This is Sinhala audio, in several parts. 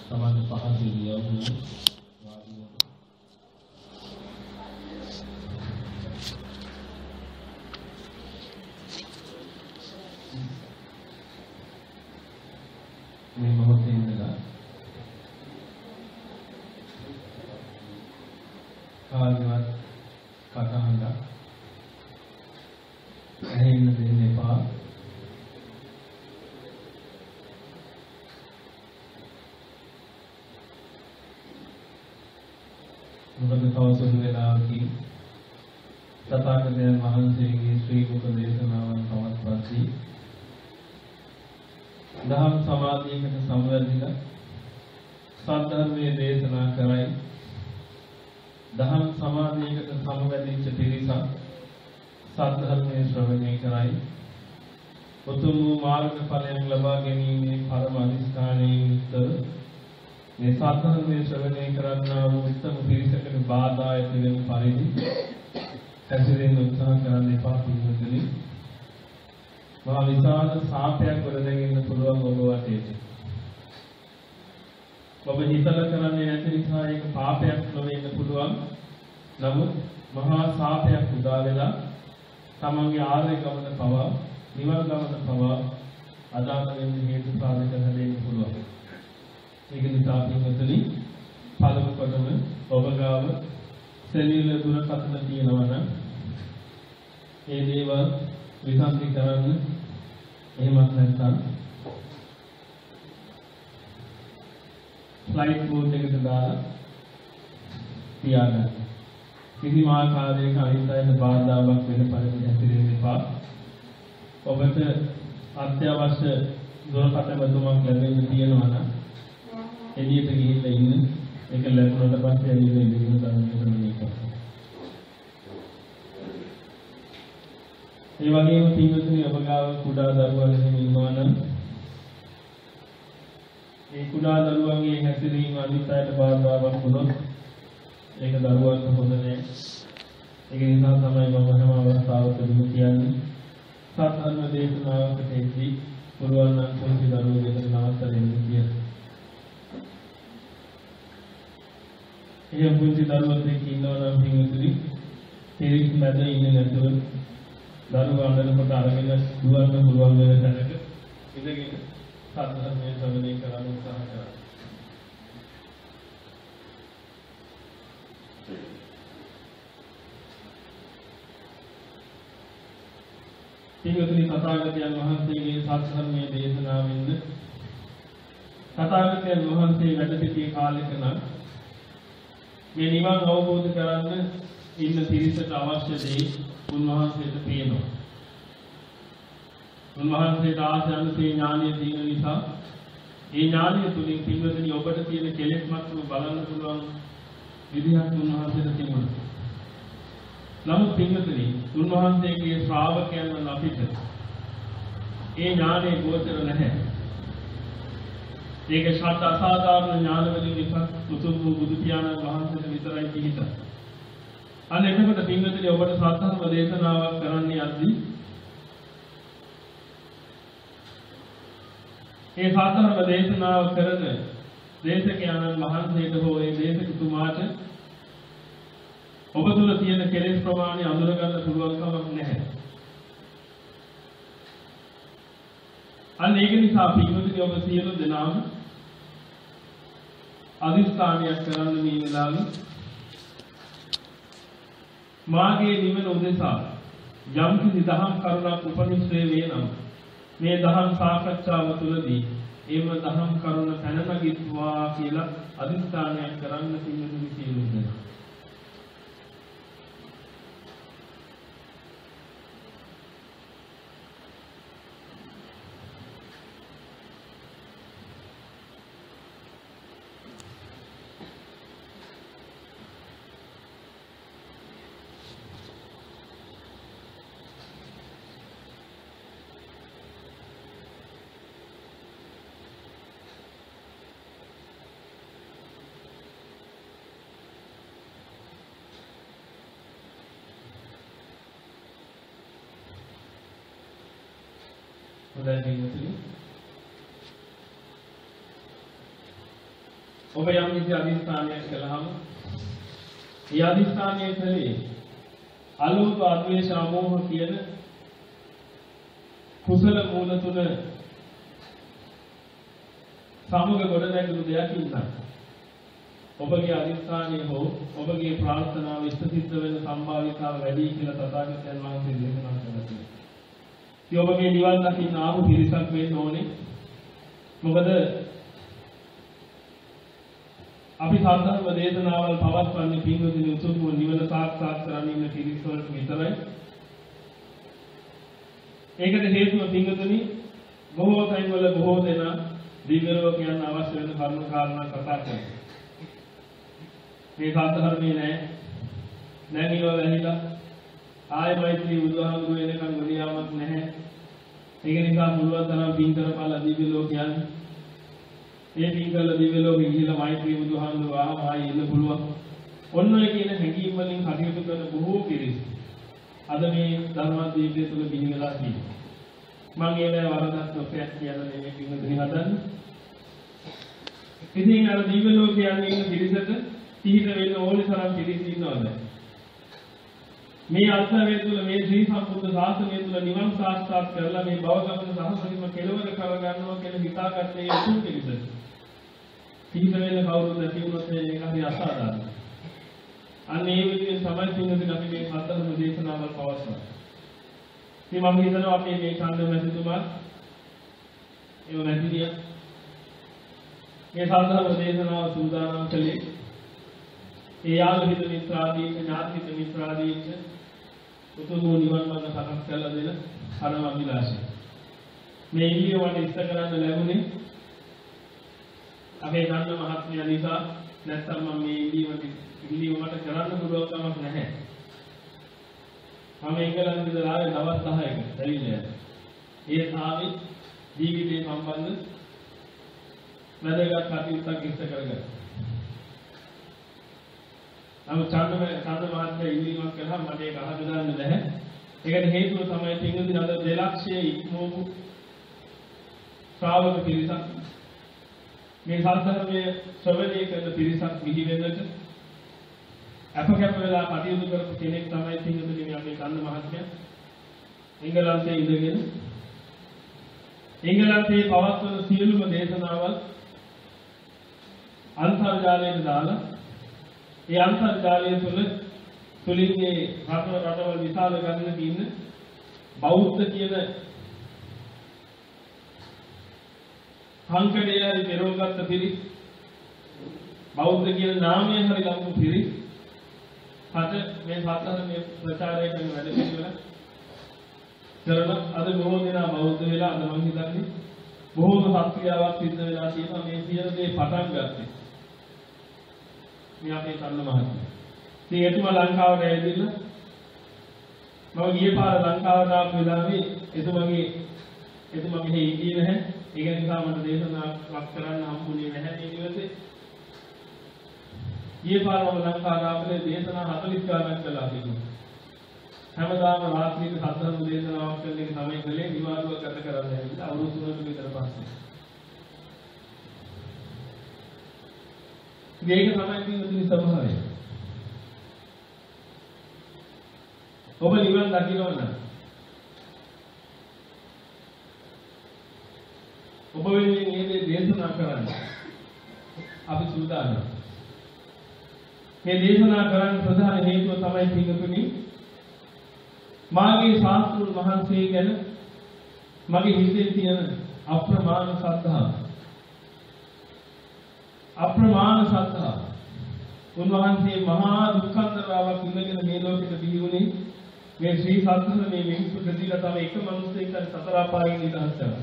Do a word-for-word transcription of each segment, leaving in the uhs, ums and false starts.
Taman pahasi dia dulu. Ini මොහොතේ ඉඳලා කාලවත් කටහඬ ඇහෙන්න දෙන්න එපා. මොකද තවසුළු වෙලාවකින් තථාගතයන් වහන්සේගේ ශ්‍රී මුඛ දේශනාවන් පවත්වති. දහම් සමාධියකට සමවැදිලා සද්ධර්මයේ දේශනා කරයි. දහම් සමාධියකට සමවැදිච්ච පිරිසක් සද්ධර්මයේ ශ්‍රවණය කරයි. උතුම් වූ මාර්ග ඵලයන් ලබා ගැනීමේ පරම අධිෂ්ඨානයෙන් යුක්තව මේ සද්ධර්මයේ ශ්‍රවණය කරන්නා වූ උත්තම පිරිසකට බාධා ඇති වෙන පරිදි හැසිරෙන්න උත්සාහ කරන්න එපා පිළිවෙලයි. මහා විශාල සාපයක් ගොඩනැගෙන්න පුළුවන් ඔබ වටේට. ඔබ හිතලා කරන්නේ නැති නිසා ඒක පාපයක් නොවෙන්න පුළුවන්. නමුත් මහා සාපයක් උදා වෙලා තමන්ගේ ආර්ය ගමන පවා නිවන් ගමන පවා අදාළ වෙන්න හේතු සාධක හැදෙන්න පුළුවන්. ඒක නිසා පින්වතුනි පළමු කොටම ඔබ ගාව සෙල්ලියුලර් දුරකථන තියෙනවා නම් ඒ දේවල් විසන්ති කරන්න. එහෙමත් නැත්නම් ෆ්ලයිට් මෝඩ් එකට දාලා තියාගන්න. කිසිම ආකාරයක අනිත් අයට බාධාවක් වෙන පරිදි හැසිරෙන්න එපා. ඔබට අත්‍යවශ්‍ය දුරකථන බඳුමක් ලැබෙන්න තියෙනවා නම් එළියට ගිහිල්ලා ඉන්න. ඒක ලැබුණාට පස්සේ එළියට ඉන්න ගන්න එක. ඒ වගේම පින්වතුනි ඔබ ගාව කුඩා දරුවන් එහෙම ඉන්නවා නම් ඒ කුඩා දරුවන්ගේ හැසිරීම අනිත් අයට බාධාවක් වුණොත් ඒක දරුවන්ට හොඳ නෑ. ඒක නිසා තමයි මම හැම අවස්ථාවකදීම කියන්නේ සත්‍යන දේශනාවකට එද්දී පුළුවන් නම් පොඩි දරුවෝ දෙකට නවත්ත දෙන්න කියලා. ඒ පුංචි දරුවෝ දෙක ඉන්නවා නම් පින්වතුනි තේරික් මැද ඉන්නේ නැතුව දරුවා අඬනකොට අරගෙන දුවන්න පුළුවන් වෙන තැනක ඉඳගෙන සාධර්මයේ ශ්‍රවණය කරන්න උත්සාහ කරන්න. පින්වතුනි තථාගතයන් වහන්සේගේ සාධර්මයේ දේශනාවෙන්ද තථාගතයන් වහන්සේ වැඩ සිටි කාලෙක නම් මේ නිවන් අවබෝධ කරගන්න ඉන්න පිරිසට අවශ්‍ය දේ උන්වහන්සේට පේනවා. උන්වහන්සේට ආශ්‍රයන්සේ ඥානය තියෙන නිසා ඒ ඥානය තුලින් පින්වතුනි ඔබට තියෙන කෙලෙස් මට්ටම බලන්න පුළුවන් විදිහක් උන්වහන්සේට තිබුණා. නමුත් පින්වතුනි උන්වහන්සේගේ ශ්‍රාවකයන් වන අපිට ඒ ඥානය ගෝචර නැහැ. ඒක ශාත් අසාධාරණ ඥාන වලින් එකක් උතුම් වූ බුදු පියාණන් වහන්සේට විතරයි පිහිට. අන්න එතකොට පින්වතුනි ඔබට සත්‍යම දේශනාවක් කරන්න යද්දී ඒ සත්‍යම දේශනාව කරන දේශකයන්න් වහන්සේට හෝ ඒ දේශකතුමාට ඔබ තුල තියෙන කෙලෙස් ප්‍රමාණය අඳුර ගන්න පුළුවන් කමක් නැහැ. අන්න ඒක නිසා පින්වතුනි ඔබ සියලු දෙනාම අදිස්ථානයක් කරන්න මේ වෙලාවේ මාගේ නිවන උදෙසා යම් කිසි දහම් කරුණක් උපනිශ්‍රේ වේ නම් මේ දහම් සාකච්ඡාව තුළදී එම දහම් කරුණ පැන නගිත්වා කියලා අදිස්ථානයක් කරන්න පින්වතුනි සියලු දෙනා. හොඳයි පින්වතුනි ඔබ යම් කිසි අධිෂ්ඨානයක් කළාම ඒ අධිෂ්ඨානයේ කලේ අලෝභ අද්වේෂ අමෝහ කියන කුසල මූල තුන සමග ගොඩ නැගුණු දෙයක් ඉන්නවා. ඔබගේ අධිෂ්ඨානයේ හෝ ඔබගේ ප්‍රාර්ථනාව ඉෂ්ට සිද්ධ වෙන සම්භාවිතාව වැඩි කියලා තථාගතයන් වහන්සේ දේශනා කළා. ඒ ඔබගේ නිවන් දකින්න ආපු පිරිසක් වෙන්න ඕනේ. මොකද අපි සාධර්ම දේශනාවල් පවත්වන්නේ පින්වතුනි උතුම් නිවන සාක්ෂාත් කරගන්න ඉන්න පිරිස වලට විතරයි. ඒකට හේතුව පින්වතුනි බොහෝ තැන්වල බොහෝ දෙනා දිව්‍ය ලෝකයන් අවශ්‍ය වෙන කරුණු කාරණා කතා කරනවා. මේ සාධර්මයේ නෑ නැගිලෝ වැහිලා ආය මෛත්‍රී බුදුහාමුදුරුවෝ එනකන් ගොඩියාවක් නැහැ. ඒක නිසා පුළුවන් තරම් පින් කරපාලා දිව්‍ය ලෝකයන් ඒ පින් කළ දිව්‍ය ලෝකෙ ගිහිලා මෛත්‍රී බුදුහාමුදුරුවෝ ආව ආයි ඉන්න පුළුවන්. ඔන්න ඔය කියන හැඟීම් වලින් කටයුතු කරන බොහෝ පිරිස් අද මේ ධර්මාදීපය තුළ බිහි වෙලා තියෙනවා. මම ඒවැ වරදක් ඔපයක් කියලා නෙමෙයි පින්වතුනි හදන්නේ. ඉතින් අර දිව්‍ය ලෝකයන් ඉන්න පිරිසට සිහිත වෙන්න ඕනේ තරම් පිරිස් ඉන්නවද? මේ අත්දැකීම තුළ මේ ශ්‍රී සම්බුද්ධ ශාසනය තුළ නිවන් සාක්ෂාත් කරලා මේ භව ගමන සහසලින්ම කෙලවර කර ගන්නවා කියලා හිතාගත්තේ ඒ තුන් පිරිස. සිහිත වෙන්න කවුරුද නැති වුණොත් ඒක හරි අසාධාරණයි. අන්න ඒ විදිහෙන් තමයි තුන්වෙනි අපි මේ සත්‍යම දේශනාවල් පවත්වන්නේ. මේ මම හිතනවා අපි මේ ඡන්ද මැතිතුමා ඒ මැතිරිය මේ සත්‍යම දේශනාව සූදානම් කළේ ඒ යාළුහිත මිත්‍රාදීන් ඥාතිහිත මිත්‍රාදීන් උතුම් නිවන් මාර්ග සකස් කරලා දෙන පරම අභිලාෂය. මේ ඉල්ලිය වට ඉස්ත කරන්න ලැබුණේ අපේ ගන්න මහත්මයා නිසා. නැත්නම් මම මේ ඉල්ලියට ඉල්ලිය වට කරන්න පුළුවන් කමක් නැහැ. මම එංගලන්තේ ඉඳලා ආවේ දවස් දහයකට ඇවිල්ලා. ඒ තාමි ජීවිතේ සම්බන්ධ වැඩගත් කටයුත්තක් ඉස්ත කරගන්න. නමුත් ඡන්ද ඡන්ද මහත්මයා ඉල්ලීමක් කළා මට ඒක අහන්න දාන්න බැහැ. ඒකට හේතුව තමයි පින්වතුනි අද දෙලක්ෂයේ ඉක්මවපු ශ්‍රාවක පිරිසක් මේ සත්‍යධර්මයේ ශ්‍රවණය කරන පිරිසක් විහි වෙන්නට අපකප්ප වෙලා කටයුතු කරපු කෙනෙක් තමයි පින්වතුනි මේ අපේ ඡන්ද මහත්මයා. එංගලන්තයේ ඉඳගෙන එංගලන්තයේ පවත්වන සියලුම දේශනාවල් අන්තර්ජාලයට දාලා ඒ අන්තර්ජාලය තුළ තුලින් මේ රට රටවල් විශාල ගණනක ඉන්න බෞද්ධ කියන සංකේතය හරි පෙරෝගත්ත පිරිස් බෞද්ධ කියන නාමය හරි ලබපු පිරිස් හත මේ සාධාරණ ප්‍රචාරය කරන වැඩ පිළිවෙල කරලා අද බොහෝ දෙනා බෞද්ධ වෙලා අද මම හිතන්නේ බොහෝම සත්‍යාවක් සිද්ධ වෙලා තියෙනවා. මේ සියලු දේ පටන් ගත්තේ මේ අපේ ඡන්ද මහත්මයා. ඉතින් එතුමා ලංකාවට ඇවිල්ලා මම ගියේ පාර ලංකාවට ආපු වෙලාවේ එතුමාගේ එතුමා මෙහි ඉන්නේ නැහැ. ඒක නිසා මට දේශනාවක් කරන්න හම්බුනේ නැහැ මේ දිවසේ. ගියේ පාර මම ලංකාවට ආපුවේ දේශනා හතළිස් ගානක් කළා තිබුණා. හැමදාම රාත්‍රියේ සත්‍යධර්ම දේශනාවක් කරන එක තමයි කලේ විවාදුවක් ගත කරන්න ඇවිල්ලා අවුරුදු තුනක විතර පස්සේ. මේක තමයි පින්වතුනි ස්වභාවය. ඔබ නිවන් දකිනවා නම් ඔබ වෙනුවෙන් මේ දේ දේශනා කරන්න අපි සූදානම්. මේ දේශනා කරන්න ප්‍රධාන හේතුව තමයි පින්වතුනි මාගේ ශාස්ත්‍රුන් වහන්සේ ගැන මගේ හිතේ තියෙන අප්‍රමාණ ශ්‍රද්ධාව. අප්‍රමාණ සත්‍තාව. උන්වහන්සේ මහා දුක්ඛන්තරාවක් ඉඳගෙන මේ ලෝකෙට බිහි වුණේ මේ ශ්‍රී සත්‍යධර්මයේ මිනිස්සු දෙදීලා තව එක මිනිස්සෙක් හරි සතර අපායෙන් නිදහස් කරනවා.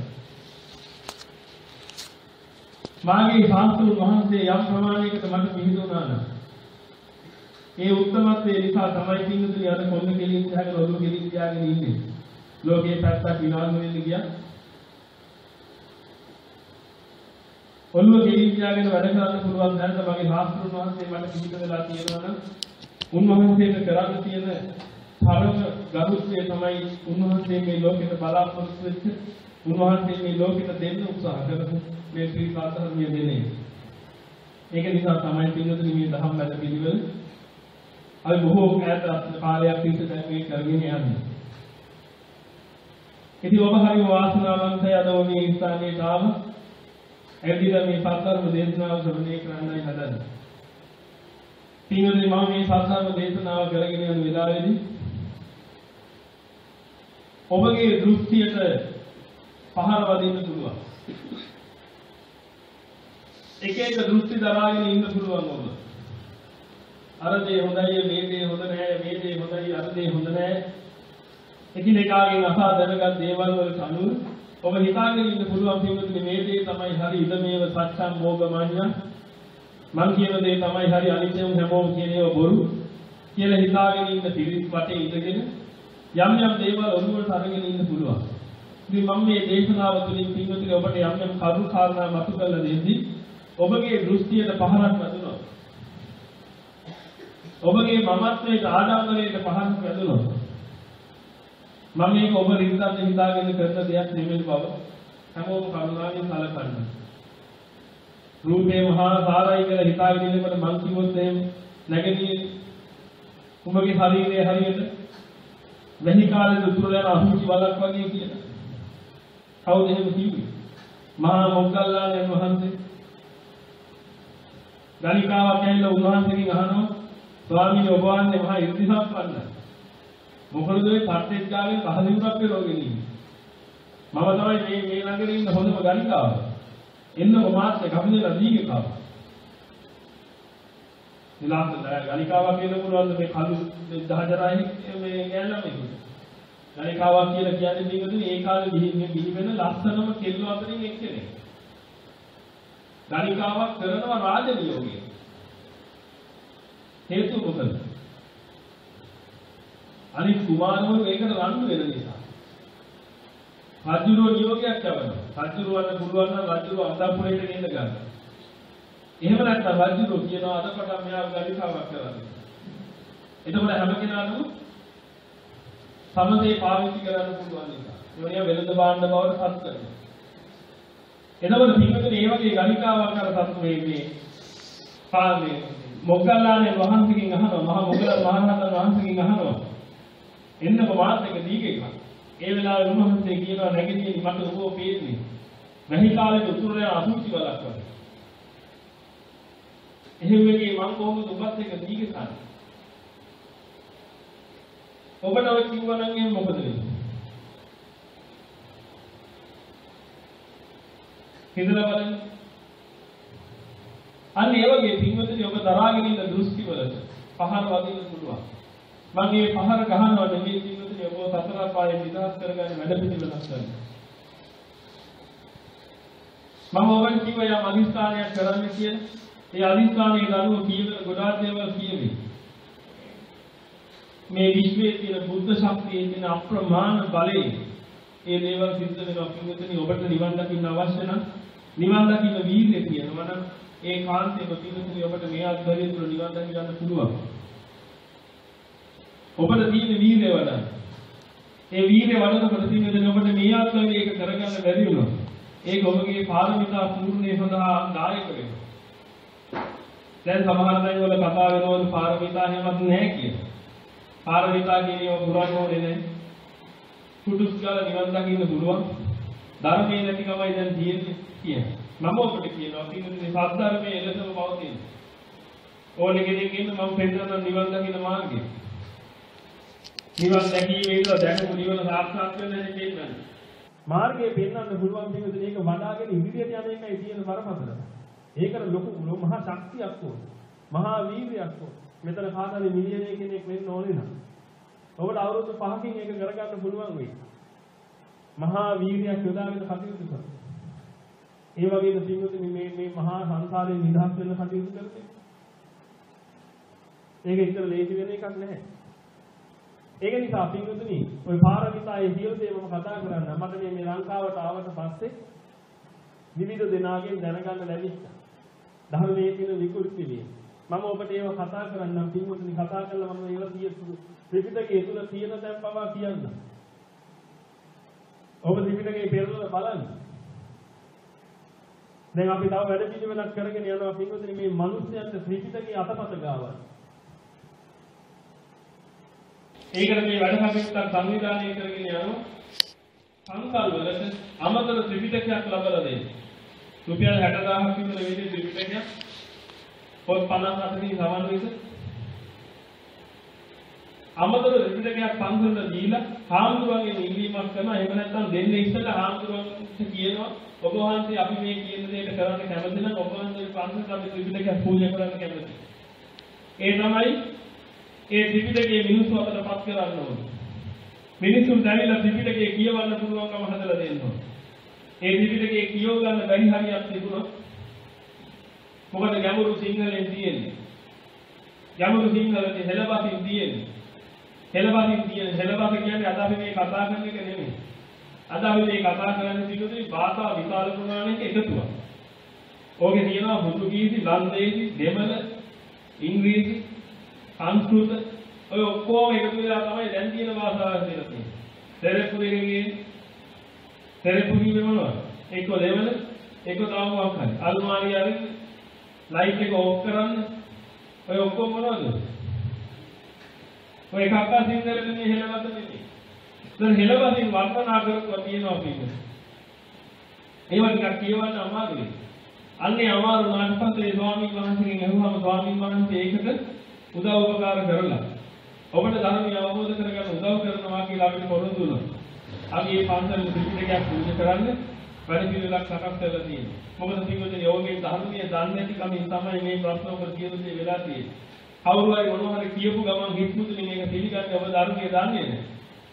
මාගේ ශාස්ත්‍රුන් වහන්සේ යම් ප්‍රමාණයකට මට පිළිදුණා නම් ඒ උත්තමත්වයේ නිසා තමයි පින්තුනි අද කොන්න කෙලින් තියාගෙන ඔළුව කෙලින් තියාගෙන ඉන්නේ. ලෝකේ පැත්තක් විනාශ වෙන්න ගියා. ඔළුව කෙලින් තියාගෙන වැඩ කරන්න පුළුවන් දැනට මගේ ශාස්ත්‍රුන් වහන්සේ මට පිළිපද වෙලා තියෙනවා නම් උන්වහන්සේට කරන්න තියෙන පරම ගරුත්වය තමයි උන්වහන්සේ මේ ලෝකෙට බලාපොරොත්තු වෙච්ච උන්වහන්සේ මේ ලෝකෙට දෙන්න උත්සාහ කරපු මේ ශ්‍රී සත්‍යධර්මයේ දෙන්නේ. ඒක නිසා තමයි පින්වතුනි මේ දහම් වැඩ පිළිවෙල අපි බොහෝ ඈත කාලයක් තිස්සේ දැන් මේ කරගෙන යන්නේ. ඉතින් ඔබ හරි වාසනාවන්තයි අද මේ ස්ථානයේ ආව. එදින මේ සත්‍යර්ම දේශනාව ශ්‍රවණය කරන්නයි හදන්නේ. පින්වතුනි මම මේ සත්‍යර්ම දේශනාව කරගෙන යන වෙලාවේදී ඔබගේ දෘෂ්ටියට පහර වදින්න පුළුවන්. එක එක දෘෂ්ටි දරාගෙන ඉන්න පුළුවන් ඔබ. අර දේ හොඳයි මේ දේ හොඳ නැහැ මේ දේ හොඳයි අර දේ හොඳ නැහැ. එකිනෙකාගෙන් අසා දැනගත් දේවල් වලට අනුව ඔබ හිතාගෙන ඉන්න පුළුවන් පින්වතුනි මේ දේ තමයි හරි ඉදමේව සත්‍යං භෝගමඤ්ඤං මං කියන දේ තමයි හරි අනිත්‍යම හැමෝම කියන ඒවා බොරු කියලා හිතාගෙන ඉන්න පිරිස් වටේ ඉඳගෙන යම් යම් දේවල් ඔළුවට අරගෙන ඉන්න පුළුවන්. ඉතින් මම මේ දේශනාව තුළින් පින්වතුනි ඔබට යම් යම් කරුණු කාරණා මතු කරලා දෙද්දී ඔබගේ දෘෂ්ටියට පහරක් වැදුණා. ඔබගේ මමත්වයට ආඩම්බරයට පහරක් වැදුණා. මම මේක ඔබ රිද්දන්න හිතාගෙන කරන දෙයක් නෙමෙයි බව හැමෝම කරුණාවෙන් සලකන්න. රූපේ මහා සාරයි කියලා හිතාගෙන ඉන්නකොට මං කිව්වොත් එහෙම නැගණියේ ඔබගේ ශරීරයේ හරියට වැහි කාලේ දුතුරල යන අහුචි වලක් වගේ කියලා. කවුද එහෙම කිව්වේ? මහා මොග්ගල්ලාණන් වහන්සේ. ගණිකාවක් ඇවිල්ලා උන්වහන්සේගෙන් අහනවා ස්වාමීනි ඔබ වහන්සේ මහා ඉර්ධි සම්පන්නයි. මොකද මේ පට්ටෙත් ගාගෙන පහදිනුරක් පෙරෝගෙන ඉන්නේ. මම තමයි මේ මේ ළඟට ඉන්න හොඳම ගණිකාව. එන්න කොමාත් කපුදලා දීගේ කාව. නිලාත් ගණිකාවක් කියන පුළුවන් මේ කළු දහජරයි මේ ගෑල්ලා මේක. ගණිකාවක් කියලා කියන්නේ මේකදී ඒ කාලේ බිහි බිහි වෙන ලස්සනම කෙල්ල අතරින් එක්කෙනෙක්. ගණිකාවක් කරනවා රාජ නියෝගය. හේතුව මොකද? අනිත් කුමාරවරු ඒකට රණ්ඩු වෙන නිසා. රජුරෝ නියෝගයක් යවනවා. රජුරවන්න පුළුවන් නම් රජුරෝ අන්තපුරයට ගෙන්න ගන්න. එහෙම නැත්නම් රජුරෝ කියනවා අදකට මෙයා ගණිකාවක් කරන්න. එතකොට හැම කෙනාටම සමසේ පාවිච්චි කරන්න පුළුවන් නිසා. ඒවනිය වෙළඳ භාණ්ඩ බවට පත් කරනවා. එතකොට පින්වතුනි මේ වගේ ගණිකාවක් අර සතු මේ මේ පාමේ මොග්ගල්ලාණන් වහන්සේගෙන් අහනවා මහා මොග්ගල්ලාන මහරහතන් වහන්සේගෙන් අහනවා එන්නකො මාත් එක දීගෙක. ඒ වෙලාවේ උන්වහන්සේ කියනවා නැගිටින්න මට ඔබව පේන්නේ. වැහි කාලේ උතුරන අසුචි වලක් වගේ. එහෙම වෙන්නේ මම කොහොමද ඔබත් එක දීගෙ කන්නේ? ඔබට ඔය කිව්වා නම් එහෙම මොකද වෙන්නේ? හිතලා බලන්න. අන්න ඒ වගේ පින්වතුනි ඔබ දරාගෙන ඉන්න දෘෂ්ටි වලට පහර වදින්න පුළුවන්. මම මේ පහර ගහනවා නෙමෙයි පින්වතුනි ඔබ සතර පායෙන් නිදහස් කරගන්න වැඩ පිළිවෙලක් කරනවා. මම ඔබට කිව්වා යම් අදිස්ථානයක් කරන්න කියලා. ඒ අදිස්ථානයේ දරුවෝ කීව ගොඩාක් දේවල් කියවේ. මේ විශ්වයේ තියෙන බුද්ධ ශක්තියේ තියෙන අප්‍රමාණ බලයෙන් ඒ දේවල් සිද්ධ වෙනවා පින්වතුනි ඔබට නිවන් දකින්න අවශ්‍ය නම් නිවන් දකින්න වීර්යය තියෙනවා නම් ඒ කාන්තේම පින්වතුනි ඔබට මේ අත්දැකීම් තුළ නිවන් දකින්න පුළුවන්. ඔබට තියෙන වීර්යය වඩා. ඒ වීර්යය වඩනකොට පින්වතුනි ඔබට මේ ආත්මයේ මේක කරගන්න බැරි වුණා. ඒක ඔබගේ පාරමිතා පූර්ණේ සඳහා දායක වෙනවා. දැන් සමහර තැන් වල කතා වෙනවලු පාරමිතා හැමත් නැහැ කියලා. පාරමිතා කියනේව පුරන්න ඕනේ නැහැ. කුඩුස් ගාලා නිවන් දකින්න පුළුවන්. ධර්මයේ නැතිකමයි දැන් තියෙන්නේ කියන්නේ. මම ඔබට කියනවා පින්වතුනි සත්‍ය එලෙසම පවතින. ඕනෙ කෙනෙක් ඉන්න මම පෙන්නන නිවන් දකින්න මාර්ගය. නිවන් දැකීමේ ඉඳලා දැකපු නිවන සාක්ෂාත් වෙන හැටි පෙන්නන්නේ. මාර්ගය පෙන්වන්න පුළුවන් පින්වතුනි ඒක වඩාගෙන ඉදිරියට යන එකයි තියෙන බරපතල. ඒකට ලොකු මහා ශක්තියක් ඕන. මහා වීර්යයක් ඕන. මෙතන කාටද මිලියනය කෙනෙක් වෙන්න ඕනේ නම් ඔබට අවුරුදු පහකින් ඒක කරගන්න පුළුවන් වෙයි. මහා වීර්යයක් යොදාගෙන කටයුතු කරනවා. ඒ වගේම පින්වතුනි මේ මේ මහා සංසාරයෙන් නිදහස් වෙන්න කටයුතු කරන්නේ. ඒක ඉතල ලේසි වෙන එකක් නැහැ. ඒක නිසා පින්වතුනි ওই පාරමිතායේ සියලු දේ මම කතා කරන්න මට මේ මේ ලංකාවට ආවට පස්සේ විවිධ දෙනාගෙන් දැනගන්න ලැබිච්චා. ධර්මයේ තියෙන විකෘතිය. මම ඔබට ඒව කතා කරන්නම් පින්වතුනි කතා කළා මම ඒව තියෙතු ත්‍රිපිටකයේ තුල තියෙන තැන් පවා කියන්න. ඔබ ත්‍රිපිටකයේ පෙරලලා බලන්න. දැන් අපි තව වැඩ පිළිවෙලක් කරගෙන යනවා පින්වතුනි මේ මිනිස්යන්ට ත්‍රිපිටකයේ අතපත ගාවන. ඒකට මේ වැඩ කටයුත්තක් සංවිධානය කරගෙන යනවා. සංකල්ප වලට අමතර ත්‍රිපිටකයක් ලබා දෙන්න. රුපියල් හැට දාහක් විතර වේදී ත්‍රිපිටකයක් පොත් පනස් හතකින් සමන්විත අමතර ත්‍රිපිටකයක් පන්සලට දීලා හාමුදුරුවන්ගෙන් ඉල්ලීමක් කරනවා. එහෙම නැත්නම් දෙන්නේ ඉස්සෙල්ලා හාමුදුරුවන්ට කියනවා ඔබ වහන්සේ අපි මේ කියන දේට කරන්න කැමති නම් ඔබ වහන්සේ පන්සලට අපි ත්‍රිපිටකයක් පූජා කරන්න කැමතියි. ඒ තමයි ඒ ත්‍රිපිටකයේ මිනිස්සු අතට පත් කරන්න ඕනේ. මිනිස්සුන්ට ඇවිල්ලා ත්‍රිපිටකය කියවන්න පුළුවන්කම හදලා දෙන්න ඕනේ. ඒ ත්‍රිපිටකයේ කියව ගන්න බැරි හරියක් තිබුණොත් මොකද ගැඹුරු සිංහලෙන් තියෙන්නේ. ගැඹුරු සිංහලෙන් හෙළබසින් තියෙන්නේ. හෙළබසින් තියෙන හෙළබස කියන්නේ අද අපි මේ කතා කරන එක නෙමෙයි. අද අපි මේ කතා කරන්නේ පිටුදී භාෂා විශාල ප්‍රමාණයක එකතුවක්. ඕකේ තියෙනවා පෘතුගීසි, ලන්දේසි, දෙමළ, ඉංග්‍රීසි, සංස්කෘත ඔය ඔක්කොම එකතු වෙලා තමයි දැන් තියෙන භාෂාවක් දෙලා තියෙන්නේ. තෙරපු දෙකේ තෙරපු කිව්වේ මොනවද? එක්ක දෙමළ, එක්ක තව මොකක් හරි. අල්මාරිය අරින්න, ලයිට් එක ඕෆ් කරන්න. ඔය ඔක්කොම මොනවද? ඔය එකක් අසින්දරනේ හෙළවත නෙමෙයි. දැන් හෙළවතින් වර්ණනා කරලා තියෙනවා කියන්නේ. ඒවා ටිකක් කියවන්න අමාරුයි. අන්නේ අමාරු නාට පස්සේ ස්වාමීන් වහන්සේගෙන් අහුවම ස්වාමීන් වහන්සේ ඒකට උදව් උපකාර කරලා ඔබට ධර්මය අවබෝධ කරගන්න උදව් කරනවා කියලා අපිට පොරොන්දු වුණා. අපි මේ පන්සල් ත්‍රිපිටකයක් පූජා කරන්න වැඩි පිළිවෙලක් සකස් කරලා තියෙනවා. මොකද පින්වතුනි යෝගයේ ධර්මයේ දන්නේ නැති කමින් තමයි මේ ප්‍රශ්න ඔබ කියන දේ වෙලා තියෙන්නේ. කවුරු හරි මොනවා හරි කියපු ගමන් හිතුතුනි මේක පිළිගන්නේ ඔබ ධර්මයේ දන්නේ නැහැ.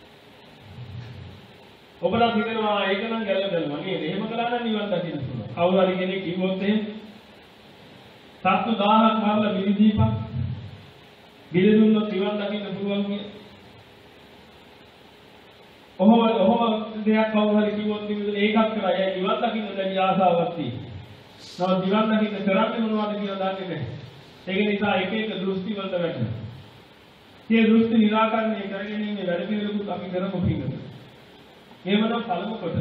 ඔබලා හිතනවා ඒක නම් ගැළපෙනවා නේද? එහෙම කළා නම් නිවන් දකින්න පුළුවන්. කවුරු හරි කෙනෙක් කිව්වොත් එහෙම සත්තු දහයක් මාරලා බිලිදීපන් බිලිදුන්නොත් නිවන් දකින්න පුළුවන් කිය. ඔහොම ඔහොම දෙයක් කවුරු හරි කිව්වොත් ඒකක් කරා. ඒ නිවන් දකින්න දැඩි ආසාවක් තියෙනවා. නමුත් නිවන් දකින්න කරන්නේ මොනවද කියලා දන්නේ නැහැ. ඒක නිසා එක එක දෘෂ්ටි වලට වැටෙනවා. මේ දෘෂ්ටි निराකරණය කරගැනීමේ වැඩ පිළිවෙලකුත් අපි කරමු පිළිගන්න. එහෙමනම් පළමු කොට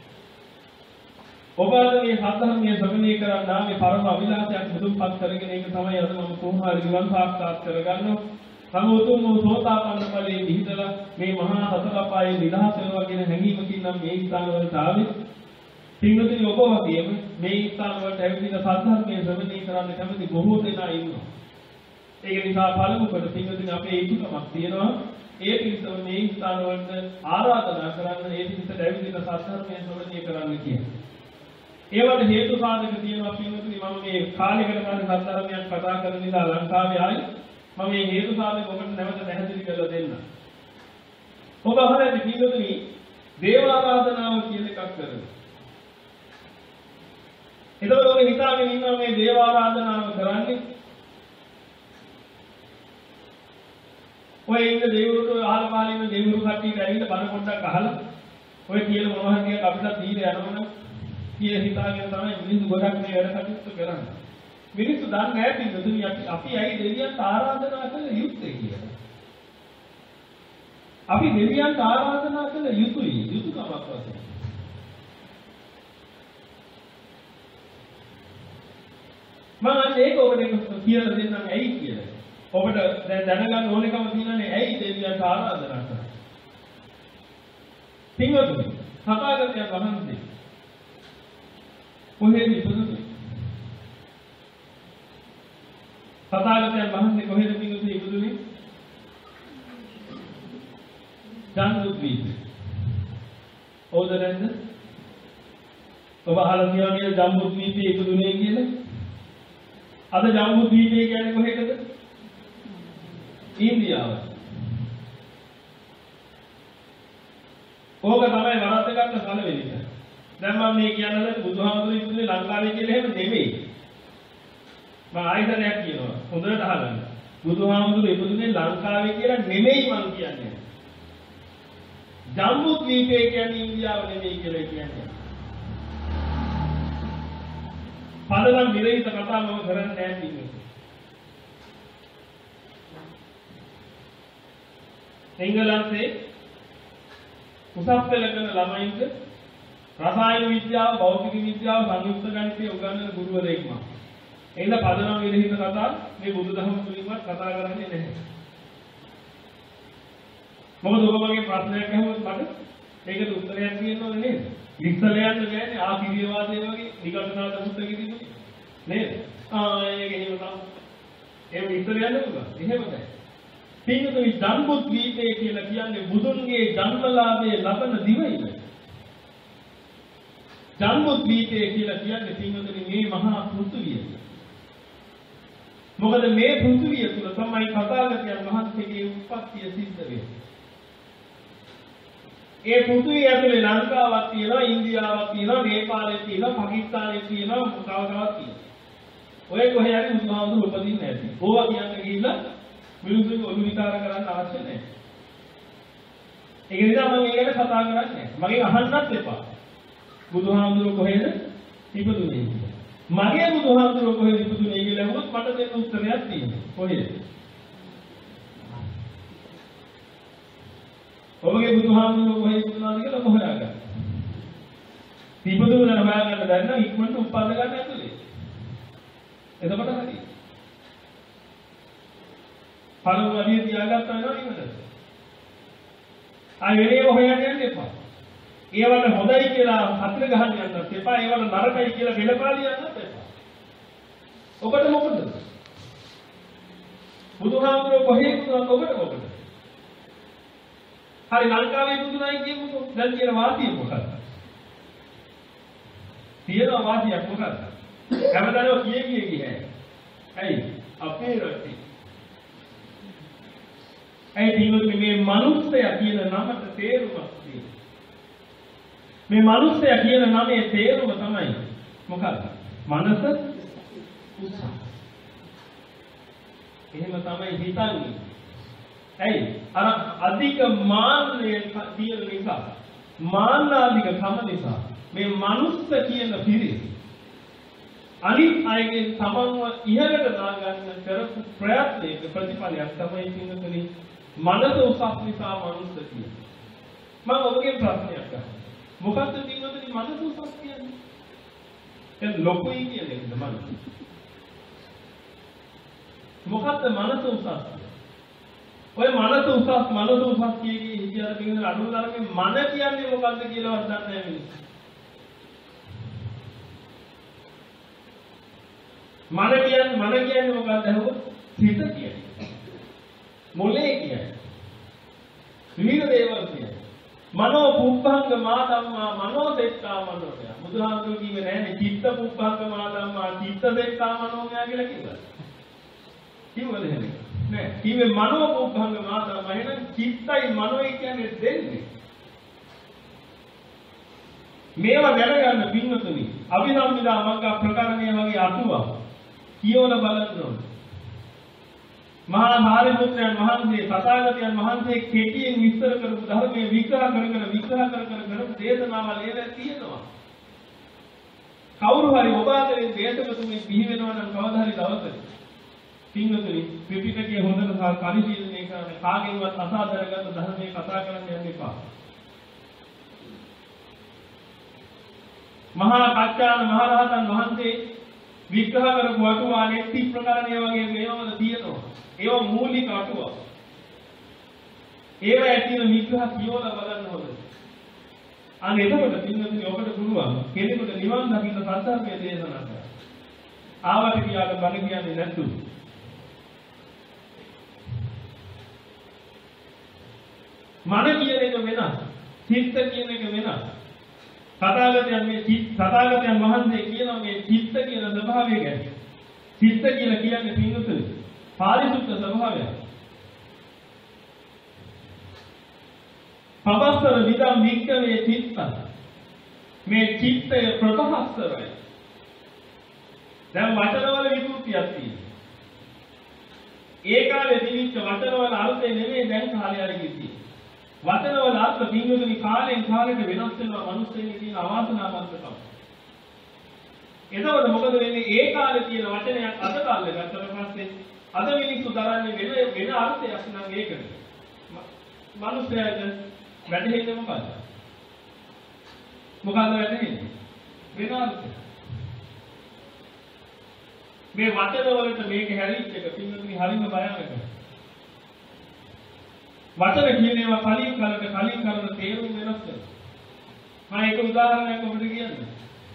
ඔබ අද මේ සත්‍යධර්මයේ ශ්‍රවණය කරන්නා මේ පරම අවිලාසයක් මුදුන්පත් කරගෙන ඒක තමයි අද මම කොහොම හරි නිවන් සාක්ෂාත් කරගන්නවා. සමුතුම් වූ සෝතාපන්න ඵලයේ නිහිතලා මේ මහා සතර අපායේ නිදහස් වෙනවා කියන හැඟීමකින් නම් මේ ස්ථාන වලට ආවේ. පින්වතුනි ඔබ වගේම මේ ස්ථාන වලට ඇවිල්ලා සත්‍යධර්මයේ ශ්‍රවණය කරන්න කැමති බොහෝ දෙනා ඉන්නවා. ඒක නිසා පළමු කොට පින්වතුනි අපේ යුතුයකමක් තියෙනවා. ඒ පිළිතුර මේ ස්ථාන වලට ආරාධනා කරන්න ඒ පිළිතුරට ඇවිල්ලා සත්‍යධර්මයේ ශ්‍රවණය කරන්න කියන්නේ. ඒවට හේතු සාධක තියෙනවා පින්වතුනි මම මේ කාලයකට පස්සේ සත්‍යධර්මයක් කතා කරන නිසා ලංකාවේ ආයි මම මේ හේතු සාධක ඔබට නැවත පැහැදිලි කරලා දෙන්න. ඔබ අහලා පින්වතුනි දේව ආරාධනාව කියන එකක් කරනවා. එතකොට ඔබ හිතාගෙන ඉන්නවා මේ දේව ආරාධනාව කරන්නේ ඔය ඉන්න දෙවිවරුන්ට අහල පහල ඉන්න දෙවිවරු කට්ටියට ඇවිල්ලා බණ පොඩ්ඩක් අහලා ඔය කියන මොනවා හරි එකක් අපිට දීලා යනවනම් කියලා හිතාගෙන තමයි මිනිස්සු ගොඩක් මේ වැඩ කටයුතු කරන්නේ. මිනිස්සු දන්නේ නැහැ පිටුදුනි අපි අපි ඇයි දෙවියන්ට ආරාධනා කළ යුත්තේ කියලා. අපි දෙවියන්ට ආරාධනා කළ යුතුයි යුතුයකමක් වශයෙන්. මම ඒක ඔබට කියලා දෙන්නම් ඇයි කියලා. ඔබට දැන් දැනගන්න ඕනකම තියෙනනේ ඇයි දෙවියන්ට ආරාධනා කරන්නේ. පින්වතුනි සතාගතයන් වහන්සේ කොහෙද ඉපදුනේ? සතාගතයන් වහන්සේ කොහෙද පින්වතුනි ඉපදුනේ? ජම්බුද්වීපේ. ඕද නැද්ද? ඔබ අහලා තියෙනවනේ ජම්බුද්වීපේ ඉපදුනේ කියලා? අද ජම්බුද්වීපේ කියන්නේ කොහෙටද? ඉන්දියාව. ඕක තමයි වරද්ද ගන්න පළවෙනි එක. දැන් මම මේ කියන්නේ බුදුහාමුදුරුවෝ ඉපදුනේ ලංකාවේ කියලා එහෙම නෙමෙයි. මම ආයතනයක් කියනවා. හොඳට අහගන්න. බුදුහාමුදුරුවෝ ඉපදුනේ ලංකාවේ කියලා නෙමෙයි මම කියන්නේ. ජම්බුද්වීපේ කියන්නේ ඉන්දියාව නෙමෙයි කියලා කියන්නේ. පළවෙනි විරහිත කතා මම කරන්නේ නැහැ කියන්නේ. එංගලන්තේ උසස් පෙළ කරන ළමයින්ට රසායන විද්‍යාව, භෞතික විද්‍යාව, සංයුක්ත ගණිතය උගන්වන ගුරුවරයෙක් මම. එහෙනම් පදනම් විරහිත කතා මේ බුදුදහම තුලින්වත් කතා කරන්නේ නැහැ. මොකද ඔබ වගේ ප්‍රශ්නයක් අහුවොත් මට ඒකට උත්තරයක් දෙන්න ඕනේ නේද? ඉස්සල යන්න බෑනේ ආපිරියවාදයේ වගේ නිකල්නාද පුස්තකෙ තිබුණේ. නේද? ආ ඒක එහෙම තමයි. ඒක ඉස්සල යන්න පුළුවන්. එහෙම බෑ. පින්තුනි ජම්බුත් දීපේ කියලා කියන්නේ බුදුන්ගේ ජන්මලාභයේ ලබන දිවයින. ජම්බුත් දීපේ කියලා කියන්නේ පින්තුනි මේ මහා පෘථුවිය. මොකද මේ පෘථුවිය තුල තමයි තථාගතයන් වහන්සේගේ උත්පත්තිය සිද්ධ වෙන්නේ. ඒ පෘථුවිය ඇතුලේ ලංකාවක් තියෙනවා, ඉන්දියාවක් තියෙනවා, නේපාලෙ තියෙනවා, පාකිස්තානෙ තියෙනවා, මොකවදාවත් තියෙනවා. ඔය කොහේ හරි බුදුහාමුදුරු උපදින්නේ නැති. ඕවා කියන්නේ ගිහිල්ලා මිනිස්සුන්ගේ ඔළුව විකාර කරන්න අවශ්‍ය නැහැ. ඒක නිසා මම ඒක ගැන කතා කරන්නේ නැහැ. මගෙන් අහන්නත් එපා. බුදුහාමුදුරු කොහෙද ඉපදුනේ කියලා. මගේ බුදුහාමුදුරු කොහෙද ඉපදුනේ කියලා අහුවොත් මට දෙන්න උත්තරයක් තියෙනවා. කොහෙද? ඔබගේ බුදුහාමුදුරු කොහෙද ඉපදුනාද කියලා ඔබ හොයාගන්න. ඉපදුන හොයාගන්න බැරි නම් ඉක්මනට උප්පන්න ගන්න ඇතුලේ. එතකොට හරි. පළමු අදිය තියාගත්තා වෙනවා ඉවරද? ආයෙ වෙනේම හොයන්න යන්න එපා. ඒවට හොඳයි කියලා හතර ගහන්න යන්නත් එපා. ඒවට නරකයි කියලා වෙලපාලිය යන්නත් එපා. ඔබට මොකද? බුදුහාමුදුරුවෝ කොහේ ඉපදුනත් ඔබට මොකද? හරි ලංකාවේ ඉපදුනායි කියමුකෝ. දැන් කියන වාසිය මොකක්ද? තියෙන වාසියක් මොකක්ද? හැමදාම කියේ කියේ කියේ. ඇයි? අපේ රටේ ඒ දිනුනේ මේ මිනිස්සයා කියන නමට තේරුමක් තියෙනවා. මේ මිනිස්සයා කියන නමේ තේරුම තමයි මොකක්ද? මනස උසස්. එහෙම තමයි හිතන්නේ. ඇයි? අර අධික මාන්නය තියෙන නිසා, මාන්නාධික කම නිසා මේ මනුස්ස කියන පිරිස අනිත් අයගේ තමන්ව ඉහළට දාගන්න කරපු ප්‍රයත්නයක ප්‍රතිඵලයක් තමයි පින්නතුනි මනස උසස් නිසා මනුස්ස කියන්නේ. මම ඔබගෙන් ප්‍රශ්නයක් අහනවා. මොකද්ද පින්නතුනි මනස උසස් කියන්නේ? දැන් ලොකුයි කියන එකද මනස? මොකද්ද මනස උසස් කියන්නේ? ඔය මනස උසස් මනස උසස් කියේදී හිතියර පින්න අනුතරමේ මන කියන්නේ මොකද්ද කියලාවත් දන්නේ නැහැ මිනිස්සු. මන කියන්නේ මන කියන්නේ මොකක්ද අහුවොත් හිත කියන්නේ. මොලේ කියන්නේ. විවිධ දේවල් කියන්නේ. මනෝ පුප්පංග මා ධම්මා මනෝ දෙක්ඛා මනෝය. බුදුහාමුදුරුවෝ කිව්වේ නෑනේ චිත්ත පුප්පංග මා ධම්මා චිත්ත දෙක්ඛා මනෝය කියලා කිව්වා. කිව්වද එහෙම? නෑ. කිව්වේ මනෝ පුප්පංග මා ධම්මා. එහෙනම් චිත්තයි මනෝයි කියන්නේ දෙන්නේ. මේවා දැනගන්න පින්වතුනි. අභිසම්පදා මග්ග ප්‍රකරණය වගේ අටුවා කියවල බලන්න ඕනේ. මහා සාරිපුත්‍රයන් වහන්සේ තථාගතයන් වහන්සේ කෙටියෙන් විස්තර කරපු ධර්මයේ විග්‍රහ කර කර විග්‍රහ කර කර කරපු දේශනාවල් ඒවා තියෙනවා. කවුරු හරි ඔබ අතරින් දේශකතුමෙක් බිහි වෙනවා නම් කවදා හරි දවසක පින්වතුනි ත්‍රිපිටකයේ හොඳට පරිශීලනය කරන කාගෙන්වත් අසා දැනගන්න ධර්මයේ කතා කරන්න යන්න එපා. මහා කච්චාන මහරහතන් වහන්සේ විග්‍රහ කරපු අටුවා නෙත්ති ප්‍රකරණය වගේ මේවල තියෙනවා. ඒවා මූලික අටුවා. ඒවා ඇතුළේ විග්‍රහ කියවලා බලන්න ඕනේ. අන්න එතකොට පින්නතුනි ඔබට පුළුවන් කෙනෙකුට නිවන් දකින්න සත්‍යය දේශනා කරන්න. ආවට කියාට බණ කියන්නේ නැතු. මන කියන එක වෙනස්. චිත්ත කියන එක වෙනස්. තථාගතයන් මේ තථාගතයන් වහන්සේ කියන මේ චිත්ත කියන ස්වභාවය ගැන. චිත්ත කියලා කියන්නේ පින්වතුනි පාරිශුද්ධ ස්වභාවය. පබස්සර විදම් වික්කවේ චිත්ත. මේ චිත්තය ප්‍රභාස්තරයි. දැන් වචනවල විකෘතියක් තියෙනවා. ඒ කාලේ තිබිච්ච වචනවල අර්ථය නෙමෙයි දැන් කාලේ අරගෙන තියෙන්නේ. වචනවල අර්ථ පින්වතුනි කාලෙන් කාලෙට වෙනස් වෙනවා මිනිස්සුන්ගේ තියෙන අවාසනාවන්තකම. එතකොට මොකද වෙන්නේ? ඒ කාලේ තියෙන වචනයක් අද කාලේ ගත්තට පස්සේ අද මිනිස්සු දරන්නේ වෙන වෙන අර්ථයක් නම් ඒකද. මිනිස්සයාට වැටහෙන්නේ මොකද්ද? මොකද්ද වෙන්නේ? වෙනවද? මේ වචන වලට මේක හැරිච්ච එක පින්වතුනි හරිම භයානකයි. වචන කියන ඒවා කලින් කලකට කලින් කලකට තේරුම් වෙනස් වෙනවා. මම ඒක උදාහරණයක් ඔබට කියන්නම්.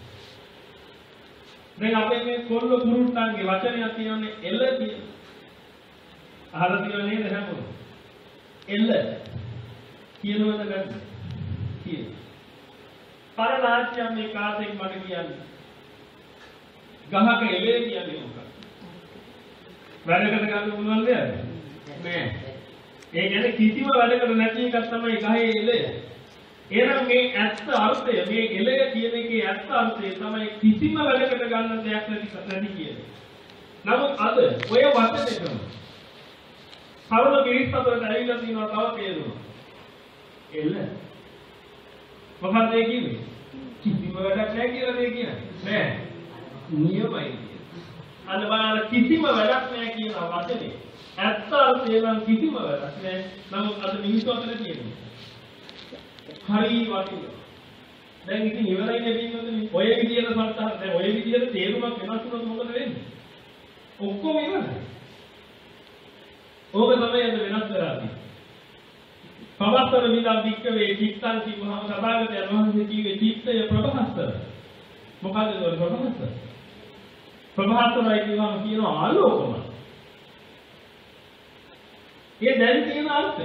දැන් අපේ මේ කොල්ල පුරුට්ටන්ගේ වචනයක් කියන්නේ එළ කියන. අහලා තියෙනව නේද හැමෝම? එළ කියනවද නැද්ද? කියන. පරණාච්‍යම් මේ කාටෙක් මට කියන්නේ. ගහක එළේ කියන්නේ මොකක්ද? වැඩකට ගන්න පුළුවන් දෙයක් නෑ. ඒ කියන්නේ කිසිම වැඩකට නැති එකක් තමයි ගහේ එළය. එහෙනම් මේ ඇත්ත අර්ථය මේ එළය කියන එකේ ඇත්ත අර්ථය තමයි කිසිම වැඩකට ගන්න දෙයක් නැති නැති කියන්නේ. නමුත් අද ඔය වචනේකම කරුණ පිළිස් අතරට ඇවිල්ලා තියෙනවා තව තේරුණා. එළ. මොකක්ද ඒ කියන්නේ? කිසිම වැඩක් නැහැ කියලා මේ කියන්නේ. නෑ. නියමයි. අන්න බලන්න කිසිම වැඩක් නැහැ කියන වචනේ. ඇත්ත අර්ථය නම් කිසිම වැඩක් නැහැ. නමුත් අද මිනිස්සු අතර තියෙනවා. හරි වටිනවා. දැන් ඉතින් ඉවරයි නෙවෙයිද? ඔය විදියට සත්‍තහ දැන් ඔය විදියට තේරුමක් වෙනස් වුණොත් මොකද වෙන්නේ? ඔක්කොම ඉවරයි. ඕක තමයි අද වෙනස් කරන්නේ. පවත්තර විදා වික්කවේ චිත්තං කිව්වහම සබාගතයන් වහන්සේ කිව්වේ චිත්තය ප්‍රභාස්තර. මොකද ඒක ප්‍රභාස්තර? ප්‍රභාස්තරයි කියවම කියනවා ආලෝකමයි. ඒ දැන් තියෙන අර්ථය.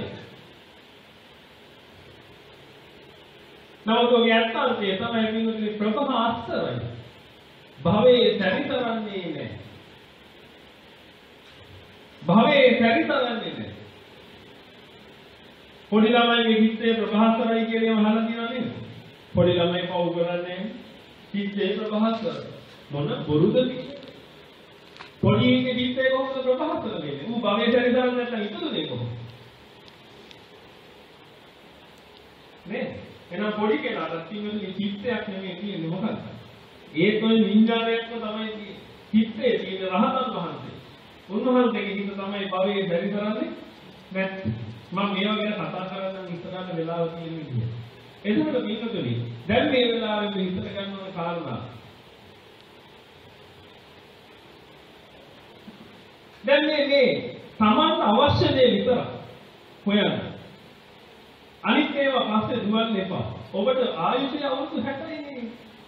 නමුත් ඔය අර්ථය තමයි පින්වතුනි ප්‍රභාස්තරයි. භවයේ සැරිසරන්නේ නැහැ. භවයේ සැරිසරන්නේ නැහැ. පොඩි ළමයි හිතේ ප්‍රභාස්තරයි කියලාම අහලා තියෙනව නේද? පොඩි ළමයි පව් කරන්නේ හිතේ ප්‍රභාස්තර. මොන බොරුද? පොඩි එකේ හිතේ කොහොමද ප්‍රභාස්තර වෙන්නේ? ඌ භවයේ සැරිසරන්නේ නැත්නම් ඉතුරුනේ කොහොමද? නේ? එහෙනම් පොඩි කෙනාට තියෙන්නේ චිත්තයක් නෙමෙයි තියෙන්නේ මොකක්ද? ඒත් ඔය විඥානයක්ම තමයි තියෙන්නේ. චිත්තේ තියෙන රහතන් වහන්සේ. උන්වහන්සේගේ හිත තමයි භවයේ සැරිසරන්නේ නැත්නම් මම මේවා ගැන කතා කරන්න ඉස්සරහට වෙලාව තියෙන විදිය. එතකොට මේකතුනේ දැන් මේ වෙලාවේ මේ ඉස්සර ගන්න ඕන කාරණා. දැන් මේ මේ සමාන්ත අවශ්‍ය දේ විතර හොයන්න. අනිත් ඒවා පස්සේ දුවන්න එපා. ඔබට ආයුෂය අවුරුදු හැටයි නේ.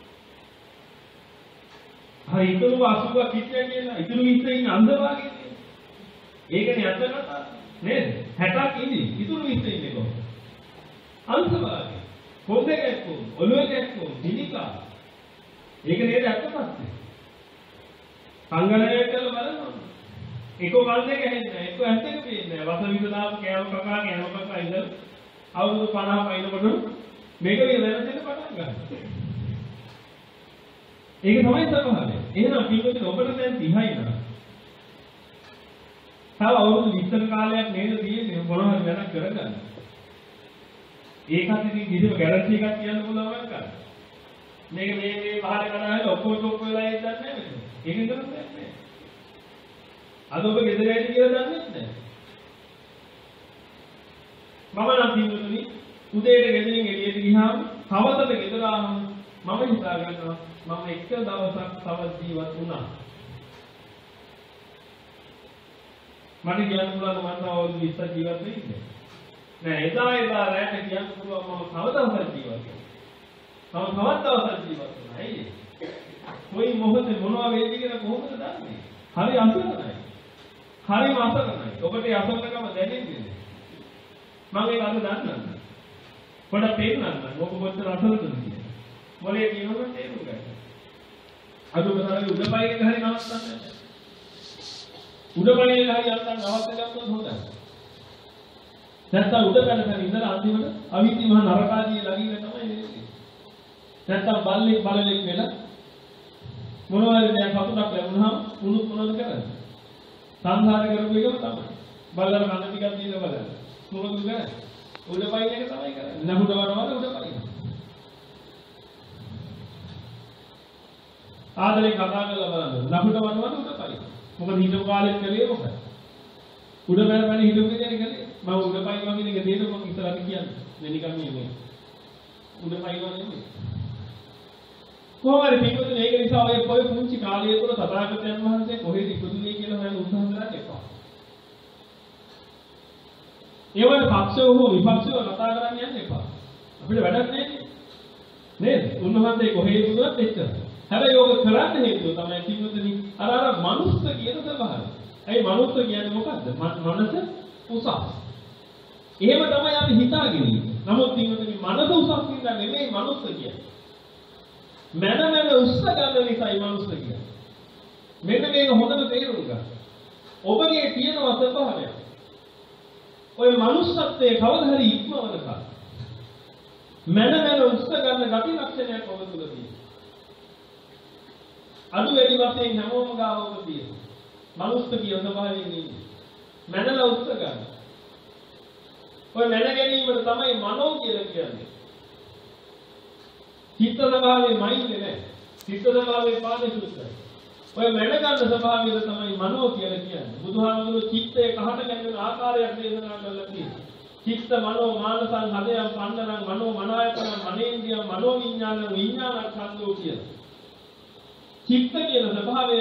හරි ඉතුරු අසුබක් හිටියා කියලා ඉතුරු විස්සේ ඉන්න අන්ධභාගයේ. ඒකනේ අත්ත කතා. නේද? හැටක් ඉඳි ඉතුරු විස්සේ ඉන්නේ කොහොමද? අන්ධභාගයේ. කොන්දේ ගැක්කෝ, ඔළුවේ ගැක්කෝ, දිනිකා. ඒක නේද අත්ත පස්සේ. සංගණනය කරලා බලන්න. එක කල්නේ ගහන්නේ එක ඇත්තක පේන්නේ වස විදලාම කෑම කකා කෑම කකා ඉඳලා අවුරුදු පනහ පයින්නකොට මේක වෙන වෙන දෙන්න පටන් ගන්නවා. ඒක තමයි ස්වභාවය. එහෙනම් පිටුපිට ඔබට දැන් තිහයි නා. තව අවුරුදු විස්තර කාලයක් නේද තියෙන්නේ මොනවා හරි වැඩක් කරගන්න. ඒකත් ඉතින් කිසිම ගැරන්ටි එකක් කියන්න පුළුවන් නැහැ. මේක මේ මේ පහලේ කඩාගෙන ඔක්කොම ඔක්කොම වෙලා ඉඳන්නේ නැහැ මේක. ඒක කරන්නේ නැහැ. අද ඔබ ගෙදර ඇවිත් කියලා දන්නේ නැහැ. මම නම් පින්වතුනි උදේට ගෙදරින් එළියට ගියාම හවසට ගෙදර ආවම මම හිතා ගන්නවා මම එක දවසක් තවත් ජීවත් වුණා. මට කියන්න පුළුවන් මම තව අවුරුදු විස්සක් ජීවත් වෙන්නේ. නෑ එදා එදා රැට කියන්න පුළුවන් මම තව දවසක් ජීවත් වෙනවා. තව තවත් දවසක් ජීවත් වෙනවා. ඇයි? කොයි මොහොතේ මොනවා වේද කියලා කොහොමද දන්නේ? හරි අසරණයි. හරිම අසරණයි. ඔබට ඒ අසරණකම දැනෙන්නේ. මම ඒක අද දන්නවා. පොඩක් තේරුණාද? ඔබ කොච්චර අසරණද කියලා. මොලේ කියනකොට තේරුම් ගන්න. අද ඔබ තරගේ උඩපයින් හරි නවත්තන්න. උඩපයින් හරි යන්තම් නවත්ත ගත්තොත් හොඳයි. නැත්තම් උඩ පැනගෙන ඉඳලා අන්තිමට අවිති මහ නරකාදී ළඟින් තමයි වෙන්නේ. නැත්තම් බල්ලෙක් බලලෙක් වෙලා මොනවද දැන් කතුරක් ලැබුණාම උණුත් මොනවද කරන්නේ? සංසාරේ කරපු එකම තමයි. බල්ලර කන ටිකක් දීලා බලන්න. මොකද කරන්නේ? උඩ පයින් එක තමයි කරන්නේ. නහුඩ වරවල උඩ පයින්. ආදරේ කතා කරලා බලන්න. නහුඩ වරවල උඩ පයින්. මොකද හිතපු කාලෙත් කලේ මොකද? උඩ බැලපැන හිතපු දෙයක් කලේ. මම උඩ පයින් වගේ එක දෙන්න මම ඉස්සරහට කියන්නේ. මේ නිකන් නෙමෙයි. උඩ පයින් වගේ නෙමෙයි. කොහොම හරි පිටුතුනේ ඒක නිසා ඔය පොය පුංචි කාලය තුළ තථාගතයන් වහන්සේ කොහෙද ඉපදුනේ කියලා හොයන්න උත්සාහ කරන්න එපා. ඒ වගේ පක්ෂව හෝ විපක්ෂව කතා කරන්න යන්න එපා. අපිට වැඩක් නැහැ නේද? උන්වහන්සේ කොහේ ඉපදුනත් එච්චරයි. හැබැයි ඕක කරන්න හේතුව තමයි පිටුතුනි අර අර මනුස්ස කියන ස්වභාවය. ඒ මනුස්ස කියන්නේ මොකද්ද? මනස උසස්. එහෙම තමයි අපි හිතාගෙන ඉන්නේ. නමුත් පිටුතුනි මනස උසස් කියලා නෙමෙයි මනුස්ස කියන්නේ. මන මන උස්ස ගන්න නිසායි මනුස්ස කියන්නේ. මෙන්න මේක හොඳට තේරුම් ගන්න. ඔබගේ තියෙන ස්වභාවය. ඔය මනුස්සත්වයේ කවදා හරි ඉක්මවනකම් මන මන උස්ස ගන්න ගති ලක්ෂණයක් ඔබ තුල තියෙනවා. අඩු වැඩි වශයෙන් හැමෝම ගාව ඔබ තියෙනවා. මනුස්ස කියන ස්වභාවයෙන් ඉන්නේ. මනල උස්ස ගන්න. ඔය මන ගැනීමට තමයි මනෝ කියලා කියන්නේ. චිත්ත ස්වභාවයේ මයින්නේ නැහැ. චිත්ත ස්වභාවයේ පාදේ සුත්තයි. ඔය මන ගන්න ස්වභාවය තමයි මනෝ කියලා කියන්නේ. බුදුහාමුදුරුවෝ චිත්තේ කහට ගැන්වෙන ආකාරයක් දේශනා කරලා තියෙනවා. චිත්ත මනෝ මානසං හදයන් පන්නරං මනෝ මනායතන මනේන්ද්‍රිය මනෝ විඥාන විඥානස්කන්ධෝ කියලා. චිත්ත කියන ස්වභාවය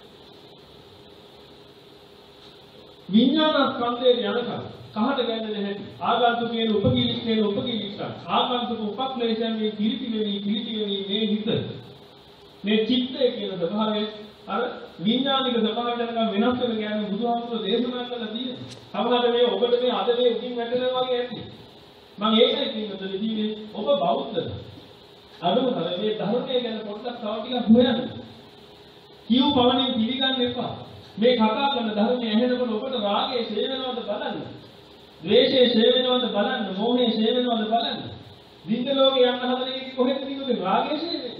විඥානස්කන්ධයේ යනකම් කහට ගැන්වෙන්නේ නැහැටි. ආගන්තුකේන උපකීලිකේන උපකීලිකා. ආගන්තුක උපක්ලේශයන් මේ කිලිටි වෙවි කිලිටි වෙවි මේ හිත. මේ චිත්තය කියන ස්වභාවය අර විඥානික ස්වභාවයට යනකම් වෙනස් වෙන කියන්නේ බුදුහාමුදුරුවෝ දේශනා කළා තියෙනවා. සමහරවිට මේ ඔබට මේ අද මේ උකින් වැටෙනවා වගේ ඇති. මම ඒකයි කියන්නද කිව්වේ ඔබ බෞද්ධද? අදම තමයි මේ ධර්මයේ ගැන පොඩ්ඩක් තව ටිකක් හොයන්න. කියු පවණින් පිළිගන්න එපා. මේ කතා කරන ධර්මයේ ඇහෙනකොට ඔබට රාගයේ ඡේ වෙනවද බලන්න. ද්වේෂයේ ඡේ වෙනවද බලන්න. මෝහයේ ඡේ වෙනවද බලන්න. දින්ද ලෝකේ යන්න හදන එක කොහෙද තියෙන්නේ රාගයේ ඡේ වෙන්නේ?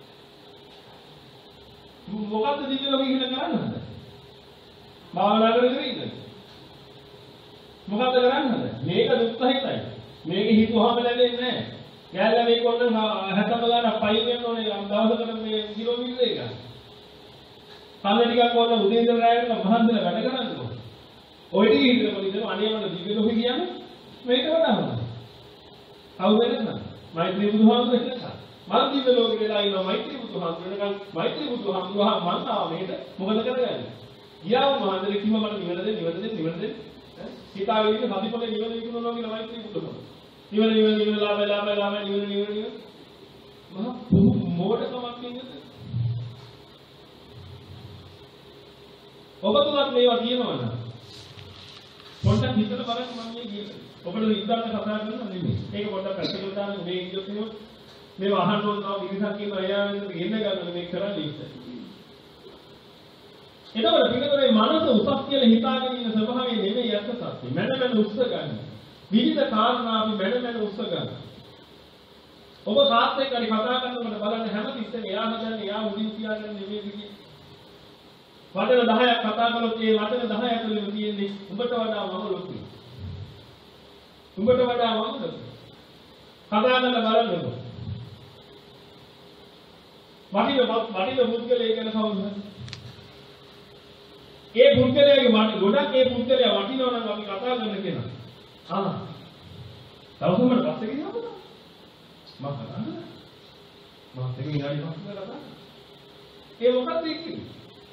මොකද්ද දින්ද ලෝකේ කියලා කරන්නේ? භාවනා කරගෙන ඉන්න. මොකද්ද කරන්නේ? මේක දුක්ඛහිතයි. මේක හිතුවාම ලැබෙන්නේ නැහැ. යැල්ලා මේක ඔන්න හැතම ගන්න පයින් යන්න ඕනේ යම් දවසකට මේ කිලෝමීටර එක. කන්න ටිකක් ඕන උදේ ඉඳලා රැයට මහන්සිලා වැඩ කරන්නකො. ඔය ටික හිතනකොට ඉතින් අනේ මම දිව්‍ය ලෝකෙ කියන්නේ මේක වඩා හොඳයි. කවුද වෙනද? මෛත්‍රී බුදුහාමුදුරුවෝ කියලා. මම දිව්‍ය ලෝකෙ වෙලා ඉනවා මෛත්‍රී බුදුහාමුදුරුවෝ. මෛත්‍රී බුදුහාමුදුරුවෝ මං ආව මේකට මොකද කරගන්නේ? ගියාම මහන්සිලා කිව්ව මට නිවන දෙන්න නිවන දෙන්න නිවන දෙන්න. හිතාගෙන ඉන්න සතිපොලේ නිවන විකුණනවා කියලා මෛත්‍රී බුදුහාමුදුරුවෝ. නිවන නිවන නිවන ලාභ ලාභ ලාභ නිවන නිවන නිවන මහා මොඩකමක් කියන්නේ. ඔබ තුලත් මේවා තියෙනවා නේද? පොඩ්ඩක් හිතලා බලන්න මම මේ කියන්නේ. ඔබට ඉස්සරහට කතා කරනවා නෙමෙයි. ඒක පොඩ්ඩක් පැත්තකට දාන්න මේ ඉන්නොත් මේව අහන්න ඕන තව විදිහක් කියනවා එයා වෙනද ගෙන්න ගන්න මේ කරන්නේ ඉතින්. එතකොට පිටුනේ මනස උසස් කියලා හිතාගෙන ඉන්න ස්වභාවය නෙමෙයි අර්ථ සත්‍ය. මන මන උස්ස ගන්න. විවිධ කාරණා අපි මන මන උස්ස ගන්න. ඔබ කාත් එක්ක හරි කතා කරනකොට බලන්න හැමතිස්සෙම එයා හදන්නේ එයා උදින් කියාගෙන නෙමෙයි කියන්නේ. වචන දහයක් කතා කළොත් ඒ වචන දහය ඇතුළේ තියෙන්නේ උඹට වඩා මම ලොකුයි. උඹට වඩා මම ලොකුයි. කතා කරලා බලන්නකො. වටින වටින පුද්ගලයෙක් ගැන කවුද? ඒ පුද්ගලයාගේ වටින ගොඩක් ඒ පුද්ගලයා වටිනවා නම් අපි කතා කරන්න කෙනා. ආ. තවසමකට පස්සේ ගියාද? මම කතා කරා. මම තේ විනාඩි පහක් කතා කරා. ඒ මොකක්ද කියන්නේ?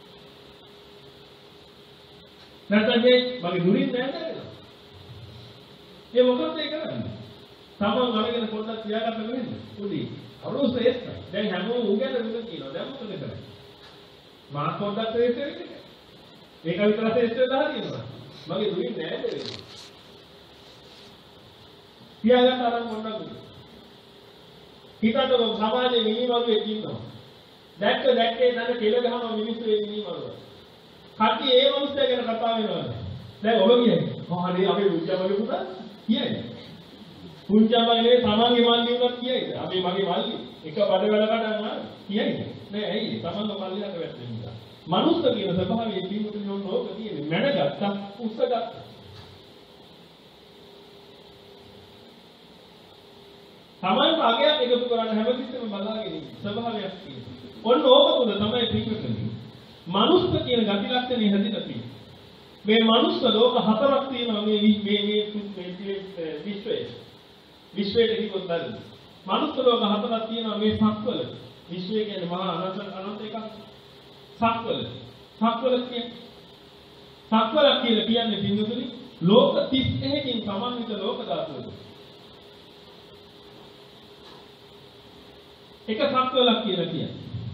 නැත්නම් මගේ දුරින් නෑ නේද? ඒ මොකක්ද ඒ කරන්නේ? තමන් අරගෙන පොඩ්ඩක් තියාගන්න වෙන්නේ. උඩි. අවුරුදු ශ්‍රේෂ්ඨයි. දැන් හැමෝම උගල විතර කියනවා. දැන් මොකද කරන්නේ? මා පොඩ්ඩක් ශ්‍රේෂ්ඨ වෙන්නේ. ඒක විතර ශ්‍රේෂ්ඨ වෙලා හරියනවා. මගේ දුරින් නෑ නේද? තියාගන්න අරන් පොඩ්ඩක් උඩි. හිතට සමාජයේ මිනිමරුවෙක් ඉන්නවා. දැක්ක දැක්කේ නැද කෙල ගහනවා මිනිස්සු ඒ මිනිමරුව. කටි ඒ මිනිස්සු ගැන කතා වෙනවා. දැන් ඔබ කියන්නේ කොහොමද අපි උච්චාවල පුතා කියන්නේ? උච්චාවලේ තමන්ගේ මල්ලි උනත් කියයිද? අපි මගේ මල්ලි එක බඩ වල කඩනවා කියයිද? නෑ ඇයි? තමන්ගේ මල්ලිලට වැටෙන්නේ නිසා. මනුස්ස කියන ස්වභාවයේ ජීවිතේ නෝන ඕක තියෙන්නේ. මැඩගත්තා උස්සගත්තා. තමන්ට අගයක් එකතු කරන්න හැමතිස්සෙම බලාගෙන ඉන්න ස්වභාවයක් තියෙනවා. ඔන්න ඕක තුන තමයි පිටුකන්නේ. මනුස්ස කියන ගති ලක්ෂණය හැදිලා තියෙනවා. මේ මනුස්ස ලෝක හතරක් තියෙනවා මේ මේ මේ විශ්වයේ. විශ්වයේ කිව්වොත් බලන්න. මනුස්ස ලෝක හතරක් තියෙනවා මේ සක්වල. විශ්වය කියන්නේ මහා අනන්ත අනන්ත එකක්. සක්වල. සක්වල කියන්නේ සක්වල කියලා කියන්නේ පින්වතුනි ලෝක තිස් එකකින් සමන්විත ලෝක ධාතුවක. එක සක්වලක් කියලා කියන්නේ.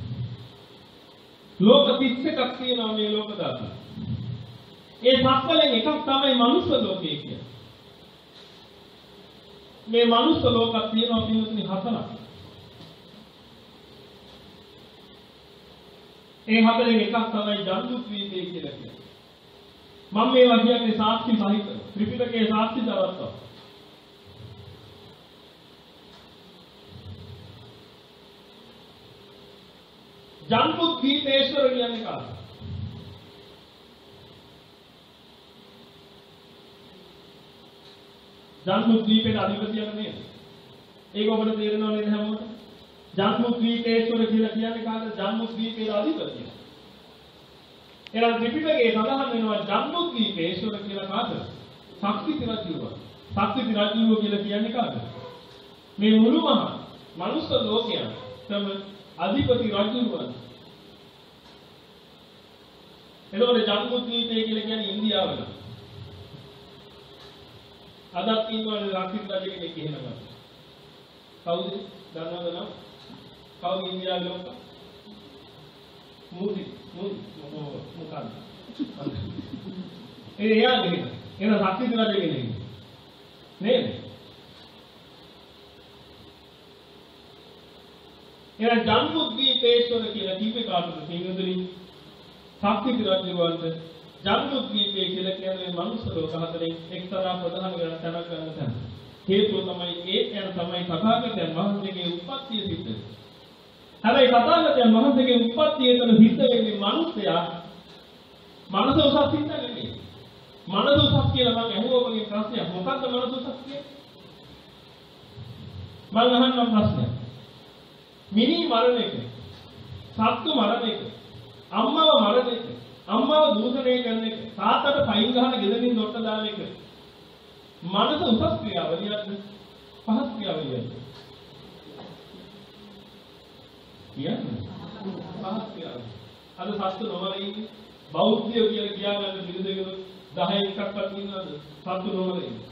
ලෝක තිස් එකක් තියෙනවා මේ ලෝක ධාතුව. ඒ සක්වලෙන් එකක් තමයි මනුස්ස ලෝකය කියන්නේ. මේ මනුස්ස ලෝකයක් තියෙනවා පින්වතුනි හතරක්. ඒ හතරෙන් එකක් තමයි ජම්බුද්වීපය කියලා කියන්නේ. මම මේවා කියන්නේ සාක්ෂි සහිත ත්‍රිපිටකයේ සාක්ෂි දවස්වල. ජම්බුද්වීපේශ්වර කියන්නේ කාටද? ජම්බුද්වීපේ අධිපතියක් නේද? ඒක ඔබට තේරෙනව නේද හැමෝටම? ජම්බුද්වීපේශ්වර කියලා කියන්නේ කාටද? ජම්බුද්වීපේ අධිපතිය. එහෙනම් ත්‍රිපිටකයේ සඳහන් වෙනවා ජම්බුද්වීපේශ්වර කියලා කාටද? සක්විති රජුව. සක්විති රජුව කියලා කියන්නේ කාටද? මේ මුළු මහා මනුස්ස ලෝකයන් තම අධිපති රජුව. එතකොට ජම්බුද්වීපය කියලා කියන්නේ ඉන්දියාවල. අදත් ඉන්නවනේ සක්විති රජ කෙනෙක් එහෙම. කවුද? දන්නවද නම? කවුද ඉන්දියාවේ ලෝක? මෝදි මෝදි මොකක්ද? ඒ එයාගේ නේද? එන සක්විති රජ කෙනෙක් නේද? එන ජම්බුද්වීපේශ්වර කියලා කිව්වේ කාටද? පින්වතුනි සක්විති රජුවන්ට ජම්බුද්වීපය කියලා කියන්නේ මනුස්ස ලෝක හතරෙන් එක්තරා ප්‍රධාන තැනක් ගන්න තැන. හේතුව තමයි ඒ යන තමයි තථාගතයන් වහන්සේගේ උප්පත්තිය සිද්ධ වෙන්නේ. හැබැයි තථාගතයන් වහන්සේගේ උප්පත්තිය එතන සිද්ධ වෙන්නේ මිනිස්සයා මනස උසස් සිද්ධ නෙමෙයි. මනස උසස් කියලා මම අහුවා වගේ ප්‍රශ්නයක්. මොකක්ද මනස උසස් කියන්නේ? මම අහන්නම් ප්‍රශ්නයක්. මිනි මරණ එක, සත්තු මරණ එක, අම්මව මරණ එක, අම්මව දූෂණය කරන එක, තාත්තට පයින් ගහන ගෙදරින් දොට්ට දාන එක. මනස උසස් ක්‍රියාවලියක්ද? පහත් ක්‍රියාවලියක්ද? කියන්නේ පහත් ක්‍රියාවලිය. අද සත්තු නොමරන ඉන්නේ බෞද්ධයෝ කියලා කියාගන්න බිරිඳගෙන දහය එකක්වත් ඉන්නවද? සත්තු නොමරන ඉන්නේ.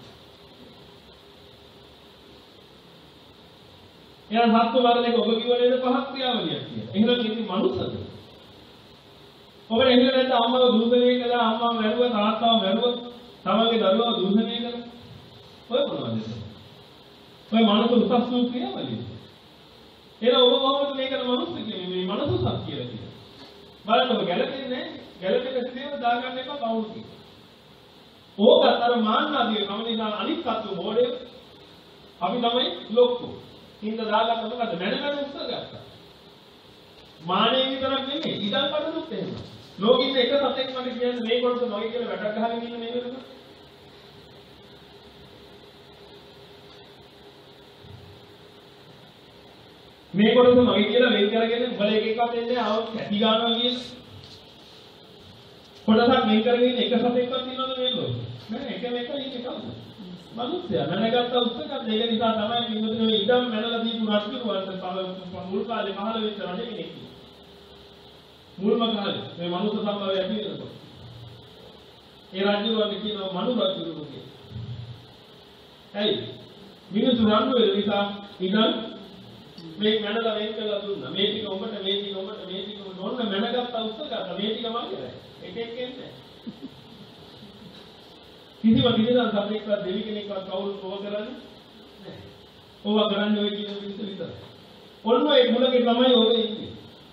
එයා සත්තු මරණ එක ඔබ කිව්ව නේද පහත් ක්‍රියාවලියක් කියලා. එහෙනම් ඉතින් මනුස්සද? ඔබට එහෙම නැත්නම් අම්මව දූෂණය කළා, අම්මව මැරුවා, තාත්තව මැරුවා, තමන්ගේ දරුවව දූෂණය කළා. ඔය මොනවද? ඔය මනස උසස් වූ ක්‍රියාවලිය. එහෙනම් ඔබ කොහොමද මේකට මනුස්ස කියන්නේ? මේ මනස උසස් කියලා කියන්නේ. බලන්න ඔබ ගැලපෙන්නේ නැහැ. ගැලපෙන ස්ත්‍රියව දාගන්න එපා කවුරුත්. ඕකත් අර මාන්නාදී කම නිසා අනිත් කතු මොඩේ අපි තමයි ලොක්කෝ. හින්ද දාගන්න මොකද මැනගන්න උත්සාහ ගත්තා. මානෙ විතරක් නෙමෙයි ඉඩම් කඩනුත් එහෙම. ලෝකෙින් එක සතෙක් මට කියන්නේ මේ කොටස මගේ කියලා වැටක් ගහගෙන ඉන්න මේ වෙනකොට. මේ කොටස මගේ කියලා වෙන් කරගෙන උඹලා එක එකක් දෙන්නේ ආව කැටි ගන්නවා කියලා. කොටසක් වෙන් කරගෙන එක සතෙක්වත් ඉන්නවද මේ ලෝකෙ? නෑ එකම එක ඉන්නේ කවුද? මනුස්සයා මැනගත්ත උත්සකත් ඒක නිසා තමයි පින්වතුනි මේ ඉඩම් මැනලා දීපු රජුරවන්ට මුල් කාලේ පහළ වෙච්ච රජ කෙනෙක්. මුල්ම කාලේ මේ මනුස්ස සම්භවය ඇති වෙනකොට ඒ රජුරවන්ට කියනවා මනු රජුරු කියලා. ඇයි? මිනිස්සු රණ්ඩු වෙන නිසා ඉඩම් මේ මැනලා වෙන් කරලා දුන්නා. මේ ටික ඔබට මේ ටික ඔබට මේ ටික ඔන්න මැනගත්ත උත්සකත් මේ ටික මගේ. එක එක එන්නේ. කිසිම විදිහකට සත්‍යයක් දෙවි කෙනෙක්වත් කවුරුත් ඕවා කරන්නේ නැහැ. ඕවා කරන්නේ ඔය කියන මිනිස්සු විතරයි. ඔන්න ඒ මුලකේ තමයි ඔබ ඉන්නේ.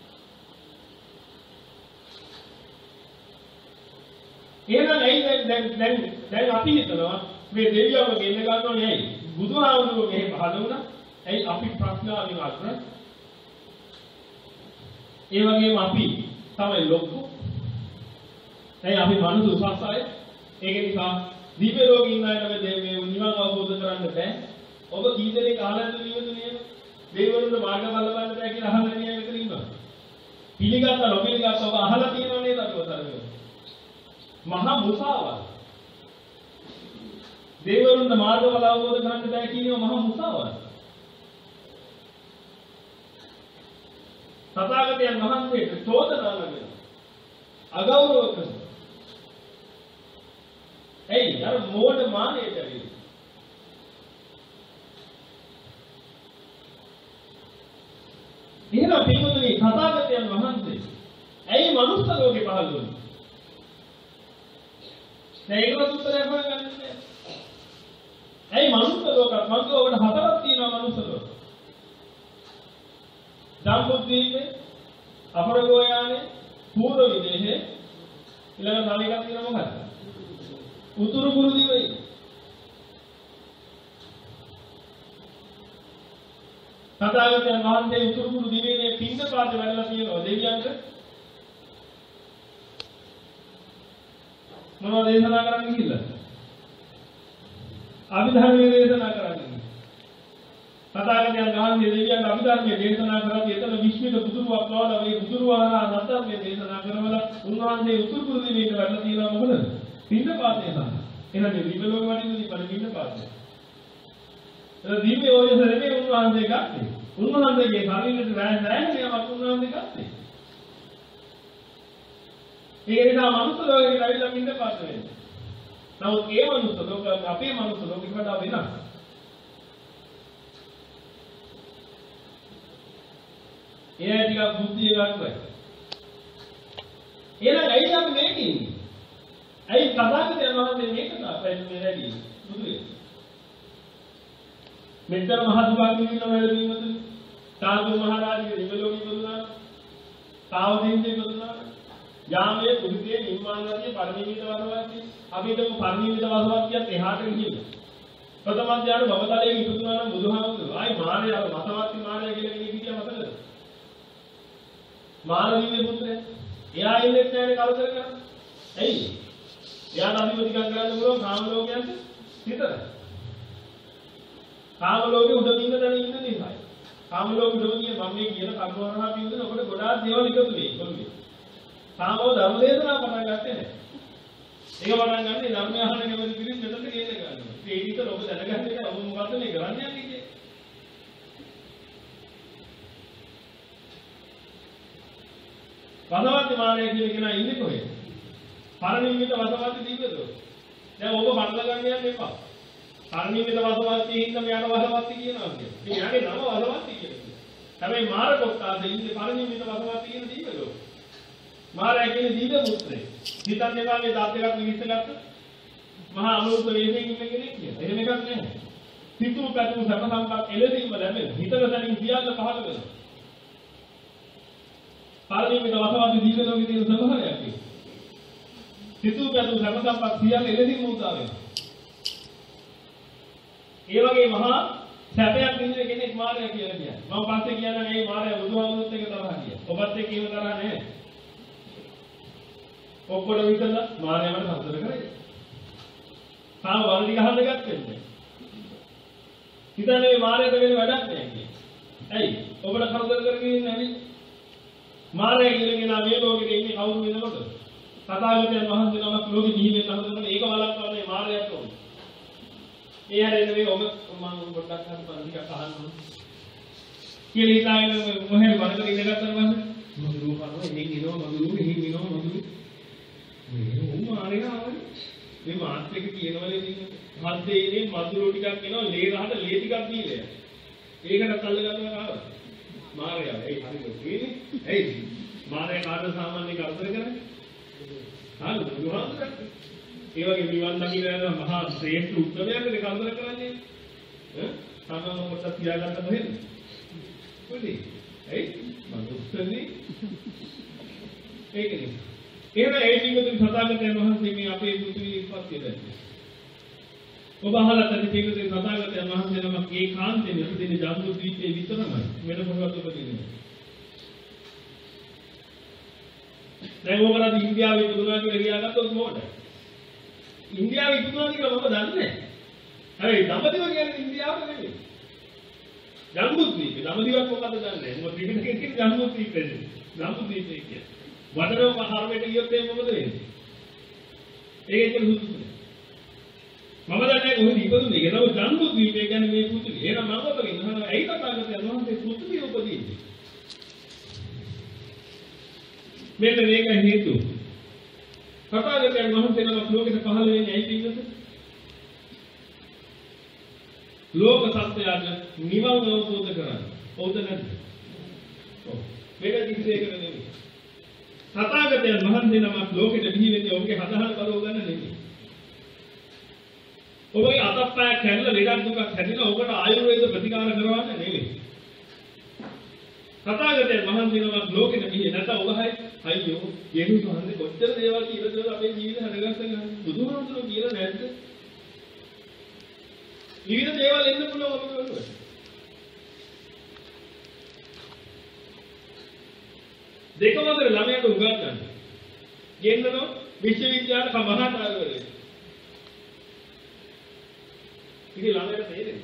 එහෙනම් ඇයි දැන් දැන් දැන් අපි හිතනවා මේ දෙවියන්ව ගෙන්න ගන්න ඕනේ ඇයි? බුදුහාමුදුරුවෝ මෙහෙ පහළ වුණා. ඇයි අපි ප්‍රඥාවෙන් අග්‍ර? ඒ වගේම අපි තමයි ලොකු. ඇයි අපි මනුස්ස උසස් අය? ඒක නිසා දිව්‍ය ලෝකේ ඉන්න අයට මේ නිවන් අවබෝධ කරන්න බෑ. ඔබ කී දෙනෙක් අහලාද නිවතුනේ? දෙවිවරුන්ට මාර්ග බල බලන්න බෑ කියලා අහලා නෑ මෙතන ඉන්නවා. පිළිගත්ත නොපිළිගත්ත ඔබ අහලා තියෙනව නේද අතවතරේ? මහා මුසාවාද. දෙවිවරුන්ට මාර්ග බල අවබෝධ කරන්න බෑ කියනවා මහා මුසාවාද. තථාගතයන් වහන්සේට චෝදනා ලැබෙනවා. අගෞරව කරනවා. එයි අර මෝඩ මානෙට ඇවිත්. එහෙනම් පින්වතුනි තථාගතයන් වහන්සේ ඇයි මනුස්ස ලෝකේ පහළ වුනේ? ඒකට උත්තරයක් හොයගන්න බැහැ. ඇයි මනුස්ස ලෝකත් මංගල ඔකට හතරක් තියෙනවා මනුස්ස ලෝක. ජම්බුද්වීපේ, අපරගෝයානේ, පූර්ව විදේහේ ඊළඟ තව එකක් තියෙනවා මොකක්ද? උතුරු කුරු දිවයින. තථාගතයන් වහන්සේ උතුරු කුරු දිවයිනේ පින්නපාත වැඩලා තියෙනවා දෙවියන්ට. මොනවද දේශනා කරන්න කියලා? අභිධර්මයේ දේශනා කරන්නේ. තථාගතයන් වහන්සේ දෙවියන් අභිධර්මයේ දේශනා කරද්දී එතන විශ්මිත පුදුරුවක් වවලා මේ පුදුරුවාරා නතරමේ දේශනා කරවලා උන්වහන්සේ උතුරු කුරු දිවයිනට වැඩලා තියෙනවා මොකද? පින්නපාතේ සඳහා. එහෙනම් මේ දිව්‍ය ලෝක වටින්නේ පරි පින්නපාතේ. ඒ දිව්‍ය ඕජස නෙමෙයි උන්වහන්සේ ගත්තේ. උන්වහන්සේගේ ශරීරයට රැඳ රැඳෙනවක් උන්වහන්සේ ගත්තේ. ඒ නිසා මනුස්ස ලෝකෙට ඇවිල්ලා පින්නපාත වෙන්නේ. නමුත් ඒ මනුස්ස ලෝක අපේ මනුස්ස ලෝකෙට වඩා වෙනස්. ඒ ටිකක් බුද්ධිය ගන්නවයි. එහෙනම් ඇයි අපි මේක ඉන්නේ? ඇයි තථාගතයන් වහන්සේ මේක අපෙන් මේ වැඩි බුදුරේ? මෙතන මහ දුකක් විඳින වෙලාවෙදී සාදු මහරජාගේ දිව්‍ය ලෝකෙ ඉපදුනා. තාවදීන්ගේ ඉපදුනා. යාමයේ කුරුතේ නිම්මානදී පරිණීත වසවත්ටි අපිටම පරිණීත වසවත්ටියත් එහාට ගිහිල්ලා. ප්‍රථම ඥාන භවතලයේ ඉපදුනා නම් බුදුහාමුදුරුවෝ ආයි මාර්යා වසවත්ටි මාර්යා කියලා කෙනෙක් හිටියා මතකද? මානවීය පුත්‍රය. එයා ඉන්නේ නැහැ කලතර කරන්නේ. ඇයි? එයාට අධිපතිකම් කරන්න පුළුවන් කාම ලෝකයන්ට විතරයි. කාම ලෝකෙ උඩ ඉන්න තැන ඉන්න නිසා. කාම ලෝකෙ උඩ ඉන්නේ මම මේ කියන කර්මවරහා පිළිබඳ ඔබට ගොඩාක් දේවල් එකතු වෙයි කොල්ලේ. කාමව ධර්ම දේශනා පටන් ගත්තේ නැහැ. ඒක පටන් ගන්නේ ධර්මය අහන කෙනෙකුට පිළිස් මෙතනට ගේන්න ගන්නවා. ඒ විතර ඔබ දැනගන්න එක ඔබ මොකද්ද මේ කරන්නේ කියන්නේ? වසවත්ති මානය කියන කෙනා ඉන්නේ කොහෙද? පරිණිමිත වසවත්ති දිව්‍යද? දැන් ඔබ බඳලා ගන්න යන්න එපා. පරිණිමිත වසවත්ති හින්දා මෙයාට වසවත්ති කියනවා කියන්නේ. ඉතින් යාගේ නම වසවත්ති කියලා. හැබැයි මාර කොට්ටාද ඉන්නේ පරිණිමිත වසවත්ති කියන දිව්‍යද? මාරයා කියන්නේ දිව්‍ය පුත්‍රයෙක්. හිතන්න එපා මේ දාත් එකක් විවිස්සගත්ත මහා අනුරූප වේදයෙන් ඉන්න කෙනෙක් කියලා. එහෙම එකක් නැහැ. සිතු පැතු සම සම්පත් එළදීම ලැබෙන. හිතන සැනින් සියල්ල පහළ වෙනවා. පරිණිමිත වසවත්ති දිව්‍ය ලෝකයේ තියෙන ස්වභාවයක් ඒක. සිතු පැතු සම සම්පත් සියල්ල එළදීම උදා වෙනවා. ඒ වගේ මහා සැපයක් විඳින කෙනෙක් මාරයා කියලා කියන්නේ. මම පස්සේ කියනවා මේ මාරයා බුදුහාමුදුරුවොත් එක තරහ කියලා. ඔබත් එක්ක ඒව තරහ නැහැ. ඔක්කොට විතරලා මාරයා මට සම්තර කරේ. තාම වරදි ගහන්න ගත්තේ. හිතන්නේ මේ මාරයාට වෙන වැඩක් නැහැ කියන්නේ. ඇයි? ඔබට කරදර කරගෙන ඉන්නේ නැවි. මාරයා කියලාගෙන මේ ලෝකෙට ඉන්නේ කවුරු වෙනකොට? තථාගතයන් වහන්සේ නමක් ලෝකෙ ජීවිතය හදනකොට ඒක වළක්වන්නේ මාරයාට ඕනේ. ඒ හැරෙන්නේ මේ ඔබ මම පොඩ්ඩක් අහන්න පරිදිකක් අහන්න ඕනේ. කියලා හිතාගෙන මොහෙල් වරදක ඉඳගත්තම පස්සේ මම දුරු කරනවා ඉන්නේ ඉනෝ මම දුරු ගිහින් ඉනෝ මම දුරු මේ උන් මාරයා ආවනේ. මේ මාත් එක කියනවලේ ඉන්නේ. මද්දේ ඉන්නේ මදුරු ටිකක් එනවා ලේ රහට ලේ ටිකක් දීලා. ඒකට කල්ල ගන්නවා ආවා. මාරයා ඒ හරියට කියන්නේ. ඇයි? මාරයා කාටද සාමාන්‍ය කරදර කරන්නේ? හා බුදුහාමුදුරුවෝ ඒ වගේ නිවන් දකින්න යන මහා ශ්‍රේෂ්ඨ උත්තරයකට කරදර කරන්නේ ඈ සාමාන්‍ය කොට තියාගන්න බැහැ කොහේ ඒ මම උත්තරේ ඒකනේ එහෙම ඒ ජීවිතේ සතාගතයන් වහන්සේ මේ අපේ පෘථිවි ඉස්පත් දෙන්නේ ඔබ අහලා තියෙන ජීවිතේ සතාගතයන් වහන්සේ නමක් ඒකාන්තයෙන් ඉපදෙන ජම්බුද්වීපයේ විතරමයි වෙන කොහොමවත් උපදින්නේ දැන් ඔබලා ඉන්දියාවේ ඉපදුනා කියලා කියාගත්තොත් මොකටද ඉන්දියාවේ ඉපදුනා කියලා මම දන්නේ නැහැ. හැබැයි දඹදිව කියන්නේ ඉන්දියාවේ නෙමෙයි. ජම්බුද්වීපේ දඹදිවක් මොකද්ද දන්නේ නැහැ. මොකද ත්‍රිපිටකයේ කියන ජම්බුද්වීපේ නෙමෙයි. ජම්බුද්වීපේ කියන්නේ. වඩරව පහරමෙට ගියොත් එහෙනම් මොකද වෙන්නේ? ඒක ඒක සුදුසුයි. මම දන්නේ කොහෙද ඉපදුනේ කියලා. ඒක ජම්බුද්වීපේ කියන්නේ මේ පෘථිවිය. එහෙනම් මම ඔබගෙන් අහනවා ඇයි තථාගතයන් වහන්සේ පෘථිවිය උපදීන්නේ? මෙන්න මේක හේතු. තථාගතයන් වහන්සේ නමක් ලෝකෙට පහළ වෙන්නේ ඇයි පින්නත? ලෝක සත්‍යයට නිවන් අවබෝධ කරගන්න. ඔව්ද නැද්ද? ඔව්. මේක කිසිසේකට නෙමෙයි. තථාගතයන් වහන්සේ නමක් ලෝකෙට බිහි වෙන්නේ ඔබගේ හදහන බලව ගන්න නෙමෙයි. ඔබගේ අතප්පය කැඩලා ලෙඩක් දුකක් හැදෙනවා ඔබට ආයුර්වේද ප්‍රතිකාර කරවන්න නෙමෙයි. තථාගතයන් වහන්සේ නමක් ලෝකෙට බිහි නැත්නම් ඔබ හයි අයියෝ යේසුස් වහන්සේ කොච්චර දේවල් කියලා දෙනවා අපේ ජීවිත හදගස්සගෙන බුදුහාමුදුරුවෝ කියලා නැද්ද? විවිධ දේවල් එන්න පුළුවන් අපිට වලට. දෙකම අතර ළමයාට උගන්වන්න. ගෙන්නනවා විශ්වවිද්‍යාල මහාචාර්යවරයෙක්. ඉතින් ළමයාට තේරෙන්නේ.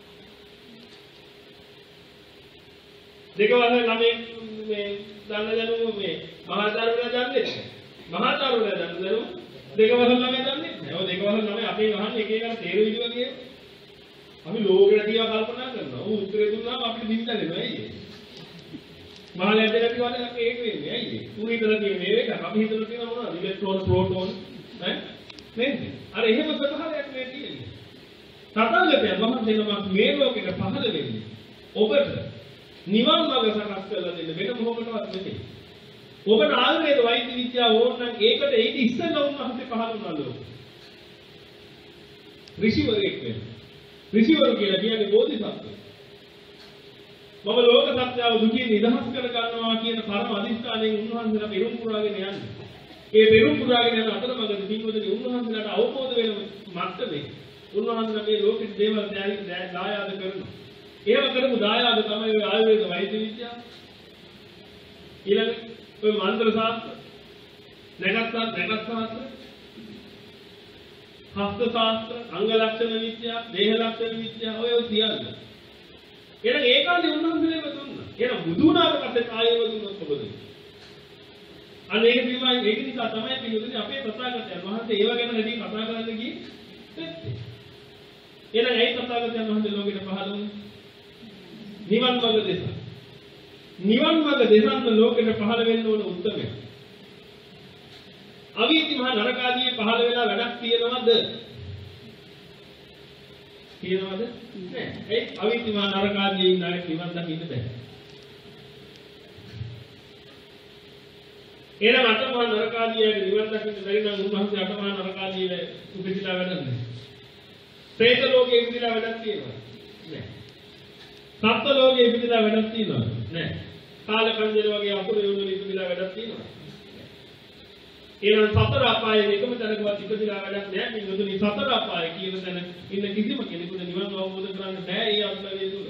දෙකම අතර ළමයි මේ දන්න දැනුම මේ මහාචාර්යවරයා දන්නේ නැහැ. මහාචාර්යවරයා දන්න දැනුම දෙකම අතර ළමයා දන්නේ නැහැ. ඔය දෙකම අතර ළමයි අපේ වහන්නේ එක එකට තේරෙවිද වගේ. අපි ලෝකෙට තියා කල්පනා කරනවා. ඌ උත්තරේ දුන්නාම අපිට දිවිලා දෙනවා. ඇයි ඒ? මහලැද්ද නැති වල ඒක වෙන්නේ. ඇයි ඒ? ඌ හිතලා තියෙන්නේ මේක. අපි හිතලා තියෙන මොනවද? ඉලෙක්ට්‍රෝන, ප්‍රෝටෝන ඈ නේද? අර එහෙම ස්වභාවයක් මේ තියෙන්නේ. තථාගතයන් වහන්සේ නමක් මේ ලෝකෙට පහළ වෙන්නේ ඔබට නිවන් මාර්ග සකස් කරලා දෙන්න වෙන මොහොතකවත් නෙමෙයි. ඔබට ආයුර්වේද වෛද්‍ය විද්‍යාව ඕන නම් ඒකට ඒක ඉස්සෙල්ලා උන්වහන්සේ පහළ වුණා ලෝකෙ. ඍෂිවරයෙක් වෙන්න. ඍෂිවරු කියලා කියන්නේ බෝධිසත්වයෝ. මම ලෝක සත්‍යව දුකින් නිදහස් කර ගන්නවා කියන පරම අදිස්ථානයෙන් උන්වහන්සේලා පෙරම් පුරාගෙන යන්නේ. ඒ පෙරම් පුරාගෙන යන අතරමඟදී පින්වතුනි උන්වහන්සේලාට අවබෝධ වෙන මට්ටමේ උන්වහන්සේලා මේ ලෝකෙට දේවල් දායාද කරනවා. ඒව කරපු දායාද තමයි ඔය ආයුර්වේද වෛද්‍ය විද්‍යාව. ඊළඟ ඔය මන්ත්‍ර ශාස්ත්‍ර, නැගත් නැගත් ශාස්ත්‍ර, හස්ත ශාස්ත්‍ර, අංග ලක්ෂණ විද්‍යාව, දේහ ලක්ෂණ විද්‍යාව ඔය සියල්ල. එහෙනම් ඒ කාලේ උන්වහන්සේලම දුන්නා. එහෙනම් බුදු වුණාට පස්සේ ආයෙම දුන්නොත් මොකද? අන්න ඒක පිළිබඳ ඒක නිසා තමයි පිළිතුරේ අපේ තථාගතයන් වහන්සේ ඒව ගැන වැඩි කතා කරන්න ගියේ. එහෙනම් ඒ තථාගතයන් වහන්සේ ලෝකෙට පහළ වුණේ නිවන් මාර්ග දෙස. නිවන් මාර්ග දෙසන්න ලෝකෙට පහළ වෙන්න ඕන උත්තරය. අවීති මහ නරකාදී පහළ වෙලා වැඩක් තියනවද? තියනවද? නෑ. ඒ අවීති මහ නරකාදී ඉන්න අය නිවන් දකින්න බෑ. එහෙනම් අටමහා නරකාදීයගේ නිවන් දකින්න බැරි නම් උන්වහන්සේ අටමහා නරකාදීයේ උපදිලා වැඩන්නේ. പ്രേත ලෝකයේ උපදිලා වැඩක් තියෙනවද? නෑ. සත්ත්ව ලෝකයේ උපදිලා වැඩක් තියෙනවද? නෑ. කාල කන්දල වගේ අසුරයෝ වල උපදිලා වැඩක් තියෙනවද? එහෙනම් සතර අපායේ එකම තැනකවත් ඉපදිලා වැඩක් නෑ. මේ මුදුනි සතර අපායේ කියන තැන ඉන්න කිසිම කෙනෙකුට නිවන් අවබෝධ කරගන්න බෑ. ඒ අත්දැකීම තුල.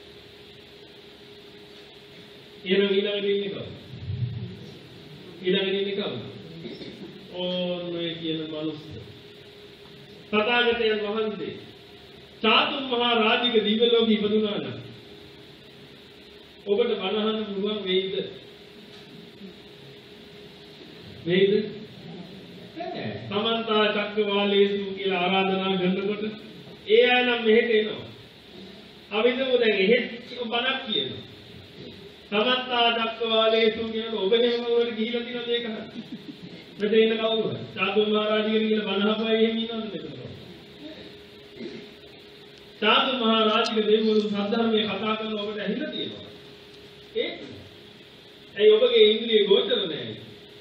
එහෙනම් ඊළඟට ඉන්නේ කවුද? ඊළඟට ඉන්නේ කවුද? ඕන්නේ කියන මනුස්ස. තථාගතයන් වහන්සේ චාතුම් මහා රාජික දිව්‍ය ලෝකෙ ඉපදුනා නම් ඔබට බණහන්න පුළුවන් වෙයිද? වෙයිද? නෑ. සමන්ත චක්කවාලේසු කියලා ආරාධනා කරනකොට ඒ අය නම් මෙහෙට එනවා. අවිදමු දැන් එහෙත් බණක් කියනවා. සමන්ත චක්කවාලේසු කියන ඔබ එහෙම වල ගිහිලා තියෙනවද ඒක හරි? මෙතන ඉන්න කවුරුද? චාතුම් මහා රාජික කියලා බණ අහපුවා එහෙම ඉන්නවද මෙතන? චාතුම් මහා රාජික දෙවිවරු සද්ධර්මයේ කතා කරන ඔබට ඇහිලා තියෙනවා. ඒක. ඇයි ඔබගේ ඉන්ද්‍රිය ගෝචර නැහැ?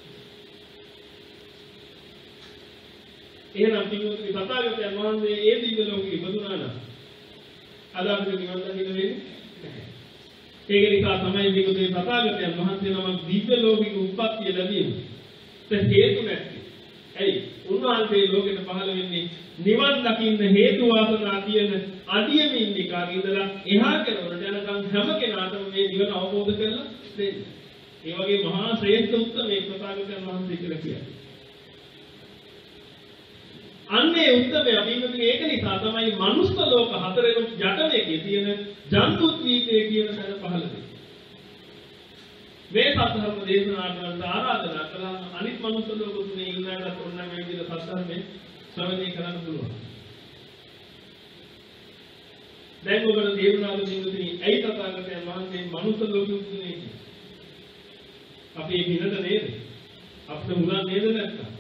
එහෙනම් පින්වතුනි තථාගතයන් වහන්සේ ඒ දිව්‍ය ලෝකෙ ඉපදුනා නම් අද අපිට නිවන් දකින්න වෙන්නේ නැහැ. ඒක නිසා තමයි පින්වතුනි තථාගතයන් වහන්සේ නමක් දිව්‍ය ලෝකෙක උත්පත්තිය ලැබීම. ඒ හේතු නැති. ඇයි? උන්වහන්සේ ලෝකෙට පහළ වෙන්නේ නිවන් දකින්න හේතු වාසනා තියෙන අදියම ඉන්නේ කාගේ ඉඳලා එහා කෙරවලට යනකම් හැම කෙනාටම මේ නිවන අවබෝධ කරලා දෙන්න. ඒ වගේ මහා ශ්‍රේෂ්ඨ උත්තමේ තථාගතයන් වහන්සේ කියලා කියන්නේ. අන්නේ උත්තමය පින්වතුනි ඒක නිසා තමයි මනුස්ස ලෝක හතරෙම යටමේකේ තියෙන ජන්තුද්වීපයේ කියන තැන පහළ වෙන්නේ. මේ සත්‍යධර්ම දේශනා කරන්න ආරාධනා කළාම අනිත් මනුස්ස ලෝක තුනේ ඉන්නකට ඔන්න මේ විදිහට සත්‍යධර්මයේ ශ්‍රවණය කරන්න පුළුවන්. දැන් ඔබට තේරුණාද පින්වතුනි ඇයි තථාගතයන් වහන්සේ මනුස්ස ලෝකෙ උතුනේ කියන්නේ? අපි ඒ පිනට නේද? අපිට මුලන් නේද නැත්තම්?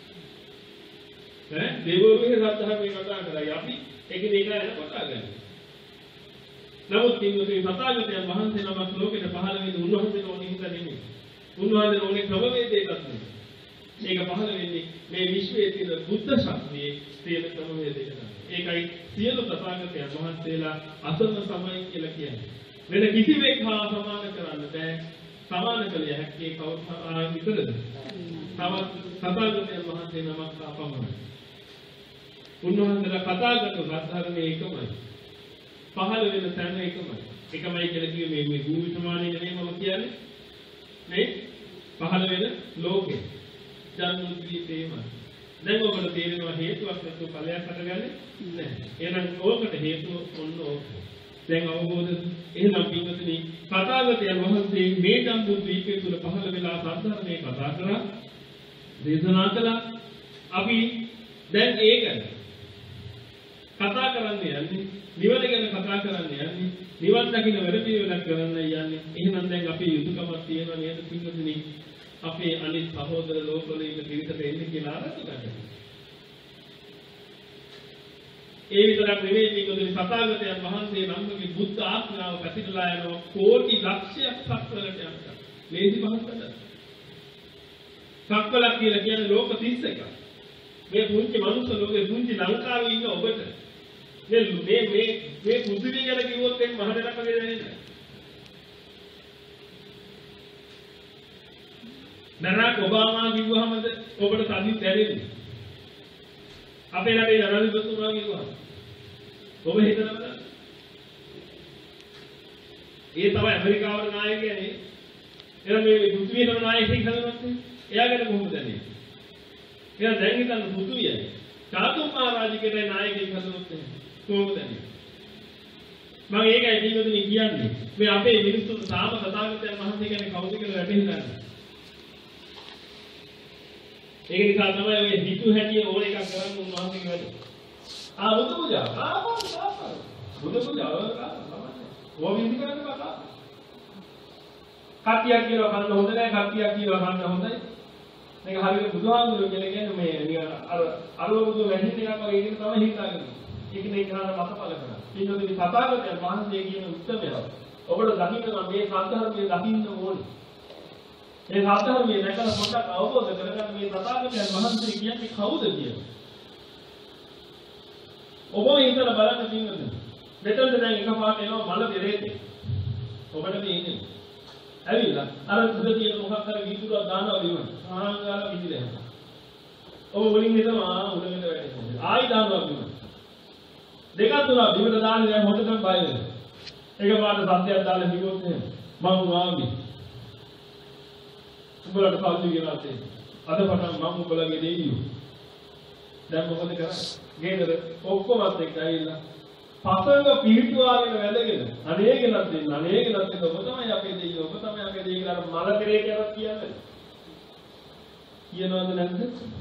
ඈ දේවෝරුවේ සත්‍යධර්මයේ කතා කරයි අපි එකිනෙක යන කතා කරන්නේ. නමුත් මේ සතාගතයන් වහන්සේ නමක් ලෝකෙට පහළ වෙන්නේ උන්වහන්සේ ඕනේ හින්දා නෙමෙයි. උන්වහන්සේ ඕනේ ක්‍රමවේදයකට නෙමෙයි. මේක පහළ වෙන්නේ මේ විශ්වයේ තියෙන බුද්ධ ශක්තියේ තියෙන ක්‍රමවේදයකට. ඒකයි සියලු තථාගතයන් වහන්සේලා අසන්න සමයි කියලා කියන්නේ. වෙන කිසිවෙක් හා සමාන කරන්න බෑ. සමාන කළ හැකි කවුරු විතරද? තවත් තථාගතයන් වහන්සේ නමක් අපමණයි. උන්වහන්සේලා කතා කරන සත්‍යධර්මයේ එකමයි. පහළ වෙන තැන එකමයි. එකමයි කියලා කිව්වේ මේ මේ භූමි ප්‍රමාණය නෙමෙයි මම කියන්නේ. මේ පහළ වෙන ලෝකේ. ජන්මද්වීපේම. දැන් ඔබට තේරෙනවා හේතුවක් නැතුව ඵලයක් හටගන්නේ නැහැ. එහෙනම් ඕකට හේතුව ඔන්න ඕක. දැන් අවබෝධ එහෙනම් පින්වතුනි තථාගතයන් වහන්සේ මේ ජන්මද්වීපය තුල පහළ වෙලා සත්‍යධර්මයේ කතා කරා දේශනා කළා. අපි දැන් ඒක කතා කරන්න යන්නේ නිවන ගැන කතා කරන්න යන්නේ නිවන් දකින්න වැඩ පිළිවෙලක් කරන්න යන්නේ. එහෙනම් දැන් අපේ යුතුයකමක් තියෙනවා නේද පින්වතුනි? අපේ අනිත් සහෝදර ලෝකවල ඉන්න පිරිසට එන්න කියලා ආරම්භ කරගන්න. ඒ විතරක් නෙවෙයි පින්වතුනි තථාගතයන් වහන්සේ නම්ගේ බුද්ධ ආඥාව පැතිරලා යනවා කෝටි ලක්ෂයක් සක්වලට යනවා. මේදි මහත්තයා. සක්වලක් කියලා කියන්නේ ලෝක තිස් එකක්. මේ පුංචි මනුස්ස ලෝකේ පුංචි ලංකාවේ ඉන්න ඔබට මේ මේ මේ මේ පෘථිවිය ගැන කිව්වොත් එක් මහ දෙයක් වගේ දැනෙන්නේ. බරාක් ඔබාමා කිව්වහමද ඔබට සල්ලි දැනෙන්නේ. අපේ රටේ ජනාධිපතිතුමා කිව්වහම ඔබ හිතනවද? ඒ තමයි ඇමරිකාවේ නායකයා නේ. එහෙනම් මේ පෘථිවියේම නායකයෙක් හදනවත් එයාගෙන කොහොමද දැනෙන්නේ? එයා දැන් හිතන්න පෘථිවියයි. චාතුම් මහරජකේ නායකයෙක් හදනවත් කොහොමද දැනෙන්නේ? මම ඒකයි පිටුදින් කියන්නේ. මේ අපේ මිනිස්සුන්ට සාම තථාගතයන් වහන්සේ කියන්නේ කවුද කියලා වැටහෙන්නේ නැහැ. ඒක නිසා තමයි ඔය හිතු හැටිය ඕන එකක් කරන්න උන්වහන්සේ කියන්නේ. ආ බුදු පූජා. ආ බුදු පූජා. ඔය විදි කරන්න බෑ. කට්ටියක් කියලා කන්න හොඳ නැහැ. කට්ටියක් කියලා කන්න හොඳයි. මේක හරියට බුදුහාමුදුරුවෝ කියලා කියන්නේ මේ නිකන් අර අරව බුදු වැහින් එකක් වගේ ඉතින් තමයි හිතාගන්නේ. ඒක නේ කරන්න මතපල කරා. ඊළඟට තථාගතයන් වහන්සේ කියන උත්තරය ඔබට දකින්න නම් මේ සත්‍යධර්මයේ දකින්න ඕනේ. මේ සත්‍යධර්මයේ දැකලා පොඩ්ඩක් අවබෝධ කරගන්න මේ තථාගතයන් වහන්සේ කියන්නේ කවුද කියලා. ඔබ හිතලා බලන්න පින්වතුනි. මෙතනද දැන් එකපාරට එනවා මල පෙරේතේ. ඔබට මේ ඉන්නේ. ඇවිල්ලා අර සුද කියන මොකක් හරි විදුරක් දානවා විවන. ආංගාල විදිහට. ඔබ වලින් හිතනවා ආ උඩකට වැටෙනවා. ආයි දානවා විවන. දෙකක් තුනක් විවන දාන්නේ දැන් හොටටම බය වෙනවා. එකපාරට සත්‍යයක් දාලා කිව්වොත් එහෙම මම වාගේ. උඹලට සල්ලි ගෙනත් දෙන්න. අද පටන් මම උඹලගේ දෙයියෝ. දැන් මොකද කරන්නේ? ගේනද ඔක්කොමත් එක්ක ඇවිල්ලා පසංග පිහිටුවාගෙන වැදගෙන අනේ ගෙනත් දෙන්න අනේ ගෙනත් දෙන්න ඔබ තමයි අපේ දෙයියෝ ඔබ තමයි අපේ දෙයියෝ කියලා මල පෙරේතයවත් කියන්නේ. කියනවද නැද්ද?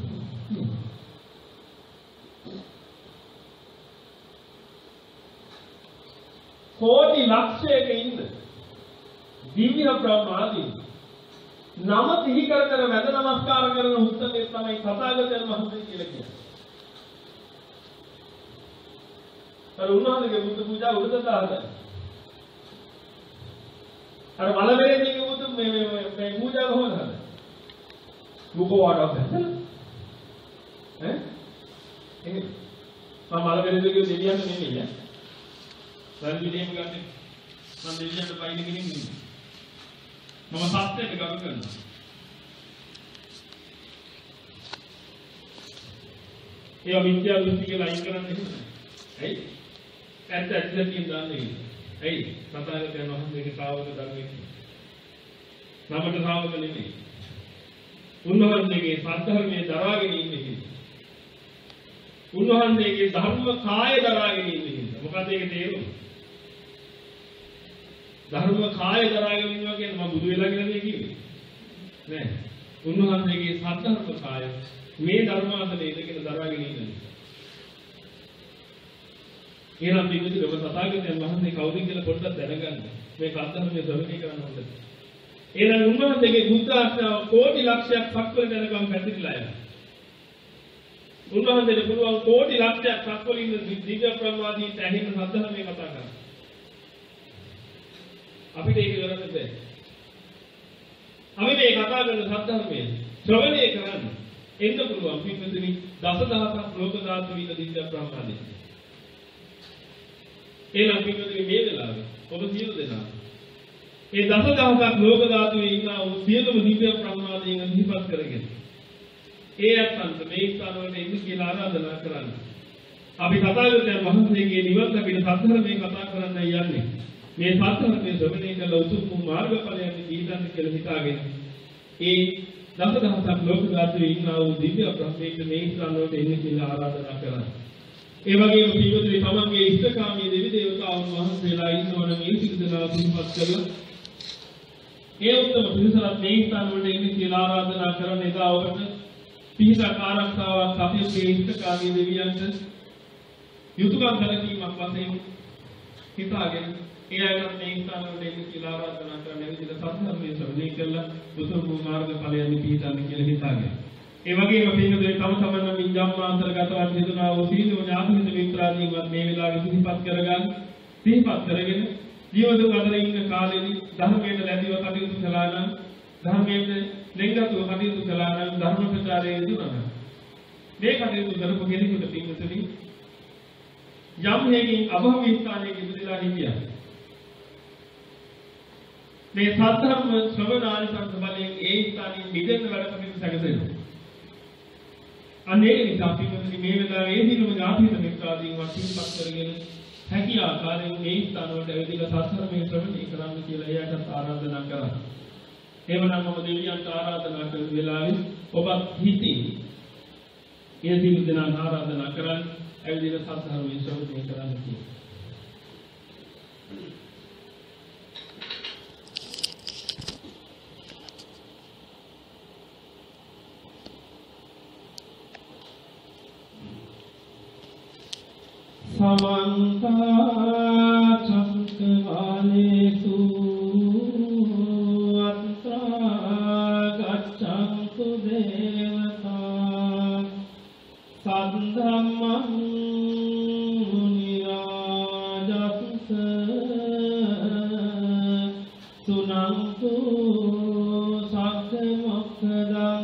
කෝටි ලක්ෂයක ඉන්න දිව්‍ය ප්‍රමාදී නම සිහි කර කර වැඳ නමස්කාර කරන උත්තරේ තමයි තථාගතයන් වහන්සේ කියලා කියන්නේ. අර උන්වහන්සේගේ බුද්ධ පූජා උඩට දාලා. අර මලබෙරේදී බුදු මේ මේ මේ පූජා කොහොමද හදන්නේ? රූප වඩක් හදලා. ඈ? එහෙනම් මම මලබෙරේදී කිව්ව දෙවියන් නෙමෙයි ඈ. වර්ගිදීම ගන්න. මම දෙවියන්ට පයින් කෙනෙක් නෙමෙයි. මම සත්‍යයට ගරු කරනවා. ඒ විද්‍යා දෘෂ්ටි කියලා අයින් කරන්නේ නැහැ. ඇයි? ඇත්ත ඇත්ත කියන දන්නේ. ඇයි? තථාගතයන් වහන්සේගේ ශ්‍රාවක ධර්මයේ. නමට ශ්‍රාවක නෙමෙයි. උන්වහන්සේගේ සත්‍යධර්මයේ දරාගෙන ඉන්නේ. උන්වහන්සේගේ ධර්ම කාය දරාගෙන ඉන්නේ. මොකද ඒකේ තේරුම? ධර්ම කාය දරාගෙන ඉන්නවා කියන්නේ මම බුදු වෙලා කියලා මේ කිව්වේ නෑ. උන්වහන්සේගේ සත්‍යධර්ම කාය මේ ධර්මාසනේ ඉඳගෙන දරාගෙන ඉන්නේ. එහෙනම් පිටුදී ඔබ තථාගතයන් වහන්සේ කවුද කියලා පොඩ්ඩක් දැනගන්න. මේ සත්‍යධර්මයේ ශ්‍රවණය කරන්න ඕනේ. එහෙනම් උන්වහන්සේගේ බුද්ධ ආශ්‍රාව කෝටි ලක්ෂයක් සක්වලට යනකම් පැතිරිලා යනවා. උන්වහන්සේට පුළුවන් කෝටි ලක්ෂයක් සක්වලින් දිව්‍ය ප්‍රමාදීට ඇහෙන සද්ධර්මයේ කතා කරන්න. අපිට ඒක කරන්න බෑ. අපි මේ කතා කරන සද්ධර්මයේ ශ්‍රවණය කරන්න එන්න පුළුවන් පින්වතුනි දසදහසක් ලෝක ධාතු වින දිව්‍ය ප්‍රමාදී. එහෙනම් පින්වතුනි මේ වෙලාවේ ඔබ සියලු දෙනා ඒ දසදහසක් ලෝක ධාතුවේ ඉන්නා වූ සියලුම දිව්‍ය ප්‍රමාදීන් හිපත් කරගෙන ඒ අත්න්ත මේ ස්ථානවලට එන්න කියලා ආරාධනා කරන්න. අපි තථාගතයන් වහන්සේගේ නිවන් දකින සත්‍යධර්මයේ කතා කරන්න යන්නේ. මේ සත්‍යධර්මයේ ශ්‍රවණය කළ උතුම් මාර්ගඵලයන් දීගන්න කියලා හිතාගෙන ඒ දසදහසක් ලෝක ධාතුවේ ඉන්නා වූ දිව්‍ය ප්‍රඥාවෙන් මේ ස්ථානවලට එන්න කියලා ආරාධනා කරන්න. ඒ වගේම පිළිවෙලේ තමන්ගේ ඉෂ්ඨකාමී දෙවි දේවතාවුන් වහන්සේලා ඉන්නවන මේ සිල් දනා පිළිපත් කරලා ඒ උත්තම පිරිසත් මේ ස්ථානවලට එන්න කියලා ආරාධනා කරන එදා ඔබට පිහිටක් ආරක්ෂාවක් අපේ ඉෂ්ඨකාමී දෙවියන්ට යුතුයකම් සැලකීමක් වශයෙන් හිතාගෙන ඒ අයත් මේ ස්ථානවලට එන්න කියලා ආරාධනා කරන විදිහට සත්‍යධර්මයේ ශ්‍රවණය කළා උතුම් මාර්ගඵලයන් පිහිටන්න කියලා හිතාගෙන ඒ වගේම පින්වතුනි තම තමන්ම විඤ්ඤාණාන්තරගතව හේතුනා වූ සීල ඥාතිහිත මිත්‍රාදීන්වත් මේ වෙලාවේ සිහිපත් කරගන්න සිහිපත් කරගෙන ජීවිත අතර ඉන්න කාලෙදී ධර්මයට ලැබිව කටයුතු කළා නම් ධර්මයට ලෙන්ගතුව කටයුතු කළා නම් ධර්ම ප්‍රචාරයේ යෙදුණා නම් මේ කටයුතු කරපු කෙනෙකුට පින්වතුනි යම් හේකින් අභව ස්ථානයේ ඉඳලා හිටියා මේ සත්‍යම ශ්‍රවණානිසංස බලයෙන් ඒ ස්ථානයේ නිදෙන්න වැඩ කටයුතු සැකසෙනවා. අනේ නිසා පින්වතුනි මේ වෙලාවේ ඒ දිනම ඥාතිහිත මිත්‍රාදීන් වශයෙන්පත් කරගෙන හැකි ආකාරයෙන් මේ ස්ථාන වලට ඇවිදලා සත්‍යමේ ශ්‍රවණය කරන්න කියලා එයාට ආරාධනා කරා. එවනම් මම දෙවියන්ට ආරාධනා කරන වෙලාවේ ඔබත් හිතින් ඒ දින දෙනා ආරාධනා කරන් ඇවිදලා සත්‍යමේ ශ්‍රවණය කරන්න කියලා. समन्ता चक्रवालेषु अत्रा गच्छन्तु देवता सद्धम्मं मुनिराजस्स सुनन्तु सद्धमोक्षदं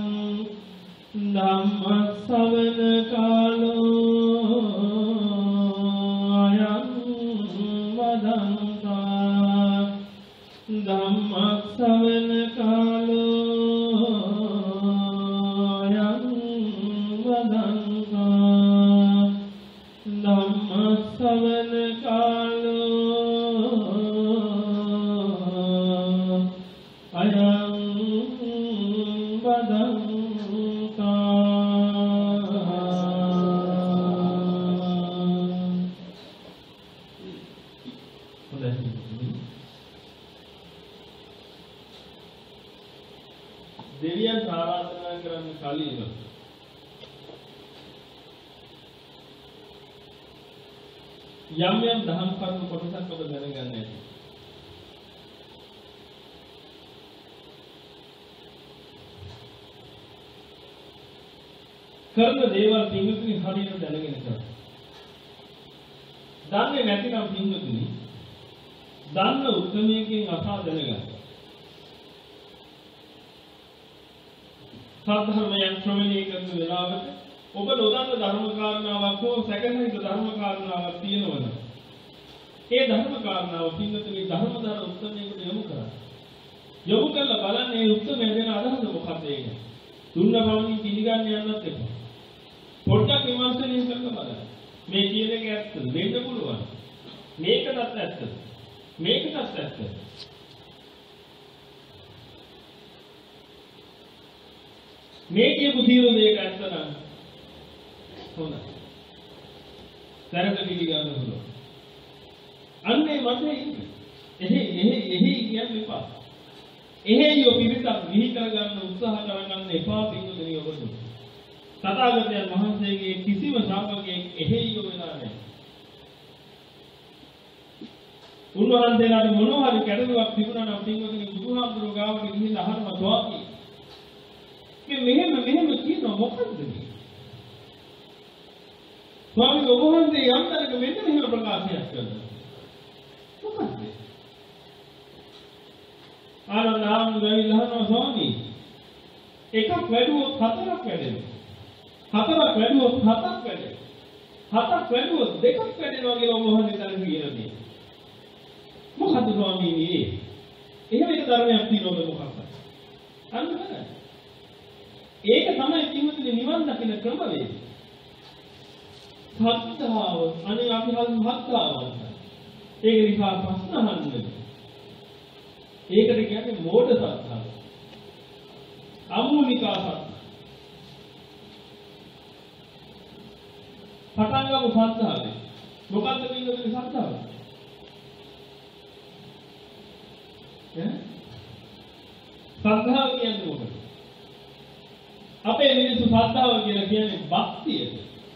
धम्मश्रवण कालो ධම්මස්සවන කාලෝ යං වදංසා ධම්මස්සවන කාලෝ අයං වදංසා දෙවියන් ආරාධනා කරන්න කලින් යම් යම් දහම් කරුණු කොටසක් ඔබ දැනගන්න ඇති. කරන දේවල් පින්වතුනි හරියට දැනගෙන කරන්න. දන්නේ නැතිනම් පින්වතුනි දන්න උත්තරයකින් අසා දැනගන්න. සත්‍යධර්මයන් ශ්‍රවණය කරන වෙලාවට ඔබ නොදන්න ධර්ම කාරණාවක් හෝ සැකසිත ධර්ම කාරණාවක් තියෙනවනේ. ඒ ධර්ම කාරණාව පින්වතුනි ධර්මදාන උත්තරයකට යොමු කරා. යොමු කරලා බලන්න මේ උත්තරය දෙන අදහස මොකක්ද ඒක. දුන්න බවකින් පිළිගන්න යන්නත් එපා. පොඩ්ඩක් විමර්ශනය කරලා බලන්න. මේ කියන එක ඇත්තද? වෙන්න පුළුවන්. මේකටත් ඇත්තද? මේකටත් ඇත්තද? මේ කියපු සියලු දේක ඇත්ත නම් හොඳයි. සරල පිළිගන්න පුළුවන්. අන්නේ මතේ ඉන්නේ. එහි එහි එහි කියන්නේ එපා. එහෙයියෝ පිළිතක් විහි කරගන්න උත්සාහ කරගන්න එපා පිටුදෙනිය ඔබට. තථාගතයන් වහන්සේගේ කිසිම ශ්‍රාවකයෙක් එහෙයියෝ වෙලා නැහැ. උන්වහන්සේලාට මොනවා හරි ගැටලුවක් තිබුණා නම් පින්වතුනි බුදුහාමුදුරුවෝ ගාවට ගිහිල්ලා අහනවා ස්වාමී මේ මෙහෙම මෙහෙම කියනවා මොකද්ද මේ? ස්වාමී ඔබ වහන්සේ යම් තැනක මෙන්න මෙහෙම ප්‍රකාශයක් කරනවා. මොකද්ද? ආනන්ද හාමුදුරුවෝ අහනවා ස්වාමී එකක් වැඩුවොත් හතරක් වැඩෙනවා. හතරක් වැඩුවොත් හතක් වැඩෙනවා. හතක් වැඩුවොත් දෙකක් වැඩෙනවා කියලා ඔබ වහන්සේ තන කියනවා. මොකද්ද ස්වාමීනි ඒ? එහෙම එක ධර්මයක් තියෙනවද මොකක්ද? අන්න බලන්න. ඒක තමයි පින්වතුනි නිවන් දකින්න ක්‍රමවේදය. සත්‍තාව අනේ අපි හල් සත්‍තාවන්ත. ඒක නිසා ප්‍රශ්න අහන්නේ. ඒකට කියන්නේ මෝඩ සත්‍තාව. අමූලිකා සත්‍තාව. පටන් ගමු සත්‍තාවේ. මොකද්ද පින්වතුනි සත්‍තාව? ශ්‍රද්ධාව කියන්නේ මොකක්ද? අපේ මිනිස්සු ශ්‍රද්ධාව කියලා කියන්නේ භක්තිය.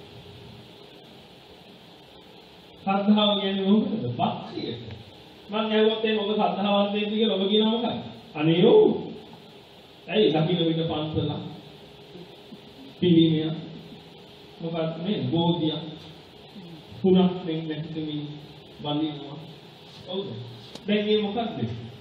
ශ්‍රද්ධාව කියන්නේ මොකක්ද? භක්තිය. මම ඇහුවොත් එහෙනම් ඔබ ශ්‍රද්ධාවන්ත වෙන්න කියලා ඔබ කියනවා මොකක්ද? අනේ ඔව්. ඇයි දකින්න විට පන්සල පිළිමිය මොකක්ද මේ බෝධිය පුරක් දෙන්න නැතිවෙයි බඳිනවා. ඔව්ද? දැන් මේ මොකක්ද?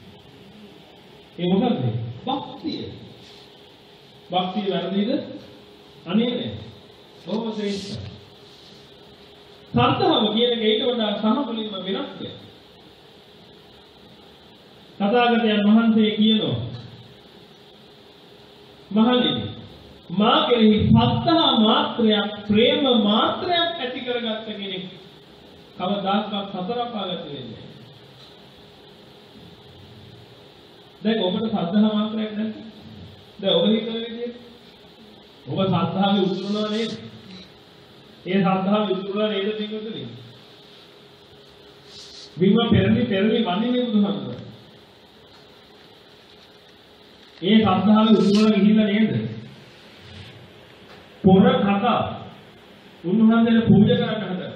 ඒ මොකක්ද? භක්තිය. භක්තිය වැරදිද? අනේ නෑ. බොහොම ශ්‍රේෂ්ඨයි. සත්‍යව කියන එක ඊට වඩා සමතුලින්ම වෙනස් දෙයක්. තථාගතයන් වහන්සේ කියනවා මහණෙනි මා කෙරෙහි සත්‍තා මාත්‍රයක් ප්‍රේම මාත්‍රයක් ඇති කරගත්ත කෙනෙක් කවදාකවත් සතර පාගත වෙන්නේ නැහැ. දැන් ඔබට සද්ධා මාත්‍රයක් නැද්ද? දැන් ඔබ හිතන විදිහට ඔබ සද්ධාවේ උතුරනවා නේද? ඒ සද්ධාවේ උතුරනවා නේද පිටුතුනි? විම පෙරලි පෙරලි වන්නේ බුදුහාමුදුරුවෝ. ඒ සද්ධාවේ උතුරලා ගිහිල්ලා නේද? පොර කතා උන්වහන්සේට පූජා කරන්න හදලා.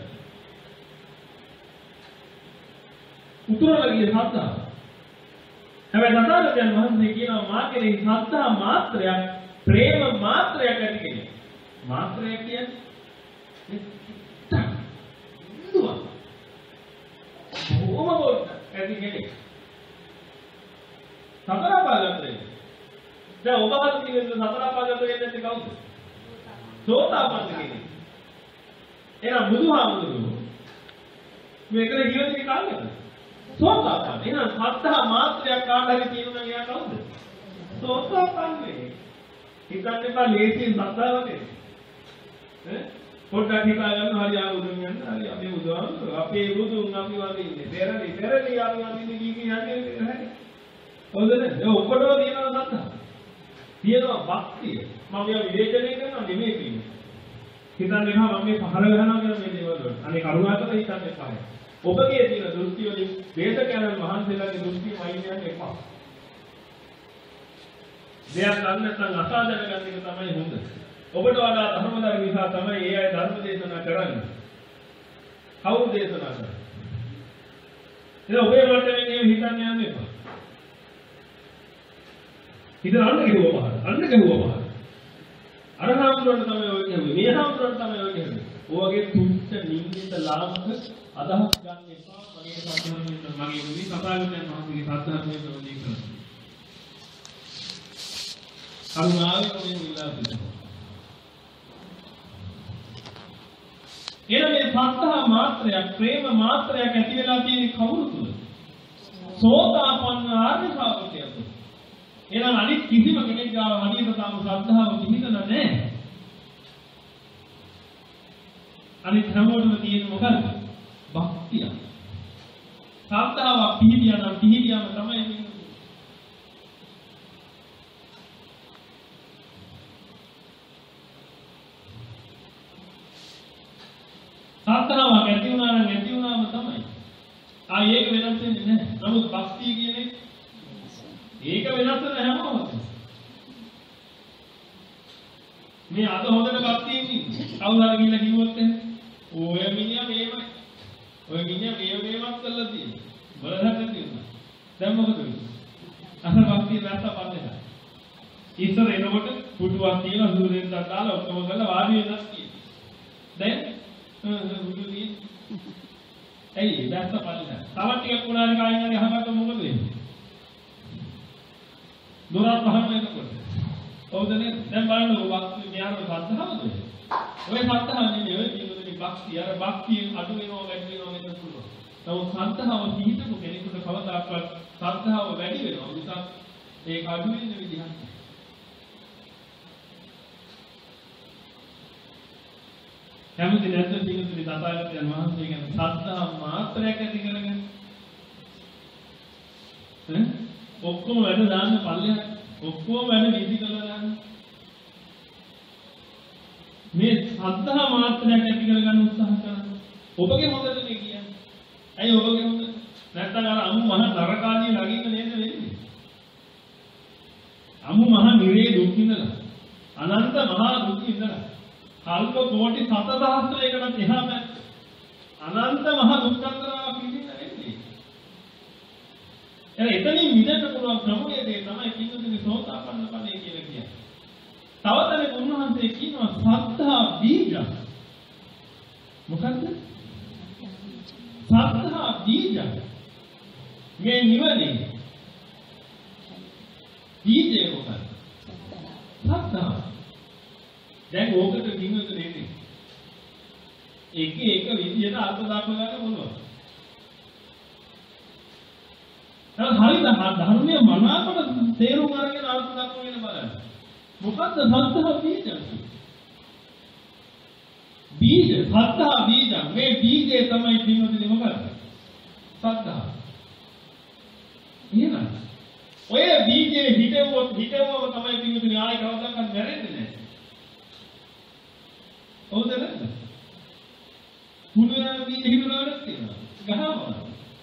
උතුරලා ගියේ සද්ධාව. හැබැයි තථාගතයන් වහන්සේ කියනවා මා කෙරෙහි සත්‍තා මාත්‍රයක් ප්‍රේම මාත්‍රයක් ඇති කෙනෙක්. මාත්‍රයක් කියන්නේ දුව. ඕම පොඩ්ඩක් ඇති කෙනෙක්. සතර පාගතේ. දැන් ඔබ වහන්සේ කියන සතර පාගත වෙන්නේ නැති කවුද? සෝතාපන්න කෙනෙක්. එහෙනම් බුදුහාමුදුරුවෝ මේකේ ජීවිතේ කාලෙද? සෝතාපන්න. එහෙනම් සත්‍තා මාත්‍රයක් කාට හරි කියනවා එයා කවුද? සෝතාපන්නේ. හිතන්න එපා ලේසියෙන් සත්‍තාවනේ. ඈ පොඩ්ඩක් හිතා ගන්න හරි ආවුදුන් යන්න හරි අපි බුදුහාමුදුරුවෝ අපේ බුදුන් අපි වඳින්නේ. පෙරලි පෙරලි අපි වඳින්නේ කී කී යන්නේ නැහැ. හොඳද? ඒ ඔක්කොටම තියෙනවා සත්‍තා. තියෙනවා භක්තිය. මම මේවා විවේචනය කරනවා නෙමෙයි කියන්නේ. හිතන්න එපා මම මේ පහර ගහනවා කියන මේ දේවල් වලට. අනේ කරුණාකර හිතන්න එපා. ඔබගේ තියෙන දෘෂ්ටි වලින් වේදකයන් වහන්සේලාගේ දෘෂ්ටි වයින් යන්න එපා. දෙයක් ගන්න නැත්නම් අසාධන ගන්න එක තමයි හොඳ. ඔබට වඩා ධර්මදර නිසා තමයි ඒ අය ධර්ම දේශනා කරන්නේ. කවුරු දේශනා කරන්නේ? ඒක ඔබේ මට්ටමින් එහෙම හිතන්න යන්න එපා. හිතන අන්න ගිහුවා පහර. අන්න ගිහුවා පහර. අර හාමුදුරන්ට තමයි ඔය කියන්නේ. මේ හාමුදුරන්ට තමයි ඔය කියන්නේ. ඔයගේ තුච්ච නින්දිත ලාභක අදහස් ගන්න එපා. මගේ සත්‍යයෙන් මගේ මුනි සතාගතයන් වහන්සේගේ සත්‍යයෙන් ප්‍රවේශ කරනවා. කරුණාවෙන් මේ ඉල්ලා සිටිනවා. එනනේ සත්‍තා මාත්‍රයක් ප්‍රේම මාත්‍රයක් ඇති වෙලා තියෙන කවුරු තුල? සෝතාපන්න ආර්ය ශ්‍රාවකයා තුල. එහෙනම් අනිත් කිසිම කෙනෙක් ගාව හරියට තාම ශ්‍රද්ධාව පිහිටලා නැහැ. අනිත් හැමෝටම තියෙන මොකක්ද? භක්තිය. ශ්‍රද්ධාව පිහිටියා නම් පිහිටියාම තමයි මේ ශ්‍රද්ධාව ඇති වුණා නම් ඇති වුණාම තමයි. ආ ඒක වෙනස් වෙන්නේ නැහැ. නමුත් භක්තිය කියන්නේ ඒක වෙනස් වෙන හැමෝම මේ අද හොඳට භක්තියෙන් ඉන්නේ. කවුරු හරි ගිහිල්ලා කිව්වොත් එහෙනම් ඔය මිනිහා මේමයි. ඔය මිනිහා මේව මේවත් කරලා තියෙනවා. බලන්න තියෙනවා. දැන් මොකද වෙන්නේ? අර වාක්‍ය වැස්ස පල්ලෙහා. ඉස්සර එනකොට පුටුවක් තියෙනවා සූර්යයෙන් දාලා ඔක්කොම කරලා වාඩි වෙනස් තියෙනවා. දැන් බුදුදී ඇයි වැස්ස පල්ලෙහා. තව ටිකක් උනානේ කායින් හරි අහකට මොකද වෙන්නේ? දොරක් පහම එනකොට. ඔව්දනේ දැන් බලන්නකො වාක්‍ය ඥාන සද්ධාවද ඔය? ඔය සද්ධාව නෙමෙයි ඔය කියන්නේ භක්තිය. අර භක්තිය අඩු වෙනවා වැඩි වෙනවා වෙනස් පුළුවන්. නමුත් සද්ධාව පිහිටපු කෙනෙකුට කවදාකවත් සද්ධාව වැඩි වෙනවා. මිසක් ඒක අඩු වෙන විදිහක් නෑ. කැමති නැත්නම් පිළිතුරු තථාගතයන් වහන්සේ කියන සද්ධා මාත්‍රයක් ඇති කරගෙන ඈ ඔක්කොම වැඩ දාන්න පල්ලෙහා ඔක්කොම වැඩ නිදි කරලා දාන්න මේ සද්ධා මාත්‍රයක් ඇති කරගන්න උත්සාහ කරනවා. ඔබගේ හොඳට මේ කියන්නේ. ඇයි ඔබගේ හොඳ? නැත්නම් අර අමු මහ නරකාදී ළඟින් නේද වෙන්නේ? අමු මහ නිරේ දුක් විඳලා අනන්ත මහා දුක් විඳලා කල්ප කෝටි සතදහස්‍රයකට එහාම අනන්ත මහා දුක්ඛන්තරාවක් විඳින්න වෙන්නේ. එතන එතනින් මිදෙන්න පුළුවන් ක්‍රමයේ තමයි කිනුදුනේ සෝතාපන්න ඵලය කියලා කියන්නේ. තවතනේ උන්වහන්සේ කියනවා සද්ධා බීජ. මොකද්ද? සද්ධා බීජ. මේ නිවනේ බීජය මොකක්ද? සද්ධා. දැන් ඕකට කිනුද දෙන්නේ. එක එක විදියට අර්ථ දක්ව ගන්න මොනවද? දැන් හරියට ධර්මයේ මනාකොට තේරුම් අරගෙන අර්ථ දක්වගෙන බලන්න. මොකද්ද සද්ධා බීජ? බීජ සද්ධා බීජ මේ බීජය තමයි කිනුදේ මොකක්ද? සද්ධා. එහෙනම් ඔය බීජේ හිටවුවොත් හිටවුවම තමයි කිනුදේ ආයෙ කවදාවත් මැරෙන්නේ නැහැ. හොඳ නැද්ද? පුදුරන බීජ හිටවලට තියෙනවා. ගහවම.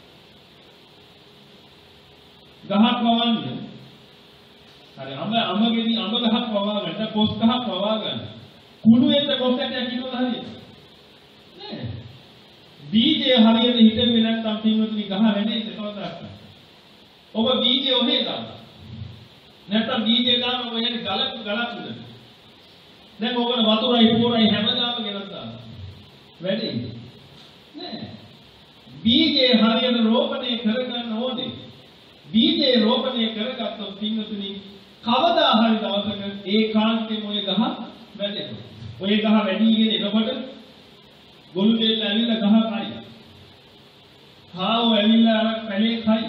ගහක් වවන්නේ. හරි අඹ අඹගෙඩි අඹ ගහක් වවා ගන්න, කොස් ගහක් වවා ගන්න. කුණුවෙන්ද කොස් ඇටයක් හිටවල හරියට. නෑ. බීජය හරියට හිටෙන්නේ නැත්නම් පින්වතුනි ගහ වැඩේ කවදාවත්. ඔබ බීජය ඔහේ දාන්න. නැත්නම් බීජය දාන්න ඔබ යන්නේ ගලක් ගලක් උඩ. දැන් ඔබන වතුරයි පොරයි හැමදාම ගෙනත් දාන්න. වැඩේ නෑ. බීජේ හරියට රෝපණය කරගන්න ඕනේ. බීජේ රෝපණය කරගත්තොත් පින්වතුනි කවදා හරි දවසක ඒකාන්තයෙන් ඔය ගහ වැඩෙනවා. ඔය ගහ වැඩිගෙන එනකොට ගොළු දෙල්ල ඇවිල්ලා ගහ කයි. හාව ඇවිල්ලා අර පැලේ කයි.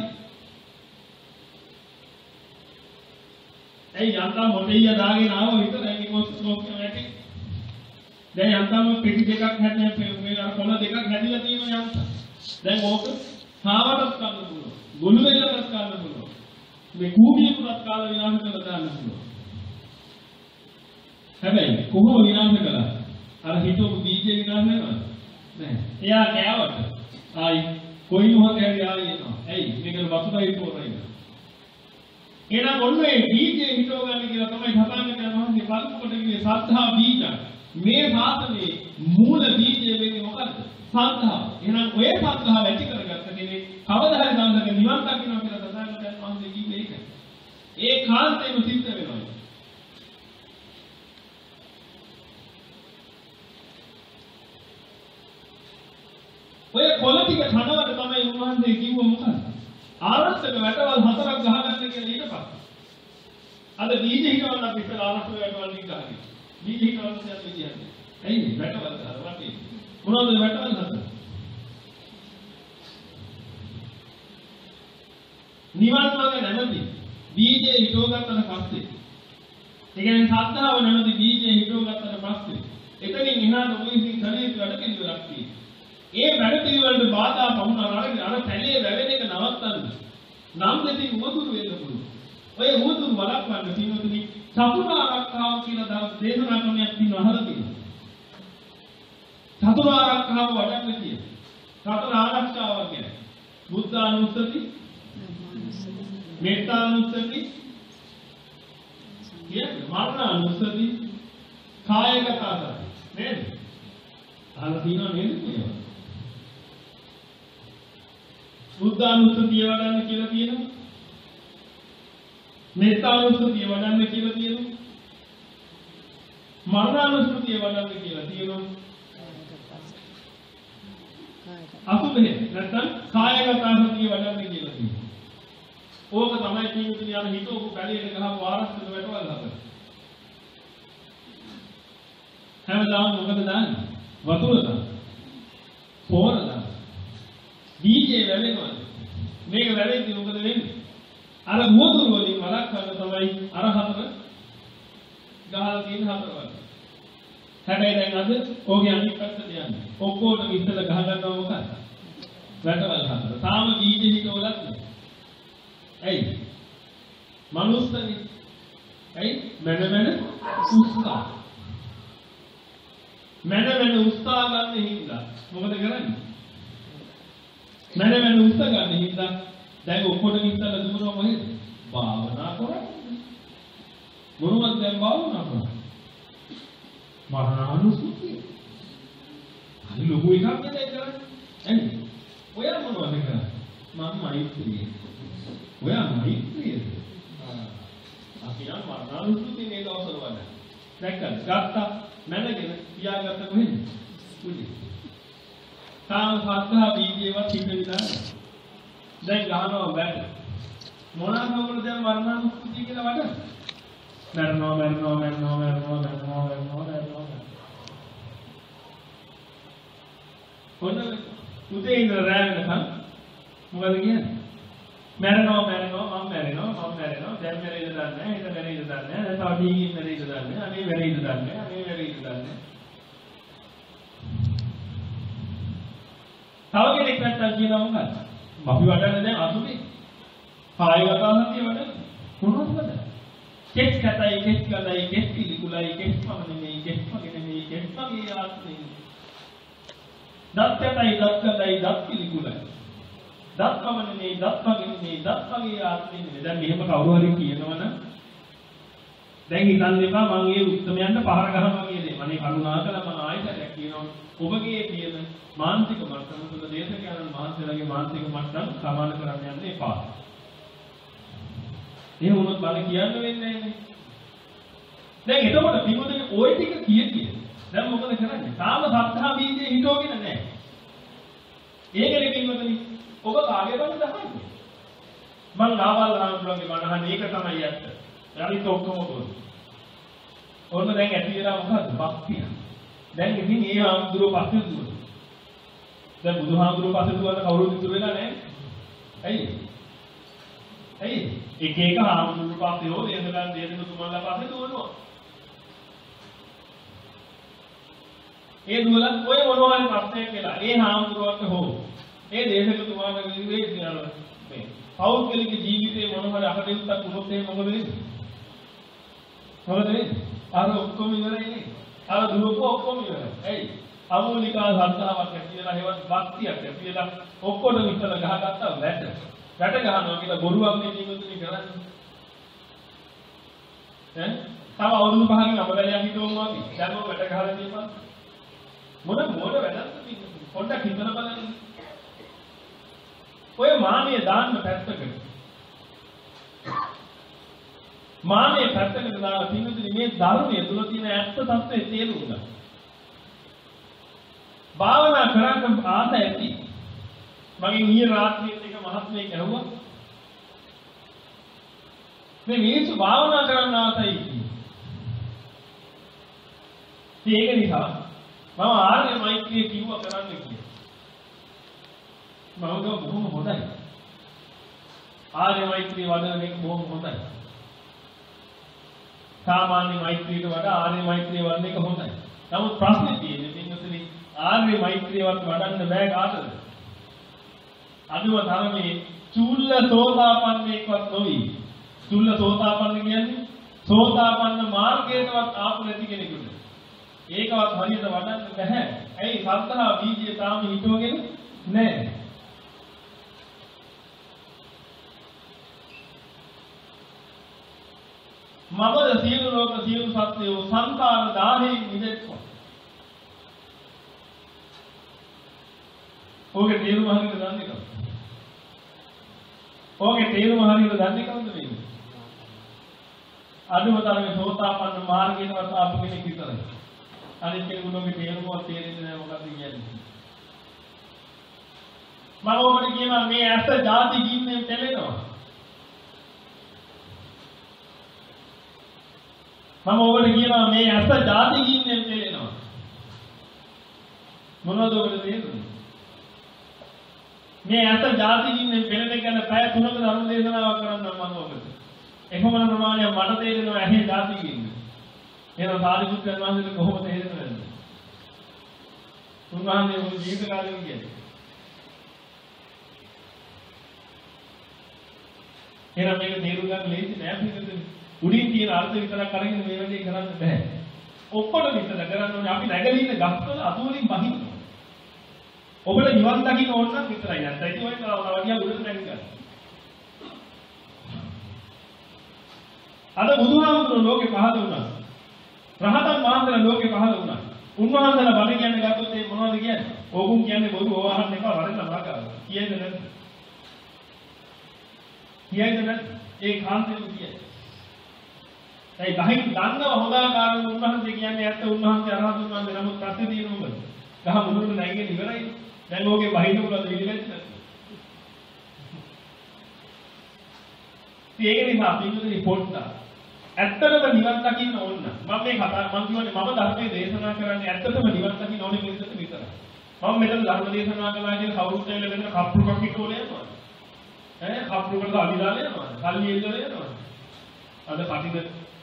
ඇයි යන්තම් මොටෙයිය දාගෙන ආව විතරයි කොස් කොස් නැටි. දැන් යන්තම් පිටි දෙකක් හැදෙන්නේ මේ අර කොළ දෙකක් හැදිලා තියෙනවා යන්තම්. දැන් ඕක හාවටත් ගන්න පුළුවන්. ගොළු දෙල්ලටත් ගන්න පුළුවන්. මේ කූඹියකටත් කාලා විනාශ කරලා දාන්න පුළුවන්. හැබැයි කොහොම විනාශ කළා? අර හිතපු බීජේ විනාශ වෙනවද? නැහැ. එයා කෑවට ආයි කොයි මොහොතේ හරි ආයි එනවා. ඇයි? මේක වතුරයි පොරයි. එහෙනම් ඔන්න ඒ බීජේ හිතව ගන්න කියලා තමයි සතාංගකයන් වහන්සේ බලන කොට කිව්වේ සද්ධා බීජ. මේ ශාසනයේ මූල බීජය වෙන්නේ මොකද්ද? සද්ධා. එහෙනම් ඔය සද්ධාව ඇති කරගත්ත කෙනෙක් කවදා හරි දවසක නිවන් දකින්න කියලා සතාංගකයන් වහන්සේ කිව්වේ ඒක. ඒ කාන්තේම සිද්ධ වෙනවා. ඔය කොළ ටික කනවට තමයි උන්වහන්සේ කිව්ව මොකක්ද? ආරක්ෂක වැටවල් හතරක් ගහගන්න කියලා ඊට පස්සේ. අද බීජ හිටවන්න අපි ඉස්සර ආරක්ෂක වැටවල් ටික ගහන්නේ. බීජ හිටවන්න දැන් විදියන්නේ. ඇයි වැටවල් හතර වටේ. මොනවද වැටවල් හතර? නිවන් මාර්ග නැමැති බීජේ හිටවගත්තට පස්සේ. ඒ කියන්නේ සද්ධාව නැමැති බීජේ හිටවගත්තට පස්සේ එතනින් එහාට ඔය ඉතින් කලේ වැඩ පිළිවෙලක් තියෙනවා. ඒ වැඩ පිළිවෙලට බාධා වුණා අර අර පැලේ වැවෙන එක නවත්තන්න. නම් දෙතින් උවදුරු වෙන්න පුළුවන්. ඔය උවදුරු වළක්වන්න පින්වතුනි චතුරාර්යකාව කියලා දේශනා ක්‍රමයක් තියෙනවා අහලා තියෙනවා. චතුරාර්යකාව වඩන්න කියන. චතුර ආරක්ෂාව කියන්නේ බුද්ධානුස්සති, මෙත්තානුස්සති, කියන්නේ මරණානුස්සති, කායගත සති. නේද? අහලා තියෙනවා නේද? බුද්ධානුස්සතිය වඩන්න කියලා තියෙනවා. මෙත්තානුස්සතිය වඩන්න කියලා තියෙනවා. මරණානුස්සතිය වඩන්න කියලා තියෙනවා. අසුබේ නැත්නම් කායගත සතිය වඩන්න කියලා තියෙනවා. ඕක තමයි ජීවිතේ යන හිතෝක බැලියට ගහපු ආරක්ෂක වැටවල් හතර. හැමදාම මොකද දාන්නේ? වතුර දාන්න. පොර දාන්න. බීජේ වැවෙනවා. මේක වැවෙද්දි මොකද වෙන්නේ? අර මුවතුරු වලින් වළක්වන්න තමයි අර හතර ගහලා තියෙන හතර වල. හැබැයි දැන් අද ඕකේ අනිත් පැත්තට යන්නේ. ඔක්කොටම ඉස්සෙල්ලා ගහ ගන්නවා මොකක්ද? වැටවල් හතර. තාම බීජ හිතවලත් නෑ. ඇයි? මනුස්සනේ. ඇයි? මන මන උස්සා. මන මන උස්සා ගන්න හින්දා මොකද කරන්නේ? මන මන උස්සා ගන්න හින්දා දැන් ඔක්කොටම ඉස්සෙල්ලා දුවනවා මොකද? භාවනා කරන්නේ. මොනවද දැන් භාවනා කරන්නේ? මරණානුස්සතිය. අද ලොකු එකක් නේද කරන්නේ? ඇයි? ඔයා මොනවද කරන්නේ? මම මෛත්‍රිය. ඔයා මෛත්‍රියද? අපි නම් මරණානුස්සතිය මේ දවස්වල වඩා. දැක්කද? ගත්තා මැනගෙන තියාගත්ත කොහෙද? උඩේ. තාම සත්‍තා බීජේවත් හිත විදාන. දැන් ගහනවා බැට. මොනවාද දැන් මරණානුස්සතිය කියලා වඩන්නේ? මරනවා මරනවා මරනවා මරනවා මරනවා මරනවා මරනවා. කොහොමද? උදේ ඉඳලා රැ වෙනකන් මොකද කියන්නේ? මරනවා මරනවා මම මරනවා මම මරනවා දැන් මැරෙයිද දන්නේ නැහැ හෙට මැරෙයිද දන්නේ නැහැ දැන් තව ඩීගින් මැරෙයිද දන්නේ නැහැ අනේ මැරෙයිද දන්නේ නැහැ අනේ මැරෙයිද දන්නේ නැහැ. තව කෙනෙක් නැත්තම් කියනවා මොකක්ද? අපි වඩන්නේ දැන් අසුබේ. කායගත සතිය වඩන්නේ. මොනවද වඩන්නේ? කෙස් කතයි කෙස් කතයි කෙස් පිළිකුලයි කෙස් පමණනේ කෙස් පමණනේ කෙස් පමණේ ආත්මේ. දත් කතයි දත් කතයි දත් පිළිකුලයි. දත් පමණනේ දත් පමණනේ දත් පමණේ ආත්මේ. දැන් මෙහෙම කවුරු හරි කියනවනම් දැන් හිතන්න එපා මම ඒ උත්තරයන්ට පහර ගහනවා කියන්නේ. අනේ කරුණාකරලා මම ආයෙත් කියනවා ඔබගේ කියන මානසික මට්ටම තුළ දේශකයන්න් මහන්සියලාගේ මානසික මට්ටම් සමාන කරන්න යන්න එපා. එහෙම වුණොත් බල කියන්න වෙන්නේ නැහැ. දැන් එතකොට පිටුදේ ওই ටික කිය කිය. දැන් මොකද කරන්නේ? තාම සත්‍තා බීජේ හිතෝගෙන නැහැ. ඒකනේ පිටුදේ ඔබ කාගේ බඳ දහන්නේ? මං ආවල් රාමුලගේ බණහන් ඒක තමයි ඇත්ත. යාලිත් ඔක්කොම කොහොමද? ඔන්න දැන් ඇති වෙලා මොකද්ද? භක්තිය. දැන් ඉතින් ඒ ආම්දුරෝ පස්සේ දුවන. දැන් බුදුහාමුදුරුවෝ පස්සේ දුවන කවුරුත් ඉතුරු වෙලා නැහැ. ඇයි? ඇයි? එක එක හාමුදුරුවෝ පස්සේ හෝ දේශකයන් දේශක තුමන්ලා පස්සේ දුවනවා. ඒ දුවලා ඔය මොනවා හරි ප්‍රශ්නයක් වෙලා ඒ හාමුදුරුවන්ට හෝ ඒ දේශක තුමාට විවේචනය මේ පෞද්ගලික ජීවිතේ මොනවා හරි අකටයුත්තක් වුණොත් එහෙම මොකද වෙන්නේ? මොකද වෙන්නේ? අර ඔක්කොම ඉවරයි නේ. අර දුවක ඔක්කොම ඉවරයි. ඇයි? අමෝලිකා සද්ධාාවක් ඇතිලා හේවත් භක්තියක් ඇතිලා ඔක්කොම විතර ගහගත්තා වැට. වැට ගහනවා කියලා බොරුවක් නේ ජීවිතේ කරන්නේ. ඈ? තව අවුරුදු පහකින් අපබැලයක් හිටවමු අපි. දැන් මොකද වැට ගහලා තියෙනවා? මොන මොන වැඩක්ද මේ? පොඩ්ඩක් හිතලා බලන්න. ඔය මානිය දාන්න පැත්තකට. මානිය පැත්තකට දාලා පින්විතනි මේ ධර්මයේ තුල තියෙන ඇත්ත తත්වයේ තේරුම් ගන්න. භාවනා කරන්න ආස ඇති. මගේ ඊයේ රාත්‍රියේ එක මහත්මයෙක් ඇහුවා. මේ මිනිස්සු භාවනා කරන්න ආසයි කිව්වා. ඒක නිසා මම ආර්ය මෛත්‍රිය කිව්වා කරන්න කියලා. මම ගෝ බොහොම හොඳයි. ආර්ය මෛත්‍රිය වඩන එක බොහොම හොඳයි. සාමාන්‍ය මෛත්‍රියට වඩා ආර්ය මෛත්‍රිය වඩන එක හොඳයි. නමුත් ප්‍රශ්නේ තියෙන්නේ පින්වතුනි ආර්ය මෛත්‍රියවත් වඩන්න බෑ කාටද? අදුව තරමේ චූල්ල සෝතාපන්නේකවත් නොවි. චූල්ල සෝතාපන්න කියන්නේ සෝතාපන්න මාර්ගයටවත් ආපු නැති කෙනෙකුට. ඒකවත් හරියට වඩන්න බෑ. ඇයි සත්‍තා බීජය තාම හිටවගෙන නැහැ. මමද සියලු ලෝක සියලු සත්‍යෝ සංකාර දාහයෙන් මිදෙත්වා. ඔගේ තේරුම හරියට දන්නේ නැහැ. ඕකේ තේරුම හරියට දන්නේ කවුද මේ? අදුම තරමේ සෝතාපන්න මාර්ගයේවත් ආපු කෙනෙක් විතරයි. අනිත් කෙනෙකුගේ තේරුමවත් තේරෙන්නේ නැහැ මොකක්ද කියන්නේ. මම ඔබට කියනවා මේ ඇස ಜಾති ගින්නෙන් තැලෙනවා. මම ඔබට කියනවා මේ ඇස ಜಾති ගින්නෙන් තැලෙනවා. මොනවද ඔබට තේරෙන්නේ? මේ ඇස ಜಾති ගින්නෙන් පෙළෙන ගැන පැය තුනක ධර්ම දේශනාවක් කරන්නම් මම ඔබට. එකමන ප්‍රමාණයක් මට තේරෙනවා ඇහි ಜಾති ගින්න. එහෙනම් සාරිපුත්‍රයන් වහන්සේට කොහොමද තේරෙන්නේ? උන්වහන්සේ මුළු ජීවිත කාලෙම කියන්නේ. එහෙනම් මේක තේරුම් ගන්න ලේසි නෑ පිටුතුනි. උඩින් තියෙන අර්ථ විතරක් අරගෙන මේ වැඩේ කරන්න බෑ. ඔක්කොම විතර කරන්න ඕනේ අපි නැගලා ඉන්න ගස්වල අතුවලින් බහින්න. ඔබට නිවන් දකින්න ඕන නම් විතරයි. නැත්නම් ඒක ඔය වගේ උඩට නැගිටින්න. අද බුදුහාමුදුරුවෝ ලෝකේ පහළ වුණා. රහතන් වහන්සේලා ලෝකේ පහළ වුණා. උන්වහන්සේලා බණ කියන්නේ ගත්තොත් ඒ මොනවද කියන්නේ? ඕගුන් කියන්නේ බොරු ඕවහන් එක වරෙන් නමකා. කියන්නේ නැද්ද? කියන්නේ නැද්ද? ඒ කාන්තේම කියන්නේ. ඒ ගහින් දන්නව හොදාකාරව උන්වහන්සේ කියන්නේ ඇත්ත උන්වහන්සේ අරහතුන් වහන්සේ නමුත් ප්‍රශ්නේ තියෙන මොකද? ගහ මුදුනට නැගගෙන ඉවරයි. දැන් ඕකේ බහින්න උනද විලිලෙත් නැද්ද? ඒක නිසා පිටුනේ පොට්ටා ඇත්තටම නිවන් දකින්න ඕන නම් මම මේ කතා මම කියන්නේ මම ධර්මයේ දේශනා කරන්නේ ඇත්තටම නිවන් දකින්න ඕනේ මිනිස්සුන්ට විතරයි. මම මෙතන ධර්ම දේශනා කළා කියන කවුරුත් ඇවිල්ලා මෙතන කප්පුකක් කිටෝලේ යනවා. ඈ කප්පුකට අවිදාලේ යනවා. කල්ලි එල්ලේ යනවා. අද කටිද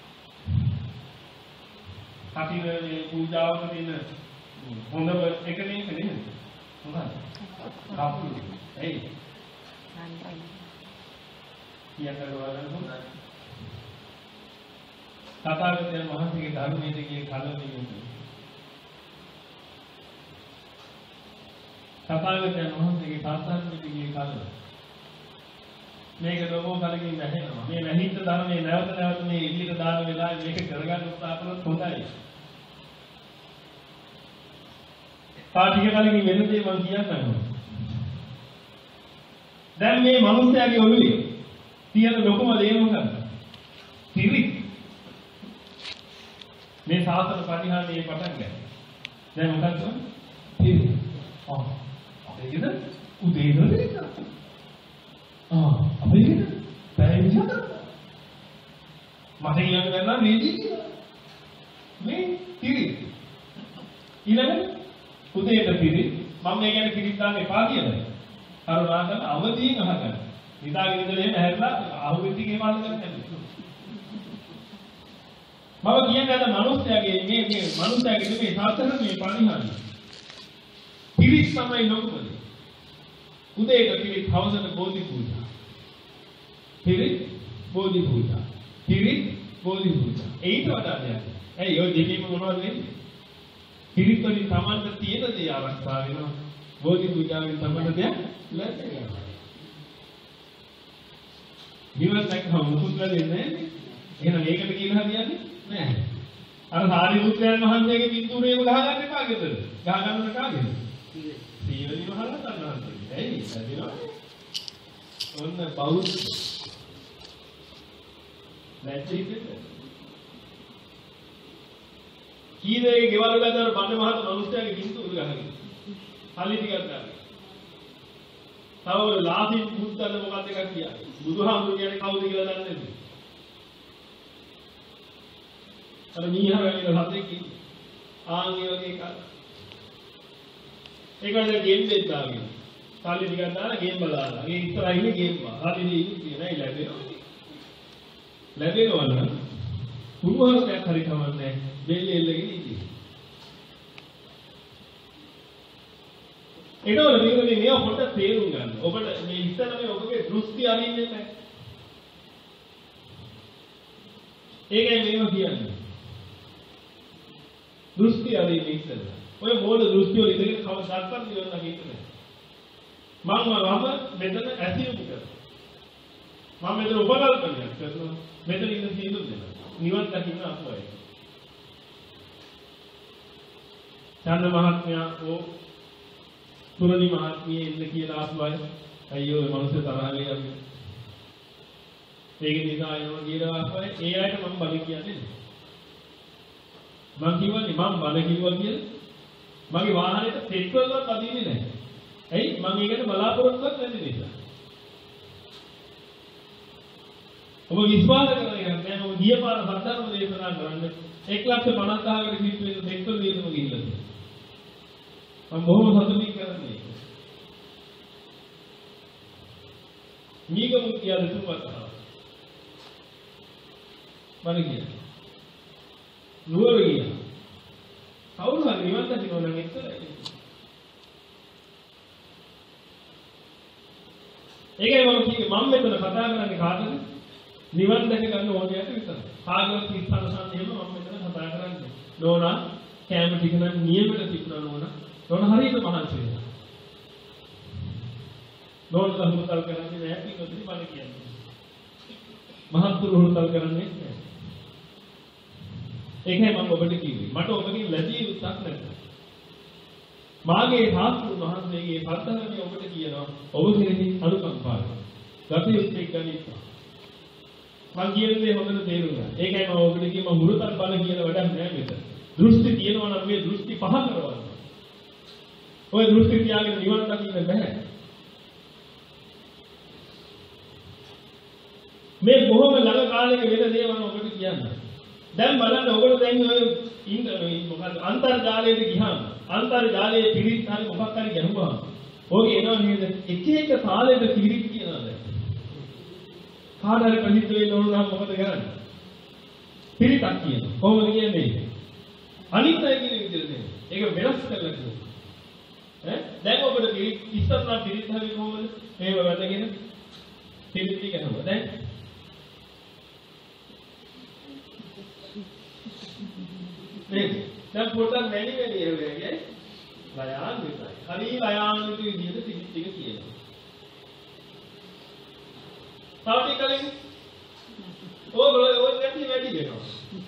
කටින මේ පූජාවක තියෙන හොඳ එක මේක නෙමෙයි. හොඳයි. කප්පු. එයි. කියන්න ඕන හොඳයි. තථාගතයන් වහන්සේගේ ධර්මයේ ගියේ කලමින් තථාගතයන් වහන්සේගේ සාසනයේ ගියේ කල මේක ලෝකෝ කලකින් නැහෙනවා. මේ නැහිච්ච ධර්මයේ නැවත නැවත මේ එළියට දාන වෙලාවේ මේක කරගන්න උත්සාහ කළොත් හොඳයි. පාටික කලකින් වෙන දේ මම කියන්නම්. දැන් මේ මිනිස්යාගේ ඔළුවේ තියෙන ලොකුම දේ මොකක්ද? පිරිත්. මේ සාසන පරිහානියේ පටන් ගන්න. දැන් මොකක්ද? පිරිත්. ආ. අපේද උදේ ඉඳලා දෙන්න. ආ. අපේද පැය විතර. මට කියන්න බැන්නා මේදී කියලා. මේ පිරිත්. ඊළඟ උදේට පිරිත්. මම මේ කියන්නේ පිරිත් දාන්න එපා කියලා. කරුණාකර අවදීන් අහගන්න. නිදාගෙන ඉඳලා එහෙම හැරිලා අහුවෙද්දි ගේ මාන කරන්නේ නැහැ. මම කියන්නේ අද මිනිස්යාගේ මේ මේ මිනිස්යාගේ මේ සාසන මේ පරිහානිය. පිරිත් තමයි ලොකුම දේ. උදේට පිරිත් හවසට බෝධි පූජා. පිරිත් බෝධි පූජා. පිරිත් බෝධි පූජා. ඒකට වඩා දෙයක්. ඇයි ඔය දෙකේම මොනවද වෙන්නේ? පිරිත් වලින් සමානට තියෙන දේ ආරක්ෂා වෙනවා. බෝධි පූජාවෙන් සමාන දෙයක් ලැබෙනවා. නිවන් දැක්කම මුකුත් වෙන්නේ නැහැ. එහෙනම් ඒකට කියලා හරියන්නේ නැහැ. අර සාරිපුත්‍රයන් වහන්සේගේ පින්තූරේම ගහ ගන්න එපා ගෙදර. ගහ ගන්න කාගේද? සීවලි මහරහතන් වහන්සේගේ. ඇයි? ලැබෙනවා. ඔන්න බෞද්ධ. නැතිද? කීදේ ගෙවල් වල දාන බණ්ඩ මහත් මිනිස්යාගේ පින්තූර ගහගෙන. හලි ටිකක් ගන්න. තව ලාභින් බුද්ධල මොකක්ද එකක් කියන්නේ. බුදුහාමුදුරු කියන්නේ කවුද කියලා දන්නේ නැද්ද? අර මීහර වගේ හදෙක් ආන්ගේ වගේ එකක්. ඒකද ගේම් දෙද්දාගෙන. සල්ලි ටිකක් දාලා ගේම් බලාලා. ඒ ඉස්සරහින් ඉන්නේ ගේම් බා. හරි නේ ඉන්නේ ලැබෙනවා. ලැබෙනවා නම් පුරුවරයක් හරි කමන්නේ දෙල්ල එල්ලගෙන ඉන්නේ. ඒකවල මේකනේ මේ පොඩ්ඩක් තේරුම් ගන්න. ඔබට මේ ඉස්සර මේ ඔබගේ දෘෂ්ටි අරින්නේ නැහැ. ඒකයි මේව කියන්නේ. දෘෂ්ටි අරින්නේ ඉස්සර. ඔය මොළ දෘෂ්ටි වල ඉඳගෙන කවදාවත් නිවන නැගිටින්නේ නැහැ. මම වම මෙතන ඇසියුම් කරනවා. මම මෙතන උපකල්පනයක් කරනවා. මෙතන ඉන්න සියලු දෙනා නිවන් දකින්න අපුවයි. චන්ද මහත්මයා ඕ සුරලි මහත්මිය එන්න කියලා ආසුවයි. අයියෝ මේ මිනිස්සු තරහලේ යන්නේ. ඒක නිසා එනවා කියලා අපේ ඒ අයට මම බල කියන්නේ මම කියවන්නේ මම බල කිව්වා කියලා මගේ වාහනේට පෙට්‍රෝල්වත් අදින්නේ නැහැ. ඇයි මම ඒකට බලාපොරොත්තුවක් නැති නිසා. ඔබ විශ්වාස කරගෙන නැහැ මම ගිය පාර සත්‍යම දේශනා කරන්නේ එක ලක්ෂ පනස් හදාකට කිව්ව එක පෙට්‍රෝල් වේදම ගිහිල්ලා තියෙනවා. මම බොහොම සතුටින් කරන්නේ. මීගමු කියලා තුපත. මම කියන්නේ. නුවර ගියා. කවුරු හරි නිවන් දකින්න නම් එක්කලා. ඒකයි මම කිව්වේ මම මෙතන කතා කරන්නේ කාටද? නිවන් දැක ගන්න ඕනෑට විතරයි. කාගේවත් පිටසන්න එහෙම මම මෙතන කතා කරන්නේ. නෝනා කැම ටික නම් නියමයට තිබුණා නෝනා. නෝනා හරියට මහන්සි වෙනවා. නෝනා හුරුතල් කරන්නේ නැහැ පිටුදී බල කියන්නේ. මහත්තුරු හුරුතල් කරන්නේ නැහැ. ඒකයි මම ඔබට කිව්වේ. මට ඔබගෙන් ලැබිය යුත්තක් නැහැ. මාගේ සාස්ත්‍රුන් වහන්සේගේ පද්ධතිය ඔබට කියනවා ඔබ කෙරෙහි අනුකම්පාව. ගති යුත්තේ ගනිත්වා. මම කියන්නේ හොඳට තේරුම් ගන්න. ඒකයි මම ඔබට කිව්ව මම මුරුතල් බල කියන වැඩක් නෑ මෙතන. දෘෂ්ටි තියෙනවා නම් මේ දෘෂ්ටි පහ කරවන්න. ඔය දෘෂ්ටි තියාගෙන නිවන් දකින්න බෑ. මේ බොහොම ළඟ කාලයක වෙන දේවල් ඔබට කියන්න. දැන් බලන්න ඔයගොල්ලෝ දැන් ඔය ඉන්ටර්නෙට් මොකද අන්තර්ජාලයට ගියාම අන්තර්ජාලයේ පිරිත් හරි මොකක් හරි ගැහුවාම ඕකේ එනවා නේද එක එක තාලෙට පිරිත් කියනවා දැන් කාට හරි ප්‍රසිද්ධ වෙන්න ඕන නම් මොකද කරන්නේ පිරිතක් කියනවා කොහොමද කියන්නේ අනිත් අය කියන විදිහට නෙමෙයි ඒක වෙනස් කරලා කියනවා ඈ දැන් ඔබට පිරිත් ඉස්සරහා පිරිත් හරි කොහොමද මේව වැඩගෙන පිරිත් කියනවා දැන් නේද? දැන් පොඩ්ඩක් මැලි මැලි එන්නේ ලයාන් විතරයි. හරි ලයාන් විදිහට ටික ටික කියනවා. තව ටික කලින් ඕක ඔය ගැටි වැඩි වෙනවා.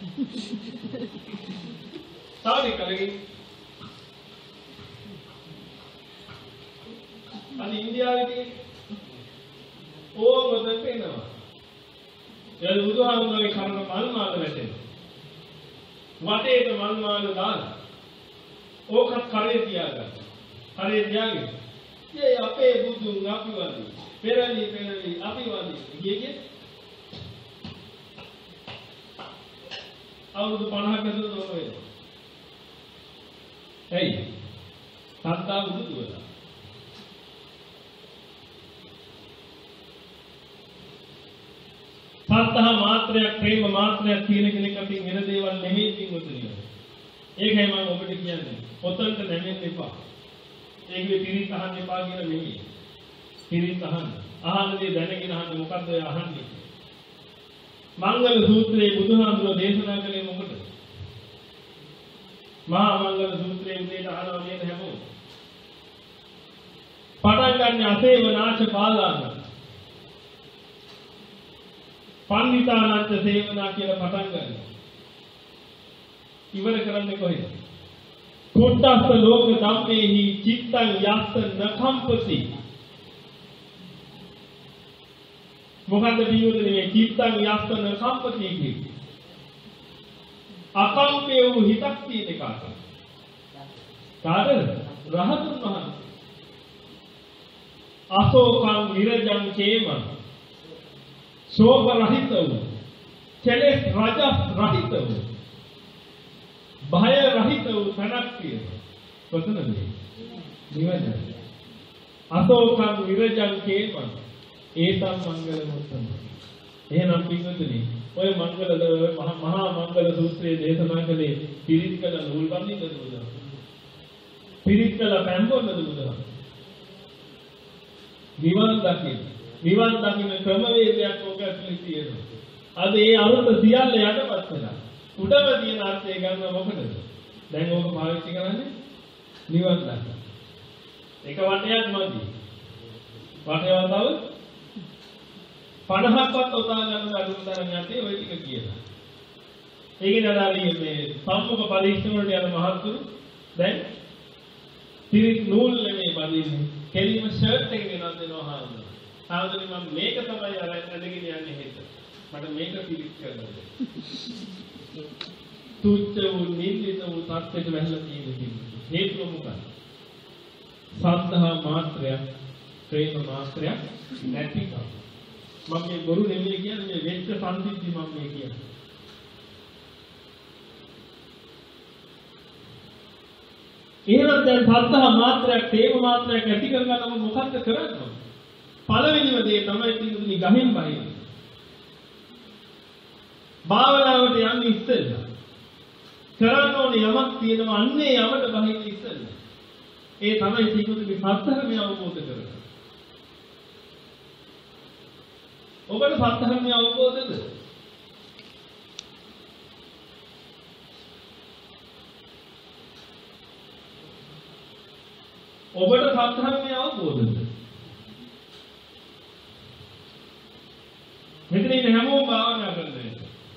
තව ටික කලින් අද ඉන්දියාවේදී ඕක මොකද වෙනවා? එයාල බුදුහාමුදුරුවෝ කරන මල් මාල වැටෙනවා. වටේට මල් මාල දාලා ඕකත් කරේ තියාගන්න. කරේ තියාගෙන "ඒ අපේ බුදුන් අපි වදී. පෙරලි පෙරලි අපි වදී." ගියේ අවුරුදු පනහක දුර වෙනවා. එයි. සත්තා බුදු වෙලා. සත්තා මාත්‍රයක් ප්‍රේම මාත්‍රයක් තියෙන කෙනෙක් අතින් වෙන දේවල් නෙමෙයි පින්වතුනි. ඒකයි මම ඔබට කියන්නේ. පොතන්ට නැමෙන්න එපා. ඒකේ පිරිත් අහන්න එපා කියලා නෙමෙයි. පිරිත් අහන්න. අහන්න දේ දැනගෙන අහන්න මොකද්ද ඔය අහන්නේ? මංගල සූත්‍රයේ බුදුහාමුදුරුවෝ දේශනා කළේ මොකටද? මහා මංගල සූත්‍රයේ උදේට අහනවා නේද හැමෝම? පටන් ගන්න අසේවනාච පාදාන පණ්ඩිතානන්ත සේවනා කියලා පටන් ගන්නවා. ඉවර කරන්නේ කොහෙද? කුට්ටස්ස ලෝක ධම්මේහි චිත්තං යස්ස නඛම්පති. මොකද්ද පියුනේ මේ චිත්තං යස්ස නඛම්පති කියන්නේ? අකම්පේ වූ හිතක් තියෙන කාට? කාටද? රහතුන් වහන්සේ. අසෝකං විරජං චේමං शोभ रहित हो चले राजा रहित हो भय रहित हो धनक्रिय वचन दे निवेदन अशोकं विरजं केमं एतं मंगलमुत्तम එහෙනම් පින්වතුනි ඔය මංගල මහා මංගල සූත්‍රයේ දේශනා කළේ පිරිත් කළ නූල් බඳින්න දුද පිරිත් කළ පැම්බොන්න දුද නිවන් දකින්න නිවන් දකින්න ක්‍රමවේදයක් ඔක ඇතුලේ තියෙනවා. අද ඒ අරුත සියල්ල යටපත් වෙනවා. උඩම තියෙන අර්ථය ගන්න මොකටද? දැන් ඕක පාවිච්චි කරන්නේ නිවන් දකින්න. එක වටයක් මදි. වටේව තව පනහක්වත් උදා ගන්න අඳුර තරම් යටේ ඔය ටික කියනවා. ඒකේ නඩාලිය මේ සම්මුඛ පරීක්ෂණ වලට යන මහත්තුරු දැන් පිරිත් නූල් නෙමෙයි බඳින්නේ. කෙලිම ෂර්ට් එක ගෙනත් දෙනවා හාමුදුරුවෝ. ආවදනි මම මේක තමයි අර ඇදගෙන යන්නේ හෙට. මට මේක පිළිත් කරන්න. තුච්ච වූ නින්දිත වූ තත්ත්වයට වැහලා තියෙන හේතුව මොකක්ද? සද්ධා මාත්‍රයක්, ප්‍රේම මාත්‍රයක් නැතිකම. මම මේ බොරු නෙමෙයි කියන්නේ මේ වෙච්ච සංසිද්ධි මම මේ කියන්නේ. එහෙනම් දැන් සද්ධා මාත්‍රයක්, ප්‍රේම මාත්‍රයක් ඇති කරගන්නම මොකක්ද කරන්නේ? පළවෙනිම දේ තමයි පිළිතුරු ගහින් බහින්න. භාවනාවට යන්න ඉස්සෙල්ලා කරන්න ඕනේ යමක් තියෙනවා අන්නේ යමට බහින්න ඉස්සෙල්ලා. ඒ තමයි පිළිතුරුගේ සත්‍යධර්මය අවබෝධ කරගන්න. ඔබට සත්‍යධර්මය අවබෝධද? ඔබට සත්‍යධර්මය අවබෝධද? මෙතන ඉන්න හැමෝම භාවනා කරන්නේ.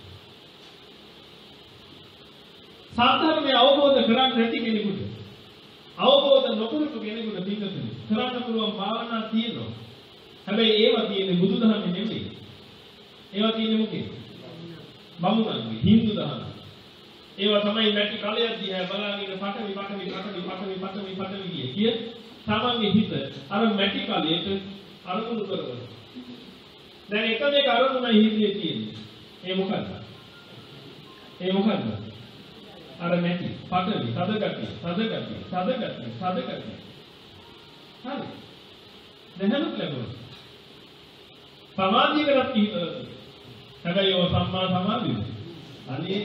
සත්‍යධර්මය අවබෝධ කරගන්න නැති කෙනෙකුට අවබෝධ නොකරපු කෙනෙකුට පිළිගන්න කරන්න පුළුවන් භාවනා තියෙනවා. හැබැයි ඒවා තියෙන්නේ බුදුදහමේ නෙමෙයි. ඒවා තියෙන්නේ මොකේ? බමුණන්ගේ හින්දු දහම. ඒවා තමයි නැටි කලයක් දිහා බලාගෙන පටවි පටවි පටවි පටවි පටවි පටවි කිය. කිය තමන්ගේ හිත අර මැටි කලයට අරමුණු කරගන්න. දැන් එක මේක අරමුණයි හිතේ තියෙන්නේ. ඒ මොකක්ද? ඒ මොකක්ද? අර මැටි පටවි සදගතිය සදගතිය සදගතිය සදගතිය. හරි. දැනනොත් ලැබුණා. සමාධිය කරත් කිහිපද. හැබැයි ඔය සම්මා සමාධිය. අනේ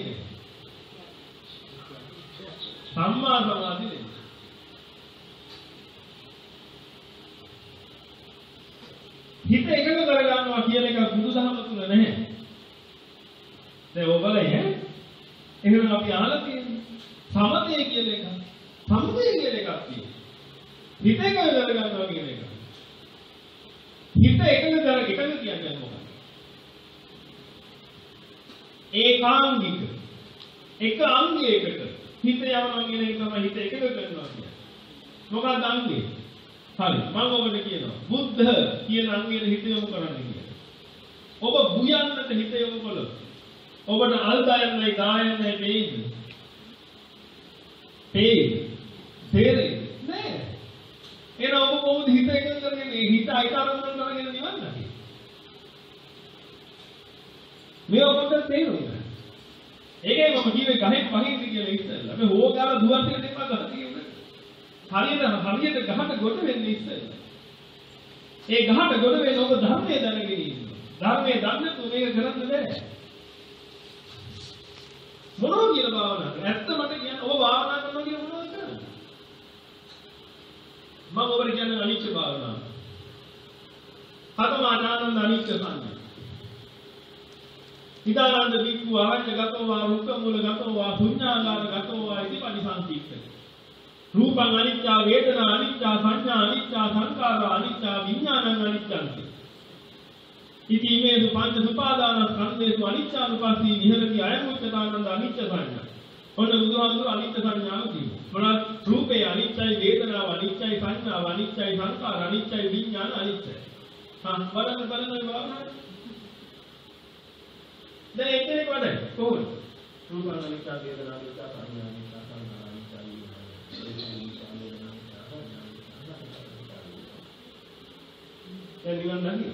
සම්මා සමාධිය. හිත එකඟ කරගන්නවා කියන එක බුදුදහම තුල නැහැ. දැන් ඔබලයි ඈ එහෙනම් අපි අහලා තියෙන්නේ සමතය කියන එක. සමතය කියන එකක් තියෙනවා. හිත එකඟ කරගන්නවා කියන එක. හිත එකඟ කර එකඟ කියන්නේ මොකක්ද? ඒකාංගික එක අංගයකට හිත යවනවා කියන එක තමයි හිත එකඟ කරනවා කියන්නේ. මොකක්ද අංගය? හරි මම ඔබට කියනවා බුද්ධ කියන අංගයට හිත යොමු කරන්න කියලා. ඔබ බුයන්නට හිත යොමු කළොත් ඔබට අල්දායන්නයි දායන්නයි මේද? පේද? තේරෙන්නේ නෑ. එහෙනම් ඔබ කොහොමද හිත එකඟ කරගෙන හිත අයිතරම් කරගෙන නිවන්නද? මේ ඔබට තේරුණා. ඒකයි මම කිව්වේ ගහෙන් පහින්ද කියලා ඉස්සෙල්ලා. මේ හොගාලා දුවන් ටික දෙපා ගහ කියන්නේ. හරියට හරියට ගහට ගොඩ වෙන්නේ ඉස්සෙල්ලා. ඒ ගහට ගොඩ වෙන්නේ ඔබ ධර්මයේ දැනගෙන ඉන්නවා. ධර්මයේ දන්නේ තු මේක කරන්න බෑ. මොනෝ කියන භාවනාව? ඇත්ත මට කියන්න ඔබ භාවනා කරනවා කියන මොනවද කරන්නේ? මම ඔබට කියන්නේ අනිච්ච භාවනාව. පතමාදානන්ද අනිච්ච සංඥා. ඉදානන්ද වික්ඛු ආරඤ්‍ය ගතෝ වා රුක්ඛ මූල ගතෝ වා පුඤ්ඤාගාර ගතෝ වා ඉති පරිසංතික්ඛ. රූපං අනිච්චා වේදනා අනිච්චා සංඥා අනිච්චා සංකාරා අනිච්චා විඥානං අනිච්ඡන්ති. ඉති මේසු පංච සුපාදාන ස්කන්ධේසු අනිච්චානුපස්සී විහෙරති අයං උච්චතානන්ද අනිච්ච සංඥා. ඔන්න බුදුහාමුදුරුවෝ අනිච්ච සංඥාව කියනවා. මොනවාද? රූපේ අනිච්චයි, වේදනාව අනිච්චයි, සංඥාව අනිච්චයි, සංකාර අනිච්චයි, විඥාන අනිච්චයි. හා බලන්න බලන්න භාවනාව. දැන් එක්කෙනෙක් වඩයි කොහොමද? රූපං අනිච්චා, වේදනා අනිච්චා, සංඥා අනිච්චා, සංකාර අනිච්චා, විඥාන අනිච්චා.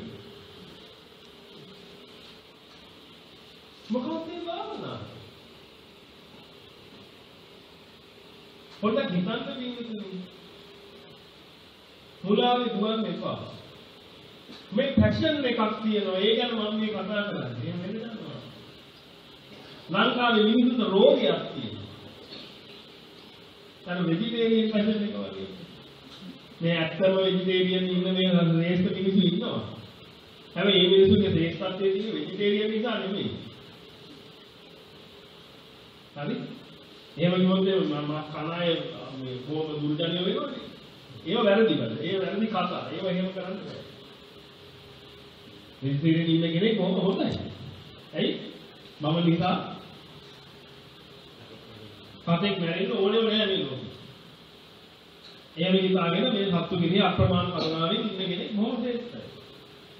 මොකක්ද මේ භාවනාව? පොඩ්ඩක් හිතන්න දෙන්න. මුලාවේ දුවන්න එපා. මේ පැෂන් එකක් තියෙනවා. ඒ ගැන මම මේ කතා කරන්නේ. එහෙම වෙන්නේ නැහැ. ලංකාවේ මිනිස්සුන්ට රෝගයක් තියෙනවා. අර වෙජිටේරියන් පැෂන් එක වගේ. මේ ඇත්තම වෙජිටේරියන් ඉන්න මේ ශ්‍රේෂ්ඨ මිනිස්සු ඉන්නවා. හැබැයි මේ මිනිස්සුන්ගේ ශ්‍රේෂ්ඨත්වයේ තියෙන්නේ වෙජිටේරියන් නිසා නෙමෙයි. හරි? එහෙම කිව්වොත් මම කනාය මේ කොහොම දුර්ජනය වෙනවනේ. ඒව වැරදි වල. ඒ වැරදි කතා. ඒව එහෙම කරන්න බෑ. විශ්වවිද්‍යාලේ ඉන්න කෙනෙක් කොහොම හොඳයි. ඇයි? මම නිසා කතෙක් මැරෙන්න ඕනෙම නෑ මේ ලෝකෙ. එහෙම හිතාගෙන මේ සත්තු කෙනෙක් අප්‍රමාණ කරුණාවෙන් ඉන්න කෙනෙක් බොහොම ශ්‍රේෂ්ඨයි.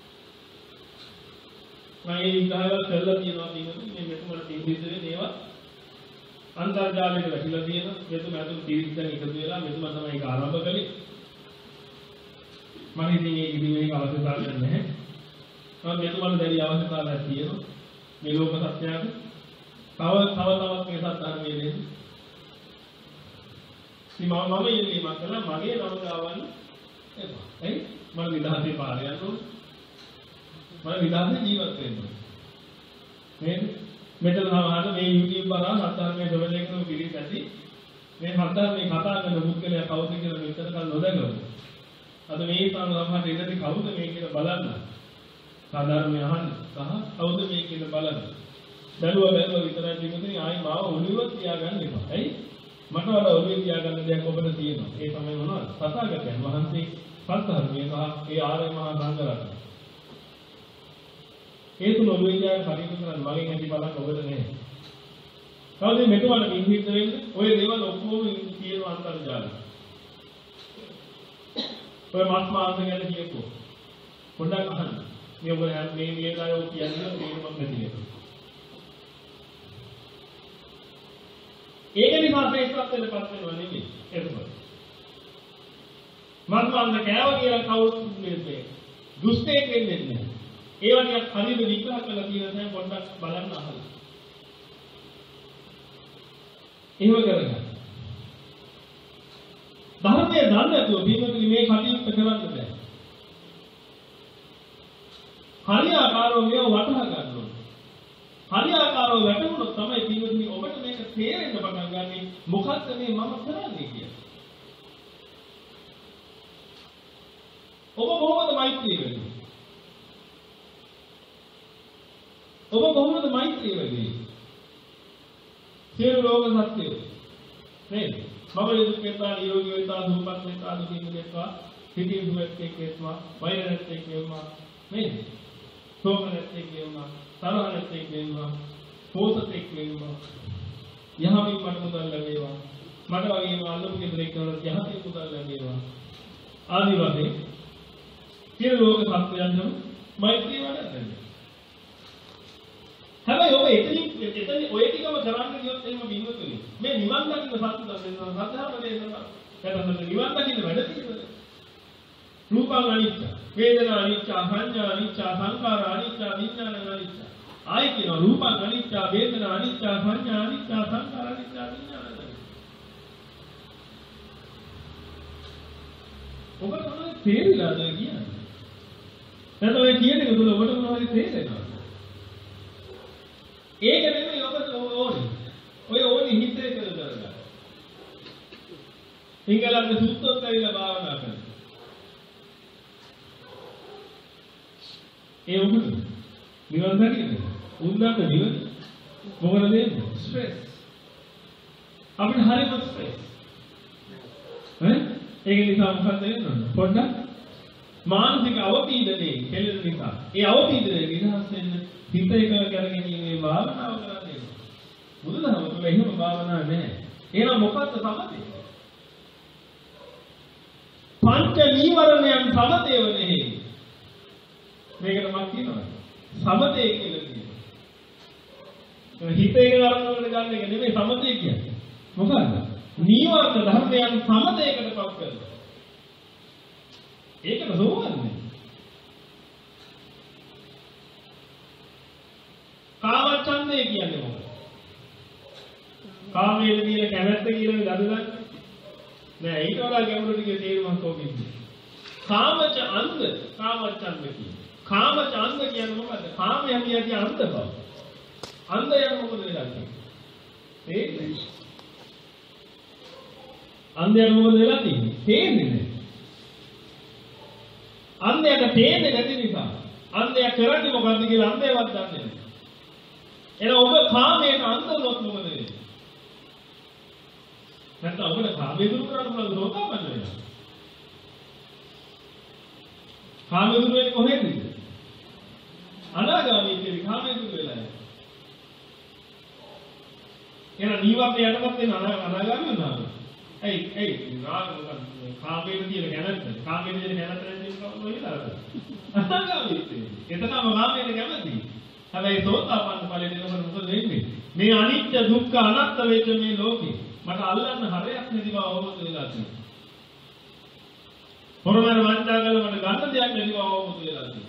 මම මේ විග්‍රහවල කරලා තියෙනවා පින්වතුනි මේ මෙතුමලා තීන්දුවේ මේවා අන්තර්ජාලයට වැටිලා තියෙනවා මෙතුමා අතුරු ටීවී දැන් එකතු වෙලා මෙතුමා තමයි ඒක ආරම්භ කළේ මම ඉතින් මේ ඉතින් මේක අවශ්‍යතාවයක් නැහැ මම මෙතුමාට දැරි අවශ්‍යතාවයක් තියෙනවා මේ ලෝක සත්‍යයට තව තව තවත් මේ සත්‍ය ධර්මයේ දෙන්න ඉතින් මම මම ඉන්නේ මම කළා මගේ නම ගාවන්න එපා එයි මම විදහාසේ පාරේ යන්න ඕනේ මම විදහාසේ ජීවත් වෙන්න ඕනේ නේද මෙතන සමහර මේ YouTube බලන සත්‍යර්මයේ දෙවලේ කරන පිළිත් ඇති මේ සත්‍යර්මයේ කතා කරන මුද්දලයා කවුද කියලා මෙතන කල් නොදැනගමු අද මේ සමහර ඉඳි කවුද මේ කියලා බලන්න සාධර්මය අහන්න සහ කවුද මේ කියලා බලන්න බැලුවා බැලුවා විතරයි පිටුනේ ආයි මාව ඔළුව තියාගන්න එපා ඇයි මට වඩා ඔළුවේ තියාගන්න දෙයක් ඔබට තියෙනවා ඒ තමයි මොනවද තථාගතයන් වහන්සේ සත්‍යර්මයේ සහ ඒ ආර්ය මහා සංඝරත්නය ඒ තුන ඔළුවේ තියාගෙන කටයුතු කරන්න මගෙන් ඇති බලන්න ඔබට නැහැ කවුද මෙතුමාට ඉංග්‍රීසි වෙන්නේ ඔය දේවල් ඔක්කොම තියෙන අන්තර්ජාලය ඔය මාස් මාංශ ගැන කියපුවා පොඩ්ඩක් අහන්න මේ ඔබ මේ මේ කායෝ කියන්නේ තේරුමක් නැති එක ඒක නිසා ශ්‍රේෂ්ඨත්වයට පත් වෙනවා නෙමෙයි එතකොට මාස් මාංශ කෑව කියලා කවුරුත් නෙමෙයි දුෂ්ටයෙක් වෙන්නේ නැහැ ඒ වගේ හරියට විග්‍රහ කරලා තියෙන දැන් පොඩ්ඩක් බලන්න අහලා එහෙම කරගන්න ධර්මයේ දන්නේ නැතුව බීමතුනි මේ කටයුත්ත කරන්න බෑ. හරියාකාරව මේව වටහා ගන්න ඕනේ. හරියාකාරව වැටුණොත් තමයි බීමතුනි ඔබට මේක තේරෙන්න පටන් ගන්නේ මොකක්ද මේ මම කරන්නේ කියලා. ඔබ කොහොමද මෛත්‍රිය වෙන්නේ? ඔබ කොහොමද මෛත්‍රිය වෙන්නේ? සියලු ලෝක සත්‍යය නේද? මම යුක්තතා නිරෝගී වේතා දුප්පත් වේතා දුකින් වේතා හිතේ දුක් එක්කේත්වා වෛරයත් එක්කේවා නේද? සෝමනත් එක්කේවා තරහත් එක්කේවා පෝසත් එක්කේවා යහමින් මට මුදල් ලැබේවා මට වගේම අල්ලපු කෙනෙක් කරලා යහමින් මුදල් ලැබේවා ආදි වශයෙන් සියලු ලෝක සත්‍යයන්ම මෛත්‍රිය වඩන්න. හැබැයි ඔබ එතනින් එතන ඔය ටිකම කරන්න ගියොත් එහෙම බින්දුතුනි මේ නිවන් දකින්න සත්‍ය දෙන්නවා සත්‍යම දෙන්නවා නැත්නම් නිවන් දකින්න වැඩ තියෙනවා රූපං අනිච්ච වේදනා අනිච්ච සංඥා අනිච්ච සංකාර අනිච්ච විඥාන අනිච්ච ආයි කියන රූපං අනිච්ච වේදනා අනිච්ච සංඥා අනිච්ච සංකාර අනිච්ච විඥාන අනිච්ච ඔබට මොනවද තේරිලාද කියන්නේ නැත්නම් ඔය කියන එක තුල ඔබට මොනවද තේරෙනවද ඒක නෙමෙයි ඔබට ඕනේ. ඔය ඕනේ හිතේ කියලා කරගන්න. සිංහලන්ගේ සූත්‍රත් කියලා භාවනා කරන්න. ඒ උගුරු නිවන් දකින්න. උන්දාට නිවන මොකද දෙන්නේ? ස්ට්‍රෙස්. අපිට හරිම ස්ට්‍රෙස්. ඈ ඒක නිසා මොකක්ද වෙන්නේ? පොඩ්ඩක් මානසික අවපීඩනයේ කෙලෙන නිසා. ඒ අවපීඩනයේ නිදහස් වෙන්න හිත එකල කරගැනීමේ භාවනාව කරන්නේ. බුදුදහම තුළ එහෙම භාවනාවක් නැහැ. එහෙනම් මොකක්ද සමතේ? පංච නීවරණයන් සමතේව නෙහි. මේකට මම කියනවා. සමතේ කියලා කියනවා. හිත එක කරනකොට ගන්න එක නෙමෙයි සමතේ කියන්නේ. මොකද්ද? නීවරණ ධර්මයන් සමතේකට පත් කරනවා. ඒකට සෝවන්නේ. කාමච්ඡන්දය කියන්නේ මොකක්ද? කාමයේ තියෙන කැමැත්ත කියලා දඩුලන්නේ නෑ ඊට වඩා ගැඹුරට ගිය තේරුමක් ඕකෙන්නේ. කාමච අන්ධ කාමච්ඡන්ද කියන්නේ. කාමච අන්ධ කියන්නේ මොකද්ද? කාමයේ කියන්නේ අන්ධ බව. අන්ධයන් මොකද වෙලා තියෙන්නේ? තේන්නේ. අන්ධයන් මොකද වෙලා තියෙන්නේ? තේන්නේ නෑ. අන්ධයට තේන්නේ නැති නිසා අන්ධයා කරන්නේ මොකද්ද කියලා අන්ධයවත් දන්නේ නෑ. එහෙනම් ඔබ කාමයට අන්ධ වුණොත් මොකද වෙන්නේ? නැත්නම් ඔබට කාමයේ දුරු කරන්න පුළුවන් රෝගාපන්න වෙනවා. කාමයේ දුරු වෙන්නේ කොහෙන්ද? අනාගාමී කියන්නේ කාමයේ දුරු වෙලා යනවා. එහෙනම් නීවරණ යටපත් වෙන අනාගාමී වෙනවා. ඇයි ඇයි කාමයේ තියෙන කැමැත්ත කාමයේ තියෙන කැමැත්ත නැති කොහොමද? අනාගාමී වෙන්නේ. එතනම කාමයේ කැමැත්ත. හැබැයි සෝතාපන්න ඵලෙට එනකොට මොකද වෙන්නේ? මේ අනිත්‍ය දුක්ඛ අනාත්ම වෙච්ච මේ ලෝකේ මට අල්ලන්න හරයක් නැති බව අවබෝධ වෙලා තියෙනවා. පොරමර වංචාකල මට ගන්න දෙයක් නැති බව අවබෝධ වෙලා තියෙනවා.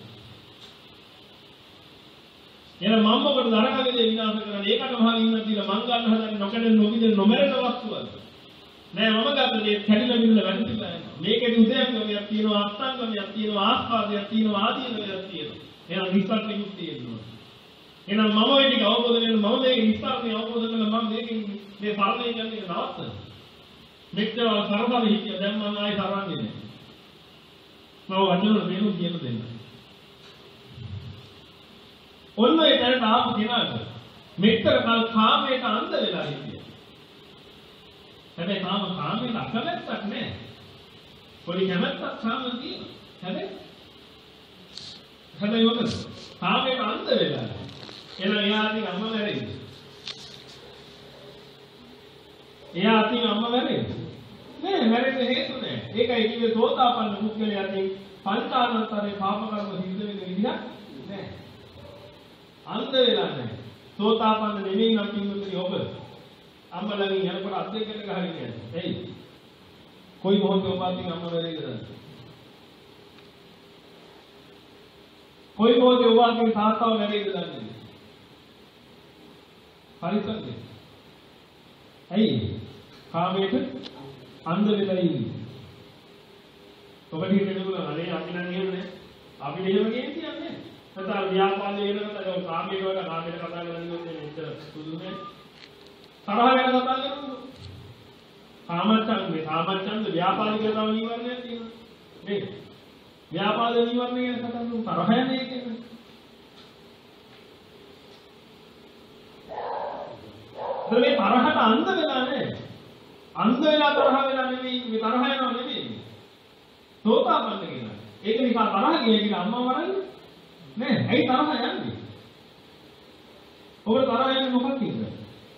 එන මම මොකටද අරකගේ දේ විනාශ කරන්නේ? ඒකට මහා ඉන්න දීලා මං ගන්න හදන්නේ නොකඩෙන් නොවිදෙන් නොමරන වස්තුවද? නෑ මම ගන්න දේ කැඩිලා බිඳලා වැටෙලා යනවා. මේකේ උදයන්ගමයක් තියෙනවා, අත්ංගමයක් තියෙනවා, ආස්වාදයක් තියෙනවා, ආදීනවයක් තියෙනවා. එහෙනම් නිස්සාරණය යුක්තිය එනවා. එහෙනම් මම ওই ටික අවබෝධ වෙන මම මේක නිස්සාරණය අවබෝධ කරලා මම මේකෙන් මේ සරණය යන්නේ නවත්තන. මෙච්චර සරණම හිතිය දැන් මම ආයි සරණන්නේ නෑ. මම වචන වලින් කියන දෙන්න. ඔන්න ඒ තැනට ආපු කෙනාට මෙච්චර කල් කාමයට අන්ධ වෙලා හිටියා. හැබැයි කාම කාමයට අකමැත්තක් නෑ. පොඩි කැමැත්තක් කාමෙන් තියෙනවා. හැබැයි හැබැයි මොකද? කාමයට අන්ධ වෙලා. එහෙනම් එයා අතින් අම්ම වැරෙයිද? එයා අතින් අම්ම වැරෙයිද? නෑ වැරෙන්න හේතු නෑ. ඒකයි කිව්වේ සෝතාපන්න පුද්ගලයා අතින් පංචානන්තරේ පාප කර්ම සිද්ධ වෙන විදිහක් නෑ. අන්ධ වෙලා නැහැ. සෝතාපන්න නෙමෙයි නම් කිව්වොත් ඔබ අම්මලගෙන් යනකොට අත් දෙකට ගහගෙන යනවා. එයි. කොයි මොහොතේ ඔබ අතින් අම්ම වැරෙයිද? කොයි මොහොතේ ඔබ අතින් තාත්තව වැරෙයිද දන්නේ? පරිස්සම්ද? එයි. කාමයට අන්ධ වෙලා ඉන්නේ. ඔබට හිතෙන්නේ අනේ අපි නම් එහෙමනේ. අපිට එහෙම කියන්නේ නැත්නම් ව්‍යාපාදේ වෙනකොට ඒක කාමයේ වල කාමයේ කතා කරන්නේ මෙච්චර සුදුනේ තරහ වෙන කතා කරනවා කාමච්ඡන්දේ කාමච්ඡන්ද ව්‍යාපාදික තව නිවර්ණයක් තියෙනවා නේද ව්‍යාපාද නිවර්ණය ගැන කතා කරනවා තරහ යන්නේ කියන්නේ මේ තරහට අන්ධ වෙලා නෑ අන්ධ වෙලා තරහ වෙලා නෙමෙයි මේ තරහ යනවා නෙමෙයි සෝතාපන්න කෙනා ඒක නිසා තරහ ගියේ කියලා අම්මා වරන්නේ නෑ ඇයි තරහ යන්නේ? ඔබ තරහ යන්නේ මොකක්ද කියන්නේ?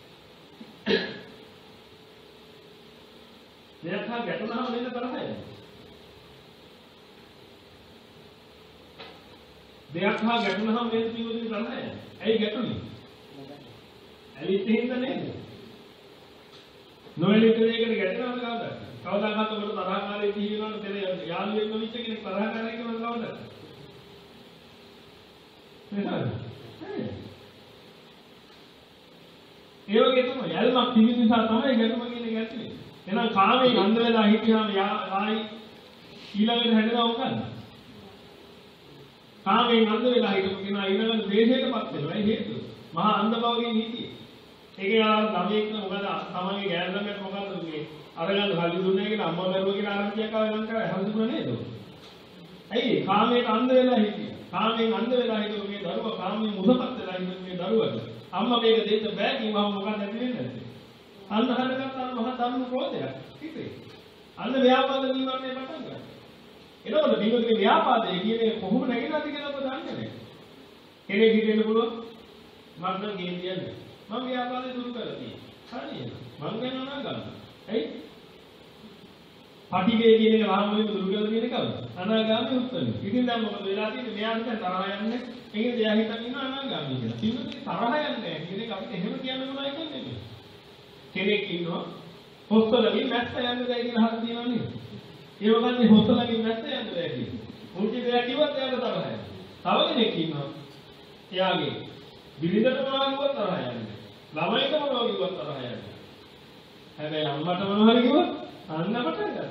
දෙයක් හා ගැටුණාම නේද තරහ යන්නේ? දෙයක් හා ගැටුණාම නේද කිව්වොත් තරහ යන්නේ? ඇයි ගැටුනේ? ඇවිත් හින්ද නේද? නොවැළිච්ච දෙයකට ගැටෙනවද කවදාද? කවදාකවත් ඔබට තරහකාරී ජීවිතවල තේර යාළුවෙක් නොවිච්ච කෙනෙක් තරහකාරී කෙනෙක් කවදාද? ඒ වගේ තමයි යල්මක් තිබෙන නිසා තමයි ගැටුම කියන්නේ ගැටුනේ. එහෙනම් කාමයේ අන්ධ වෙලා හිටියාම ආයි ඊළඟට හැදෙනවා මොකද්ද? කාමයෙන් අන්ධ වෙලා හිටපු කෙනා ඊළඟට ද්වේෂයටපත් වෙනවා. ඒ හේතුව මහා අන්ධ භවයෙන් හිටියේ. ඒකේ ආ ළමයෙක් මොකද තමන්ගේ ගෑනු ළමයට මොකද්ද මේ අරගන්න හලි දුන්නේ කියලා අම්මා මරුවා කියලා ආරම්භයක් ආව ලංකාවේ හඳුනන නේද? ඇයි කාමයට අන්ධ වෙලා හිටියේ? කාමයෙන් අන්ධ වෙලා හිටපු මේ දරුවා කාමයෙන් මුදපත් වෙලා හිටපු මේ දරුවට අම්මා මේක දෙන්න බෑ කිව්වම මොකක්ද ඇති වෙන්නේ? අන්න හදගත්තාම මහා ධර්ම ක්‍රෝධයක් හිතේ. අන්න ව්‍යාපාද නිවර්ණය පටන් ගන්නවා. එතකොට මේකේ ව්‍යාපාදයේ කියන්නේ කොහොම නැගිලාද කියලා ඔබ දන්නේ නැහැ. කෙනෙක් හිතෙන්න පුළුවන් මම නම් ගේම් කියන්නේ. මම ව්‍යාපාදේ දුරු කරලා තියෙනවා. හරියද? මම ගන්නවා නම් ගන්න. ඇයි? පටිගේ කියන එක රාම වලින් දුරු කරලා තියෙන එකද? අනාගාමී උත්තරේ. ඉතින් දැන් මොකද වෙලා තියෙන්නේ? මෙයාට දැන් තරහ යන්නේ. ඒකේ දෙයා හිතන් ඉන්නවා අනාගාමී කියලා. කිව්වොත් තරහ යන්නේ නැහැ. කියන එක අපිට එහෙම කියන්න මොනවයි කියන්නේ? කෙනෙක් ඉන්නවා හොස්තලකින් මැස්ස යන්න බැහැ කියලා අහලා තියෙනවා නේද? ඒ වගේම හොස්තලකින් මැස්ස යන්න බැහැ කියලා. මුංචි දෙයක් කිව්වත් එයාට තරහ යනවා. තව කෙනෙක් ඉන්නවා. එයාගේ බිරිඳට මොනවා කිව්වත් තරහ යන්නේ. ළමයිට මොනවා කිව්වත් තරහ යන්නේ. හැබැයි අම්මට මොනවා හරි කිව්වොත් අන්න පටන් ගන්නවා.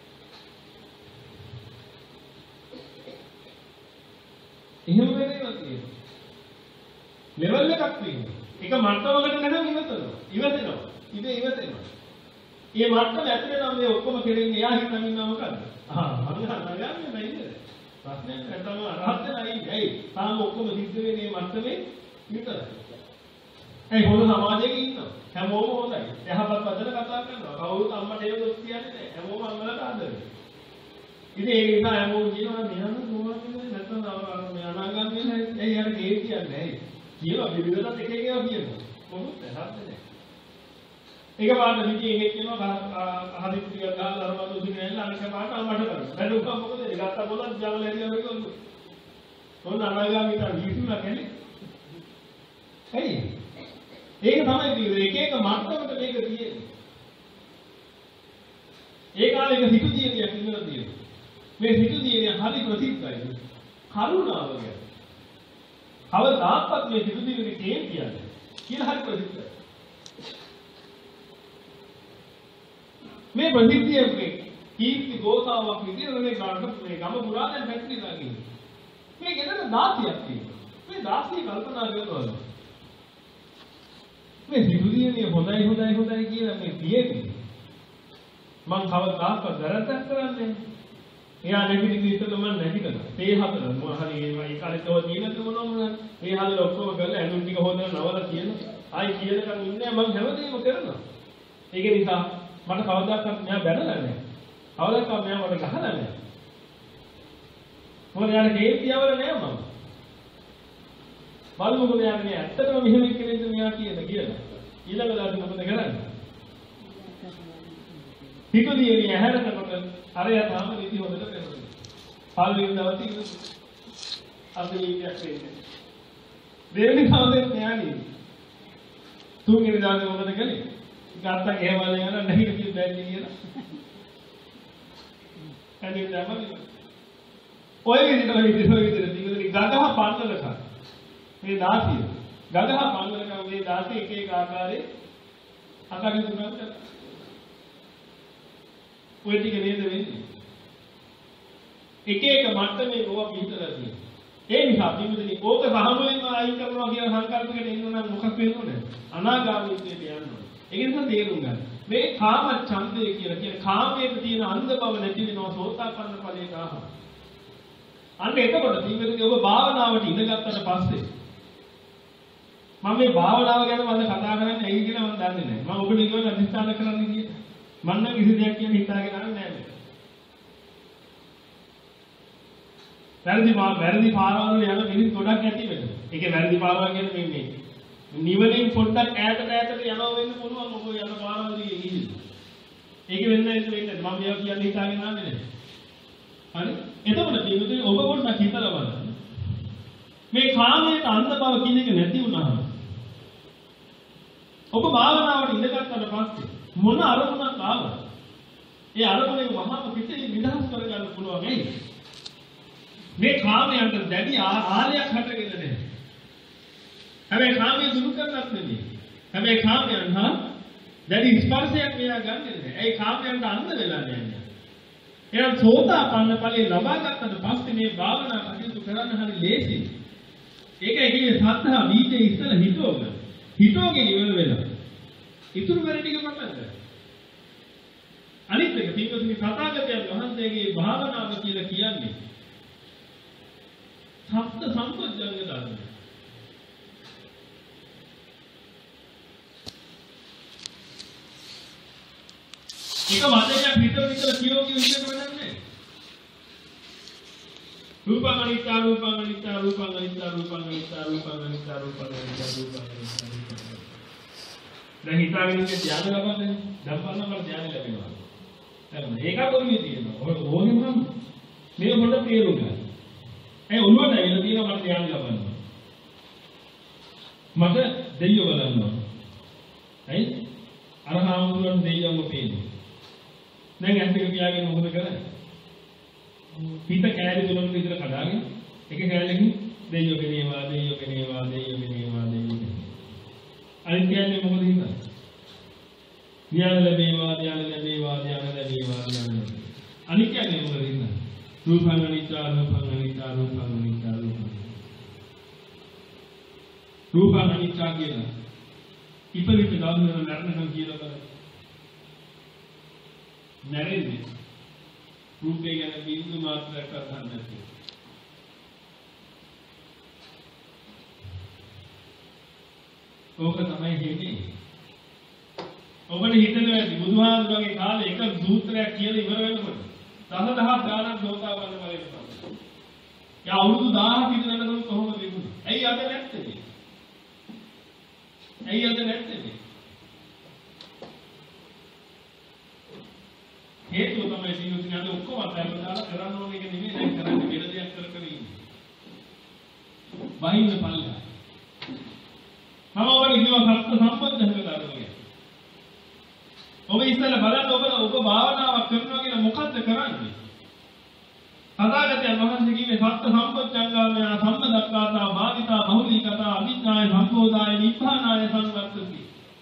එහෙම වෙන්නේ තියෙනවා. ලෙවල් එකක් තියෙනවා. එක මට්ටමකට නැනම් ඉවතනවා. ඉවතෙනවා. ඉතින් ඉවතෙනවා. මේ මට්ටම ඇතුලේ නම් මේ ඔක්කොම කෙරෙන්නේ එයා හිතන් ඉන්නවා මොකද්ද? ආ මම නගන්නේ නැහැ. ප්‍රශ්නේ නැත්තම අරහත් නැහැ. ඇයි? තාම ඔක්කොම සිද්ධ වෙන්නේ මේ මට්ටමේ විතරයි. ඇයි හොඳ සමාජයක ඉන්නවා. හැමෝම හොඳයි. යහපත් වචන කතා කරනවා. කවුරුත් අම්මට ඒක දොස් කියන්නේ නැහැ. හැමෝම අම්මලට ආදරේ. ඉතින් ඒක නිසා හැමෝම කියනවා මෙයන් මොනවද නැත්නම් මේ අනාගාමී නැහැ. ඇයි අර ගේ කියන්නේ ඇයි? කියලා විවිධලත් එක එක ඒවා කියනවා. මොකද හරිද? ඒක පාට විදිහේ එකක් කියනවා අහදි ටිකක් ගහලා අරමතු උදින ඇවිල්ලා අනික පාට අම්මට කරනවා. දැන් උකම් මොකද? ඒ ගත්ත පොළොත් ජවල ඇරියා වගේ වගේ. මොන අනාගාමීට විහිදුණා කියන්නේ? ඇයි? ඒක තමයි කියන්නේ එක එක මට්ටමකට මේක තියෙන්නේ. ඒ කාලේ එක සිටු දියණියක් ඉඳලා තියෙනවා. මේ සිටු දියණිය හරි ප්‍රසිද්ධයි. කරුණාව ගැන. කවදාවත් මේ සිටු දියණිය කියන්නේ කියලා හරි ප්‍රසිද්ධයි. මේ ප්‍රසිද්ධිය මේ කීර්ති ගෝසාවක් විදිහට මේ ගානට මේ ගම පුරා දැන් පැතිරිලා කියන්නේ. මේ ගෙදර දාසියක් තියෙනවා. මේ දාසිය කල්පනා කරනවා. මේ සිටු දියණිය හොඳයි හොඳයි හොඳයි කියලා මේ තියෙන්නේ. මං කවදාවත් වැරද්දක් කරන්නේ නැහැ. එයා නැගිටි විතර මම නැගිටලා. ඒ හතර මොන හරි ඒ කාලේ තව තියෙනද මොනවා ඒ හතර ඔක්කොම කරලා ඇඳුම් ටික හොදලා නවලා තියෙනවා. ආයි කියනකම් ඉන්නේ මම හැමදේම කරනවා. ඒක නිසා මට කවදාවත් මෙයා බැනලා නැහැ. කවදාවත් මෙයා මට ගහලා නැහැ. මොකද යාට කේන්තියවල නෑ මම. බලමුකෝ මෙයා මේ ඇත්තටම මෙහෙම කෙනෙක්ද මෙයා කියන කියලා. ඊළඟ දාට මොකද කරන්නේ? හිතුවේ ඇහැරනකොට අරයා තාම නිදි හොදට කරනවා. පළවෙනි දවසේ ඉන්න අසලීයක් වෙන්නේ. දෙවෙනි දවසේ ඥානි. තුන්වෙනි දවසේ මොකද කළේ? ගත්තා ගෙවල යන නැහිට කිව්ව බැලි කියලා. කන්නේ තමයි. ඔය විදිහට විදිහට විදිහට දිගට ගගහ පන්නලක. මේ දාසිය. ගගහ පන්නලක මේ දාසිය එක එක ආකාරයේ අකගෙන තුනක් ඔය ටික නේද වෙන්නේ? එක එක මට්ටමේ ඕවා පිටලා තියෙනවා. ඒ නිසා පිටුදිනේ ඕක සාමුලින්ම අයින් කරනවා කියන සංකල්පයකට එන්න නම් මොකක් වෙන්න ඕනේ? අනාගාමීත්වයට යන්න ඕනේ. ඒක නිසා තේරුම් ගන්න. මේ කාම ඡන්දය කියලා කියන කාමයේ තියෙන අන්ධ බව නැති වෙනවා සෝතාපන්න ඵලයට ආවම. අන්න එතකොට පිටුදිනේ ඔබ භාවනාවට ඉඳගත්තට පස්සේ මම මේ භාවනාව ගැන මම කතා කරන්නේ ඇයි කියලා මම දන්නේ නැහැ. මම ඔබට කියවන අධිෂ්ඨාන කරන්නේ කියලා. මම නම් කිසි දෙයක් කියන හිතාගෙන නැහැ. වැරදි මා වැරදි පාරවල් යන මිනිස් ගොඩක් ඇති වෙන. ඒකේ වැරදි පාරවල් කියන්නේ මේ මේ නිවලින් පොඩ්ඩක් ඈතට ඈතට යනවා වෙන්න පුළුවන් ඔබ යන පාරවල් දිගේ ගිහින්. ඒක වෙන්නේ නැහැ වෙන්නේ. මම මේවා කියන්නේ හිතාගෙන ආන්නේ නැහැ. හරි? එතකොට මේකේ ඔබ පොඩ්ඩක් හිතලා බලන්න. මේ කාමයට අන්ධ බව කියන එක නැති වුණාම ඔබ භාවනාවට ඉඳගත්තාට පස්සේ මොන අරමුණක් ආවද? ඒ අරමුණේ වහාම පිටේ නිදහස් කරගන්න පුළුවන් ඇයි? මේ කාමයන්ට දැඩි ආලයක් හටගෙන නැහැ. හැබැයි කාමයේ දුරු කරන්නත් නෙමෙයි. හැබැයි කාමයන් හා දැඩි ස්පර්ශයක් මෙයා ගන්නෙ නැහැ. ඒ කාමයන්ට අන්ධ වෙලා නැහැ. එහෙනම් සෝතාපන්න ඵලයේ ලබා ගන්නට පස්සේ මේ භාවනා කටයුතු කරන්න හරි ලේසි. ඒකයි කියන්නේ සත්‍තා බීජේ ඉස්සලා හිතෝග. හිතෝගේ ඉවර වෙලා. ඉතුරු වැඩ ටික පටන් ගන්න. අනිත් එක පින්වතුනි සතාගතයන් වහන්සේගේ භාවනාව කියලා කියන්නේ සප්ත සම්පජ්ජංග ධර්ම. එක වදයක් විතර විතර කියෝ කියෝ ඉන්නට වෙන්නේ. රූපං අනිත්‍ය රූපං අනිත්‍ය රූපං අනිත්‍ය රූපං අනිත්‍ය රූපං අනිත්‍ය රූපං අනිත්‍ය රූපං අනිත්‍ය. දැන් හිතාගෙන ඉන්නේ ධ්‍යාන ලබන්නේ. දැන් බලනකොට ධ්‍යාන ලැබෙනවා. දැන් මේක කොහොමද තියෙනවා? ඔය ඕනෙම මේ පොඩ තේරුම් ගන්න. ඒ ඔළුවට ඇවිල්ලා තියෙනවා මට ධ්‍යාන ලබන්න. මට දෙයියෝ බලන්න. ඇයි? අර හාමුදුරන් දෙයියන්ව පේන්නේ. දැන් ඇස් දෙක පියාගෙන මොකද කරන්නේ? පිට කෑලි තුනක් විතර කඩාගෙන එක කෑල්ලකින් දෙයියෝ කෙනේවා දෙයියෝ කෙනේවා දෙයියෝ කෙනේවා දෙයියෝ කෙනේවා. අනිත් කියන්නේ මොකද හිතන්නේ? ධ්‍යාන ලැබේවා ධ්‍යාන ලැබේවා ධ්‍යාන ලැබේවා ධ්‍යාන ලැබේවා. අනිත් කියන්නේ මොකද හිතන්නේ? රූපං අනිත්‍ය රූපං අනිත්‍ය රූපං අනිත්‍ය රූපං. රූපං අනිත්‍ය කියන ඉපදිත ගාමන නරණකම් කියලා බලන්න. නැරෙන්නේ රූපේ ගැන බින්දු මාත්‍රයක් අහන්න නැති. ඕක තමයි හේනේ. ඔබට හිතෙනවා ඇති බුදුහාමුදුරන්ගේ කාලේ එක සූත්‍රයක් කියලා ඉවර වෙනකොට දහදහස් ගානක් ලෝකාවන්න බලන්න තමයි. යා අවුරුදු දහයක් ඉඳලා කොහොමද වෙන්නේ? ඇයි අද නැත්තේ? ඇයි අද නැත්තේ? හේතුව තමයි ජීවිතේ අද ඔක්කොම අතහැරලා කරන්න ඕනේ එක නෙමෙයි දැන් කරන්නේ වෙන දෙයක් කර කර ඉන්නේ. බහින්න පල්ලා. සම්පොච්චංග ධර්මය. ඔබ ඉස්සෙල්ලා බලන්න ඔබ ඔබ භාවනාවක් කරනවා කියන මොකද්ද කරන්නේ? තථාගතයන් වහන්සේ කිව්වේ සත්‍ය සම්පොච්චංගාමය සම්මදක්ඛාතා භාවිතා බහුලීකතා අභිඥාය සම්බෝධාය නිබ්බානාය සංවත්තති.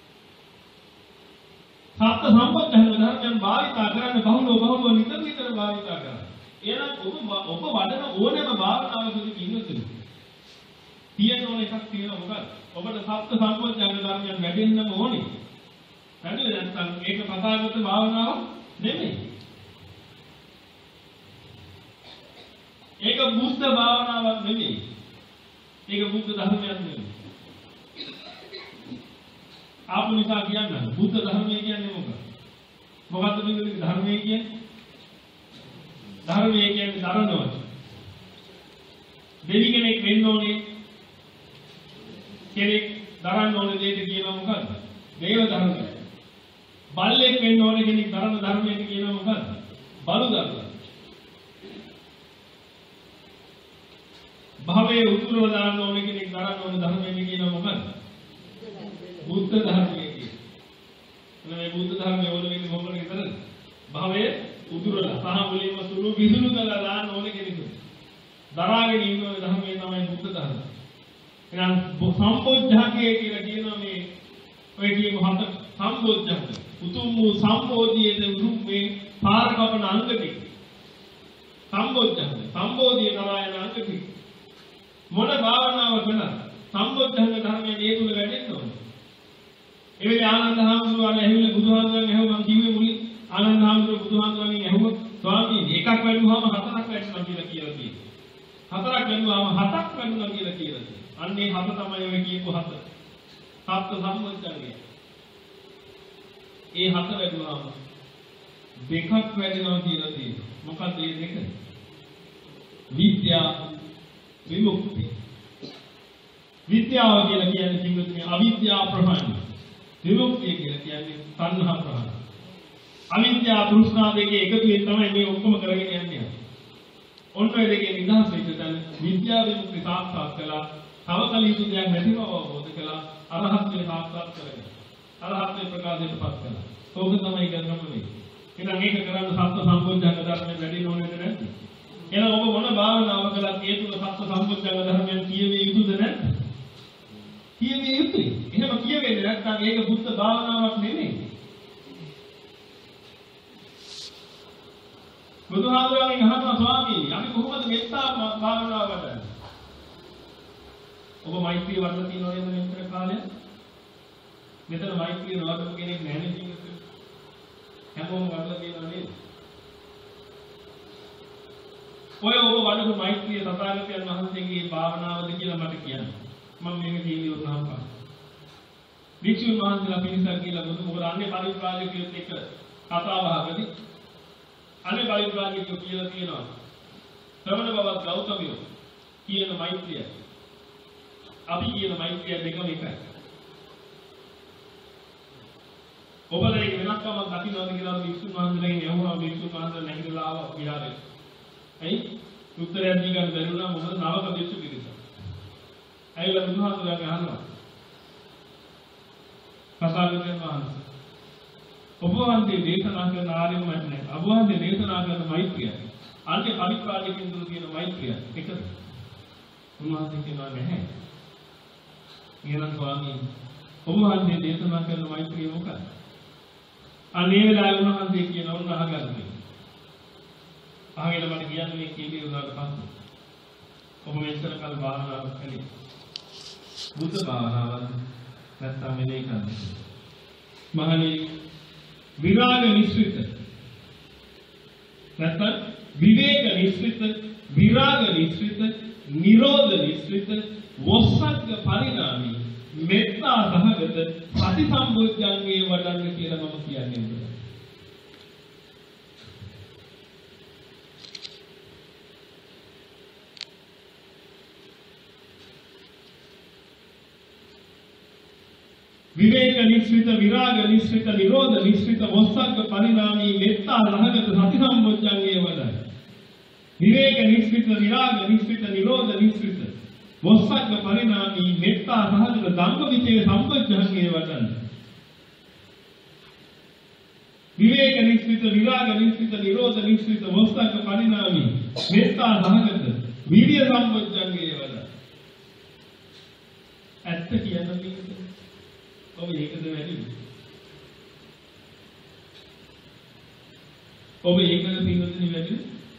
සත්‍ය සම්පොච්චංග ධර්මයන් භාවිතා කරන්න බහුලව බහුලව නිතර නිතර භාවිතා කරන්න. එහෙනම් ඔබ ඔබ වඩන ඕනෑම භාවනාවකදී ඉන්නතුනි. තියෙන ඕන එකක් තියෙනවා මොකක්ද? ඔබට සත්‍ය සම්පොච්චංග ධර්මයන් වැඩෙන්නම ඕනේ. වැඩි නැත්නම් ඒක තථාගත භාවනාවක් නෙමෙයි. ඒක බුද්ධ භාවනාවක් නෙමෙයි. ඒක බුද්ධ ධර්මයක් නෙමෙයි. ආපු නිසා කියන්නේ බුද්ධ ධර්මය කියන්නේ මොකක්ද? මොකක්ද මේ ධර්මය කියන්නේ? ධර්මය කියන්නේ දරනවා. දෙවි කෙනෙක් වෙන්න ඕනේ. කෙනෙක් දරන්න ඕනේ දෙයට කියනවා මොකද්ද? දේව ධර්මය. බල්ලෙක් වෙන්න ඕනේ කෙනෙක් දරන ධර්මයට කියනවා මොකද්ද? බලු ධර්මය. භවයේ උතුරව දාන්න ඕනේ කෙනෙක් දරන්න ඕනේ ධර්මයට කියනවා මොකද්ද? බුද්ධ ධර්මය කියන. මේ බුද්ධ ධර්මය වල වෙන්නේ මොකක්ද විතරද? භවයේ උතුරලා සහ මුලින්ම සුළු විසුළු කළා දාන්න ඕනේ කෙනෙකුට. දරාගෙන ඉන්න ධර්මය තමයි බුද්ධ ධර්මය. එහෙනම් සම්පෝඥාකේ කියලා කියනවා මේ ඔය කියමු හත සම්පෝඥාක. උතුම් වූ සම්පෝධියේ උතුම් මේ පාර කපන අංග ටික. සම්පෝඥාක. සම්පෝධිය කරායන අංග ටික. මොන භාවනාව කළා සම්පෝඥාක ධර්මයේ මේ තුල වැඩෙන්න ඕනේ. ඒ වෙලේ ආනන්ද හාමුදුරුවෝ ඇහිවිල බුදුහාමුදුරන් ඇහුව මම කිව්වේ මුලින් ආනන්ද හාමුදුරුවෝ බුදුහාමුදුරන්ගෙන් ඇහුවා ස්වාමීනි එකක් වැඩුවාම හතරක් වැඩුණා කියලා කියලා තියෙනවා. හතරක් වැඩුවාම හතක් වැඩුණා කියලා කියලා තියෙනවා. අන්නේ හත තමයි ඔය කියපු හත. සත්‍ය සම්පෝඥාකය. ඒ හත වැඩුවාම දෙකක් වැඩෙනවා කියලා තියෙනවා. මොකක්ද මේ දෙක? විද්‍යා විමුක්ති. විද්‍යාව කියලා කියන්නේ සිංහලෙන් අවිද්‍යාව ප්‍රහාණය. විමුක්තිය කියලා කියන්නේ තණ්හා ප්‍රහාණය. අවිද්‍යාව තෘෂ්ණා දෙකේ එකතුවෙන් තමයි මේ ඔක්කොම කරගෙන යන්නේ. ඔන්න ඔය දෙකේ නිදහස් වෙච්ච තැන විද්‍යාව විමුක්ති සාක්ෂාත් කළා. තව කලියුතු දෙයක් නැතිව අවබෝධ කළා. අරහත්ත්වේ සාක්ෂාත් කරගන්න. අරහත්ත්වේ ප්‍රකාශයටපත් කළා. ඕක තමයි කරන්නේ. එහෙනම් මේක කරන්න සත්‍ය සම්පෝඥාක ධර්මයෙන් වැඩි නොවනද නැද්ද? එහෙනම් ඔබ මොන භාවනාව කළත් ඒ තුල සත්‍ය සම්පෝඥාක ධර්මයෙන් කියවිය යුතුද නැද්ද? කියවිය යුතුයි. එහෙම කියවෙන්නේ නැත්නම් ඒක බුද්ධ භාවනාවක් නෙමෙයි. බුදුහාමුදුරන්ගෙන් අහනවා ස්වාමීනි අපි කොහොමද මෙත්තා භාවනාව වඩන්නේ? ඔබ මෛත්‍රී වඩලා තියෙනවද මෙතන කාලයක්? මෙතන මෛත්‍රී නවතපු කෙනෙක් නැහැ නේද? හැමෝම වඩලා තියෙනව නේද? ඔය ඔබ වඩපු මෛත්‍රිය තථාගතයන් වහන්සේගේ භාවනාවද කියලා මට කියන්න. මම මේක කියන්නේ උත්සාහ කරනවා. වික්ෂුන් වහන්සේලා පිරිසක් කියලා බුදු මොකද අන්නේ පරිත්‍රාජකයොත් එක්ක කතා බහකදී අනේ පරිත්‍රාජකයෝ කියලා තියෙනවා. ශ්‍රවණ බවත් ගෞතමියෝ කියන මෛත්‍රිය. අපි කියන මෛත්‍රිය දෙකම එකයි. ඔබලා ඒක වෙනස්කමක් දකින්නවද කියලා වික්ෂුන් වහන්සේලාගෙන් අහුවා වික්ෂුන් වහන්සේලා නැගිටලා ආවා විහාරේ. ඇයි? උත්තරයක් දී ගන්න බැරි වුණා මොකද නවක වික්ෂු පිරිස. ඇයිලා බුදුහාමුදුරන්ගේ අහනවා. තථාගතයන් වහන්සේ ඔබ වහන්සේ දේශනා කරන ආර්යම නැහැ. ඔබ වහන්සේ දේශනා කරන මෛත්‍රිය. අන්‍ය පරිපාලකයන් දුර තියෙන මෛත්‍රිය එකද? උන්වහන්සේ කියනවා නැහැ. ඊළඟ ස්වාමීන් ඔබ වහන්සේ දේශනා කරන මෛත්‍රිය මොකක්ද? අනේ වෙලාවේ උන්වහන්සේ කියනවා උන් අහගන්න. අහගෙන මට කියන්න මේ කීවේ උනාට පස්සේ. ඔබ මෙච්චර කල් භාවනාව කළේ. බුද්ධ භාවනාවද නැත්නම් මෙලේ කරන්නේ. මහණේ විරාග නිස්සිත නැත්නම් විවේක නිස්සිත විරාග නිස්සිත නිරෝධ නිස්සිත වස්සග්ග පරිණාමී මෙත්තා සහගත සති සම්බොධ්‍යංගේ වඩන්න කියලා මම කියන්නේ. විවේක නිස්සිත විරාග නිස්සිත නිරෝධ නිස්සිත වස්සග්ග පරිණාමී මෙත්තා සහගත සති සම්බොධ්‍යංගේ වඩන්න. විවේක නිස්සිත විරාග නිස්සිත නිරෝධ නිස්සිත මොස්සග්ග පරිණාමී මෙත්තා සහගත ධම්මවිචේ සම්පජ්ජංගේ වදන්. විවේක නිස්සිත විරාග නිස්සිත නිරෝධ නිස්සිත මොස්සග්ග පරිණාමී මෙත්තා සහගත විරිය සම්පජ්ජංගේ වදන්. ඇත්ත කියන්නේ ඔබ ඒකද වැඩි? ඔබ ඒකද පින්වතුනි වැඩි?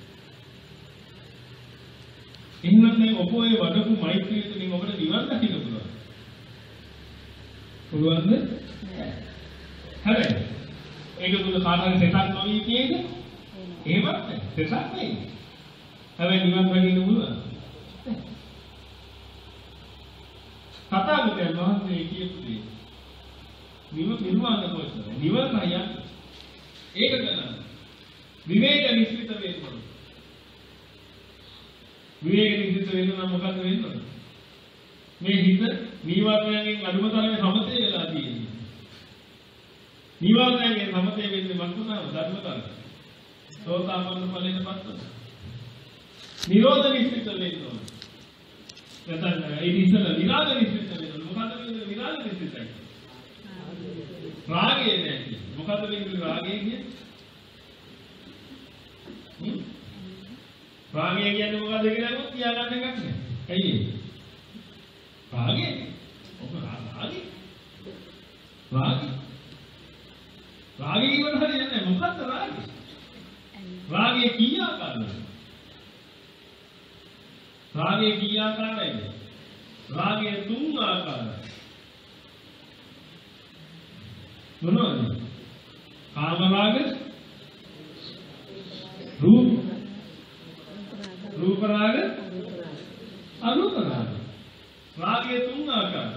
එහෙනම් දැන් ඔබ ඔය වඩපු මෛත්‍රිය තුලින් ඔබට නිවන් දකින්න පුළුවන්. පුළුවන්ද? හැබැයි ඒක තුල කාටහරි සෙටක් නොවී තියෙද? එහෙමත් නැහැ. සෙටක් නෙයි. හැබැයි නිවන් දකින්න පුළුවන්. තථාගතයන් වහන්සේ කියපු දේ නිව නිර්වාණ කොටස නිවන යන්නේ ඒක ගන්න විවේක නිස්සිත වෙන්න ඕන. විවේක නිස්සිත වෙන්න නම් මොකද වෙන්න ඕන? මේ හිත නීවරණයෙන් අඩුම තරමේ සමතේ වෙලා තියෙන්නේ. නීවරණයෙන් සමතේ වෙන්නේ මක්කතාව ධර්මතාවය. සෝතාපන්න ඵලයෙන් පස්සට. නිරෝධ නිස්සිත වෙන්න ඕන. නැත්නම් ඒ ඉස්සල විරාග නිස්සිත වෙන්න ඕන. මොකද වෙන්නේ විරාග නිස්සිතයි? රාගය නැහැ. මොකද වෙන්නේ රාගය කියන්නේ? හ්ම්? රාගය කියන්නේ මොකද කියලා නෝ කියාගන්න එකක් නෑ. ඇයි ඒ? රාගය? ඔබ රාගය? රාගය? රාගය කියන හරියන්නේ නැහැ. මොකද්ද රාගය? රාගය කී ආකාරද? රාගය කී ආකාරයිද? රාගය තුන් ආකාරයි. මොනවද? කාම රාග, රූප රූප රාග, අරූප රාග. රාගයේ තුන් ආකාරයි.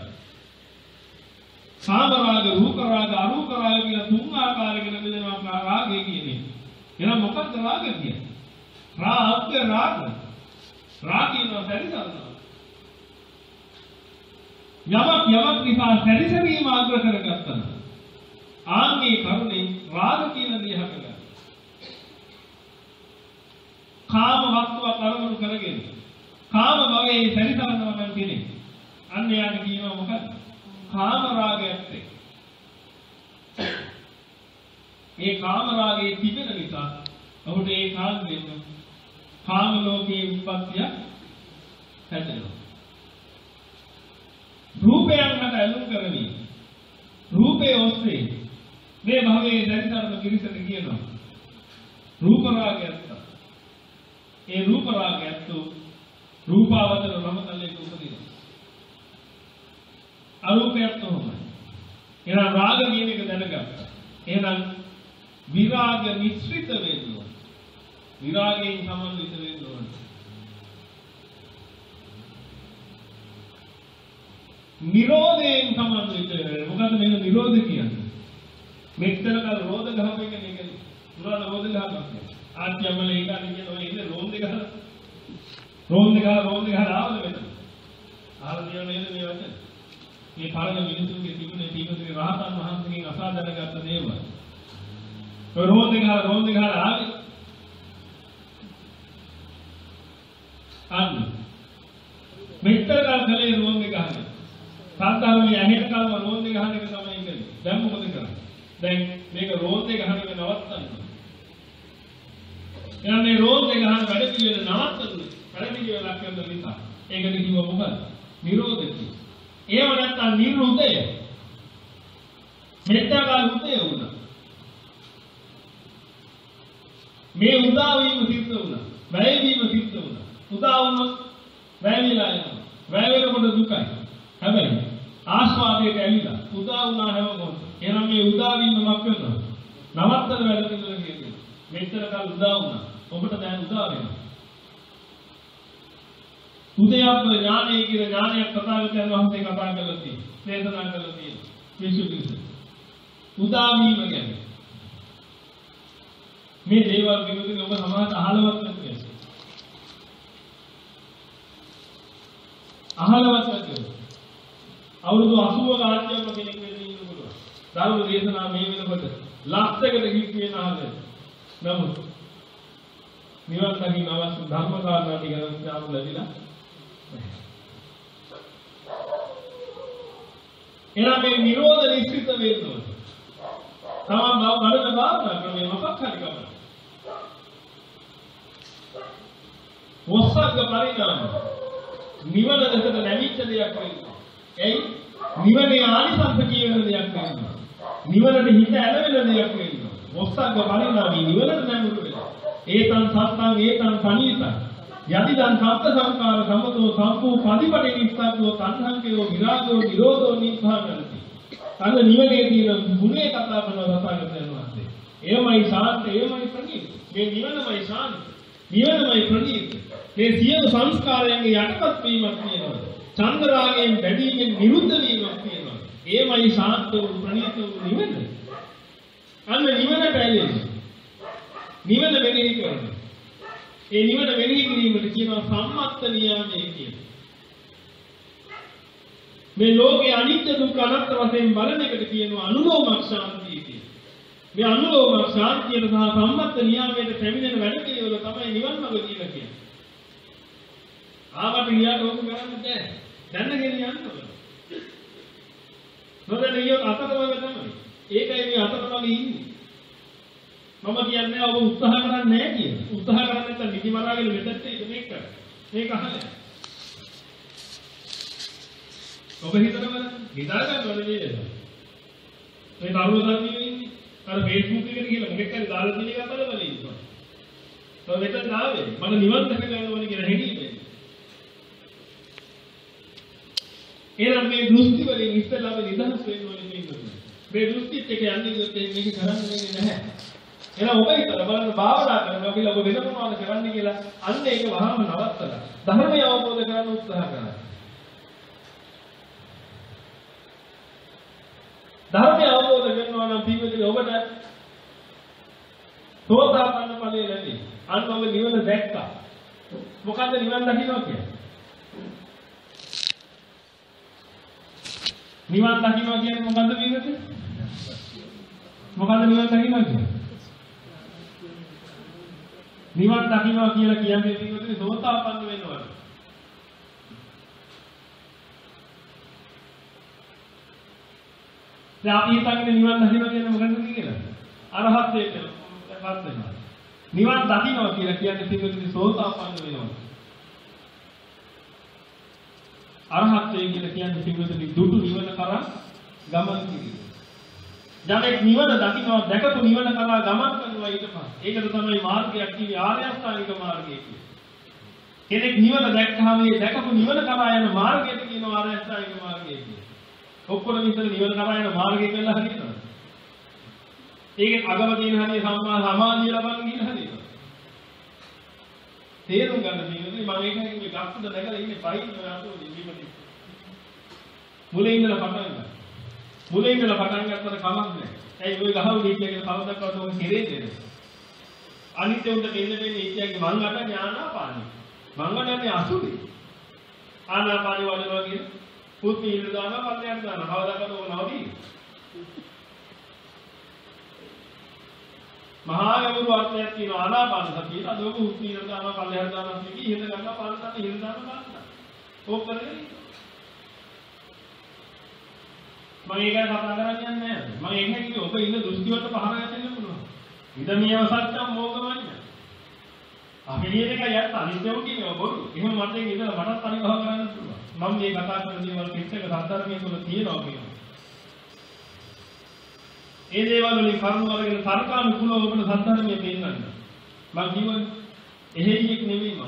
කාම රාග, රූප රාග, අරූප රාග කියන තුන් ආකාරයකින් බෙදෙනවා රාගය කියන්නේ. එහෙනම් මොකක්ද රාග කියන්නේ? රාග රාග. රාගින සැරිසරනවා. යමක් යමක් නිසා සැරිසරීම ආග්‍රහ කරගත්තා. ආන්ගේ කරුණේ රාග කියන දේ හටගන්නවා. කාම වස්තුවක් අරමුණු කරගෙන කාම භවයේ සැරිසරනවා නම් කෙනෙක්. අන්න යාට කියනවා මොකද? කාම රාගයත් එක්ක. මේ කාම රාගයේ තිබෙන නිසා ඔහුට ඒ කාන්දෙන්න කාම ලෝකයේ උත්පත්තිය හැදෙනවා. රූපයන් මත ඇලුම් කරමින් රූපේ ඔස්සේ මේ භවයේ දැරිතරන කිරිසට කියනවා රූප රාගයත්. ඒ රූප රාගයත් රූපාවචර රමතලයේ උපදිනවා. අරූපයත් තමයි. එහෙනම් රාග කියන එක දැනගත්තා. එහෙනම් විරාග මිශ්‍රිත වෙන්න ඕන. විරාගයෙන් සමන්විත වෙන්න ඕන. නිරෝධයෙන් සමන්විත වෙන්න. මොකද මේක නිරෝධ කියන්නේ? මෙච්චර කල් රෝධ ගහපු එක නෙක පුරාණ රෝධ ගහපක්. ආත්‍යමල එක අනිත් ඔය ඉන්නේ රෝධ ගහලා. රෝධ ගහලා රෝධ ගහලා ආවද මෙතන? ආවද නේද මේ වචන? මේ පරණ මිනිසුන්ගේ තිබුණේ තීව්‍රයේ රහතන් වහන්සේගෙන් අසා දැනගත්ත දේවල්. ඔය රෝධ ගහලා රෝධ ගහලා ආවේ. අන්න මෙච්චර කල් කලේ රෝධ ගහන්නේ. සාධාරණයේ ඇහෙන කල්ම රෝධ ගහන එක තමයි කරන්නේ. දැන් මොකද කරන්නේ? දැන් මේක රෝධේ ගහන එක නවත්තන්න. එහෙනම් මේ රෝධේ ගහන වැඩ පිළිවෙල නවත්තන්න. වැඩ පිළිවෙලක් කරන නිසා ඒකට කිව්ව මොකද? නිරෝධ කිව්වා. ඒව නැත්තම් නිරෝධය. මෙත්තකල් උදේ වුණා. මේ උදා වීම සිද්ධ වුණා. වැය වීම සිද්ධ වුණා. උදා වුණොත් වැය වෙලා යනවා. වැය වෙනකොට දුකයි. හැබැයි ආස්වාදයට ඇවිලා උදා වුණා හැමෝම. එහෙනම් මේ උදා වීම මොකක් වෙනවද? නවත්තන වැඩ පිළිවෙල කියන්නේ. මෙච්චර කල් උදා වුණා. ඔබට දැන් උදා වෙනවා. උදයප්ප ඥානය කියන ඥානයක් තථාගතයන් වහන්සේ කතා කරලා තියෙනවා. දේශනා කරලා තියෙනවා. විශ්වවිද්‍යාලය. උදා වීම කියන්නේ. මේ දේවල් විමුක්තිය ඔබ සමාජ අහලවත් නැති. අහලවත් නැති. අවුරුදු අසූවක ආත්‍යම කෙනෙක් වෙන්න ඉන්න පුළුවන්. ධර්ම දේශනා මේ වෙනකොට ලක්ෂයකට කික් වෙන ආකාරය. නමුත් නිවන් දකින්න අවශ්‍ය ධර්ම කාරණා ටික ගන්න ලැබිලා එහෙනම් මේ නිරෝධ නිශ්චිත වෙන්න ඕනේ. තමන් බව බලන භාවනා ක්‍රමය මොකක් හරි ගමන. මොස්සග්ග පරිණාම නිවන දෙකට නැමිච්ච දෙයක් වෙනවා. එයි නිවනේ ආනිසංස කියන දෙයක් වෙනවා. නිවනට හිත ඇලවෙන දෙයක් වෙනවා. මොස්සග්ග පරිණාමී නිවනට නැඹුරු වෙනවා. ඒතං සත්තං ඒතං පනීතං යදිදං සත්ත සංකාර සමතෝ සම්පූ පදිපටි නිස්සග්ගෝ තණ්හංකයෝ විරාගෝ නිරෝධෝ නිබ්බානන්ති. අන්න නිවනේ තියෙන ගුණේ කතා කරන රසායන කරනවා. එයමයි ශාන්ත එයමයි ප්‍රණීත. මේ නිවනමයි ශාන්ත. නිවනමයි ප්‍රණීත. මේ සියලු සංස්කාරයන්ගේ යටපත් වීමක් තියෙනවා. චන්ද්‍රාගයෙන් බැඳීමෙන් නිරුද්ධ වීමක් තියෙනවා. එයමයි ශාන්ත වූ ප්‍රණීත වූ නිවන. අන්න නිවනට ඇලෙන්නේ. නිවන මෙනෙහි කරනවා. ඒ නිවන මෙනෙහි කිරීමට කියනවා සම්මත්ත නියාමයේ කියලා. මේ ලෝකේ අනිත්‍ය දුක්ඛ අනාත්ම වශයෙන් බලන එකට කියනවා අනුලෝම ශාන්තිය කියලා. මේ අනුලෝම ශාන්තියට සහ සම්මත්ත නියාමයට පැමිණෙන වැඩ පිළිවෙල තමයි නිවන් මාර්ග කියලා කියන්නේ. ආවට ගියාට ඕක කරන්න බෑ. දැන්න ගෙනිය යන්න ඕන. නොදැන ගියොත් අතතම තමයි. ඒකයි මේ අතතම ඉන්නේ. මම කියන්නේ ඔබ උත්සාහ කරන්නේ නැහැ කියලා. උත්සාහ කරන්නේ නැත්නම් නිදි මරාගෙන මෙතෙන්ට ඉඳ මේක කර. මේක අහලා. ඔබ හිතනවා නිදා ගන්නවද නේද? මේ කරුණ දන්නේ ඉන්නේ. අර Facebook එකට ගිහලා මොකෙක් හරි දාලා තියෙන එක බලවල ඉන්නවා. ඔය මෙතන ආවේ මම නිවන් දැක ගන්න ඕනේ කියලා හිතීමේ. එහෙනම් මේ දෘෂ්ටි වලින් ඉස්සෙල්ලාම නිදහස් වෙන්න ඕනේ කියන්නේ. මේ දෘෂ්ටිත් එක යන්නේ ඉතින් මේක කරන්න වෙන්නේ නැහැ. එහෙනම් ඔබ හිතලා බලන්න භාවනා කරනවා කියලා ඔබ වෙන මොනවද කරන්නේ කියලා අන්න ඒක වහාම නවත්තලා ධර්මය අවබෝධ කරගන්න උත්සාහ කරනවා. ධර්මය අවබෝධ කරනවා නම් පිළිවෙලට ඔබට සෝතාපන්න ඵලය ලැබෙයි. අන්න ඔබ නිවන දැක්කා. මොකද්ද නිවන් දකින්නවා කියන්නේ? නිවන් දකින්නවා කියන්නේ මොකද්ද මේකද? මොකද්ද නිවන් දකින්නවා කියන්නේ? නිවන් දකින්නවා කියලා කියන්නේ පිටුනේ සෝතාපන්න වෙනවා. දැන් අපි හිතන්නේ නිවන් දකින්නවා කියන්නේ මොකද්ද කියලා? අරහත්ත්වයට පත් වෙනවා. නිවන් දකින්නවා කියලා කියන්නේ පිටුනේ සෝතාපන්න වෙනවා. අරහත්ත්වය කියලා කියන්නේ පිටුනේ දුටු නිවන කරා ගමන් කිරීම. යමෙක් නිවන දකින්නවා දැකපු නිවන කරා ගමන් කරනවා ඊට පස්සේ. ඒකට තමයි මාර්ගයක් කියන්නේ ආර්ය අෂ්ටාංගික මාර්ගය කියන්නේ. කෙනෙක් නිවන දැක්කහම ඒ දැකපු නිවන කරා යන මාර්ගයට කියනවා ආර්ය අෂ්ටාංගික මාර්ගය කියලා. ඔක්කොම විතර නිවන කරා යන මාර්ගය කියලා හරියනවා. ඒකේ අගම තියෙන හරිය සම්මා සමාධිය ලබන්න කියන හරියනවා. තේරුම් ගන්න තියෙන්නේ මම ඒකයි මේ ගස්තුද දැකලා ඉන්නේ පයින් අපෝ නිවිමති. මුලින් ඉඳලා පටන් ගන්න. මුලින් ඉඳලා පටන් ගන්නකොට කමක් නැහැ. ඇයි ওই ගහව දීපේක කවදාවත් ඔක කෙරේ දෙන්නේ. අනිත් උන්ට දෙන්න දෙන්නේ ඉතියාගේ මං අට ඥානාපානි. මං අටන්නේ අසුරි. ආනාපානි වඩනවා කියන පුත්ති ඉඳ දානවා පල්ලෙන් දානවා. කවදාවත් ඔක නවදී. මහා ගැඹුරු අර්ථයක් තියෙන ආනාපාන සතිය. අද ඔක පුත්ති ඉඳ දානවා පල්ලෙන් දානවා කියන්නේ ඉඳ ගන්නවා පාන ගන්න ඉඳ දානවා ගන්න. ඕක කරන්නේ මම ඒක කතා කරන්නේ නැහැ. මම ඒක කිව්වේ ඔබ ඉන්න දෘෂ්ටි වලට පහර ගැටෙන්න පුළුවන්. ඉදමියව සත්‍යම් මොගමඤ්ඤ. අපි කියන එක යත් අනිත්‍යව කියනවා බොරු. එහෙම මට ඒක ඉඳලා මටත් පරිභව කරන්න පුළුවන්. මම මේ කතා කරන දේවල් පිටක සත්‍යර්මයේ තුල තියෙනවා කියනවා. ඒ දේවල් වලින් කරුණු වලගෙන තර්කානුකූලව ඔබට සත්‍යර්මයේ පෙන්නන්න. මම කියවනේ එහෙයියෙක් නෙමෙයි මම.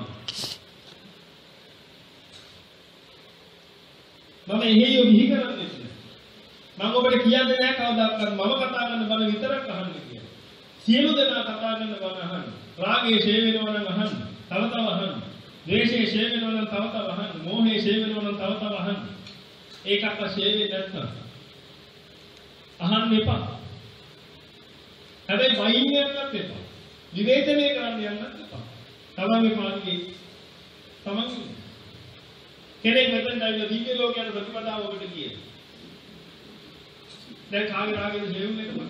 මම එහෙයිය විහි කරන්නේ. මම ඔබට කියන්නේ නැහැ කවදාවත් මම කතා කරන බණ විතරක් අහන්න කියලා. සියලු දෙනා කතා කරන බණ අහන්න. රාගයේ ෂේ වෙනවා නම් අහන්න. තව තව අහන්න. ද්වේෂයේ ෂේ වෙනවා නම් තව තව අහන්න. මෝහයේ ෂේ වෙනවා නම් තව තව අහන්න. ඒකක්වත් ෂේ වෙන්නේ නැත්නම් අහන්න එපා. හැබැයි වයින් යන්නත් එපා. විවේචනය කරන්න යන්නත් එපා. තමයි මාර්ගයේ තමයි කෙනෙක් මෙතෙන් දැවිලා දිව්‍ය ලෝකයට ප්‍රතිපදාව ඔබට කියනවා. දැන් කාගේ රාගෙද හේවුනේ කොහොමද?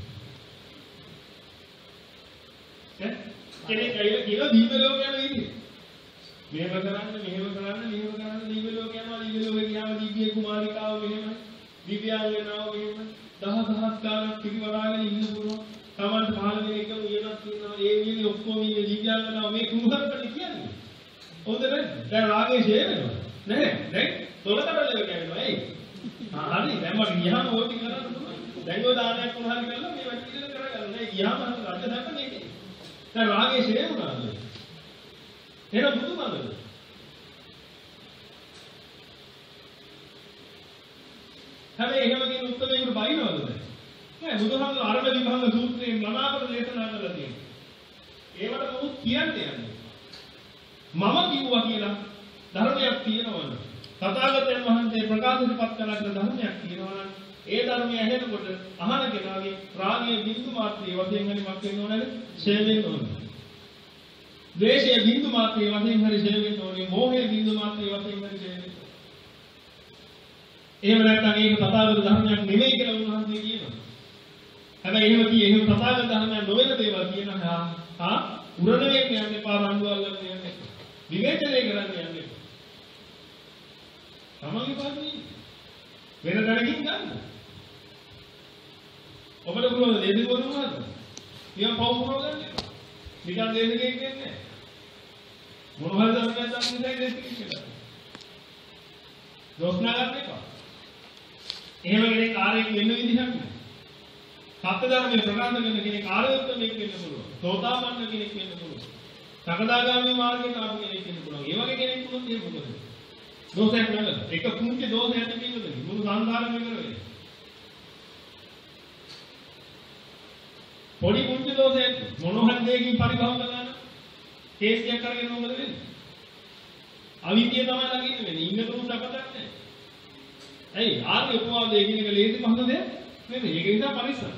ඈ කෙනෙක් ඇවිල්ලා කියලා දීප ලෝකයට ඉන්නේ. මෙහෙම කරන්න මෙහෙම කරන්න මෙහෙම කරන්න දීප ලෝකයම දීප ලෝකේ ගියාම දීපියේ කුමාරිකාව මෙහෙමයි. දිව්‍යාංගනාව එහෙම දහ දහස් ගානක් පිරිවරාගෙන ඉන්න පුළුවන්. තමන්ට පහළ වෙන එකම වියනක් තියෙනවා. ඒ වියලි ඔක්කොම ඉන්නේ දිව්‍යාංගනාව මේ කුණුහරුපනේ කියන්නේ. හොඳ නැද්ද? දැන් රාගේ ෂේ වෙනවා. නෑ. දැන් තොලකටල කියනවා. එයි. ආ හරි. දැන් මම ගියාම ඕක කරන්න පුළුවන්. දැන් ඔය දානයක් වුණා හරි කරලා මේ වැටිලා කරගන්න. නෑ ගියාම රජ දැක්ක මේකේ. දැන් රාගේ ෂේ වුණාද? එහෙනම් බුදුමඟද? හැබැයි එහෙම කියන උත්තරේකට බයිනවද දැන්? නෑ බුදුහාමුදුරුවෝ අරබ විභංග සූත්‍රයේ මනාකොට දේශනා කරලා තියෙනවා. ඒවට මොකද කියන්නේ යන්නේ? මම කිව්වා කියලා ධර්මයක් තියෙනවද? තථාගතයන් වහන්සේ ප්‍රකාශයටපත් කළ ධර්මයක් තියෙනවා නම් ඒ ධර්මය ඇහෙනකොට අහන කෙනාගේ රාගයේ බිඳු මාත්‍රයේ වශයෙන් හරි මක් වෙන්න ඕනද? ඡේ වෙන්න ඕනද? ද්වේෂයේ බිඳු මාත්‍රයේ වශයෙන් හරි ඡේ වෙන්න ඕනේ. මෝහයේ බිඳු මාත්‍රයේ වශයෙන් හරි ඡේ වෙන්න. එහෙම නැත්නම් ඒක තථාගත ධර්මයක් නෙමෙයි කියලා උන්වහන්සේ කියනවා. හැබැයි එහෙම කී එහෙම තථාගත ධර්මයක් නොවන දේවල් කියනවා. හා උරණවේ කියන්නේ පාරංගු අල්ලන්න යන්නේ. විවේචනය කරන්න යන්නේ. තමන්ගේ පාඩුවේ වෙන දැනකින් ගන්න. ඔබට පුළුවන් දෙවි වරුණාද? නියම් පව් පුරව ගන්න එපා. නිකන් දෙන්නකේ කියන්නේ. මොනවද ධර්මයක් දන්නේ නැහැ දෙයක් කියලා. දොස්නා ගන්න එපා. එහෙම කෙනෙක් ආරෙක් වෙන්න විදිහක් නෑ. සත්‍ය ධර්මයේ ප්‍රකාශ කරන කෙනෙක් ආරෝපණයක් වෙන්න පුළුවන්. සෝතාපන්න කෙනෙක් වෙන්න පුළුවන්. සකදාගාමී මාර්ගයට ආපු කෙනෙක් වෙන්න පුළුවන්. ඒ වගේ කෙනෙක් වුණොත් ඒක මොකද? දෝෂයක් නේද? එක පුංචි දෝෂයක් නෙමෙයිද? මුළු සංසාරෙම කරන්නේ. පොඩි පුංචි දෝෂයක් මොන හරි දෙයකින් පරිභව කරනවා නම් කේස් එකක් කරගෙන මොකද වෙන්නේ? අවිද්‍යාව තමයි ළඟින් වෙන්නේ. ඉන්න කරුණ අපතක් නැහැ. ඇයි ආර්ය උපවාදයේ කියන එක ලේසි පහසු දෙයක් නෙමෙයි. ඒක නිසා පරිස්සම්.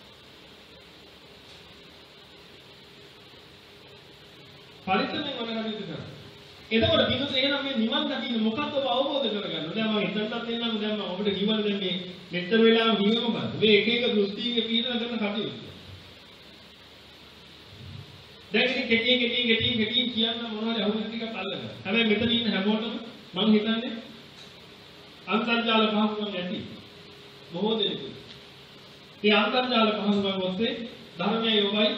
පරිස්සමෙන් වල කටයුතු කරන්න. එතකොට පිටුත් එහෙනම් මේ නිවන් දකින්න මොකක්ද ඔබ අවබෝධ කරගන්න. දැන් මම හිතන්නත් එන්නම් දැන් මම ඔබට කිව්වද දැන් මේ මෙච්චර වෙලාව කිව්වේ මොකද්ද? මේ එක එක දෘෂ්ටියක පිළිතර කරන කටයුතු. දැන් ඉතින් කෙටි කෙටි කෙටි කෙටි කියන්න මොනවද අහුවෙන ටිකක් අල්ලගන්න. හැබැයි මෙතන ඉන්න හැමෝටම මම හිතන්නේ අන්තර්ජාල පහසුකම් නැති බොහෝ දෙනෙක්. ඒ අන්තර්ජාල පහසුකම් ඔස්සේ ධර්මයේ යොබයි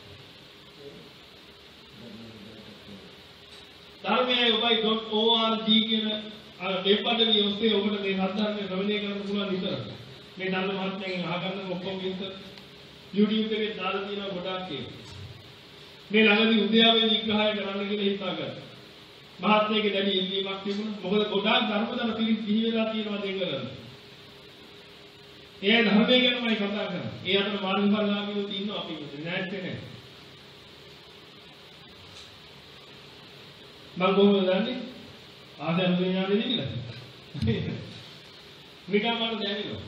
ධර්මයේ.org කියන අර වෙබ් අඩවිය ඔස්සේ ඔබට මේ සත්‍යධර්මය ශ්‍රවණය කරන්න පුළුවන් විතරයි. මේ ධර්ම මහත්මයන්ගෙන් අහගන්න ඔක්කොම විස්තර YouTube එකේ දාලා තියෙනවා ගොඩාක් ඒක. මේ ළඟදී උද්‍යාවේ විග්‍රහය කරන්න කියලා හිතාගත්තා. මහත්මයාගේ දැඩි ඉල්ලීමක් තිබුණා. මොකද ගොඩාක් ධර්මදර පිළිස් දිහි වෙලා තියෙනවා දෙංගලන. ඒ ධර්මය ගැනමයි කතා කරන්නේ. ඒ අතර මාර්ගඵලලාභීවෝ ඉන්නවා අපි නැත්තේ නෑ. මම කොහොමද දන්නේ? ආසයන් විඥානේ කියලා. නිකන් මට දැනෙනවා.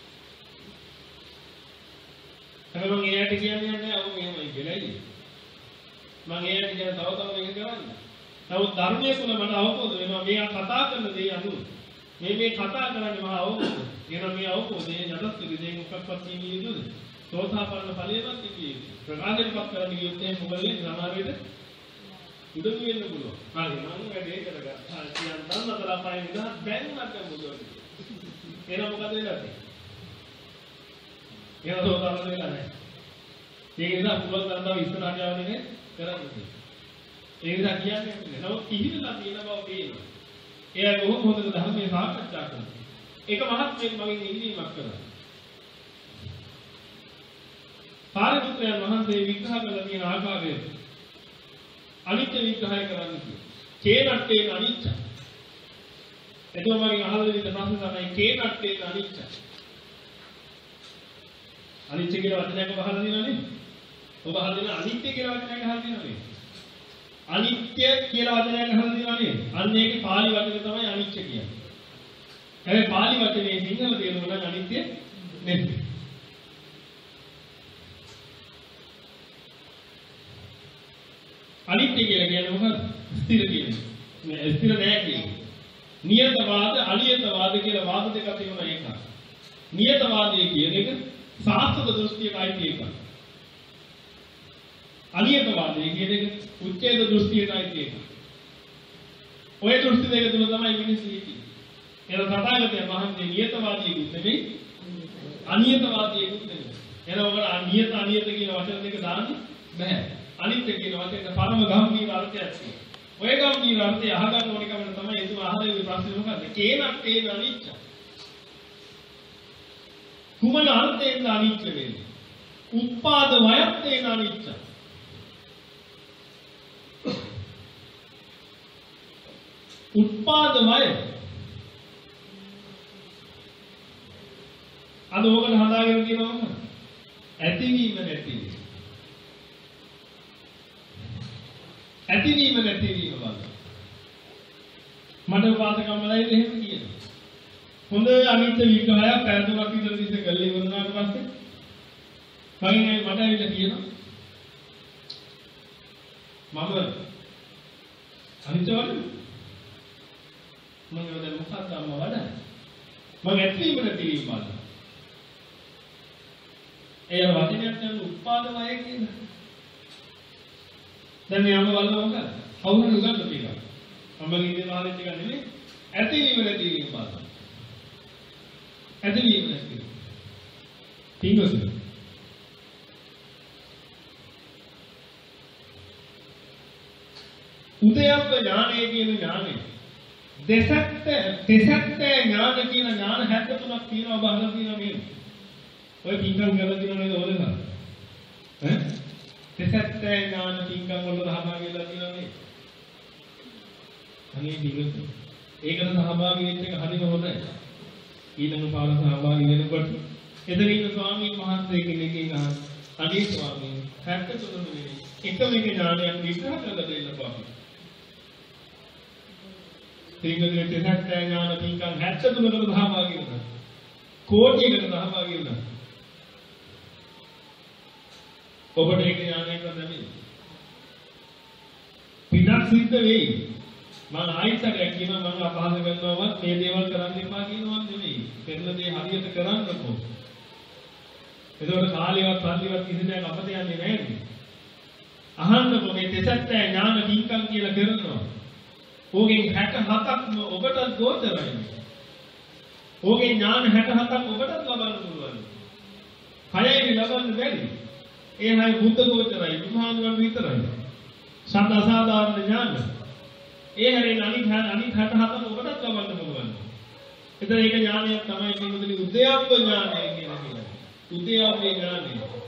හැබැයි මම එයාට කියන්නේ නැහැ අවු මෙහෙමයි කියලා ඉන්නේ. මම එයාට කියන තව තව මේක කරන්නේ. නමුත් ධර්මයේ තුල මට අවබෝධ වෙනවා මේ කතා කරන දේ අනුව. මේ මේ කතා කරන්නේ මහා අවබෝධ. එනවා මේ අවබෝධයේ යටත් විදේ මොකක්වත් කියන්නේ නේද? සෝතාපන්න ඵලයේවත් ඉන්නේ. ප්‍රකාශයටපත් කරන්න ගියොත් එහෙනම් මොකද වෙන්නේ? සමහර වෙලට උඩු වෙන්න පුළුවන්. හරි මම වැඩේ කරගත්තා. කියන් තන්නතර පයින් ඉඳලා දැන් නැත්නම් බුදුන්. එහෙනම් මොකද වෙලා තියෙන්නේ? එහෙනම් සෝතාපන්න වෙලා නැහැ. ඒක නිසා පුළුවන් තරම් තව ඉස්සරහට යවන්නේ කරන්නේ. ඒ නිසා කියන්නේ නෝ කිහිල්ලා තියෙන බව පේනවා. එයා බොහොම හොඳට ධර්මයේ සාකච්ඡා කරනවා. ඒක මහත්මයෙක් මගෙන් ඉල්ලීමක් කළා. සාරිපුත්‍රයන් වහන්සේ විග්‍රහ කළ තියෙන ආකාරය අනිත්‍ය විග්‍රහය කරන්න කිව්වා. කේනට්ටේ අනිත්‍ය. එතකොට මගෙන් අහලා දෙන්න ප්‍රශ්න තමයි කේනට්ටේ අනිත්‍ය. අනිත්‍ය කියලා වචනයක් ඔබ අහලා තියෙනවනේ. ඔබ අහලා දෙන අනිත්‍ය කියලා වචනයක් අහලා තියෙනවනේ. අනිත්‍ය කියලා වචනයක් අහලා තියෙනවනේ. අන්න ඒකේ පාලි වචනේ තමයි අනිත්‍ය කියන්නේ. හැබැයි පාලි වචනේ සිංහල තේරුම නම් අනිත්‍ය නෙමෙයි. අනිත්‍ය කියලා කියන්නේ මොකක්ද? ස්ථිර කියන්නේ. මේ ස්ථිර නෑ කියන්නේ. නියතවාද අනියතවාද කියලා වාද දෙකක් තියෙනවා ඒක. නියතවාදයේ කියන එක සාස්ත්‍ව දෘෂ්ටියයි තියෙක. අනියතවාදයේ කියන එක උච්ඡේද දෘෂ්ටියයි තියෙක. ඔය දෘෂ්ටි දෙක තුන තමයි මිනිස්සු ඉන්නේ. එන තථාගතයන් වහන්සේ නියතවාදීකුත් නෙමෙයි අනියතවාදීකුත් නෙමෙයි. එන ඔකට අනියත අනියත කියන වචන දෙක දාන්නේ බෑ. අනිත්‍ය කියන වචනේ පරම ගම්භීර අර්ථයක් තියෙනවා. ඔය ගම්භීර අර්ථය අහගන්න ඕන එකම තමයි එතුමා අහලා ඉන්න ප්‍රශ්නේ මොකද්ද? කේනක් තේන අනිත්‍ය. කුමන අර්ථයෙන්ද අනිත්‍ය වෙන්නේ? උත්පාද වයත් තේන අනිත්‍ය. උත්පාද වය අද ඕකට හදාගෙන තියෙනවා මොකක්ද? ඇතිවීම නැතිවීම. ඇතිවීම නැතිවීම බලන්න. මට වාසකම්මලයි එහෙම කියනවා. හොඳ අනිත්‍ය විග්‍රහයක් පැය තුනක් විතර තිස්සේ ගල්ලේ වුණාට පස්සේ මගෙන් මට ඇවිල්ලා කියනවා මම අනිත්‍ය වල මම දැන් මොකක්ද අම්ම වඩන්නේ? මම ඇතිවීම නැතිවීම බලන්න. ඒ වචනයක් නම් උත්පාද වය කියලා. දැන් මේ අම්ම බලන මොකද? කවුරුන් උගන්වන්න කියලා. අම්මගේ ඉන්නේ මානෙත් එක නෙමෙයි. ඇතිවීම නැතිවීම බලන්න. ඇතිවීම නැතිවීම. පින්වතුනි. උදයප්ප ඥානය කියන ඥානෙ දෙසත්ත දෙසත්ත ඥාන කියන ඥාන හැත්තතුනක් තියෙනවා බහලා තියෙනවා නේද? ඔය පින්කම් කරලා තියෙනවා නේද ඕලේ නේද? ඈ? දෙසත්ත ඥාන පින්කම් වල සහභාගී වෙලා තියෙනවා නේද? අනේ පින්වතුනි. ඒකට සහභාගී වෙච්ච එක හරිම හොඳයි. ඊළඟ පාර සහභාගී වෙනකොට එතන ඉන්න ස්වාමීන් වහන්සේ කෙනෙක්ගෙන් අහන අනේ ස්වාමීන් හැත්තතුන නෙවෙයි එකම එක ඥානයක් විග්‍රහ කරලා දෙන්න පාපි. තීගදේ තෙසත් ඥාන පින්කම් හැත්තතුනකට සහභාගී වෙනවා. කෝටියකට සහභාගී වෙනවා. ඔබට ඒක ඥානයක් නැමෙයි. පිටක් සිද්ධ වෙයි. මම ආයිසරයක් කියනවා මම අපහාස කරනවත් මේ දේවල් කරන්න එපා කියනවා නෙමෙයි. කරන දේ හරියට කරන්නකෝ. එතකොට කාලේවත් සල්ලිවත් කිසි දෙයක් අපත යන්නේ නැහැ. අහන්නකෝ මේ තෙසත් ඥාන පින්කම් කියලා කරනවා. ඕකෙන් හැට හතක්ම ඔබට ගෝචරයි. ඕකේ ඥාන හැට හතක් ඔබටත් ලබන්න පුළුවන්. හයයි ලබන්න බැරි. ඒ හය බුද්ධ ගෝචරයි බුදුහාමුදුරන් විතරයි. සම්දා සාධාරණ ඥාන. ඒ හැරෙන අනිත් අනිත් හැට හතක් ඔබටත් ලබන්න පුළුවන්. එතන ඒක ඥානයක් තමයි මේකෙදි උද්‍යප්ප ඥානය කියලා කියන්නේ. උද්‍යප්ප ඥානය.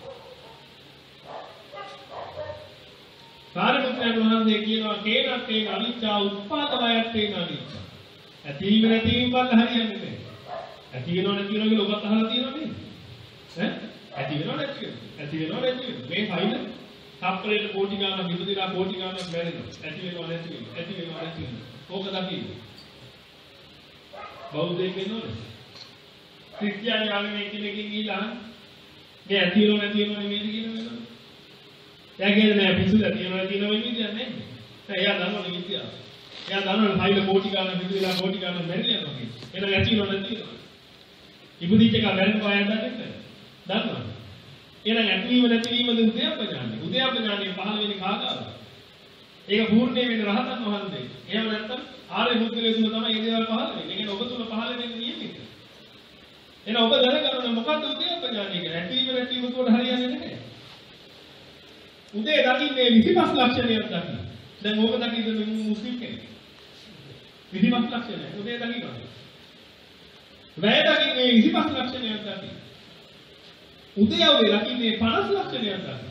කාර්යමුක්තයන් වහන්සේ කියනවා කේනක් තේන අනිච්චා උත්පාද වයත් තේන අනිච්චා. ඇතිවීම නැතිවීම බල හරියන්නේ නැහැ. ඇති වෙනව නැති වෙනව කියලා ඔබත් අහලා තියෙනව නේද? ඈ? ඇති වෙනව නැති වෙනව. ඇති වෙනව නැති වෙනව. මේ ෆයිල් සම්ප්‍රේත කෝටි ගානක් විදුලිලා කෝටි ගානක් මැරෙනවා. ඇති වෙනව නැති වෙනව. ඇති වෙනව නැති වෙනව. ඕක දකින්න. බෞද්ධයෙක් වෙනවද? ක්‍රිස්තියානි ආගමේ කෙනෙක්ගෙන් ගිහිලා මේ ඇති වෙනව නැති වෙනව නෙමෙයි කියන වෙනවද? එයා කියන්නේ නෑ පිසුද තියෙනවා තියෙනවා වෙන්නේ විදියක් නෑ. දැන් එයා දන්නවනේ විදිය. එයා දන්නවනේ ෆයිල් කෝටි ගානක් විදුලිලා කෝටි ගානක් මැරිලා යනවා කියන්නේ. එහෙනම් ඇති වෙනව නැති වෙනව. ඉපදිච්ච එක මැරෙන්න බයද නැද්ද? දන්නවද? එහෙනම් ඇතිවීම නැතිවීමද උද්‍යප්ප ඥානෙ. උද්‍යප්ප ඥානෙ පහළ වෙන්නේ කාගාද? ඒක පූර්ණේ වෙන්නේ රහතන් වහන්සේ. එහෙම නැත්නම් ආර්ය බුද්ධලේ තුල තමයි මේ දේවල් පහළ වෙන්නේ. ඒ කියන්නේ ඔබ තුල පහළ වෙන්නේ නියමිත. එහෙනම් ඔබ දැනගන්න මොකද්ද උද්‍යප්ප ඥානෙ කියන්නේ? ඇතිවීම නැතිවීම උඩ හරියන්නේ නැහැ. උදේ දකින්නේ විසිපස් ලක්ෂණයක් දකින්න. දැන් ඕක දකින්න මුස්ලිම් කෙනෙක්. විසිපස් ලක්ෂණය උදේ දකින්නවා. වැය දකින්නේ විසිපස් ලක්ෂණයක් දකින්න. උදේවගේ දකින්නේ පනස් ලක්ෂණයක් දකින්න.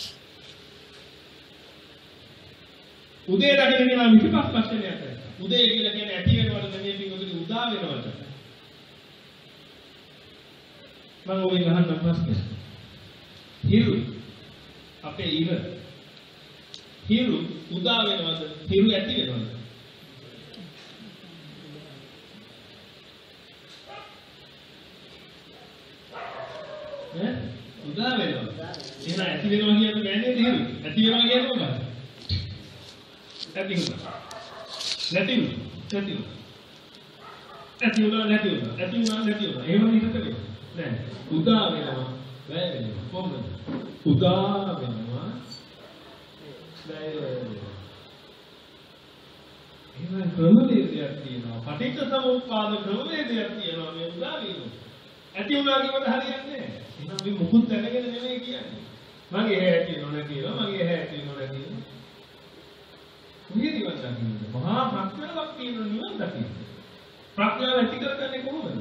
උදේ දකින්න කෙනා විසිපස් ලක්ෂණයක් දකින්න. උදේ කියලා කියන්නේ ඇති වෙනවද නෙමෙයි පිටුදී උදා වෙනවද? මම ඔබෙන් අහන්න ප්‍රශ්නයක්. හිරු අපේ ඉර හිරු උදා වෙනවද? හිරු ඇති වෙනවද? ඈ උදා වෙනවද? එහෙනම් ඇති වෙනවා කියන්නේ නෑ නේද හිරු? ඇති වෙනවා කියන්නේ මොකක්ද? ඇති වෙනවා. නැති වෙනවා. නැති වෙනවා. ඇති වෙනවා නැති වෙනවා. ඇති වෙනවා නැති වෙනවා. එහෙම හිතන්නේ නෑ. උදා වෙනවා, වැය වෙනවා. කොහොමද? උදා වෙනවා වැය වෙනවා. එහෙනම් ක්‍රමවේදයක් තියෙනවා. පටිච්ච සමුප්පාද ක්‍රමවේදයක් තියෙනවා මේ උදා වීම. ඇති උනා කියවට හරියන්නේ නැහැ. එහෙනම් මේ මුකුත් දැනගෙන නෙමෙයි කියන්නේ. මගේ හැ ඇති නොනැති කියලා මගේ හැ ඇති නොනැති කියලා. මුගේ නිවන් දකින්න. මහා ප්‍රඥාවක් තියෙන නිවන් දකින්න. ප්‍රඥාව ඇති කරගන්නේ කොහොමද?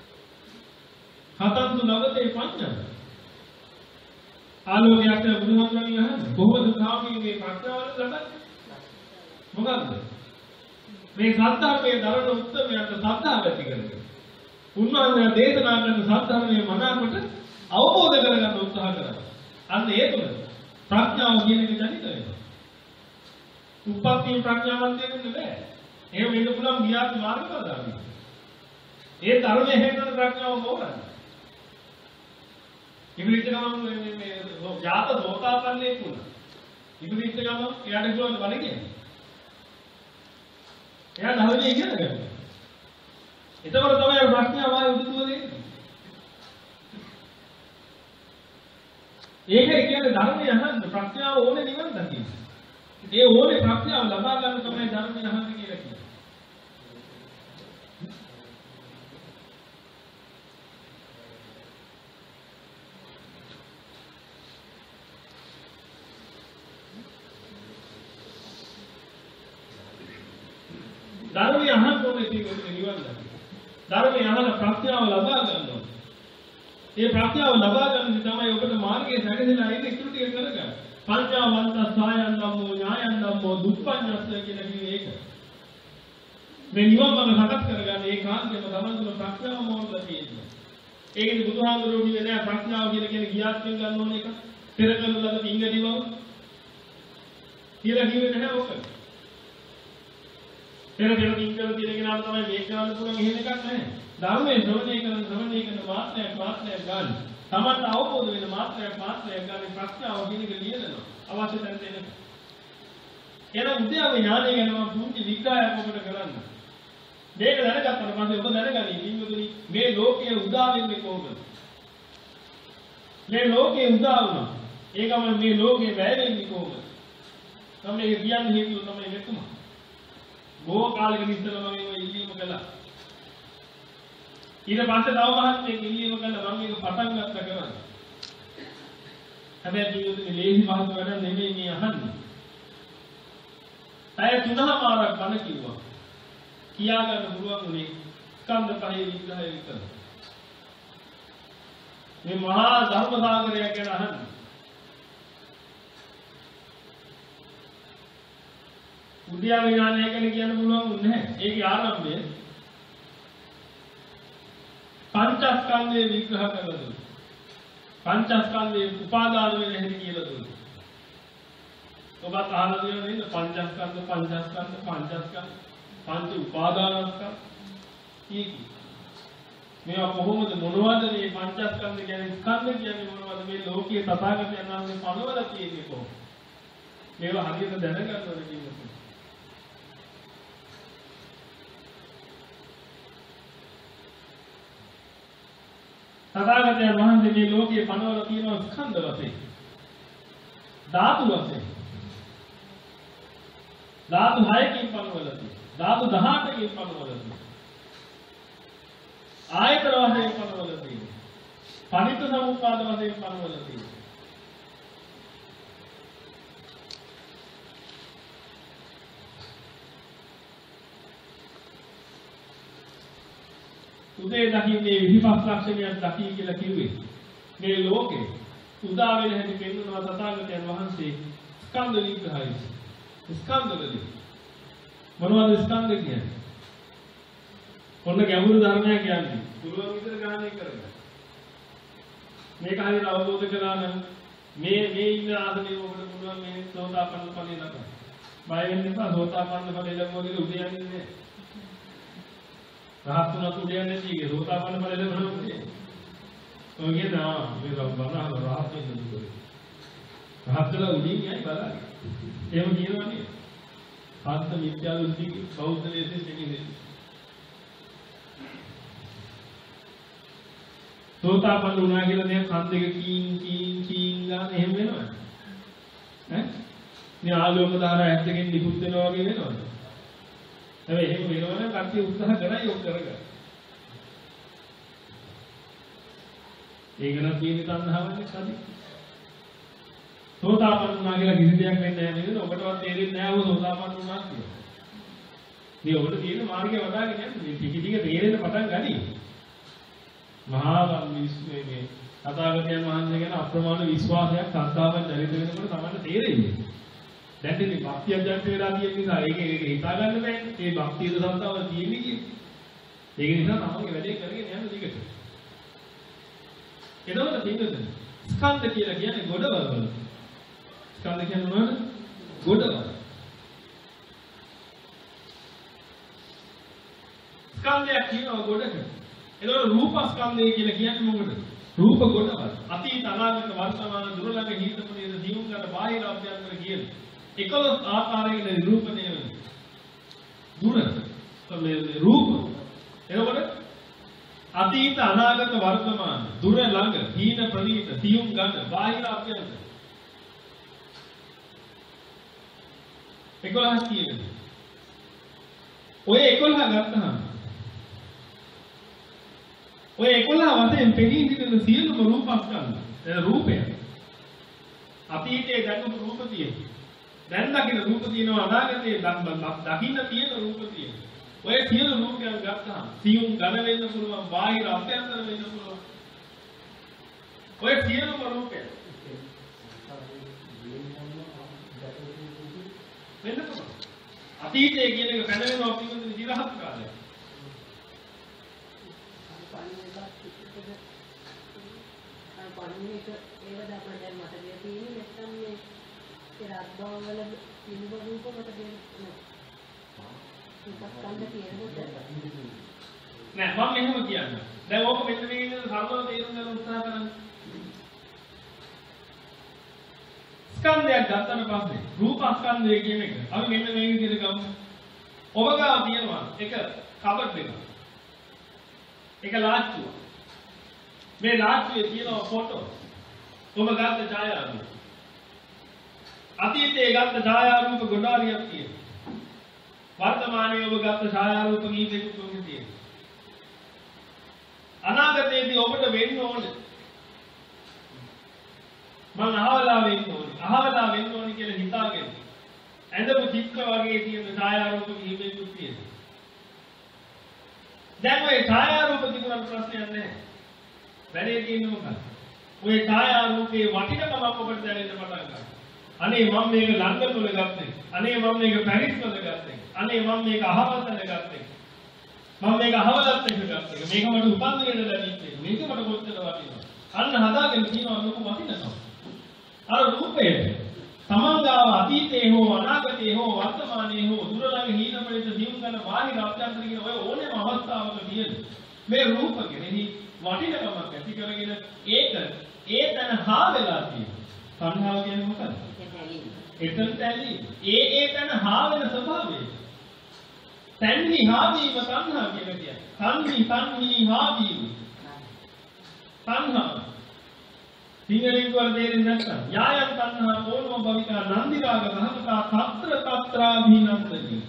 හතන්තු නවතේ පඤ්ඤා. ආලෝකයක් බුදුහාමුදුරන්ගෙන් අහන්නේ කොහොමද ස්වාමීන් මේ ප්‍රඥාව ලබන්නේ? මොකද්ද? මේ සත්‍යයේ දරන උත්තරයට සත්‍යාව ඇති කරගන්න. උන්වහන්සේ දේශනා කරන සත්‍යයේ මනාකොට අවබෝධ කරගන්න උත්සාහ කරනවා. අන්න ඒ තුන ප්‍රඥාව කියන එක ජනිත වෙනවා. උපපත්ති ප්‍රඥාවක් දෙන්නේ නැහැ. එහෙම වෙන්න පුළුවන් ගියාත් මාර්ගඵලදායි. ඒ ධර්මයේ හේතුන ප්‍රඥාව මොකක්ද? ඉබ්‍රිත් ගමන් මේ මේ ජාත සෝතාපන්නේ වුණා. ඉබ්‍රිත් ගමන් එයාට කිව්වද බණ කියන්නේ? එයා ධර්මයේ ඉගෙන ගන්නවා. එතකොට තමයි ප්‍රඥාව ආයෙ උදුතුව දෙන්නේ. ඒකයි කියන්නේ ධර්මය අහන්න ප්‍රඥාව ඕනේ නිවන් දකින්න. ඒ ඕනේ ප්‍රඥාව ලබා ගන්න තමයි ධර්මය අහන්න කියලා කියන්නේ. ධර්මය අහන්න ඕනේ කියන්නේ නිවන් දකින්න. ධර්මය අහන ප්‍රඥාව ලබා ගන්න ඕනේ. ඒ ප්‍රඥාව ලබා ගන්න තමයි ඔබට මාර්ගයේ සැකසෙලා ඉන්නේ ඉතුරු ටික කරගන්න. පංචාවන්ත සායන් ධම්මෝ ඥායන් ධම්මෝ දුප්පඤ්ඤස්ස කියලා කිව්වේ ඒක. මේ නිවන් මාර්ග හදත් කරගන්න ඒ කාන්තේම තමන් තුළ ප්‍රඥාව මොහොතලා තියෙනවා. ඒකෙදි බුදුහාමුදුරුවෝ කිව්වේ නෑ ප්‍රඥාව කියලා කියන්නේ ගියාත්ෙන් ගන්න ඕන එක. පෙර කළ ලද පිංගදී බව කියලා කිව්වේ නැහැ ඔක. පෙර පෙර පිංගල තියෙන කෙනාට තමයි මේක ගන්න පුළුවන් එහෙම එකක් නැහැ. ධර්මයේ ශ්‍රවණය කරන ශ්‍රවණය කරන මාත්‍රයක් මාත්‍රයක් ගන්න. තමන්ට අවබෝධ වෙන මාත්‍රයක් මාත්‍රයක් ගන්න ප්‍රඥාව කියන එක ලියනවා. අවශ්‍ය තැන දෙන්න. එන උද්‍යාවේ ඥානය ගැන මම පුංචි විග්‍රහයක් ඔබට කරන්න. මේක දැනගත්තට පස්සේ ඔබ දැනගනි ඉන්දුනි මේ ලෝකයේ උදා වෙන්නේ කොහොමද? මේ ලෝකයේ උදා වුණා. ඒකම මේ ලෝකේ වැය වෙන්නේ කොහොමද? තමයි ඒක කියන්නේ හේතුව තමයි මෙතුම. බොහෝ කාලෙක ඉස්සෙල්ලා මම මේ ඉල්ලීම කළා. ඊට පස්සේ තව මහත්මයෙක් ඉල්ලීම කළා මම මේක පටන් ගත්ත කරන්නේ. හැබැයි මේ ලේසි මහත් වැඩ නෙමෙයි මේ අහන්නේ. අය තුනමාරක් බණ කිව්වා. කියා ගන්න පුළුවන් උනේ ස්කන්ධ පහේ විග්‍රහය විතරයි. මේ මහා ධර්ම සාගරය ගැන අහන්නේ. උද්‍යාව ඥානය ගැන කියන්න පුළුවන් නැහැ. ඒකේ ආරම්භය පංචස්කන්ධය විග්‍රහ කරලා දුන්නා. පංචස්කන්ධයේ උපාදාන වෙන හැටි කියලා දුන්නා. ඔබත් අහලා තියෙනවා නේද? පංචස්කන්ධ පංචස්කන්ධ පංචස්කන්ධ පංච උපාදානස්කන්ධ කීකි. මේවා කොහොමද මොනවද මේ පංචස්කන්ධ කියන්නේ? ස්කන්ධ කියන්නේ මොනවද? මේ ලෝකයේ තථාගතයන් වහන්සේ පනවලා තියෙන්නේ කොහොමද? මේවා හරියට දැනගන්න ඕනේ කියන්නේ. තථාගතයන් වහන්සේ මේ ලෝකයේ පනවලා තියෙන ස්කන්ධ වශයෙන් ධාතු වශයෙන් ධාතු හයකින් පනවලා තියෙනවා. ධාතු දහඅටකින් පනවලා තියෙනවා. ආයතන වශයෙන් පනවලා තියෙනවා. පටිච්ච සමුප්පාද වශයෙන් පනවලා තියෙනවා. උදේ දකින්නේ විහිපස් ලක්ෂණයක් දකි කියලා කිව්වේ. මේ ලෝකේ උදා වෙන හැටි පෙන්වනවා තථාගතයන් වහන්සේ ස්කන්ධ විග්‍රහයි. ස්කන්ධ වලින් මොනවද ස්කන්ධ කියන්නේ? කොන්න ගැඹුරු ධර්මයක් කියන්නේ. පුළුවන් විතර ගානේ කරගන්න. මේක හරියට අවබෝධ කරලා නම් මේ මේ ඉන්න ආසනේ ඔබට පුළුවන් මේ සෝතාපන්න ඵලෙ ලබන්න. බය වෙන්න එපා. සෝතාපන්න ඵලෙ ලැබුවොත් උදේ යන්නේ නැහැ. රහත් තුනක් උදේ යන්නේ නැතිගේ සෝතාපන්න ඵලෙ ලැබුණොත් ඔය කියනවා මේ බබනහල රහත් වෙන්න දුකේ. රහත්ලා උඩින් යයි බලන්න. එහෙම කියනවා නේ. ආත්ම විද්‍යාව උද්දීක බෞද්ධ දේශේ දෙන්නේ. සෝතාපන්න වුණා කියලා දැන් කන් දෙක කීන් කීන් කීන් ගන්න එහෙම වෙනවද? ඈ? මේ ආලෝක ධාරා ඇස් දෙකෙන් නිකුත් වෙනවා වගේ වෙනවද? හැබැයි එහෙම වෙනවනම් කට්ටිය උත්සාහ කරයි ඔක් කරගන්න. ඒක නම් තියෙන තණ්හාවනේ සති. සෝතාපන්න වුණා කියලා කිසි දෙයක් වෙන්නේ නැහැ නේද? ඔබටවත් තේරෙන්නේ නැහැ ඔබ සෝතාපන්න වුණා කියලා. මේ ඔබට තියෙන මාර්ගය වඩාගෙන යන්න මේ ටික ටික තේරෙන්න පටන් ගනි. මහා විශ්වයේ මේ තථාගතයන් වහන්සේ ගැන අප්‍රමාණ විශ්වාසයක් සංස්ථාපන ජනිත වෙනකොට තමයි තේරෙන්නේ. දැන් ඉතින් භක්තිය ජනිත වෙලා තියෙන නිසා ඒක ඒක හිතා ගන්න බෑනේ. මේ භක්තියද සංස්ථාවල තියෙන්නේ කියන්නේ. ඒක නිසා තමයි වැඩේ කරගෙන යන්න දිගට. එතකොට තින්නද? ස්කන්ධ කියලා කියන්නේ ගොඩවල් වල. ස්කන්ධ කියන්නේ මොනවද? ගොඩවල්. ස්කන්ධයක් කියනවා ගොඩක. එතකොට රූපස්කන්ධය කියලා කියන්නේ මොකද? රූප ගොඩවල්. අතීත අනාගත වර්තමාන දුර ළඟ හිතපොනේ දියුම් කරන බාහිර අභ්‍යන්තර කියන එකලොස් ආකාරයෙන් නිරූපණය වෙන. දුර මේ රූප. එතකොට අතීත අනාගත වර්තමාන දුර ළඟ හීන ප්‍රනීත දියුම් ගන්න බාහිර අභ්‍යන්තර එකොළහක් කියන්නේ. ඔය එකොළහ ගත්තහම ඔය එකොළහ වශයෙන් පෙනී සිටින සියලුම රූපස්කන්ධ එන රූපය අතීතයේ දැකපු රූප තියෙනවා. දැන් දකින රූප තියෙනවා අනාගතයේ දකින්න තියෙන රූප තියෙනවා. ඔය සියලු රූපයන් ගත්තහම සියුම් ඝන වෙන්න පුළුවන් බාහිර අභ්‍යන්තර වෙන්න පුළුවන්. ඔය සියලුම රූපය වෙන්න පුළුවන්. අතීතයේ කියන එක පැන වෙනවා පිළිබඳ විරහත් කාලයක්. පණිවිඩ ඒවද අපිට දැන් මතකයේ තියෙන්නේ නැත්නම් මේ ඒ රත්බව වල පිළිබඳ රූප මතකයේ නෑ. නෑ මම එහෙම කියන්නේ. දැන් ඕක මෙන්න මේක නේද සරලව තේරුම් ගන්න උත්සාහ කරන්නේ. ස්කන්ධයක් ගත්තම පස්සේ රූපස්කන්ධය කියන එක අපි මෙන්න මේ විදිහට ගමු. ඔබ ගාව තියෙනවා එක කබඩ් එකක්. එක ලාච්චුවක්. මේ ලාච්චුවේ තියෙනවා ෆොටෝ. ඔබ ගත්ත ඡායාරූප. අතීතයේ ගත්ත ඡායාරූප ගොඩාරියක් තියෙනවා. වර්තමානයේ ඔබ ගත්ත ඡායාරූප කීපයකට ඔබේ තියෙනවා. අනාගතයේදී ඔබට වෙන්න ඕනේ. මම අහවලා වෙන්න ඕනේ. අහවලා වෙන්න ඕනේ කියලා හිතාගෙන. ඇඳපු චිත්‍ර වගේ තියෙන ඡායාරූප කීපයකට තියෙනවා. දැන් ඔය ඡායාරූප තිබුණාට ප්‍රශ්නයක් නැහැ. වැඩේ තියෙන්නේ මොකක්ද? ඔය ඡායාරූපේ වටිනකමක් ඔබට දැනෙන්න පටන් ගන්නවා. අනේ මම මේක ලන්ඩන් වල ගත්තේ. අනේ මම මේක පැරිස් වල ගත්තේ. අනේ මම මේක අහවල් තැන ගත්තේ. මම මේක අහවලත් එක ගත්තේ. මේක මට උපන්දිනේට ලැබිච්චේ. මේක මට කොච්චර වටිනවද? අන්න හදාගෙන කියනවා ලොකු වටිනකම. අර රූපයේ තමන් ගාව අතීතයේ හෝ අනාගතයේ හෝ වර්තමානයේ හෝ දුර ළඟ හීනපරිත දියුම් කරන බාහිර අභ්‍යන්තර කියන ඔය ඕනෑම අවස්ථාවක තියෙන මේ රූප කෙරෙහි වටිනකමක් ඇති කරගෙන ඒක ඒ තැන හා වෙලා තියෙනවා. තණ්හාව කියන්නේ මොකක්ද? එතන තැලි ඒ ඒ තැන හා වෙන ස්වභාවය. තන්හි හා වීම තණ්හා කියලා කියන්නේ. තන්හි තන්හි හා වීම. තණ්හා. සිංහලෙන් වල තේරෙන්නේ නැත්නම් යායන් තණ්හා ඕනම භවිකා නන්දි රාග භවකා తත්‍ර తත්‍රාභිනන්දති.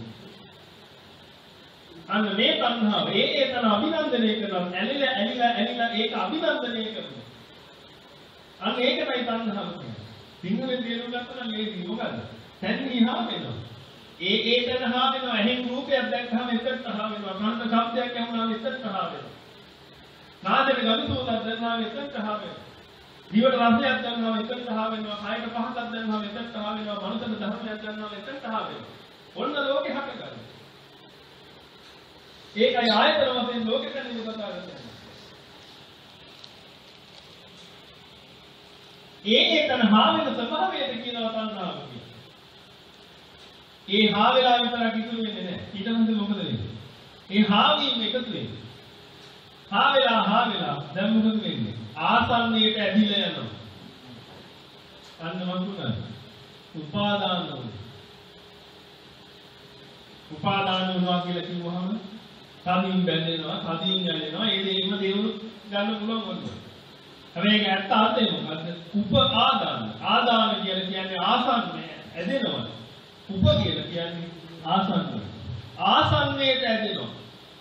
අන්න මේ තණ්හාව ඒ ඒ තන අභිනන්දනය කරනවා. ඇලිලා ඇලිලා ඇලිලා ඒක අභිනන්දනය කරනවා. අන්න ඒකයි තණ්හාව කියන්නේ. සිංහලෙන් තේරුම් ගත්තා නම් මේක මොකද්ද? තන්හි හා වෙනවා. ඒ ඒ තන හා වෙනවා. එහෙන් රූපයක් දැක්කම එතනට හා වෙනවා. කන්ද ශබ්දයක් ඇහුණාම එතනට හා වෙනවා. නාදයට ගවිසුවදක් දැනනවා එතනට හා වෙනවා. ජීවිත රසයක් දැනනවා එතනට හා වෙනවා. කායික පහසක් දැනනවා එතනට හා වෙනවා. මනසට ධර්මයක් දැනනවා එතනට හා වෙනවා. ඔන්න ලෝකේ හටගන්නවා. ඒකයි ආයතන වශයෙන් ලෝකෙ දැනෙන්න කතා කරන්නේ. ඒ ඒතන හා වෙන ස්වභාවයට කියනවා තණ්හාව කියලා. ඒ හා වෙලා විතරක් ඉතුරු වෙන්නේ නැහැ. ඊට පස්සේ මොකද වෙන්නේ? ඒ හා වීම එකතු වෙන්නේ. හා වෙලා හා වෙලා දැන් මොකද වෙන්නේ? ආසන්නයට ඇදිලා යනවා. අන්න මතුණා. උපාදාන වුණා. උපාදාන වුණා කියලා කිව්වහම තදින් බැඳෙනවා, තදින් යැලෙනවා. ඒ දෙයම දේවලු ගන්න පුළුවන් වුණා. හැබැයි ඒක ඇත්ත අර්ථය මොකද්ද? උපාදාන. ආදාන කියලා කියන්නේ ආසන්න ඇදෙනවා. උප කියලා කියන්නේ ආසන්න. ආසන්නයට ඇදෙනවා.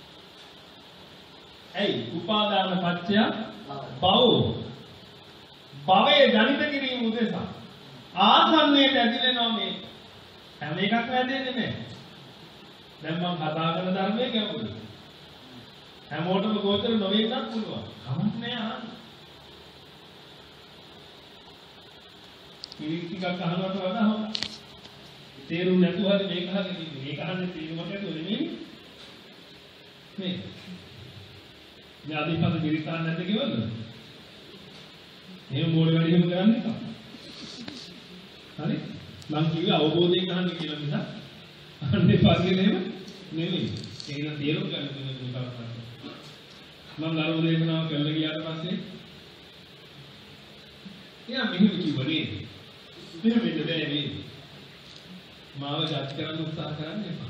ඇයි? උපාදාන පත්‍ය භව. භවයේ ජනිත කිරීම උදෙසා ආසන්නයට ඇදෙනවා මේ. හැම එකක්ම ඇදෙන්නේ නැහැ. දැන් මම කතා කරන ධර්මයේ ගැඹුරු. හැමෝටම ගෝචර නොවෙන්නත් පුළුවන්. කමක් නෑ අහන්න. කිරි ටිකක් අහනවට වඩා හොඳයි. තේරුම් නැතුව හරි මේක හරි ඉන්නේ. මේක අහන්නේ තේරුමක් නැතුව නෙමෙයි. මේ. මේ අදිපත කිරි ගන්න නැද්ද කිව්වද? එහෙම මොඩ වැඩි එහෙම කරන්නේ නැහැ. හරි? මං කිව්වේ අවබෝධයෙන් අහන්න කියලා නිසා අන්නේ පාගිනේ එහෙම නෙමෙයි. ඒක නම් තේරුම් ගන්න දෙන්න කල්පනා. මම ධර්ම දේශනාව කළා ගියාට පස්සේ එයා මෙහෙම කිව්වා නේද? මෙහෙම වෙන්න බෑ නේද? මාව ජාති කරන්න උත්සාහ කරන්න එපා.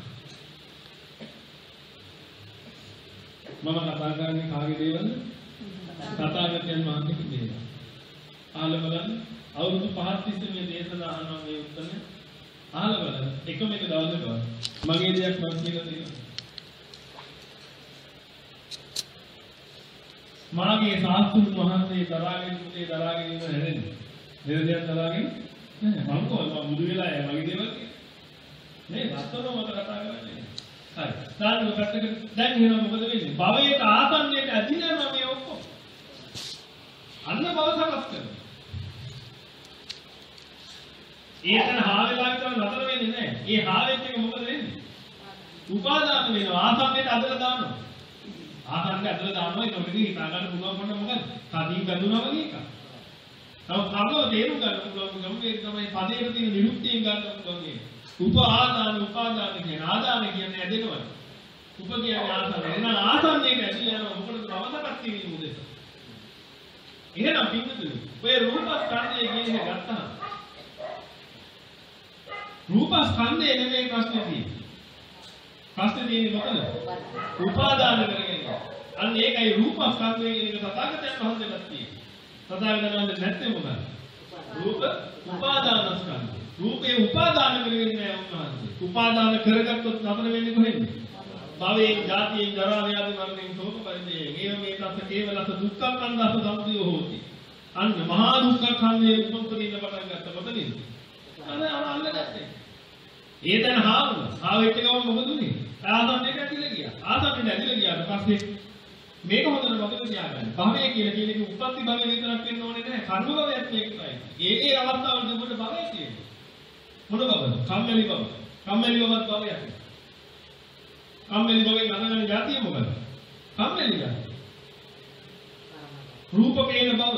මම කතා කරන්නේ කාගේ දේවල්ද? තථාගතයන් වහන්සේගේ දේවල්. අහලා බලන්න අවුරුදු පහක් තිස්සේ මේ දේශනා අහනවා මේ උත්තරනේ. අහලා බලන්න එකම එක දවසකවත් මගේ දෙයක් මම කියලා දෙනවා. මාගේ සාස්තුන් වහන්සේ දරාගෙන මුලේ දරාගෙන ඉන්න හැදෙන්නේ. නිරදයක් දරාගෙන නැහැ. මම කොහොමද මුදු වෙලා යයි මගේ දේවල් නේ රත්තරෝ මත කතා කරන්නේ. හරි. දාන්න පැත්තකට දැන් එහෙනම් මොකද වෙන්නේ? භවයට ආසන්නයට ඇදිනවා මේ ඔක්කොම. අන්න භව සකස් කරනවා. ඒකන හා වෙලා විතර නතර වෙන්නේ නැහැ. ඒ හාවෙත් එක මොකද වෙන්නේ? උපාදාන වෙනවා. ආසන්නයට අදලා දානවා. ආසන්නයට අදලා දානවා. ඒක මොකද හිතා ගන්න පුළුවන් වුණා මොකද? කදී බඳුනා වගේ එකක්. තව කර්මව තේරුම් ගන්න පුළුවන් ගමේ තමයි පදේට තියෙන නිරුක්තියෙන් ගන්න පුළුවන් මේ. උපාදාන උපාදාන කියන ආදාන කියන්නේ ඇදෙනවා. උප කියන්නේ ආසන්න. එන ආසන්නයට ඇදලා යනවා. මොකටද අවසකක් තියෙන්නේ උදේට. එහෙනම් පින්නතුනි ඔය රූපස්කන්ධය කියන එක ගත්තා. රූපස්කන්ධය නෙමෙයි ප්‍රශ්නේ තියෙන්නේ. ප්‍රශ්නේ තියෙන්නේ මොකද? උපාදාන කරගෙන. අන්න ඒකයි රූපස්කන්ධය කියන එක තථාගතයන් වහන්සේලාත් තියෙන්නේ. තථාගතයන් වහන්සේ නැත්නම් මොකද? රූප උපාදානස්කන්ධය. රූපේ උපාදාන කරගෙන නෑ උන්වහන්සේ. උපාදාන කරගත්තොත් නතර වෙන්නේ කොහෙන්ද? භවයෙන්, ජාතියෙන්, ජරා, ව්‍යාධි, මරණයෙන් සෝක පරිදේ. මේව මේ තත් කේවලස දුක්ඛකන්දස සම්පියෝ හෝති. අන්න මහා දුක්ඛකන්දේ උපපදින්න පටන් ගත්ත මොකදින්ද? අර අර අල්ලගත්තේ. ඒ දැන් හාවුන. හාවෙච්ච ගමන් මොකද උනේ? ආසන්නයට ඇදිලා ගියා. ආසන්නයට ඇදිලා ගියාට පස්සේ මේක හොඳට මතක තියාගන්න. භවය කියලා කියන එක උප්පත්ති භවය විතරක් වෙන්න ඕනේ නැහැ. කර්ම භවයත් ඒකයි. ඒ ඒ අවස්ථාවලදී ඔබට භවය තියෙනවා. මොන භවද? කම්මැලි භව. කම්මැලි භවත් භවයක්. කම්මැලි භවයෙන් අනගන જાතිය මොකද? කම්මැලි જાතිය. රූපකේන භව.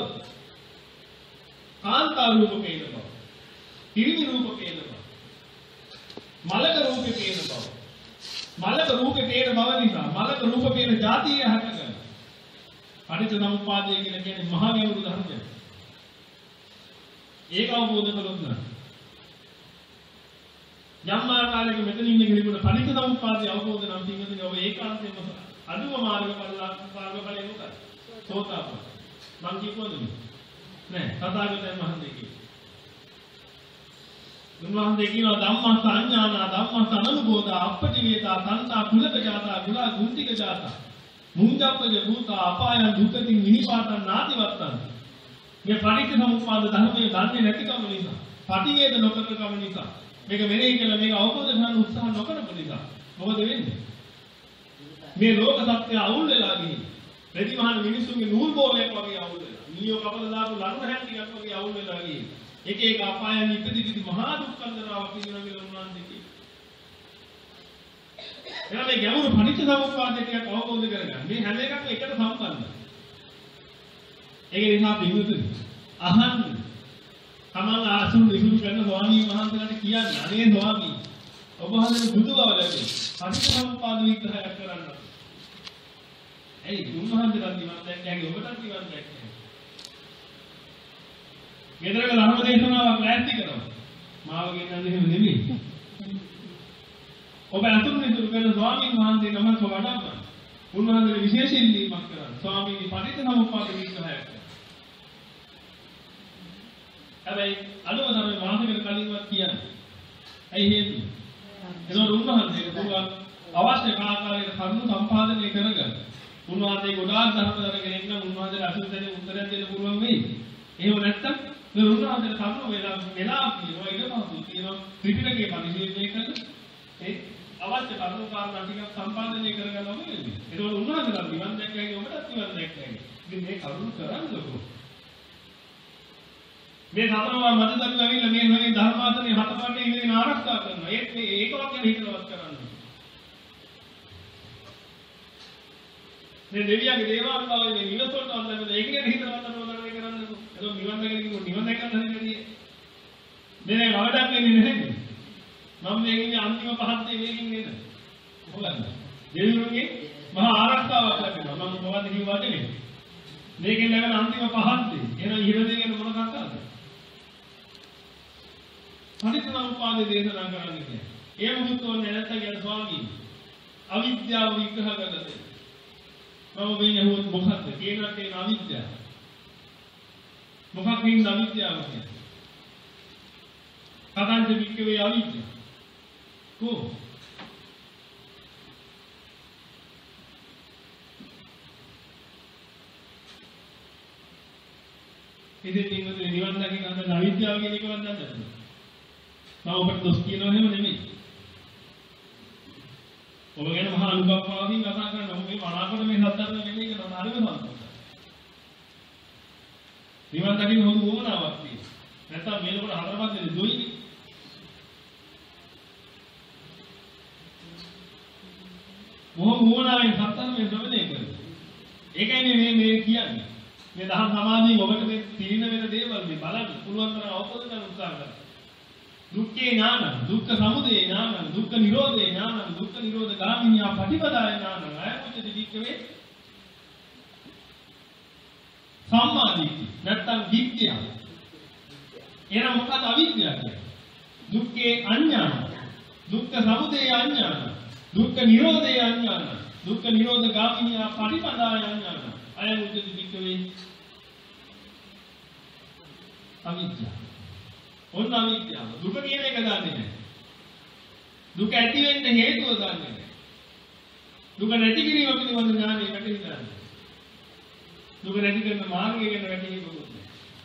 කාන්තා රූපකේන භව. පිරිමි රූපකේන භව. මලක රූපකේන භව. මලක රූපකේන භව නිසා මලක රූපකේන જાතිය හටගන්න. පටිච්චසමුප්පාදය කියලා කියන්නේ මහා ගැඹුරු ධර්මයක්. ඒක අවබෝධ කරගන්න. යම් ආකාරයක මෙතන ඉන්න කෙනෙකුට පටිච්චසමුප්පාදය අවබෝධ නම් තියෙන්නේ ඔබ ඒකාන්තයෙන්ම අදුම මාර්ගඵල මාර්ගඵලෙ මොකක්ද? සෝතාපන්න. මං කියපුවද නෑ තථාගතයන් වහන්සේ කිව්වා. උන්වහන්සේ කියනවා ධම්ම සංඥානා ධම්ම සනනුබෝධ අපටිවේතා සංසා කුලක ජාතා ගුණා ගුන්තික ජාතා මුංජප්පජ භූතා අපායන් දුක්ඛති මිනිපාතං නාතිවත්තං. මේ පටිච්චසමුප්පාද ධර්මයේ දන්නේ නැතිකම නිසා පටිවේද නොකරකම නිසා මේක මෙනෙහි කළා මේක අවබෝධ කරගන්න උත්සාහ නොකරපු නිසා මොකද වෙන්නේ? මේ ලෝක සත්‍ය අවුල් වෙලා ගිහින් ප්‍රතිමහාන මිනිසුන්ගේ නූල් බෝලයක් වගේ අවුල් වෙලා නියෝ කපල දාපු ලනු හැන් ටිකක් වගේ අවුල් වෙලා ගිහින් එක එක අපායන් ඉපදි ඉපදි මහා දුක්ඛන්දරාවක් කියනවා කියලා උන්වහන්සේ කිව්වා. එනවා මේ ගැඹුරු පටිච්චසමුප්පාදය ටිකක් අවබෝධ කරගන්න. මේ හැම එකක්ම එකට සම්බන්ධයි. ඒක නිසා පිළිතුරු අහන්න. තමන් ආසුන් විසුරු කරන ස්වාමීන් වහන්සේලාට කියන්න. අනේ ස්වාමී ඔබ වහන්සේ බුදු බව ලැබේ. පටිච්චසමුප්පාද විග්‍රහයක් කරන්න. ඇයි උන්වහන්සේලා නිවන් දැක්කේ ඔබටත් නිවන් දැක්කේ. මෙතරක ධර්ම දේශනාවක් ලෑස්ති කරනවා. මාව ගෙන්නන්නේ එහෙම නෙමෙයි. ඔබ අතුරු විසුරු කරන ස්වාමීන් වහන්සේ නමක් වඩාම උන්වහන්සේ විශේෂ ඉල්ලීමක් කරනවා. ස්වාමීනි පටිච්චසමුප්පාද විග්‍රහයක් කරන්න. හැබැයි අනුව තමයි මාසෙකට කලින්වත් කියන්නේ. ඇයි හේතුව? එතකොට උන්වහන්සේට පුළුවන් අවශ්‍ය ආකාරයට කරුණු සම්පාදනය කරගන්න. උන්වහන්සේ ගොඩාක් ධර්ම දරගෙන ඉන්න උන්වහන්සේ අසුතේ උත්තරයක් දෙන්න පුළුවන් වෙයි. එහෙම නැත්තම් මේ උන්වහන්සේ කරුණු වේලා වෙලා කියනවා ඊටපස්සේ කියනවා ත්‍රිපිටකේ පරිශීලනය කරලා ඒ අවශ්‍ය කරුණු කාරණා ටික සම්පාදනය කරගන්නවා වෙන්නේ. ඒකවල උන්වහන්සේලා නිවන් දැක්කයි ඔබටත් නිවන් දැක්කයි. ඉතින් මේ කරුණු කරන්නකො. මේ සතරවා මතදරු ඇවිල්ලා මේ වගේ ධර්මාසනේ හතරවටේ ඉඳගෙන ආරක්ෂා කරනවා. ඒත් මේ ඒකවත් ගැන හිතලවත් කරන්නේ. මේ දෙවියන්ගේ දේවාලවල මේ නිවසට අල්ලගෙන ඒක ගැන හිතලවත් කරනවා කරන්නේ. ඒක නිවන් දැකගෙන කිව්වොත් නිවන් දැක්කත් හරියන්නේ. මේ වඩක් වෙන්නේ නැහැ. මම මේ ඉන්නේ අන්තිම පහත්තේ මේකින් නේද? කොහොමද? දෙවියන්ගේ මහා ආරක්ෂාවක් ලැබෙනවා. මම මොකවද කිව්වද නෙමෙයි. මේකෙන් ලැබෙන අන්තිම පහත්තේ. එහෙනම් ඉහළ දෙවියන් මොන කතාවද? පටිච්චසමුප්පාදේ දේශනා කරන්නේ කියන්නේ. ඒ මොහොත ඕනේ නැත්නම් කියන ස්වාමීන් අවිද්‍යාව විග්‍රහ කරලා මම වෙන්නේ හොත් මොකක්ද? කියනවා කියන අවිද්‍යාව. මොකක්ද කියන අවිද්‍යාව කියන්නේ? කතාන්ත වික්කවේ අවිද්‍යාව. කො ඉතින් මේ නිවන් දකින්න අද අවිද්‍යාව කියන එකවත් නැද්ද? මම ඔබට දොස් කියනවා එහෙම නෙමෙයි. ඔබ ගැන මහා අනුකම්පාවකින් කතා කරනවා. මේ මනාකොට මේ සත්‍යය නෙමෙයි කියනවා. හරිම සතුටුයි. නිවන් දකින්න හොඳ වුණාවක් තියෙනවා. නැත්නම් මේකට හතරපත් දෙන්නේ දොයිනේ. මොහොම වුණාවෙන් සත්‍යය මේ ප්‍රවේදේ කරනවා. ඒකයි මේ මේ කියන්නේ. මේ දහම් සමාධියෙන් ඔබට මේ තීන වෙන දේවල් මේ බලන්න පුළුවන් තරම් අවබෝධ කරගන්න උත්සාහ කරන්න. දුක්ඛේ ඥාන, දුක්ඛ සමුදය ඥාන, දුක්ඛ නිරෝධේ ඥාන, දුක්ඛ නිරෝධ ගාමිනියා පටිපදාය ඥාන. අයමුච්චති වික්කවේ සම්මාදිට්ඨි නැත්තම් විද්‍යාව. එන මොකද අවිද්‍යාව කියන්නේ? දුක්ඛේ අඥාන, දුක්ඛ සමුදය අඥාන, දුක්ඛ නිරෝධේ අඥාන, දුක්ඛ නිරෝධ ගාමිනියා පටිපදාය ඥාන. අයමුච්චති වික්කවේ අවිද්‍යාව. ඔන්න අවිද්‍යාව. දුක කියන එක දන්නේ නැහැ. දුක ඇති වෙන්න හේතුව දන්නේ නැහැ. දුක නැති කිරීම පිළිබඳ ඥානය වැටහිලා නැහැ. දුක නැති කරන මාර්ගය ගැන වැටහිලා නැහැ.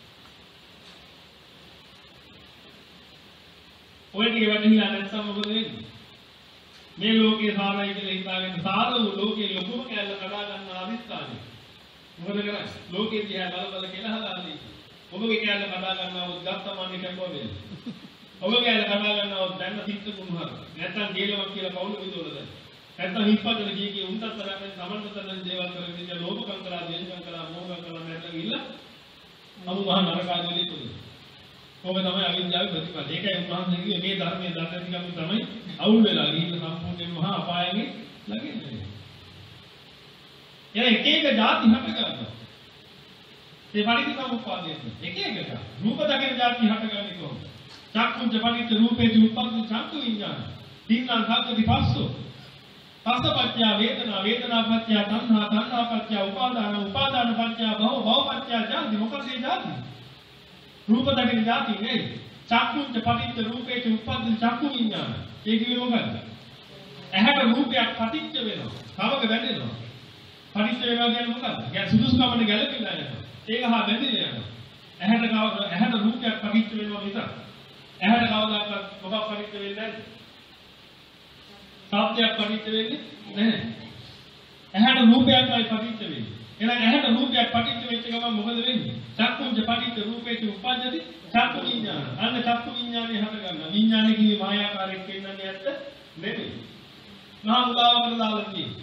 ඔය ටික වැටහිලා නැත්නම් මොකද වෙන්නේ? මේ ලෝකේ සාරයි කියලා හිතාගෙන සාර වූ ලෝකේ ලොකුම කැලල කඩා ගන්න අදිස්ථානේ. මොකද කරන්නේ? ලෝකේ දිහා බල බල කියලා හදාන්නේ. ඔබගේ කැලල කඩා ගන්නවොත් ගත්තමන්නේ කැපුවා වෙන්නේ. ඔබගේ කැලල කඩා ගන්නවොත් දැන්න සිත් කුණුහර. නැත්තම් ගේලවක් කියලා කවුරු විදෝලද? නැත්තම් හිස්පතට ගියේ කිය උන්ටත් තරයෙන් සමන්තරෙන් දේවල් කරගෙන ඉන්න ලෝභකම් කරලා, දේශකම් කරලා, මෝහකම් කරලා නැත්නම් ඉන්න අමු මහ නරකාදීලේ තුනේ. ඔබ තමයි අවිද්‍යාවේ ප්‍රතිපල. ඒකයි උන්වහන්සේ කිව්වේ මේ ධර්මයේ දර්ශනිකම් තමයි අවුල් වෙලා ගිහින් සම්පූර්ණයෙන්ම මහා අපායගේ ළඟින්නේ. එයා එක එක જાති හට ගන්නවා. ඒ පරිත්‍යාගෝපාදයේ එක එක රූප දකින જાති හටගන්නේ කොහොමද? චක්කුං ජපනිත රූපේති උප්පත්ති චක්කු විඥාන. තින්නම් සත්‍ති පස්සෝ. පස්සපච්චය වේදනා වේදනාපච්චය තණ්හා තණ්හාපච්චය උපාදාන උපාදානපච්චය භව භවපච්චය ජාති. මොකද ඒ જાති? රූප දකින જાති නෙයි. චක්කුං ජපනිත රූපේති උප්පත්ති චක්කු විඥාන. ඒ කිව්වේ මොකද්ද? ඇහැට රූපයක් පටිච්ච වෙනවා. කවක වැටෙනවා. පටිච්ච වෙනවා කියන්නේ මොකද්ද? කියන්නේ සුදුසුකමට ගැලපෙලා යනවා. ඒක හා බැඳිලා යනවා. ඇහැට කව ඇහැට රූපයක් පටිච්ච වෙනවා නිසා. ඇහැට කවදාකවත් මොකක් පටිච්ච වෙන්නේ නැද්ද? සාප්‍යයක් පටිච්ච වෙන්නේ නැහැ. ඇහැට රූපයක්යි පටිච්ච වෙන්නේ. එහෙනම් ඇහැට රූපයක් පටිච්ච වෙච්ච ගමන් මොකද වෙන්නේ? චක්කුං පටිච්ච රූපේති උප්පජ්ජති චක්කු විඥාන. අන්න චක්කු විඥානේ හට ගන්නවා. විඥානේ කිව්වේ මායාකාරයෙන් පෙන්වන්නේ ඇත්ත නෙමෙයි. මහා උදාවකට දාලා තියෙන්නේ.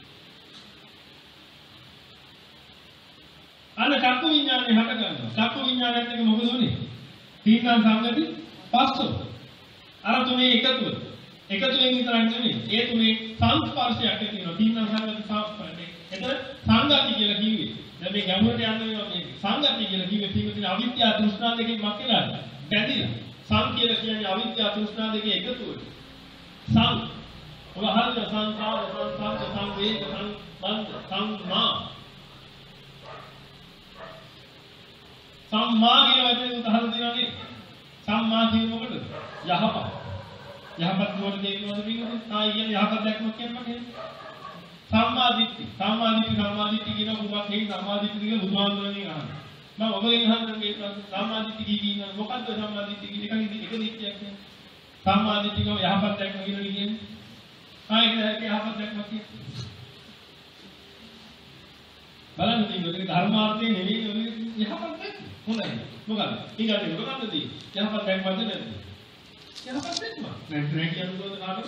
අන්න චක්කු විඥානේ හට ගන්නවා. චක්කු විඥානයත් එක්ක මොකද උනේ? තීන්නම් සංගති පස්සෝ. අර තුනේ එකතුව. එකතුවෙන් විතරක් නෙමෙයි. ඒ තුනේ සංස්පර්ශයක් ඇති වෙනවා. තීන්නම් සංගති සංස්පර්ශය. එතන සංගති කියලා කිව්වේ. දැන් මේ ගැඹුරට යන්න වෙනවා මේක. සංගති කියලා කිව්වේ තීන්නම් අවිද්‍යාව තෘෂ්ණා දෙකෙන් මක් වෙලාද? බැඳිලා. සං කියලා කියන්නේ අවිද්‍යාව තෘෂ්ණා දෙකේ එකතුව. සං. ඔබ අහලා සංසාර සංසාර සංවේග සංබන්ධ සංමා සම්මා කියන වචනේ උදාහරණ දෙනවා නේ. සම්මා කියන්නේ මොකටද? යහපත්. යහපත් නුවණ දෙන්නවද පින්වතුනි? ආ කියන්නේ යහපත් දැක්මක් කියන්නේ මොකක්ද? සම්මා දිට්ඨි. සම්මා දිට්ඨි සම්මා දිට්ඨි කියන කුමක් හේයි සම්මා දිට්ඨි කියන බුදුහාමුදුරනේ අහන්නේ. මම ඔබගෙන් අහන්නේ මේ සම්මා දිට්ඨි කියන මොකක්ද සම්මා දිට්ඨි කියන එකයි එක දිට්ඨියක් කියන්නේ. සම්මා දිට්ඨි කියන යහපත් දැක්ම කියන්නේ. ආ ඒක යහපත් දැක්මක් කියන්නේ. බලන්න තියෙන්නේ ධර්මාර්ථයේ නෙවෙයි ඔය යහපත් දැක්ම. හොඳයි. මොකද? ඊගාට මොකක්ද තියෙන්නේ? යහපත් දැක්මද නැද්ද? යහපත් දැක්ම. දැන් ට්‍රේන් කියනකොට කාටද?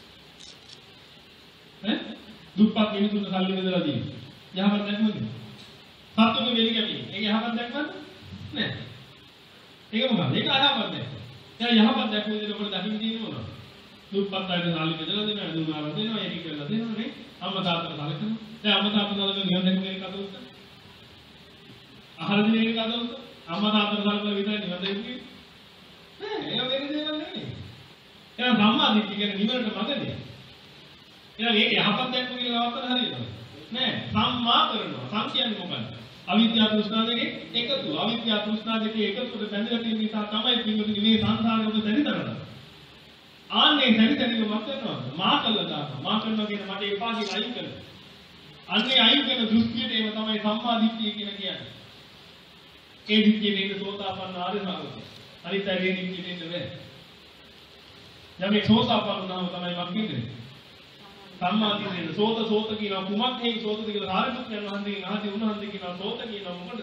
ඈ? දුප්පත් මිනිසුන්ට සල්ලි බෙදලා තියෙන්නේ. යහපත් දැක්මද? සතුටු වෙලි කැපීම. ඒක යහපත් දැක්මද? නෑ. ඒක මොකක්ද? ඒක අයහපත් දැක්ම. දැන් යහපත් දැක්ම විදිහට ඔබට දකින්න තියෙන්නේ මොනවද? දුප්පත් අයට සල්ලි බෙදලා දෙනවා, දුන්නාම දෙනවා, ඒක කියලා දෙනවා නේ. අම්මා තාත්තට සලකනවා. දැන් අම්මා තාත්තා සලකන නිවන් දැක්ම කියන කතාවද? අහලා දින එක කතාවද? අම්මා තාත්තට සලකලා විතරයි නිවන් දැක්කේ. නෑ, ඒක වෙන දේවල් නෙමෙයි. එහෙනම් සම්මා දිට්ඨිය කියන්නේ නිවනට මඟනේ. එහෙනම් මේක යහපත් දැක්ම කියලා නවත්තන හරියද? නෑ, සම්මා කරනවා. සම් කියන්නේ මොකක්ද? අවිද්‍යාව තෘෂ්ණා දෙකේ එකතු. අවිද්‍යාව තෘෂ්ණා දෙකේ එකතුට බැඳලා තියෙන නිසා තමයි පින්වතුනි මේ සංසාරේ ඔබ සැරිසරනවා. ආන්නේ සැරිසරීම මත කරනවා. මා කළා දානවා. මා කරනවා කියන මට එපා කියලා අයින් කරනවා. අන්නේ අයින් කරන දෘෂ්ටියට ඒව තමයි සම්මා දිට්ඨිය කියලා කියන්නේ. ඒ දිට්ඨියේ නේද සෝතාපන්න ආර්ය ශ්‍රාවකය. අනිත් අරිය දිට්ඨියේ නෙවෙයි. යමෙක් සෝතාපන්න වුණාම තමයි මක්කින්නේ. සම්මා දිට්ඨිය සෝත සෝත කියන කුමක් හේයි සෝතද කියලා සාරිපුත්‍රයන් වහන්සේගෙන් අහදී උන්වහන්සේ කියනවා සෝත කියනවා මොකද?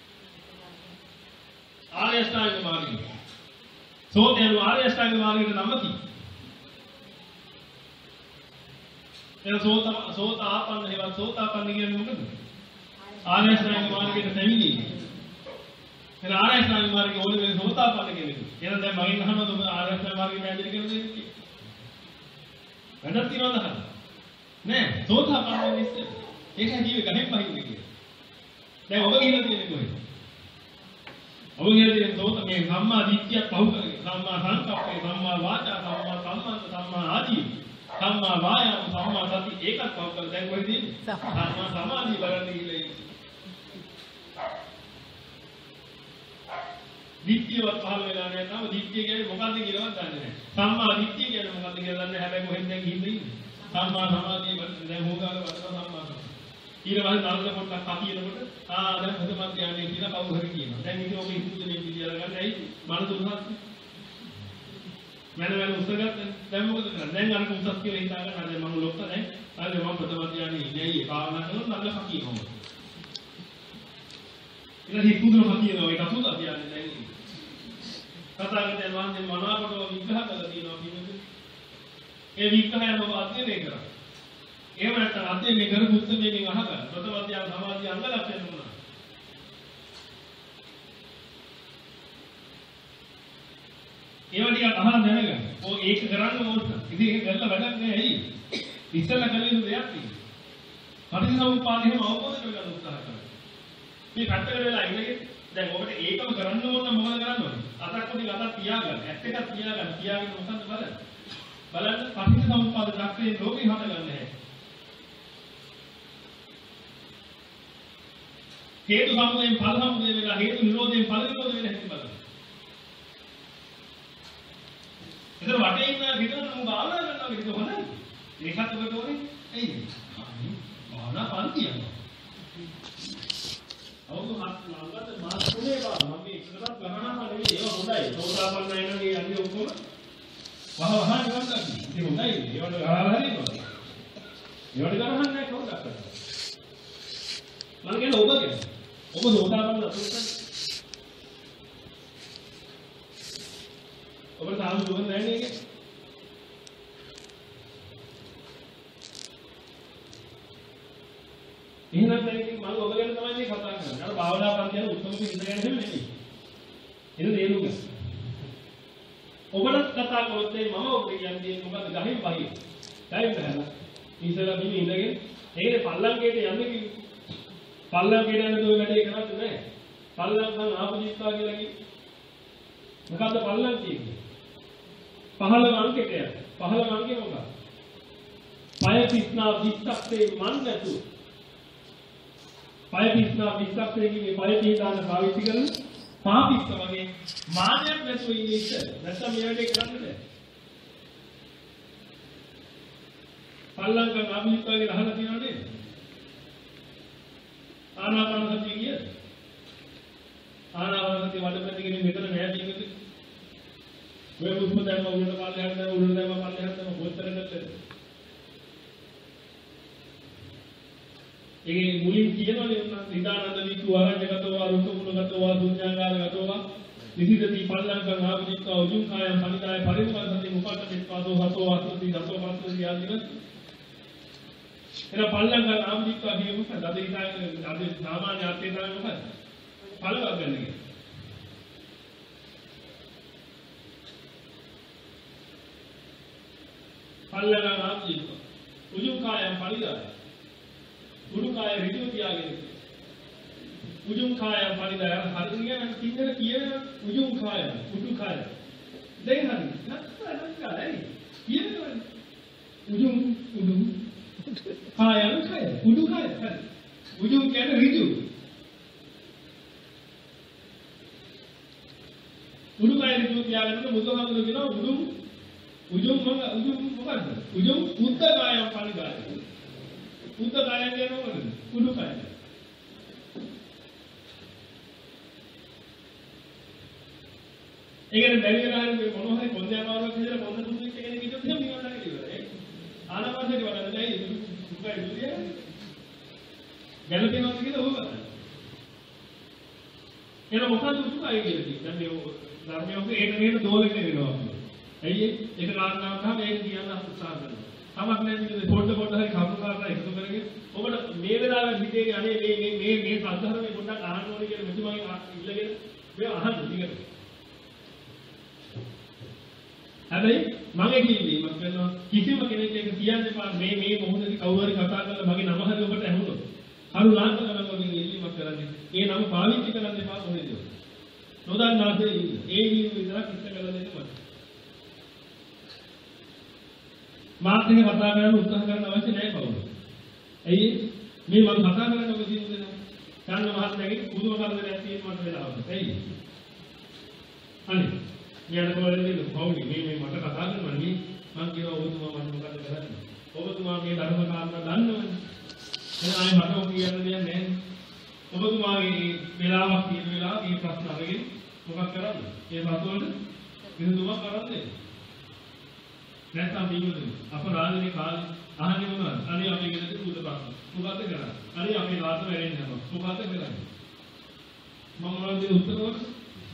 ආර්ය අෂ්ටාංග මාර්ගය. සෝතේ ආර්ය අෂ්ටාංග මාර්ගයට නමකි. එන සෝත සෝත ආපන්න හේවත් සෝතාපන්න කියන්නේ මොකද? ආර්ය අෂ්ටාංග මාර්ගයට පැමිණීම. එන ආර්ය අෂ්ටාංග මාර්ගයේ ඕන වෙන සෝතාපන්න කෙනෙක්. එහෙනම් දැන් මගෙන් අහනවද ඔබ ආර්ය අෂ්ටාංග මාර්ගයේ පැහැදිලි කරන දෙයක් කියලා? වැඩක් තියනවද අහන්න? නෑ, සෝතාපන්න වෙන්නේ ඉස්සෙල්ලා. ඒක ජීවේ ගහෙන් පහින්නේ කියලා. දැන් ඔබ ගිහිල්ලා තියෙන්නේ කොහෙද? ඔබ ගිහිල්ලා තියෙන්නේ සෝත මේ සම්මා දිට්ඨියක් පහු කරගෙන සම්මා සංකප්පේ සම්මා වාචා සම්මා කම්මන්ත සම්මා ආජීව සම්මා වායාම සම්මා සති ඒකත් පහු කරලා දැන් කොහෙද ඉන්නේ? සම්මා සමාධිය බලන්න ගිහිල්ලා ඉන්නේ. දිට්ඨියවත් පහළ වෙලා නැහැ. තාම දිට්ඨිය කියන්නේ මොකක්ද කියලාවත් දන්නේ නැහැ. සම්මා දිට්ඨිය කියන්නේ මොකක්ද කියලා දන්නේ නැහැ. හැබැයි කොහෙන්ද දැන් ගිහින් ඉන්නේ? සම්මා සමාධිය දැන් හොගාල වදන සම්මා සමාධිය. ඊට පස්සේ නරක පොඩ්ඩක් කපිනකොට ආ දැන් හොදපත් යන්නේ කියලා කවුරු හරි කියනවා. දැන් ඉතින් ඔබ ඉස්තුදෙනේ පිළියලා ගන්න ඇයි? මනස උසස්. මම වෙන උසගත්තා. දැන් මොකද කරන්නේ? දැන් අර උසස් කියලා හිතාගෙන අර මම ලොක්ක දැන් අර මම ප්‍රථමත් යන්නේ ඉන්නේ ඇයි? කාරණා කරනවා නරක කපිනවා. ඊට හිතුදුන කපිනවා ඒක අසුද කියන්නේ දැන්. කතාවෙන් වහන්සේ මනාවකට විග්‍රහ කරලා තියෙනවා කියන්නේ. ඒ විග්‍රහයම ඔබ අධ්‍යයනය කරා. එහෙම නැත්නම් අධ්‍යයනය කරපු උත්තරයෙන් අහගන්න. ප්‍රථම අධ්‍යාන සමාධිය අංග ලක්ෂණ මොනවාද? ඒවා ටිකක් අහලා දැනගන්න. ඔය ඒක කරන්න ඕන. ඉතින් ඒක කරලා වැඩක් නෑ ඇයි? ඉස්සෙල්ලා කළ යුතු දෙයක් තියෙනවා. පටිච්චසමුප්පාදයෙන් අවබෝධ කරගන්න උත්සාහ කරන්න. මේ පැත්තකට වෙලා ඉන්නේ දැන් ඔබට ඒකම කරන්න ඕන නම් මොකද කරන්න ඕනේ? අතක් පොඩි අතක් තියාගන්න. ඇත්ත එකක් තියාගන්න. තියාගෙන මොකද්ද බලන්න. බලන්න පටිච්චසමුප්පාද ධර්මයේ ලෝකේ හටගන්නේ නැහැ. හේතු සමුදයෙන් ඵල සමුදය වෙලා හේතු නිරෝධයෙන් ඵල නිරෝධ වෙන හැටි බලන්න. ඒතර වටේ ඉන්න විතරක් මොකද ආවද කරනවා කියලා හොඳයි. ඒකත් ඔබට ඕනේ. ඇයි? භාවනා පන්තියක්. අවුරුදු හත් නවකට මාස තුනේ ගාන මම මේ එකකටත් ගණනක් නෙවෙයි ඒක හොඳයි. සෝතාපන්න වෙනගේ යන්නේ ඔක්කොම වහ වහ නිවන් දකින්න. ඒක හොඳයි. ඒවට ගහලා හරියනවා. ඒවට ගහන්න නැහැ කවුදක් කරන්නේ. මම කියන්නේ ඔබ කියන්නේ. ඔබ සෝතාපන්න අසුත්තන්. ඔබට තාම දුක නැහැ නේද? එහෙනම් දැන් මම ඔබ ගැන තමයි මේ කතා කරන්නේ. අර භාවනා පන්තියේ උත්තරම ඉඳ ගැන නෙමෙයි. ඒක තේරුම් ගන්න. ඔබලත් කතා කරොත් මම ඔබට කියන්නේ මොකද ගහින් වහි. ගහින් ගහලා. ඉතලා බිම ඉඳගෙන ඒකේ පල්ලංකේට යන්නේ කිව්වේ. පල්ලංකේට යන දෝ වැඩේ කරන්නේ නැහැ. පල්ලංකම් ආපදිස්සා කියලා කිව්වේ. මොකද්ද පල්ලංක කියන්නේ? පහළම අංකයට යන. පහළම අංකේ මොකක්ද? පය තිස්නා විස්සක්සේ මන් නැතු. පය තිස්නා විස්සක්සේ කියන්නේ පය පිටාන පාවිච්චි කරන පාපිස්ස වගේ මානයක් නැතුව ඉන්නේ ඉත. නැත්නම් මේ වැඩේ කරන්නේ නැහැ. පල්ලංකම් ආභිජිත්වාගේ අහලා තියෙනව නේද? ආනාපාන සතිය කියන්නේ. ආනාපාන සතිය වඩපැති කියන්නේ මෙතන නෑ තියෙන්නේ. ඔය මුස්ම දැම්ම උඩට පල්ලෙහාට දැම්ම උඩට දැම්ම පල්ලෙහාට දැම්ම කොච්චර ගත්තද? ඒකේ මුලින් කියනවනේ නිදානන්ද වික්ඛු ආරඤ්‍යගතෝ වා රුක්ඛමුණගතෝ වා දුඤ්ඤාගාරගතෝ වා නිදිදති පල්ලංකං ආභිජිත්වා උජුං කායං පනිදාය පරිමුඛසති උපට්ඨිත්වාදෝ හතෝ වාසති දසෝ වාසති ආදීන එන පල්ලංකං ආභිජිත්වා කියන්නේ මොකක්ද? අද ඉතින් අද සාමාන්‍ය අර්ථය තමයි මොකක්ද? පළවක් ගන්න එක. පල්ලංකං ආභිජිත්වා උජුං කායං පනිදාය උඩු කාය ඍජුව තියාගෙන උජුං කාය පරිදාය හරියට කින්නර කියන උජුං කාය උඩු කාය දෙයි හරි නැත්නම් කායි කියනවනේ උජුං උඩු කාය කාය උඩු කාය හරි උජුං කියන්නේ ඍජු උඩු කාය ඍජුව තියාගෙන බුදුහාමුදුරුවෝ කියනවා උඩු උජුං මොකද උජුං මොකද්ද උජුං උද්ද කාය පරිදාය උද්ද කාය කියන්නේ මොකද? උඩු කාය. ඒකෙන් බැරි වෙලා හරි මොන හරි පොන්දේ අමාරුවක් කියලා පොන්ද දුන්නු කෙනෙක් කිව්වොත් එහෙම නිකන් නැගිට ඉවරයි. ආනාපානසති වඩන්න දැයි උඩු කාය දුරිය. ගැළපෙනවද කියලා ඕක බලන්න. එන මොකද උඩු කාය කියන්නේ? දැන් මේ ධර්මයේ ඒක නේද දෝලක වෙනවා. ඇයි ඒ? ඒක කාරණාවක් තමයි ඒක කියන්න උත්සාහ කරනවා. තමක් නැති පොඩ පොඩ හරි කවුරු කාරණා එකතු කරගෙන ඔබට මේ වෙලාවේ හිතේ අනේ මේ මේ මේ මේ සද්ධර්මයේ පොඩ්ඩක් අහන්න ඕනේ කියලා මෙතුමාගෙන් ඉල්ලගෙන මේ අහන්න ටිකට. හැබැයි මගේ කිව්වේ මම කියනවා කිසිම කෙනෙක් ඒක කියන්න එපා මේ මේ මොහොතේ කවුරු හරි කතා කරලා මගේ නම හරි ඔබට ඇහුනොත් අරු ලාංක කරන වගේ ඉල්ලීමක් කරන්නේ. ඒ නම පාවිච්චි කරන්න එපා කොහෙද? නොදන්නාසේ ඒ වීම විතරක් ඉස්ස කරලා දෙන්න මට. මාත් එක කතා කරන්න උත්සාහ කරන්න අවශ්‍ය නැහැ කවුරු. ඇයි මේ මම කතා කරන්නේ ඔබ දිනු දෙනවා. ගන්න මහත්මයාගේ පුදුම කරදරයක් තියෙන මට වෙලාවක. ඇයි? අනේ මෙයාට කොහෙන්ද කවුරු මේ මේ මට කතා කරනවා නේ මම කියනවා ඔබතුමා මට මොකද කරන්නේ? ඔබතුමා මේ ධර්ම කාරණා දන්නවනේ. එහෙනම් ආයි මට ඔක කියන්න දෙයක් නැහැ. ඔබතුමාගේ වෙලාවක් තියෙන වෙලාව මේ ප්‍රශ්න අරගෙන මොකක් කරන්නේ? ඒ සතුවලට විසඳුමක් කරන්නේ. නැත්නම් මේකද අපරාධනේ කාලේ අහන්නේ මොනවද? අනේ අපේ ගෙදර පුත ප්‍රශ්න. මොකක්ද කරන්නේ? අනේ අපේ වාත වැරෙන්න යනවා. මොකක්ද කරන්නේ? මම මොනවද උත්තර දුන්නේ?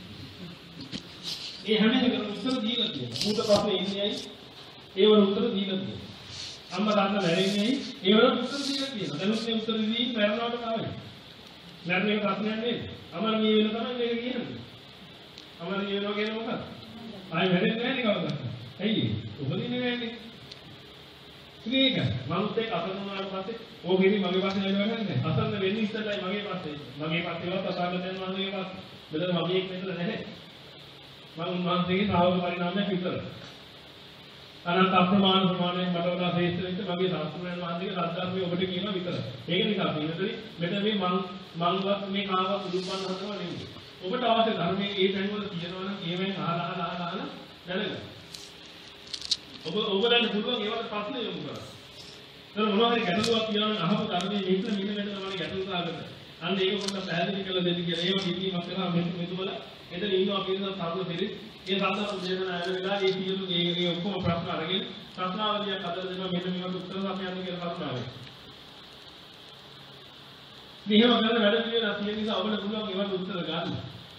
ඒ හැම එකකම උත්තර දීලා තියෙනවා. පුත ප්‍රශ්නේ ඉන්නේයි ඒවල උත්තර දීලා තියෙනවා. අම්මා තාත්තා වැරෙන්නේයි ඒවල උත්තර දීලා තියෙනවා. දැන් මේ උත්තර දී වැරනවට ආවේ. නැත්නම් ඒක ප්‍රශ්නයක් නෙවෙයි. අමර මේ වෙන තමයි මේක කියන්නේ. අමර මේ වෙනවා කියන්නේ මොකක්ද? ආයි වැරෙන්නේ නැහැ නේ කවදාවත්. ඇයි උපදින්නේ නැන්නේ මේක මනුස්සයෙක් අසන්න වුණාට පස්සේ ඕකෙදි මගේ පස්සේ නේද වෙන්නේ අසන්න වෙන්නේ ඉස්සෙල්ලයි මගේ පස්සේ මගේ පස්සේවත් අසාගතයන් වහන්සේගේ පස්සේ මෙතන මගේ එක් මෙතන නැහැ මම උන්වහන්සේගේ ශ්‍රාවක පරිණාමයක් විතර අනන්ත අප්‍රමාණ ප්‍රමාණයෙන් මට වඩා ශ්‍රේෂ්ඨ වෙච්ච මගේ සාස්ත්‍රඥයන් වහන්සේගේ සත්‍යර්ථය ඔබට කියනවා විතර ඒක නිසා පින්නතරි මෙතන මේ මං මංවත් මේ කාවත් උදුම්බන්න හදනවා නෙමෙයි ඔබට අවශ්‍ය ධර්මයේ ඒ තැන් වල තියෙනවා නම් ඒවෙන් අහලා අහලා අහලා දැනගන්න ඔබ ඔබලන්ට පුළුවන් ඒවට ප්‍රශ්න යොමු කරන්න. ඒතර මොනවා හරි ගැටලුවක් කියනවා නම් අහපු ධර්මයේ මේක මෙන්න මෙතන තමයි ගැටලුව සාගත. අන්න ඒක පොඩ්ඩක් පැහැදිලි කරලා දෙන්න කියලා. ඒව කිව්වීමක් කරලා මෙන්න මෙතුමල එතන ඉන්නවා කියන සාධු පිළිස්. ඒ සාධු දෙන්න ආයෙ වෙලා ඒ සියලු ඒ ඒ ඔක්කොම ප්‍රශ්න අරගෙන ප්‍රශ්නාවලියක් අදලා දෙනවා මෙන්න මේකට උත්තර සපයන්න කියලා කරුණාවෙන්. මෙහෙම කරලා වැඩ පිළිවෙල තියෙන නිසා ඔබට පුළුවන් ඒවට උත්තර ගන්න.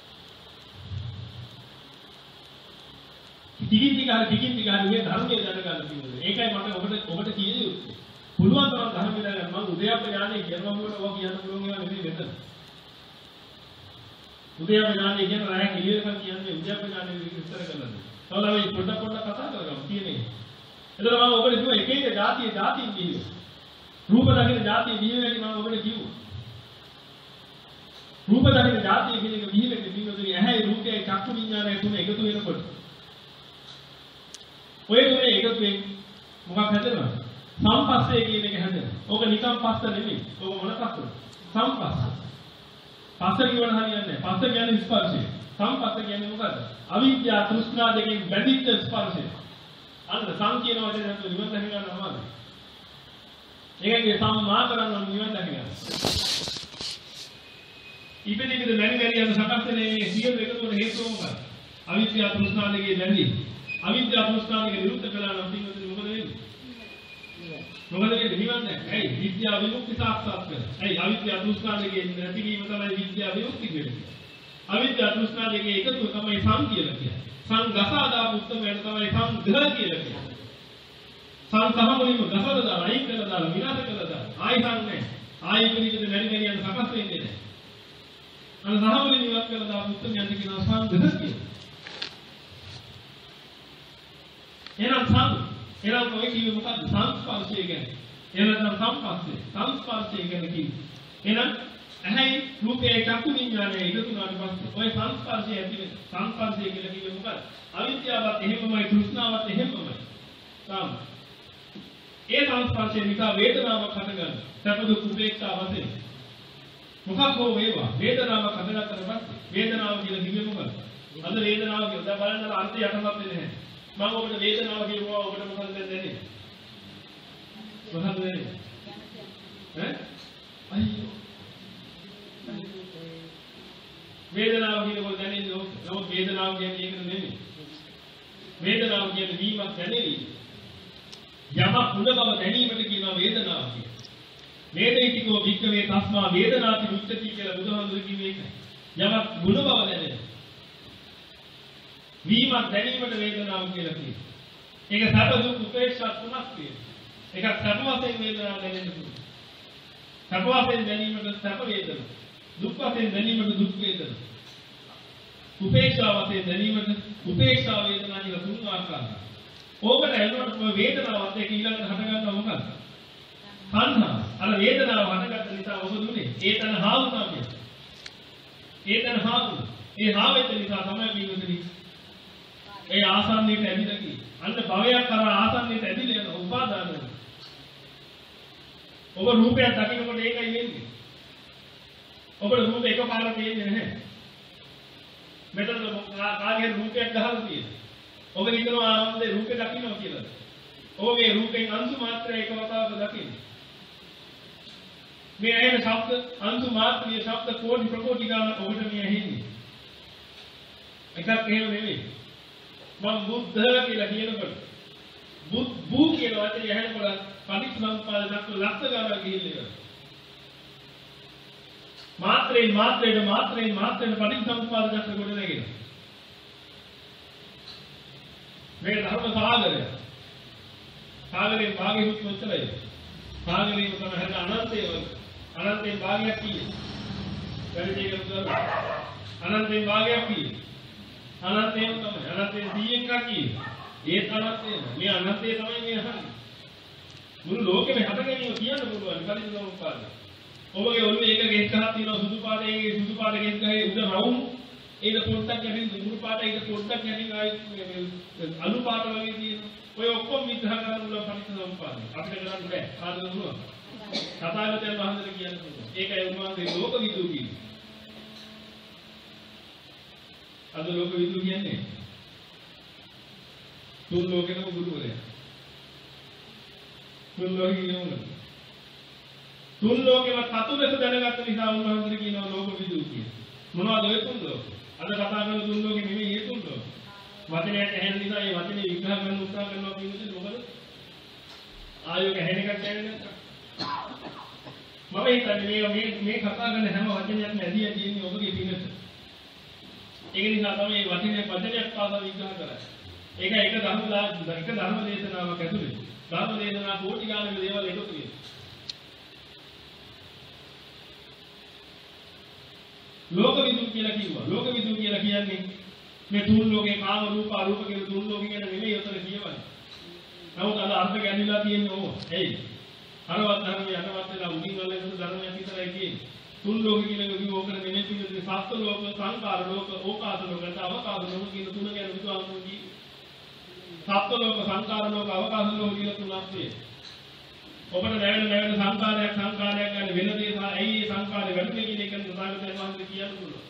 ටිකින් ටික හරි ටිකින් ටික හරි මේ ධර්මයේ දැනගන්න තියෙනවා. ඒකයි මට ඔබට ඔබට කිය යුත්තේ. පුළුවන් තරම් ධර්මයේ දැනගන්න මම උදේප්ප ඥානෙ කියනවා මොකද ඔය කියන්න පුළුවන් ඒවා නෙමෙයි මෙතන. උදේප්ප ඥානෙ කියන රායන් එළියකන් කියන්නේ උදේප්ප ඥානෙ විස්තර කරනවා. තවලා මේ පොඩ පොඩ කතා කරගමු කියන්නේ. එතන මම ඔබට කිව්වා එක එක જાතිය જાතියින් කියනවා. රූප දකින જાතිය විහිවෙන්නේ මම ඔබට කිව්වා. රූප දකින જાතිය කියන එක විහිවෙන්නේ විහිවෙන්නේ ඇහැයි රූපයයි චක්කු විඥානය තුන එකතු වෙනකොට ඔය තුනේ එකතුවෙන් මොකක් හැදෙනවද? සම්පස්සේ කියන එක හැදෙනවා. ඕක නිකම් පස්ස නෙමෙයි. ඕක මොන පස්සද? සම්පස්ස. පස්ස කියවන හරියන්නේ නැහැ. පස්ස කියන්නේ ස්පර්ශය. සම්පස්ස කියන්නේ මොකද්ද? අවිද්‍යාව තෘෂ්ණා දෙකෙන් බැඳිච්ච ස්පර්ශය. අන්න සං කියන වචනේ නැතුව නිවන් දැක ගන්න අමාරුයි. ඒකගේ සම්මා කරන්න නිවන් දකින්න. ඉපදෙවිද මැරි මැරි යන සකස් වෙන මේ සියලු එකතු වන හේතුව මොකක්ද? අවිද්‍යාව තෘෂ්ණා දෙකේ බැඳී. අවිද්‍යාව තෘෂ්ණා දෙක නිරුද්ධ කළා නම් පින්වතුනි මොකද වෙන්නේ? මොකද වෙන්නේ? නිවන් නැහැ. ඇයි? විද්‍යාව විමුක්ති සාක්ෂාත් කරගන්න. ඇයි? අවිද්‍යාව තෘෂ්ණා දෙකේ නැතිවීම තමයි විද්‍යාව විමුක්ති කියන්නේ. අවිද්‍යාව තෘෂ්ණා දෙකේ එකතුව තමයි සම් කියලා කියන්නේ. සංගසාදා උත්තමයන් තමයි සංග්‍රහ කියලා කියන්නේ. සංසහමුලින්ම ගසලා දාලා අයින් කරලා දාලා විනාශ කරලා දාලා ආයි සංන්නේ. ආයි පිළිවිද මැරි මැරි යන සකස් වෙන්නේ නැහැ. අන සහමුලින් ඉවත් කරලා දාලා උත්තමයන් කියනවා සංග්‍රහ කියලා. එහෙනම් සම් එහෙනම් ඔය කිව්වේ මොකද්ද? සංස්පර්ශය කියන්නේ. එහෙනම් සම්පස්සේ සංස්පර්ශය කියන්නේ කිව්වේ. එහෙනම් ඇයි රූපේ චක්කු විඥානයේ එකතු වුණාට පස්සේ ඔය සංස්පර්ශය ඇති වෙන සංස්පර්ශය කියලා කිව්වේ මොකද්ද? අවිද්‍යාවත් එහෙමමයි තෘෂ්ණාවත් එහෙමමයි. සාම. ඒ සංස්පර්ශය නිසා වේදනාවක් හටගන්නවා. සැප දුක් උපේක්ෂා වශයෙන්. මොකක් හෝ වේවා වේදනාවක් හටගත්තට පස්සේ වේදනාව කියලා කිව්වේ මොකද්ද? අද වේදනාව කියලා බලන්න අර්ථය යටමත් වෙන්නේ නැහැ. මම ඔබට වේදනාව කියනවා ඔබට මොකද දැනෙන්නේ? මොකද දැනෙන්නේ? ඈ? අයියෝ. වේදනාව කියනකොට දැනෙන්නේ ඔබ වේදනාව කියන්නේ ඒක නෙමෙයි. වේදනාව කියන්නේ වීමක් දැනෙවි. යමක් උන බව දැනීමට කියනවා වේදනාව කියලා. වේදිතකෝ වික්කවේ තස්මා වේදනාති මුච්චති කියලා බුදුහාමුදුරු කිව්වේ ඒකයි. යමක් උන බව දැනෙනවා. වීමක් දැනීමට වේදනාව කියලා කියනවා. ඒක සැප දුක් උපේක්ෂා තුනක් තියෙනවා. එකක් සැප වශයෙන් වේදනාව දැනෙන්න පුළුවන්. සැප වශයෙන් දැනීමට සැප වේදනාව. දුක් වශයෙන් දැනීමට දුක් වේදනාව. උපේක්ෂා වශයෙන් දැනීමට උපේක්ෂා වේදනාව කියලා තුන් ආකාරයි. ඕකට ඇලුනට මේ වේදනාවත් ඒක ඊළඟට හට ගන්නවා මොකක්ද? තණ්හා. අර වේදනාව හටගත්ත නිසා ඔබ දුන්නේ ඒ තණ්හා වුණා කියන්නේ. ඒ තණ්හා වුණා. ඒ හාවෙත් නිසා තමයි පින්වතුනි ඒ ආසන්නයට ඇදිලා ගියේ. අන්න භවයක් කරා ආසන්නයට ඇදිලා යන උපාදාන වෙනවා. ඔබ රූපයක් දකිනකොට ඒකයි වෙන්නේ. ඔබ රූප එකපාරට පේන්නේ නැහැ. මෙතන කාගේ රූපයක් ගහලා තියෙනවා. ඔබ හිතනවා ආනන්දේ රූපේ දකින්නවා කියලා. ඔබේ රූපෙන් අංශු මාත්‍රය එකවතාවක දකින්න. මේ ඇහෙන ශබ්ද අංශු මාත්‍රිය ශබ්ද කෝටි ප්‍රකෝටි ගානක් ඔබට මේ ඇහෙන්නේ. එකක් එහෙම නෙමෙයි. මම බුද්ධ කියලා කියනකොට බුද් බූ කියන වචනේ ඇහෙනකොට පටිච්චසමුප්පාද දක්ව ලක්ෂ ගානක් ගිහිල්ලා. මාත්‍රේ මාත්‍රේට මාත්‍රේ මාත්‍රේට පටිච්චසමුප්පාද දක්ව කොට නැගෙනවා. මේ ධර්ම සාගරය. සාගරේ භාගය හුත් මොච්චරයි. සාගරේ උතන හැද අනන්තය අනන්තේ භාගයක් කීයේ. වැඩි දෙයක් කරලා අනන්තේ භාගයක් කීයේ. අනන්තේම තමයි. අනන්තේ සීයෙන් එකක් කීයේ. ඒත් අනන්තේ මේ අනන්තේ තමයි මේ අහන්නේ. මුළු ලෝකෙම හට ගැනීම කියන්න පුළුවන් පටිච්චසමුප්පාද. ඔබගේ ඔළුවේ එක ගෙස් ගහක් තියෙනවා සුදු පාටේ සුදු පාට ගෙස් ගහේ උඩ රවුම් ඒක පොඩ්ඩක් යටින් දුරු පාට ඒක පොඩ්ඩක් යටින් ආයි අලු පාට වගේ තියෙනවා. ඔය ඔක්කොම විග්‍රහ කරන්න පුළුවන් පටිච්චසමුප්පාදය. අපිට කරන්න බෑ. ආදර දුන්නා. තථාගතයන් වහන්සේ කියන්න පුළුවන්. ඒකයි උන්වහන්සේ ලෝක විදු කියන්නේ. අද ලෝක විදු කියන්නේ තුන් ලෝකෙම ගුරුවරයා. තුන් ලෝකෙම තුන් ලෝකෙම සතු ලෙස දැනගත්ත නිසා උන්වහන්සේ කියනවා ලෝක විදු කියලා. මොනවද ඔය තුන් ලෝකෙ? අද කතා කරන තුන් ලෝකෙ නෙමෙයි මේ තුන් ලෝකෙ. වචනයක් ඇහෙන නිසා ඒ වචනේ විග්‍රහ කරන්න උත්සාහ කරනවා කියන්නේ මොකද? ආයෝක ඇහෙන එකක් ඇහෙන්නේ නැත්නම්. මම හිතන්නේ මේ මේ කතා කරන හැම වචනයක්ම ඇදී තියෙන්නේ ඔබගේ පිටට. ඒක නිසා තමයි මේ වචනේ වචනයක් පාදා විග්‍රහ කරන්නේ. ඒක එක ධර්ම එක ධර්ම දේශනාවක් ඇතුලේ. ධර්ම දේශනා කෝටි ගානක දේවල් එකතු වෙනවා. ලෝක විදු කියලා කිව්වා. ලෝක විදු කියලා කියන්නේ මේ තුන් ලෝකේ කාම රූප අරූප කියන තුන් ලෝකේ ගැන නෙමෙයි උතන කියවන්නේ. නමුත් අද අර්ථ ගැනීමලා තියෙන්නේ ඕක. එයි. අරවත් ධර්මයේ අටවත් වෙලා උඩින් වල ඉන්න ධර්මයක් විතරයි කියන්නේ. තුන් ලෝක කියන එක ඕක නෙමෙයි කියන්නේ සත්ත්ව ලෝක, සංකාර ලෝක, ඕකාස ලෝක, අවකාශ ලෝක කියන තුන ගැන විද්වාන්තුන් කී. සත්ත්ව ලෝක, සංකාර ලෝක, අවකාශ ලෝක කියන තුනක් තියෙනවා. ඔබට නැවෙන නැවෙන සංකාරයක් සංකාරයක් ගන්න වෙන දේ සහ ඇයි ඒ සංකාරය වැඩිනේ කියන එක තථාගතයන් වහන්සේ කියන්න පුළුවන්.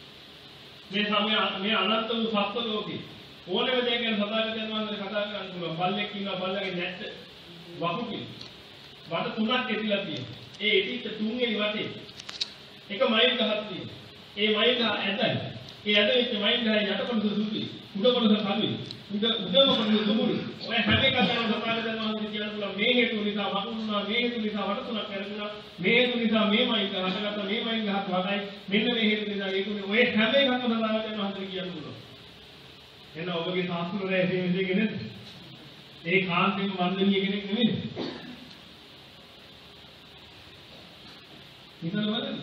මේ සමය මේ අනන්ත වූ සත්ත්ව ලෝකේ ඕනෙම දෙයක් ගැන තථාගතයන් වහන්සේ කතා කරන්න පුළුවන්. තියෙනවා. බල්ලෙක් ඉන්නවා බල්ලගේ නැට්ට වකුකින්. වට තුනක් ඇතිලා තියෙනවා. ඒ එටිච්ච තුන්වෙනි වටේ එක මයිල් ගහක් තියෙනවා. ඒ මයිල් ගහ ඇදයි. ඒ ඇදෙච්ච මයිල් ගහ යටකොටස සුදුයි. උඩ කොටස කළුයි. උඩ උඩම කොටස දුමුයි. ඔය හැම එකක් කරන සපාලදන් වහන්සේ කියන පුළුවන් මේ හේතු නිසා වකුණුනා මේ හේතු නිසා වට තුනක් කරගුණා මේ හේතු නිසා මේ මයිල් ගහ හටගත්තා මේ මයිල් ගහක් වටයි මෙන්න මේ හේතු නිසා ඒකුනේ ඔය හැම එකක්ම සපාලදන් වහන්සේ කියන පුළුවන්. එන්න ඔබගේ සාස්ත්‍රය එහෙම ඉඳගෙන නේද? ඒ කාන්තිම වන්දනීය කෙනෙක් නෙමෙයි. හිතන්න බලන්න.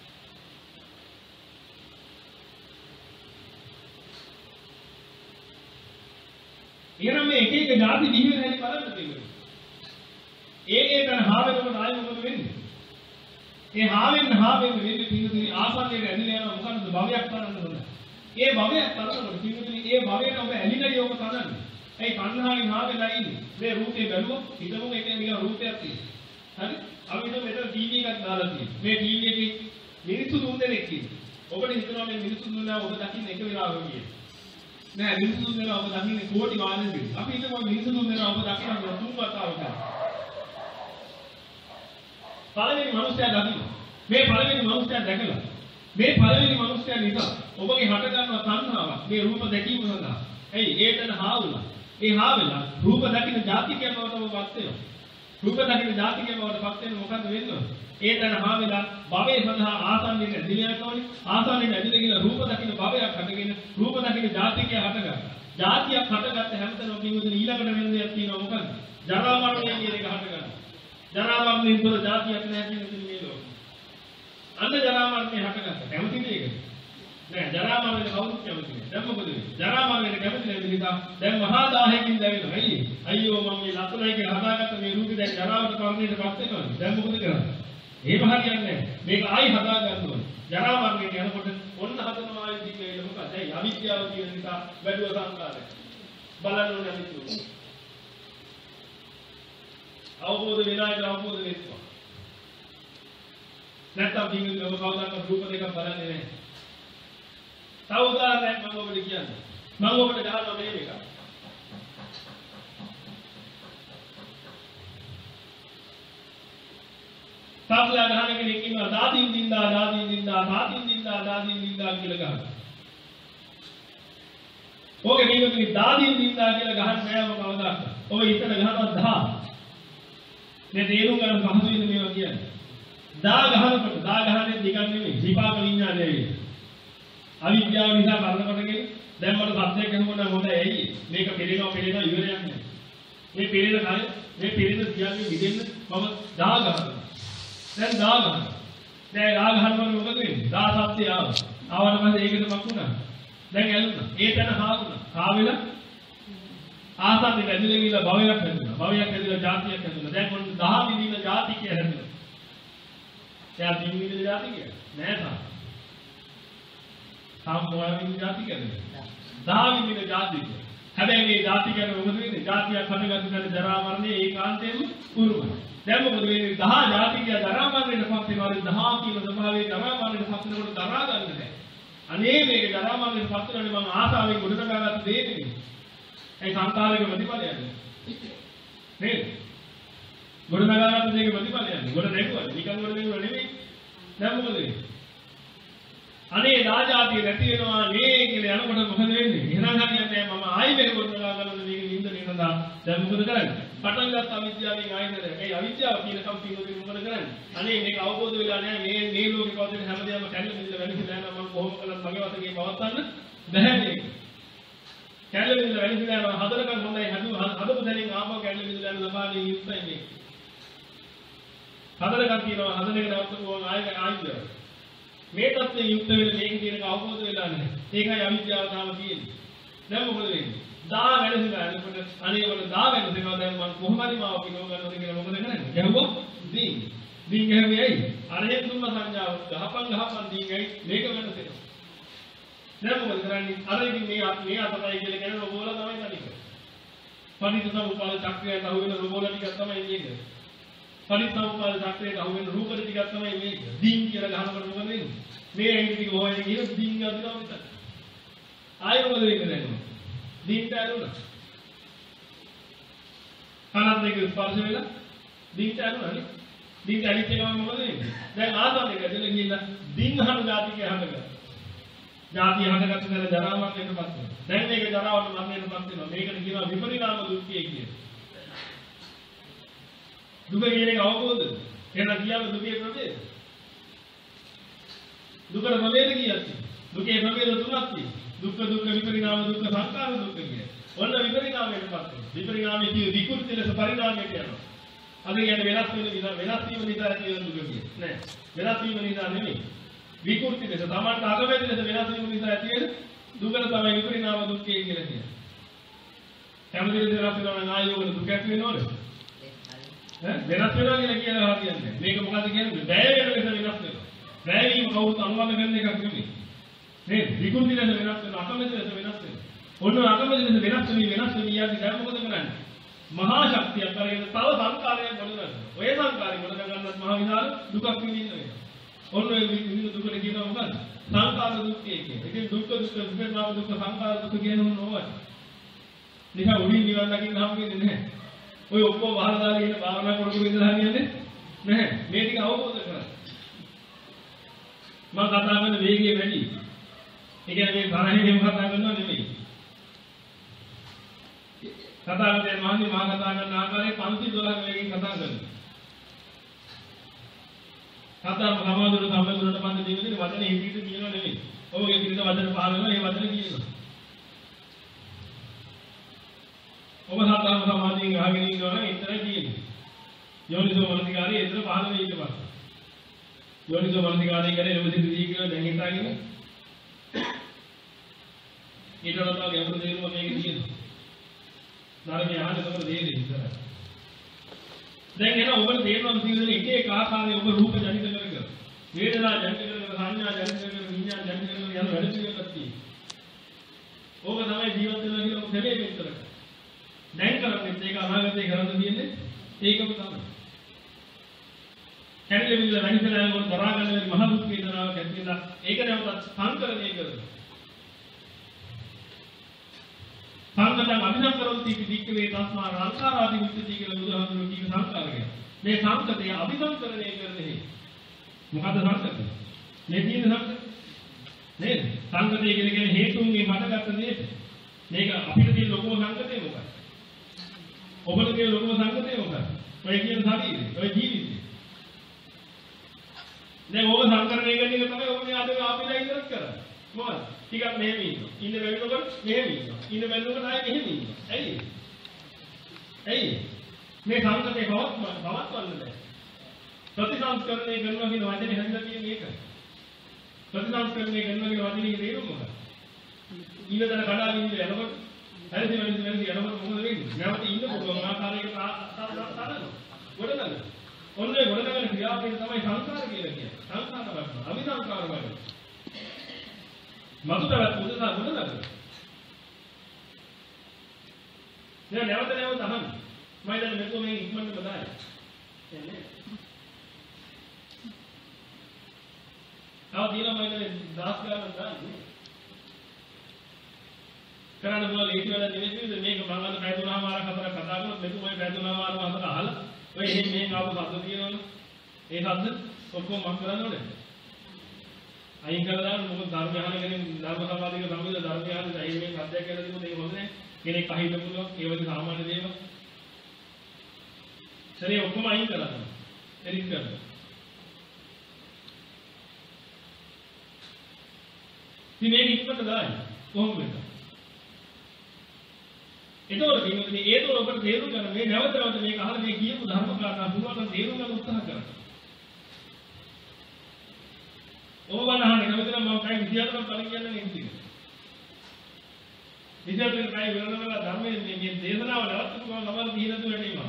ඊරම මේ එක එක ಜಾති දිවිල හැලි බලන්න තියෙනවා. ඒකේ තන හාවෙනකොට ආයෙ මොකද වෙන්නේ? ඒ හාවෙන් හාවෙන් වෙන්නේ පිටුදී ආසන්නයේ ඇදලා යනවා මොකද්ද භවයක් කරන්න ඕන. ඒ භවයක් කරනකොට පිටුදී ඒ භවයට ඔබ ඇලිලා යෝක කරන්නේ. ඒ කන්හාවෙන් හාවෙලා ඉන්නේ. මේ රූපේ බැලුවොත් හිතමු එක නිකන් රූපයක් තියෙනවා. හරි? අපිට මෙතන ටීවී එකක් දාලා තියෙනවා. මේ ටීවී එකේ මිනිස්සු තුන් දෙනෙක් ඉන්නවා. ඔබට හිතනවා මේ මිනිස්සු තුන්ලා ඔබ දකින්න එක වෙලාවක කියලා. නෑ මිනිස්සු තුන් දෙනා ඔබ දකින්නේ කෝටි වාරෙකින්. අපි හිතමු මිනිස්සු තුන් දෙනා ඔබ දකින්න තුන් වතාවක. පළවෙනි මනුස්සයා දකින්න. මේ පළවෙනි මනුස්සයා දැකලා මේ පළවෙනි මනුස්සයා නිසා ඔබගේ හට ගන්නවා තණ්හාවක්. මේ රූප දැකීම සඳහා. එයි ඒතන හා වුණා. ඒ හා වෙලා රූප දකින්න ජාතිකයන් බවට ඔබපත් වෙනවා. රූප දකින්න ජාතිකයන් බවට පත් වෙන මොකද්ද වෙන්නේ? ඒතන හා වෙලා භවයේ සඳහා ආසන්නයේ ඇදිලියනෝනේ. ආසන්නයේ ඇදිලිගෙන රූප දකින්න භවයක් හටගෙන රූප දකින්න ජාතිකය හටගන්නවා. ජාතියක් හටගත්ත හැමතැනම කිව්වොත් ඊළඟට වෙන දෙයක් තියෙනවා මොකද්ද? ජරා මරණය කියන එක හටගන්නවා. ජරා මරණයෙන් තොර ජාතියක් නැහැ කියන මේ ලෝකෙ. අන්න ජරා මරණය හටගත්තා. කැමතිද ඒක? නෑ ජරා මරණය කවුරුත් කැමති නෑ. දැන් මොකද වෙන්නේ? ජරා මරණයට කැමති නැති නිසා දැන් මහා දාහයකින් දැවෙනවා. අයියේ. අයියෝ මම මේ ලකුණයි කියලා හදාගත්ත මේ රූපේ දැන් ජරාවට මරණයට පත් වෙනවා. දැන් මොකද කරන්නේ? එහෙම හරියන්නේ නැහැ. මේක ආයි හදා ගන්න ඕනේ. ජරා මරණයට යනකොට ඔන්න හදනවා ආයි දිග වෙල මොකද? ඇයි අවිද්‍යාව කියන නිසා වැඩුව සංකාරය. බලන්න ඕනේ අනිත්‍යය. අවබෝධ වෙනාට අවබෝධ වෙනවා. නැත්තම් දිනුන ඔබ කවදාවත් රූප දෙකක් බලන්නේ නැහැ. තව උදාහරණයක් මම ඔබට කියන්නේ. මම ඔබට ගහනවා මේ එක. සාපලා ගහන කෙනෙක් ඉන්නවා දාදීන් දින්දා දාදීන් දින්දා දාදීන් දින්දා දාදීන් දින්දා කියලා ගහනවා. ඕකේ මේකේ දාදීන් දින්දා කියලා ගහන්නේ නැහැ ඔබ කවදාවත්. ඔබ ඉතන ගහනවා දා. මේ තේරුම් ගන්න පහසු වෙන මේවා කියන්නේ. දා ගහනකොට දා ගහන්නේ නිකන් නෙමෙයි විපාක විඥානයයි. අවිද්‍යාව නිසා කරනකොටගෙන දැන් මට සත්‍යයක් අහුවම හොඳයි ඇයි මේක පිළිනවා පිළිනවා ඉවරයක් නෑ. මේ පිළින කය මේ පිළින කියන්නේ මිදෙන්න මම දා ගන්නවා. දැන් දා ගන්නවා. දැන් දා ගන්නකොට මොකද වෙන්නේ? දා සත්‍ය ආව. ආවට පස්සේ ඒකද මක් වුණා. දැන් ඇලුනා. ඒ තැන හාවුණා. හාවෙලා ආසන්න ඇදලා ගිහලා භවයක් හැදුණා. භවයක් හැදලා ජාතියක් හැදුණා. දැන් මොන දහ විදින ජාති කියලා හැදුණා. එයා දින විදින ජාති කියලා නෑ තාම. තාම මොනවා විදින ජාති කියන්නේ? දහ විදින ජාති කියලා. හැබැයි මේ ජාති කියන්නේ මොකද වෙන්නේ? ජාතියක් හටගන්න තැන ජරා මරණය ඒකාන්තයෙන්ම උරුමයි. දැන් මොකද වෙන්නේ? දහ ජාතික ජරා මරණයට පත් වෙනවා. දහ කියන ස්වභාවයේ ජරා මරණයට පත් වෙනකොට දරා ගන්න නැහැ. අනේ මේක ජරා මරණයට පත් වෙනනේ මම ආසාවෙන් ගොඩනගාගත්ත දේ නෙමෙයි. ඒ සංකාරයේ ප්‍රතිඵලයද? නේද? ගොඩනගාගත්ත දේක ප්‍රතිඵලයද? ගොඩ නැගුවා. නිකන් ගොඩ නැගුවා නෙමෙයි. දැන් මොකද වෙන්නේ? අනේ රාජාතිය නැති වෙනවා නේ කියලා යනකොට මොකද වෙන්නේ? එහෙනම් හරියන්නේ මම ආයි මේක ගොඩනගා ගන්න මේක නින්දනේ නඳා. දැන් මොකද කරන්නේ? පටන් ගත්ත අවිද්‍යාවෙන් ආයෙත් ඒ අවිද්‍යාව කියනකම් පින්නෝදී මොකද කරන්නේ? අනේ මේක අවබෝධ වෙලා නැහැ මේ මේ ලෝකේ පවතින හැමදේම කැල්ල මිදලා වැඩිලා නැහැ මම කොහොම කළත් මගේ වතේ පවත්තන්න බැහැ මේක. කැල්ල මිදලා වැඩිලා නැහැ මම හදනකම් හොඳයි හදු හදපු දැනින් ආපහු කැල්ල මිදලා යන ලබානේ යුක්තයි මේක. හදනකම් කියනවා හදන එක නවත්තපුවම ආයෙ ආයෙ මේ තත්ත්වයෙන් යුක්ත වෙන මේක කියන එක අවබෝධ වෙලා නැහැ. ඒකයි අවිද්‍යාව තාම තියෙන්නේ. දැන් මොකද වෙන්නේ? දා වැඩිලා යනකොට අනේ වල දා වැඩිලා දැන් මම කොහොම හරි මාව පිනව ගන්නවද කියලා මොකද කරන්නේ? ගැහුවා දීන්. දීන් ගැහුවේ ඇයි? අරහෙන් තුම්ම සංඥාව ගහපන් ගහපන් දීන් ඇයි මේක වෙනසෙනවා. දැන් මොකද කරන්නේ? අර ඉතින් මේ මේ අතපය කියලා කියන රෝබෝල තමයි තනික. පරිත්‍සමුපාද චක්‍රයට අහු වෙන රෝබෝල ටිකක් තමයි ඉන්නේ. පරිත්‍සමුපාද චක්‍රයට අහු වෙන රූප ටිකක් තමයි මේක. දීන් කියලා ගහනකොට මොකද වෙන්නේ? මේ ඇඟිලි ටික හොයන ගිහින් දීන් ගන්නවා විතර. ආයෙ මොකද වෙන්නේ දැන්? දීන්ට ඇරුණා. කනත් එක ස්පර්ශ වෙලා දින්ට අනුනේ. දින්ට ඇවිත් එකම මොකද වෙන්නේ? දැන් ආසන්න එක දෙල ගිහිල්ලා දින් අහන જાතිකේ හදගන්න. જાතිය හදගත්ත දැන ජරා මරණයටපත් වෙනවා. දැන් මේක ජරාවට මරණයටපත් වෙනවා. මේකට කියනවා විපරිණාම දුක්ඛය කියලා. දුක කියන එක අවබෝධද? එහෙනම් කියන්නේ දුකේ ප්‍රභේද. දුකේ ප්‍රභේද කියන්නේ. දුකේ ප්‍රභේද තුනක් තියෙනවා. දුක්ඛ දුක්ඛ විපරිණාම දුක්ඛ සංඛාර දුක්ඛ කියන්නේ. ඔන්න විපරිණාමයටපත් වෙනවා. විපරිණාමයේ කිය විකෘති ලෙස පරිණාමයට යනවා. අද කියන්නේ වෙනස් වෙන නිසා වෙනස් වීම නිසා ඇති වෙන දුක කියන්නේ. නෑ. වෙනස් වීම නිසා නෙමෙයි. විකෘති ලෙස තමන්ට අකමැති ලෙස වෙනස් වීම නිසා ඇති වෙන දුකට තමයි විපරිණාම දුක්ඛය කියලා කියන්නේ. කැමති ලෙස වෙනස් වෙනවා නම් ආයෝගන දුක ඇති වෙනවද? ඈ වෙනස් වෙනවා කියලා කියනවා කියන්නේ. මේක මොකද්ද කියන්නේ? වැය වෙන ලෙස වෙනස් වෙනවා. වැය වීම කවුරුත් අනුමත කරන එකක් නෙමෙයි. නේද? විකෘති ලෙස වෙනස් වෙනවා, අකමැති ලෙස වෙනස් වෙනවා. ඔන්න අකමැති ලෙස වෙනස් වෙවි වෙනස් වෙවි යද්දි දැන් මොකද කරන්නේ? මහා ශක්තියක් අරගෙන තව සංකාරයක් ගොඩනගනවා. ඔය සංකාරය ගොඩනගන්නත් මහ විශාල දුකක් විඳින්න වෙනවා. ඔන්න ඔය විඳින දුකට කියනවා මොකද්ද? සංකාර දුක්ඛය කියන්නේ. ඉතින් දුක්ඛ දුක්ඛ විපරිණාම දුක්ඛ සංකාර දුක්ඛ කියන ඕනෝවයි. නිකන් උඩින් නිවන් දකින්න හම් වෙන්නේ නැහැ. ඔය ඔක්කොම වහලා දාලා ඉන්න භාවනා කරපු ඉඳලා හරියන්නේ නැහැ. මේ ටික අවබෝධ කරගන්න. මම කතා කරන වේගය වැඩි. ඒ කියන්නේ මේ තරහින් කතා කරනවා නෙමෙයි. කතා කරන්නේ මහන්නේ මම කතා කරන ආකාරයේ පන්සිය දොළහක වේගයෙන් කතා කරනවා. කතා සමාදුර සම්බන්ධුරට පන්ති දෙවිදින වචනේ හිතීට කියනවා නෙමෙයි. ඔබගේ පිළිද වචන පහල වෙනවා ඒ වචන කියනවා. ඔබ සාධාරණ සමාධියෙන් අහගෙන ඉන්නවා නම් එතරම් කියන්නේ. යෝනිසෝ මනසිකාරය එතන පහල වෙයි ඊට පස්සේ. යෝනිසෝ මනසිකාරය කියන්නේ එළවසින් දී කියලා දැන් හිතාගෙන. ඊට වඩා ගැඹුරු දෙයක් මේක තියෙනවා. ධර්මය අහන්න තමයි දෙන්නේ ඉතල. දැන් එන ඔබට තේරෙනවා තියෙන එක එක ආකාරයේ ඔබ රූප ජනිත කරගෙන වේදනා ජනිත කරගෙන සංඥා ජනිත කරගෙන විඥාන ජනිත කරගෙන යන වැඩ පිළිවෙලක් තියෙනවා. ඕක තමයි ජීවත් වෙනවා කියලා ඔබ දෙලේ විතර. දැන් කරන්නේ ඒක අනාගතේ කරන්න තියෙන්නේ ඒකම තමයි. කැඩෙල විදිහට වැඩිසලා යනකොට දරා ගන්න බැරි මහ දුක් වේදනාවක් ඇති වෙලා ඒක නැවතත් සංකරණය කරනවා. සංකතං අභිසංකරොන්ති විදික්කවේ තස්මා රාංකාරාදි විච්ඡති කියලා බුදුහාමුදුරුවෝ කියන සංකාරය. මේ සංකතය අභිසංකරණය කරන්නේ මොකද්ද සංකතය? මේ තියෙන සංකතය නේද? සංකතය කියන්නේ හේතුන්ගේ මතගත දේ. මේක අපිට තියෙන ලොකුම සංකතය මොකක්ද? ඔබට තියෙන ලොකුම සංකතය මොකක්ද? ඔය කියන ශරීරය, ඔය ජීවිතය. දැන් ඕක සංකරණය කරන එක තමයි ඔබ මේ අද ආපිලා ඉඳලා කරන්නේ. මොකද? ටිකක් මෙහෙම ඉන්නවා. ඉන්න බැරිනකොට මෙහෙම ඉන්නවා. ඉන්න බැරිනකොට ආයෙ මෙහෙම ඉන්නවා. ඇයි? ඇයි? මේ සංකතේ බවත් බවත් වන්න බෑ. ප්‍රතිසංස්කරණය කරනවා කියන වචනේ හඳලා තියෙන්නේ ඒක. ප්‍රතිසංස්කරණය කරනවා කියන වචනේ තේරුම මොකක්ද? ඊළඟට කඩාගෙන ඉඳ යනකොට හරිද වෙනද වෙනද යනකොට මොකද වෙන්නේ? නැවත ඉන්න පුළුවන් ආකාරයක තාරනවා. ගොඩනගන. ඔන්නේ ගොඩනගන ක්‍රියාවලිය තමයි සංස්කාර කියලා කියන්නේ. සංස්කාර වර්ණ, අවිසංස්කාර වර්ණ. මතුතවත් උදසා ගොඩනගන. දැන් නැවත නැවත අහන්න. මම දැන් මෙතන මේ ඉක්මනට බදායි. එන්නේ. ආව දින මම දැන් දාස් ගානක් දාන්නේ. කරන්න බුල ලේසි වෙලා නෙවෙයි මේක මම අද පැය තුනමාරක් හතර කතා කරලා මෙතු ඔය පැය තුනමාරක් හතර අහලා ඔය එහෙම මේ ආපු සද්ද තියෙනවනේ ඒ සද්ද ඔක්කොම මම කරන්න ඕනේ අයින් කරලා දාන්න මොකද ධර්ම අහන කෙනෙක් ධර්ම සමාධියක සම්බන්ධ ධර්ම අහන ධෛර්යයෙන් සද්දයක් කියලා දුන්නොත් ඒක හොඳ නෑ කෙනෙක් අහින්න පුළුවන් ඒ වගේ සාමාන්‍ය දේවල් සරේ ඔක්කොම අයින් කරලා දාන්න එරික් කරන්න ඉතින් මේක ඉක්මනට දාන්න කොහොමද එතකොට මේ ඒතකොට ඔබට තේරුම් ගන්න මේ නැවත නැවත මේක අහලා මේ කියපු ධර්ම කාරණා පුළුවන් තේරුම් ගන්න උත්සාහ කරන්න. ඔබ බලහන්නේ නැවත මම කයි විද්‍යාත්මක කලින් කියන්නේ නෙමෙයි. විද්‍යාත්මක කයි වෙනවලා ධර්මයේ මේ දේශනාව නැවතුම ගමන් දීලා දුන්නේම.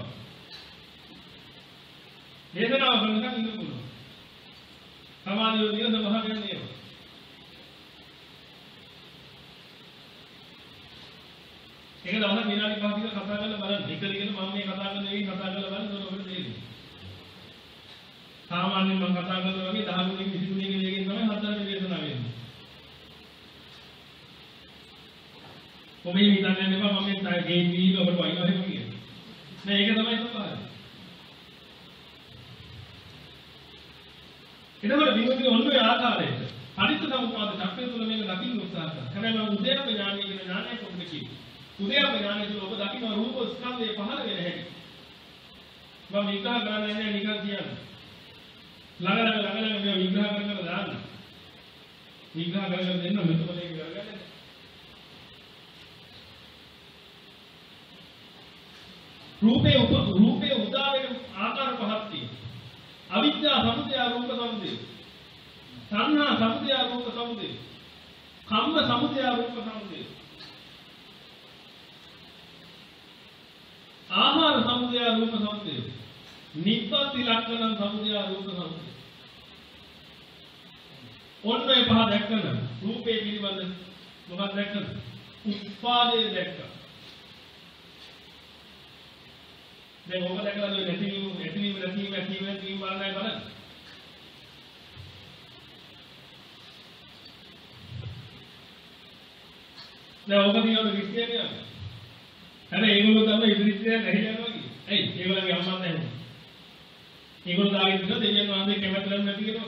දේශනාව කරනකම් ඉන්න පුළුවන්. සමාධිය දින සමහර කියන්නේ ඒක දවස් විනාඩි පහක් විතර කතා කරලා බලන්න. එක දිගට මම මේ කතා කරන එකේ කතා කරලා බලන්න ඕන ඔබට තේරෙයි. සාමාන්‍යයෙන් මම කතා කරනවා වගේ දහ ගුණෙන් විසි ගුණෙන් වේගෙන් තමයි හතරවෙනි දේශනාව වෙන්නේ. ඔබ මේ හිතන්නේ නැපා මම මේ ගේම් දීලා ඔබට වයින්නවා එහෙම කියන්නේ. නෑ ඒක තමයි ස්වභාවය. එතකොට විමුක්තිය ඔන්න ඔය ආකාරයට පටිච්චසමුප්පාද චක්‍රය තුළ මේක දකින්න උත්සාහ කරනවා. හැබැයි මම උදේප ඥානය කියන ඥානය කොහොමද කියන්නේ? උදේප ඥානය තුළ ඔබ දකින්න රූප ස්කන්ධය පහළ වෙන හැටි. මම විග්‍රහ කරන්නේ නැහැ නිකන් කියන්නේ. ළඟ ළඟ ළඟ ළඟ මේ විග්‍රහ කර කර දාන්න. විග්‍රහ කර කර දෙන්න මෙතන මේක කරගන්න. රූපේ උප රූපේ උදා වෙන ආකාර පහක් තියෙනවා. අවිද්‍යා සමුදය රූප සමුදය. සංහා සමුදය රූප සමුදය. කම්ම සමුදය රූප සමුදය. ආහාර සමුදය රූප සමුදය. නිබ්බති ලක්ෂණ සමුදය රූප සමුදය. ඔන්න ඒ පහ දැක්කම රූපේ පිළිබඳ මොකක්ද දැක්කම? උත්පාදේ දැක්කා. දැන් ඔබ දැකලා ඔය නැතිවීම නැතිවීම නැතිවීම නැතිවීම නැතිවීම බලන්නයි බලන්න. දැන් ඔබ දිනවල විශ්ලේෂණය කරනවා. හැබැයි ඒගොල්ලෝ තමයි ඉදිරියට නැහිලා යනවා කියන්නේ. ඇයි? ඒගොල්ලන්ගේ අම්මා නැහැ. ඒගොල්ලෝ දාගෙන ඉන්න දෙවියන් වහන්සේ කැමැත්තෙන් නැති කියනවා.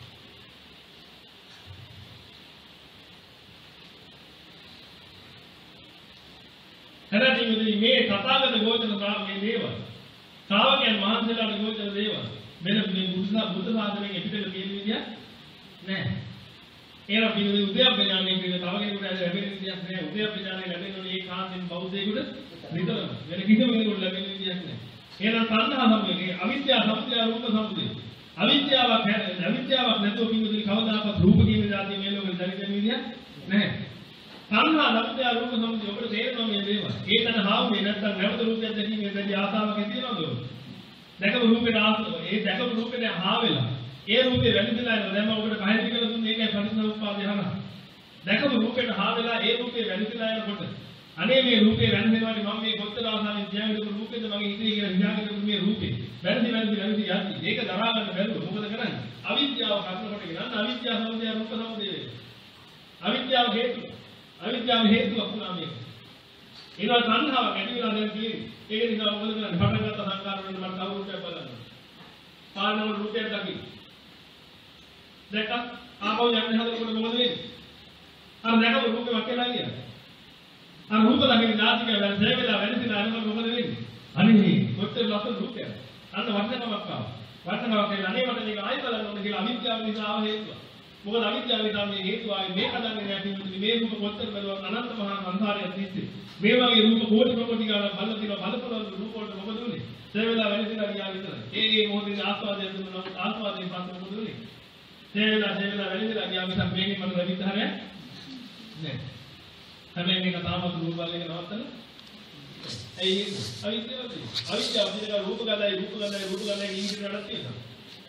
හැබැයි මේ තථාගත ගෝචර මේ දේවල් ශ්‍රාවකයන් මහන්සියලාට ගෝචර දේවල් මෙන්න මේ බුදුසා බුද්ධ ශාසනයෙන් පිටට තියෙන විදිය නෑ. ඒවා පිළිදෙ උද්‍යප්ප ඥානයෙන් කියන තව කෙනෙකුට ලැබෙන විදියක් නෑ. උද්‍යප්ප ඥානය ලැබෙන්නේ මේ කාන්තෙන් බෞද්ධයෙකුට විතරයි. වෙන කිසිම කෙනෙකුට ලැබෙන විදියක් නෑ. එහෙනම් සංඝා සම්පේ අවිද්‍යාව සමුදය රූප සමුදය. අවිද්‍යාවක් අවිද්‍යාවක් නැතුව පිළිදෙ කවදාකවත් රූප කියන જાතිය මේ ලෝකෙ දැනෙන විදියක් නෑ. සංඝා සමුදය රූප සමුදය ඔබට තේරෙනවා මේ දේවල්. ඒ තන හාවුනේ නැත්තම් නැවත රූපයක් දැකීමේ දැඩි ආසාවක් ඇති වෙනවද? දැකපු රූපේට ආසාව. ඒ දැකපු රූපේට හාවෙලා. ඒ රූපේ වැළඳිලා යනවා. දැන් මම ඔබට කහින් කියලා දුන්නේ ඒකයි පටිච්චසමුප්පාදේ අහන. දැකපු රූපේට හාවෙලා ඒ රූපේ වැළඳිලා යනකොට අනේ මේ රූපේ වැළඳෙනවානේ මම මේ කොච්චර ආසාවෙන් තියාගෙන රූපේද මගේ හිතේ කියලා හිතාගෙන මේ රූපේ වැළඳි වැළඳි වැළඳි යද්දි ඒක දරා ගන්න බැරුව මොකද කරන්නේ? අවිද්‍යාව කර්ණකොට ගන්න අවිද්‍යාව සමුදය රූප සමුදය. අවිද්‍යාව හේතුව අවිද්‍යාව හේතුවක් වුණා මේක. ඒනවා සංහාව ගැටි වෙලා දැන් තියෙන්නේ. ඒක නිසා මොකද කරන්නේ? හටගත්ත සංකාර වලින් මට කවුරුත් බලන්න. පානවල රූපයක් දකින්න. දැක්ක ආපහු යන්නේ හදනකොට මොකද වෙන්නේ? අර දැකපු රූපේ වක්කලා ගියා. අර රූප දකින්න නාසිකය වැල් දෙවිලා වෙනසිනා අරගෙන මොකද වෙන්නේ? අනේ කොච්චර ලස්සන රූපයක්. අන්න වර්ණකමක් ආවා. වර්ණකමක් කියලා අනේ මට මේක ආයෙ බලන්න ඕනේ කියලා අවිද්‍යාව නිසා ආව හේතුව. මොකද අවිද්‍යාව නිසා මේ හේතුව ආවේ මේ හදන්නේ නැහැ පිටුනේ මේ රූප කොච්චර බලවත් අනන්ත මහා සංසාරයක් තිස්සේ මේ වගේ රූප කෝටි ප්‍රකෝටි ගාණක් බලලා තියෙනවා බලපොළ රූප වලට මොකද උනේ සේවලා වෙනසිනා ගියා විතරයි ඒ ඒ මොහොතේ ආස්වාදයෙන් දුන්නා නමුත් ආස්වාදයෙන් පස්සේ මොකද උනේ සේවලා සේවලා වෙනසිනා ගියා මිසක් මේකෙන් මට ලැබිච්ච හරයක් නෑ හැබැයි මේක තාමත් රූප වල එක නවත්තන ඇයි අවිද්‍යාව අවිද්‍යාව විදිහට රූප ගලයි රූප ගලයි රූප ගලයි ඉංග්‍රීසි වලට තියෙනවා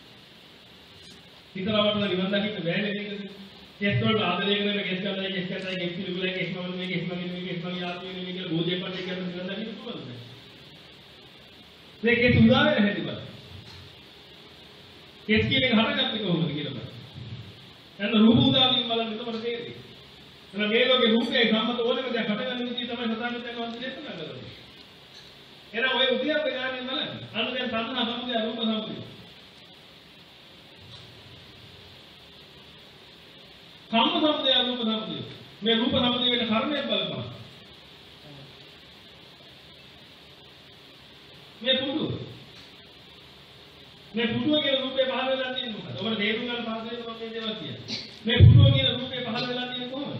ඉතරවට නිවන් දකින්න බෑනේ මේක. කෙස් වලට ආදරය කරගෙන කෙස් ගන්නයි කෙස් ගන්නයි කෙස් පිළිගුලයි කෙස් මම මේ කෙස් මගේ මේ කෙස් මගේ ආත්මය මේ කියලා බෝධියක් පස්සේ කියන නිවන් දකින්න පුළුවන්ද? මේ කෙස් උදා වෙන හැටි බලන්න. කෙස් කියන එක හටගත්තේ කොහොමද කියලා බලන්න. එන්න රූප උදා වීම බලන්න එතකොට තේරෙයි. එන්න මේ ලෝකේ රූපේ සම්මත ඕනෙම දෙයක් හටගන්න විදිහ තමයි සතාගතයන් වහන්සේ දේශනා කරන්නේ. එහෙනම් ඔය උද්‍යාප ඥානයෙන් බලන්න. අන්න දැන් සංහා සමුදය රූප සමුදය කම්ම සමුදය රූප සමුදය මේ රූප සමුදය වෙන කර්මයක් බලපන් මේ පුඩුව මේ පුඩුව කියන රූපේ පහළ වෙලා තියෙන්නේ මොකද? ඔබට තේරුම් ගන්න පහසු වෙන මම මේ දේවල් කියන්නේ. මේ පුඩුව කියන රූපේ පහළ වෙලා තියෙන්නේ කොහොමද?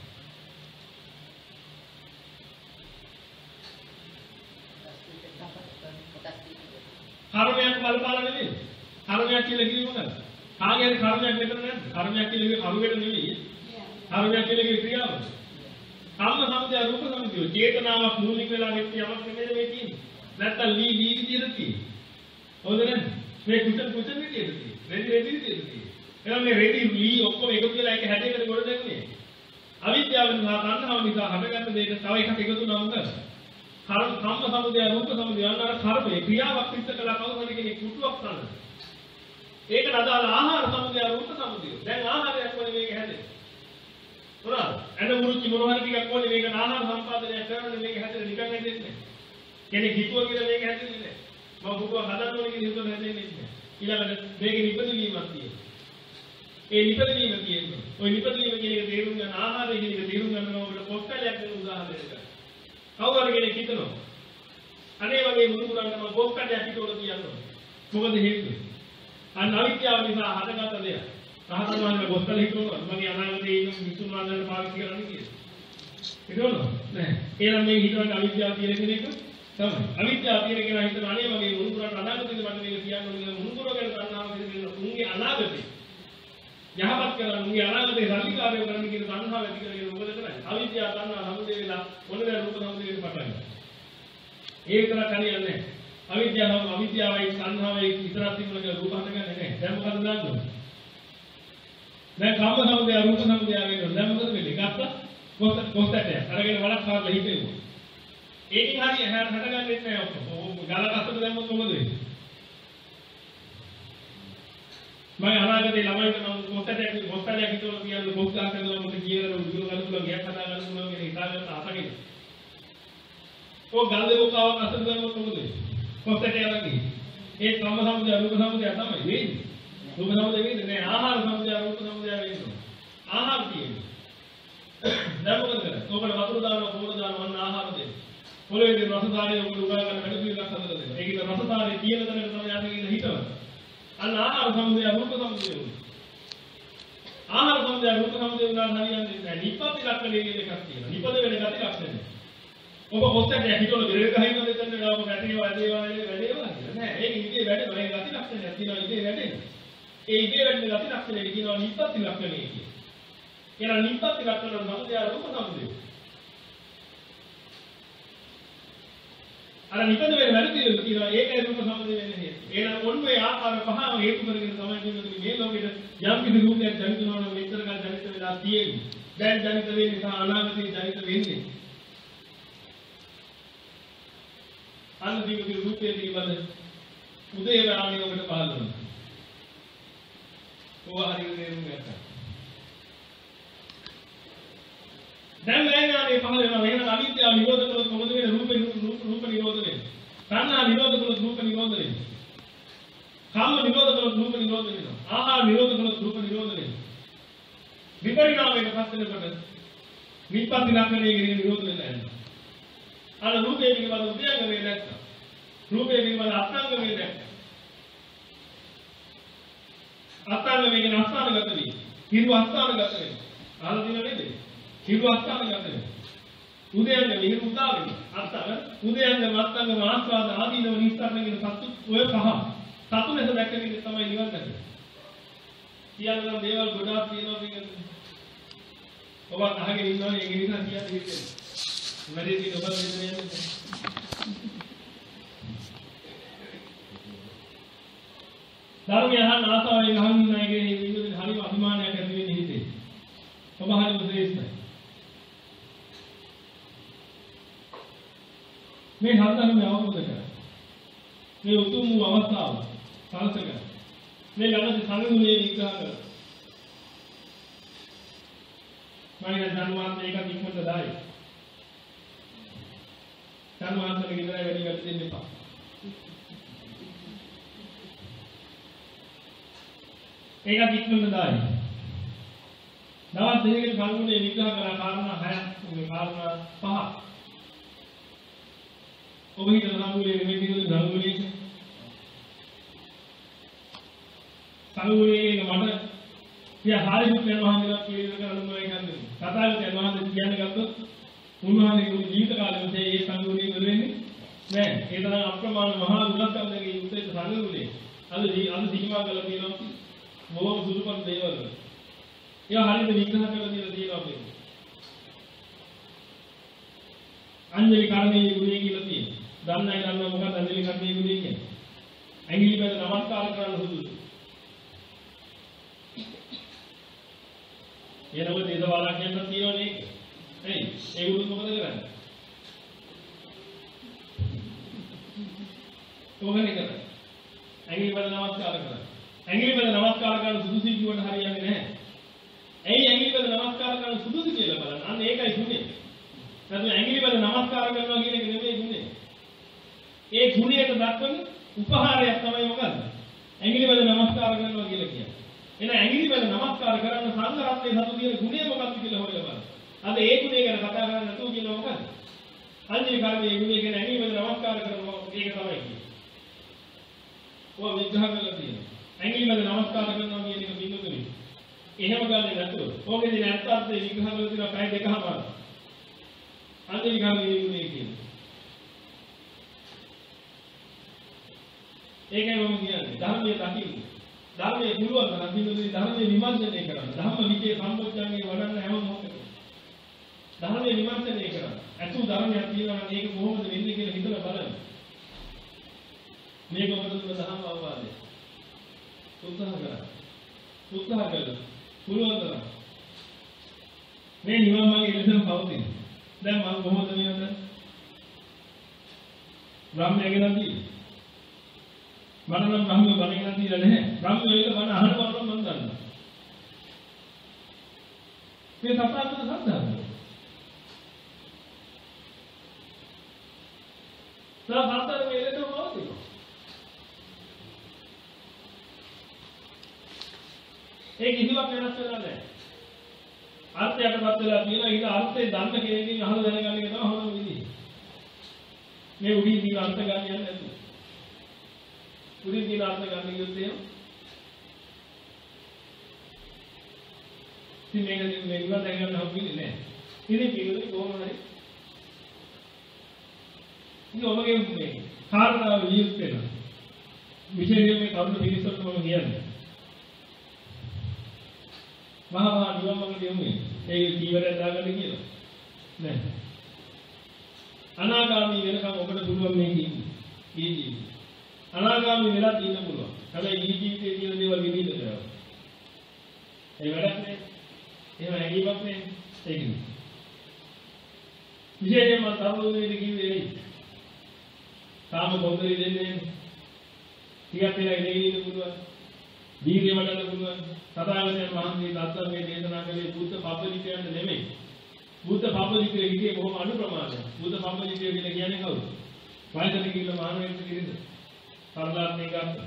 කර්මයක් බලපාලා නෙමෙයි. කර්මයක් කියලා කිව්වෙ මොකද? කාගේ හරි කර්මයක් මෙතන නැද්ද? කර්මයක් කියලා කිව්වේ කරුවෙට නෙවෙයි. කර්මයක් කියලා කිව්වේ ක්‍රියාව. කම්ම සමුදය රූප සමුදය. චේතනාවක් මූලික වෙලා වෙච්ච යමක් නෙමෙයි මේ තියෙන්නේ. නැත්තම් ලී ලී විදියට තියෙන්නේ. හොඳ නේද? මේ කුසල කුසල විදියට තියෙන්නේ. රෙදි රෙදි විදියට තියෙන්නේ. එහෙනම් මේ රෙදි ලී ඔක්කොම එකතු වෙලා එක හැටයකට ගොඩ දෙන්නේ. අවිද්‍යාව නිසා තණ්හාව නිසා හටගන්න දෙයක තව එකක් එකතු වුණා මොකද? කර්ම කම්ම සමුදය රූප සමුදය අන්නර කර්මයේ ක්‍රියාවක් සිද්ධ කළා කවුරු හරි කෙනෙක් කුටුවක් ගන්න. ඒකට අදාළ ආහාර සමුදය රූප සමුදය. දැන් ආහාරයක් වගේ මේක හැදෙන්නේ. මොනවාද? ඇඳ මුරුච්චි මොනවා හරි ටිකක් ඕනේ මේක ආහාර සම්පාදනය කරන්න මේක හැදෙන්නේ නිකන් හැදෙන්නේ නැහැ. කෙනෙක් හිතුවා කියලා මේක හැදෙන්නේ නැහැ. මම පුතුව හදන්න ඕනේ කියලා හිතුවා හැදෙන්නේ නැහැ. ඊළඟට මේකේ නිපදවීමක් තියෙනවා. ඒ නිපදවීම තියෙනවා. ওই නිපදවීම කියන එක තේරුම් ගන්න ආහාරය කියන එක තේරුම් ගන්නවා අපිට පොස්කලයක් දෙන උදාහරණයක්. කවුරු කෙනෙක් හිතනවා. අනේ වගේ මුදුරන්ට මම පොස්කලයක් හිතවල තියනවා. මොකද හේතුව? අන්න අවිද්‍යාව නිසා හදගත දෙයක්. රහතන් වහන්සේ පොස්කල හිතනවා මගේ අනාගතයේ ඉන්න මිතුන් වහන්සේලා පාවිච්චි කරන්න කියලා. හිතවලු නෑ. එහෙනම් මේ හිතවල අවිද්‍යාව තියෙන කෙනෙක් තමයි. අවිද්‍යාව තියෙන කෙනා හිතන අනේ වගේ මුදුරන්ට අනාගතේ මට මේක කියන්න ඕනේ කියලා මුදුර ගැන තණ්හාව දෙන්නේ උන්ගේ අනාගතේ යහපත් කරන උන්ගේ අනාගතේ සල්ලිකාරය කරන්න කියන තණ්හාව ඇති කරගෙන මොකද කරන්නේ? අවිද්‍යාව තණ්හාව සමුදේ වෙලා මොනද රූප සමුදේ වෙන්න පටන් ගන්නවා. ඒ විතර හරියන්නේ නැහැ. අවිද්‍යාව අවිද්‍යාවයි තණ්හාවයි විතරක් තිබුණා කියලා රූප හදගන්නේ නැහැ. දැන් මොකද දාන්නේ? දැන් කාම සමුදේ රූප සමුදේ ආගෙන දැන් මොකද වෙන්නේ? ගත්ත කොස්ත කොස්තට අරගෙන වලක් කාලා හිතෙමු. ඒකෙන් හරිය හැර හදගන්නෙත් නැහැ ඔක්කොම. ගල කස්සට දැම්මොත් මොකද වෙන්නේ? මම අනාගතේ ළමයින්ට මම කොස්තට කොස්තට හිතවල කියන්නේ කොස්තා කරනවා මොකද කියලා උදුර ගන්න පුළුවන් ගියක් හදා ගන්න පුළුවන් කියන හිතාගන්න අතගෙන. ඔය ගල් දෙකක් අසල දැම්මොත් මොකද වෙන්නේ? කොස්තට යනකී. ඒ කාම සමුදය රූප සමුදය තමයි වෙන්නේ. රූප සමුදය වෙන්නේ නැහැ. ආහාර සමුදය රූප සමුදය වෙන්නේ. ආහාර තියෙන්නේ. දැන් මොකද කරන්නේ? ඔකට වතුර දානවා පොළ දානවා අන්න ආහාර දෙන්නේ. පොළේදී රසකාරී ඔකට උගා ගන්න වැඩි පිළිලක් හදලා දෙනවා. ඒකේ රසකාරී තියෙන තැනක තමයි අපි ඉඳ හිතවන්නේ. අන්න ආහාර සමුදය රූප සමුදය වෙනවා. ආහාර සමුදය රූප සමුදය වුණා හරියන්නේ නැහැ. නිප්පති ලක්ෂණය කියන එකක් තියෙනවා. නිපද වෙන ගති ලක්ෂණය. ඔබ කොස්තට හිතවල බෙරේ ගහින්න දෙතන ගාව වැටේවා වැඩේවා වැඩේවා කියලා නෑ. ඒක ඉතිේ වැඩේ ඒ ගති ලක්ෂණයක් තියෙනවා ඉතිේ වැඩේ. ඒ ඉතිේ වැඩේ ගති ලක්ෂණය කියනවා නිප්පති ලක්ෂණය කියලා. ඒන නිප්පති ලක්ෂණ සමුදය රූප සමුදය. අර නිපද වෙන වැඩි කියලා ඒකයි රූප සමුදය වෙන්නේ. ඒන ඔන්නේ ආකාර පහම හේතු කරගෙන තමයි කියන්නේ මේ ලෝකෙට යම් කිසි රූපයක් ජනිත වෙනවා නම් මෙතර කල් ජනිත වෙලා තියෙන්නේ. දැන් ජනිත වෙන්නේ සහ අනාගතේ ජනිත වෙන්නේ. අන්න දිගට රූපේ පිළිබඳ උදේ වේලාවේ ඔබට පහළ වෙනවා. ඕවා හරියට තේරුම් ගන්න. දැන් වේඥානේ පහළ වෙනවා. එහෙනම් අවිද්‍යාව නිරෝධ කළොත් මොකද වෙන්නේ? රූපේ රූප නිරෝධ වෙන්නේ. තණ්හා නිරෝධ කළොත් රූප නිරෝධ වෙන්නේ. කාම නිරෝධ කළොත් රූප නිරෝධ වෙනවා. ආහාර නිරෝධ කළොත් රූප නිරෝධ වෙනවා. විපරිණාමයට පත් වෙනකොට නිප්පති ලක්ෂණයේ නිරෝධ වෙලා යනවා. අර රූපේ පිළිබඳ උද්‍යංගමේ දැක්කා. රූපේ පිළිබඳ අත්ංගමේ දැක්කා. අත්ංගමේ කියන අස්ථානගත වී. හිරු අස්ථානගත වෙනවා. අහලා දිනව නේද? හිරු අස්ථානගත වෙනවා. උද්‍යංගමේ හිරු උදා වෙනවා. අස්ථාන උද්‍යංගම අත්ංගම ආස්වාද ආදීනව නිස්සාරණ කියන සතු ඔය පහ. සතු ලෙස දැක්කෙන එක තමයි නිවන් දැකීම. කියනවා දේවල් ගොඩාක් තියෙනවා කියන්නේ. ඔබ අහගෙන ඉන්නවා ඒක නිසා කියන්නේ හිතෙන්නේ. මැරෙන්නේ ඔබ මෙතන යන්නේ. ධර්මය අහන්න ආසාවෙන් අහන්න නැගේ ජීවිතේ හරිම අභිමානයක් ඇති වෙන්නේ හිතේ. ඔබ හරිම ශ්‍රේෂ්ඨයි. මේ හතරම අවබෝධ කරගන්න. මේ උතුම් වූ අවස්ථාව සාර්ථක. මේ ළඟදී සංගුණේ විග්‍රහ කරා. මම දැනුවත් මේක ඉක්මනට දායි. ධර්මාන්තර විතරයි වැඩි වැඩි දෙන්න එපා. ඒක ඉක්මනට දායි. දවස් දෙකකින් සංගුණේ විග්‍රහ කරන කාරණා හයක් මේ කාරණා පහ. ඔබ හිතන සංගුණේ මේ විදිහට සංගුණේ සංගුණේ මට තියා හරියට යනවා කියලා පිළිවෙල කරන්න ඕනේ කියන්නේ. කතාවට යනවා කියන්නේ ගත්තොත් උන්වහන්සේගේ ජීවිත කාලෙම ඒ සංගුණේ ඉවර වෙන්නේ නෑ. ඒ තරම් අප්‍රමාණ මහා ගුණස්කන්ධයේ උත්තර සංගුණේ අද අද සීමා කරලා තියෙනවා බොහොම සුළුපත් දේවල්. ඒවා හරියට විග්‍රහ කරලා දීලා තියෙනවා මේ. අංජලි කර්මයේ ගුණය කියලා තියෙනවා. දන්නයි දන්නවා මොකක්ද අංජලි කර්මයේ ගුණය කියන්නේ? ඇඟිලි වල නමස්කාර කරන්න සුදුසු. එනකොට දේශ වාක්‍යයක් තියෙනවනේ. එයි ඒ උඩු මොකද කරන්නේ? කොහොමද කරන්නේ? ඇඟිලි වල නමස්කාර කරනවා. ඇඟිලි වල නමස්කාර කරන සුදුසු කියවට හරියන්නේ නැහැ. ඇයි ඇඟිලි වල නමස්කාර කරන සුදුසු කියලා බලන්න. අන්න ඒකයි ගුණය. නැත්නම් ඇඟිලි වල නමස්කාර කරනවා කියන එක නෙමෙයි ගුණය. ඒකට දක්වන උපහාරයක් තමයි මොකද්ද? ඇඟිලි වල නමස්කාර කරනවා කියලා කියන්නේ. එන ඇඟිලි වල නමස්කාර කරන්න සංඝ රත්නයේ සතු තියෙන ගුණය මොකක්ද කියලා හොයලා බලන්න. අද ඒ ගුණය ගැන කතා කරන්නේ නැතුව කියනවා මොකද්ද? අන්තිම කර්මයේ ගුණය ගැන ඇඟිලි වල නමස්කාර කරනවා ඒක තමයි කියන්නේ. ඔය විග්‍රහ කරලා තියෙනවා. ඇඟිලි වල නමස්කාර කරනවා කියන එක බින්දුතුනේ. එහෙම ගන්නේ නැතුව. ඕකේදී නැත්තත් විග්‍රහ කරලා තියෙනවා පැය දෙකමාර. අන්තිම කර්මයේ ගුණය කියන්නේ. ඒකයි මම කියන්නේ ධර්මයේ දකින්න. ධර්මයේ පුළුවන් නම් බින්දුතුනේ ධර්මයේ විමර්ශනය කරන්න. ධම්ම විචේ සම්පෝඥාගේ වඩන්න හැම මොහොතකම. ධර්මයේ විමර්ශනය කරන්න. අතු ධර්මයක් තියෙනවා නම් ඒක කොහොමද වෙන්නේ කියලා හිතලා බලන්න. මේක ඔබට දුන්න ධර්ම අවවාදය. උත්සාහ කරා. උත්සාහ කළා. පුළුවන් තරම්. මේ නිවන් මාර්ගයේ ඉලසම පවතින. දැන් මම කොහොමද මේවද? බ්‍රහ්මයාගේ නම් තියෙන්නේ. මම නම් බ්‍රහ්මයා බණගෙන තියලා නැහැ. බ්‍රහ්මයා ඒක බණ අහන බව මම දන්නවා. මේ තථාගත සත්‍යය. සාහතර වේලට මොකද? ඒ කිසිවක් වෙනස් වෙලා නැහැ. අර්ථයටපත් වෙලා තියෙනවා. ඊට අර්ථය දන්න කෙනෙක්ගෙන් අහලා දැනගන්න එක තමයි හොඳම විදිහ. මේ උඩින් දින අර්ථ ගන්න යන්නේ නැතුව. උඩින් දින අර්ථ ගන්න කියොත් එහෙම. ඉතින් මේක මේ නිවන් දැනගන්න හම්බෙන්නේ නැහැ. ඉතින් මේකේ කොහොමද හරි? ඉතින් ඔබගේ මේ කාරණාව වියුත් වෙනවා. විශේෂයෙන් මේ කරුණු පිළිසොත් මම කියන්නේ. මහා මහා නිවන් මාර්ග දෙන්නේ ඒ ජීවිතය දාගන්න කියලා නෑ. අනාගාමී වෙනකම් ඔබට පුළුවන් මේ කියන්නේ. මේ ජීවිතය. අනාගාමී වෙලා ඉන්න පුළුවන්. හැබැයි මේ ජීවිතයේ තියෙන දේවල් විඳින්න බෑ. ඒ වැඩක් නෑ. එහෙම හැංගීමක් නෑ. ඒක නේ. විශේෂයෙන්ම තරුණයෙකුට කිව්වේ ඇයි? තාම පොන්දරි දෙන්නේ නෑ. ටිකක් වෙලා ඉඳගෙන ඉන්න පුළුවන්. දීර්ය වඩන්න පුළුවන්. සදාගතයන් වහන්සේ දත්තමේ දේශනා කළේ බුද්ධ පබ්බලිකයන්ට නෙමෙයි. බුද්ධ පබ්බලිකයේ හිතේ බොහොම අඩු ප්‍රමාණයක්. බුද්ධ පබ්බලිකය කියලා කියන්නේ කවුද? වයසට ගිහිල්ලා මහානවෙන්න කිරිද? සරදාත්මේ ගත්ත.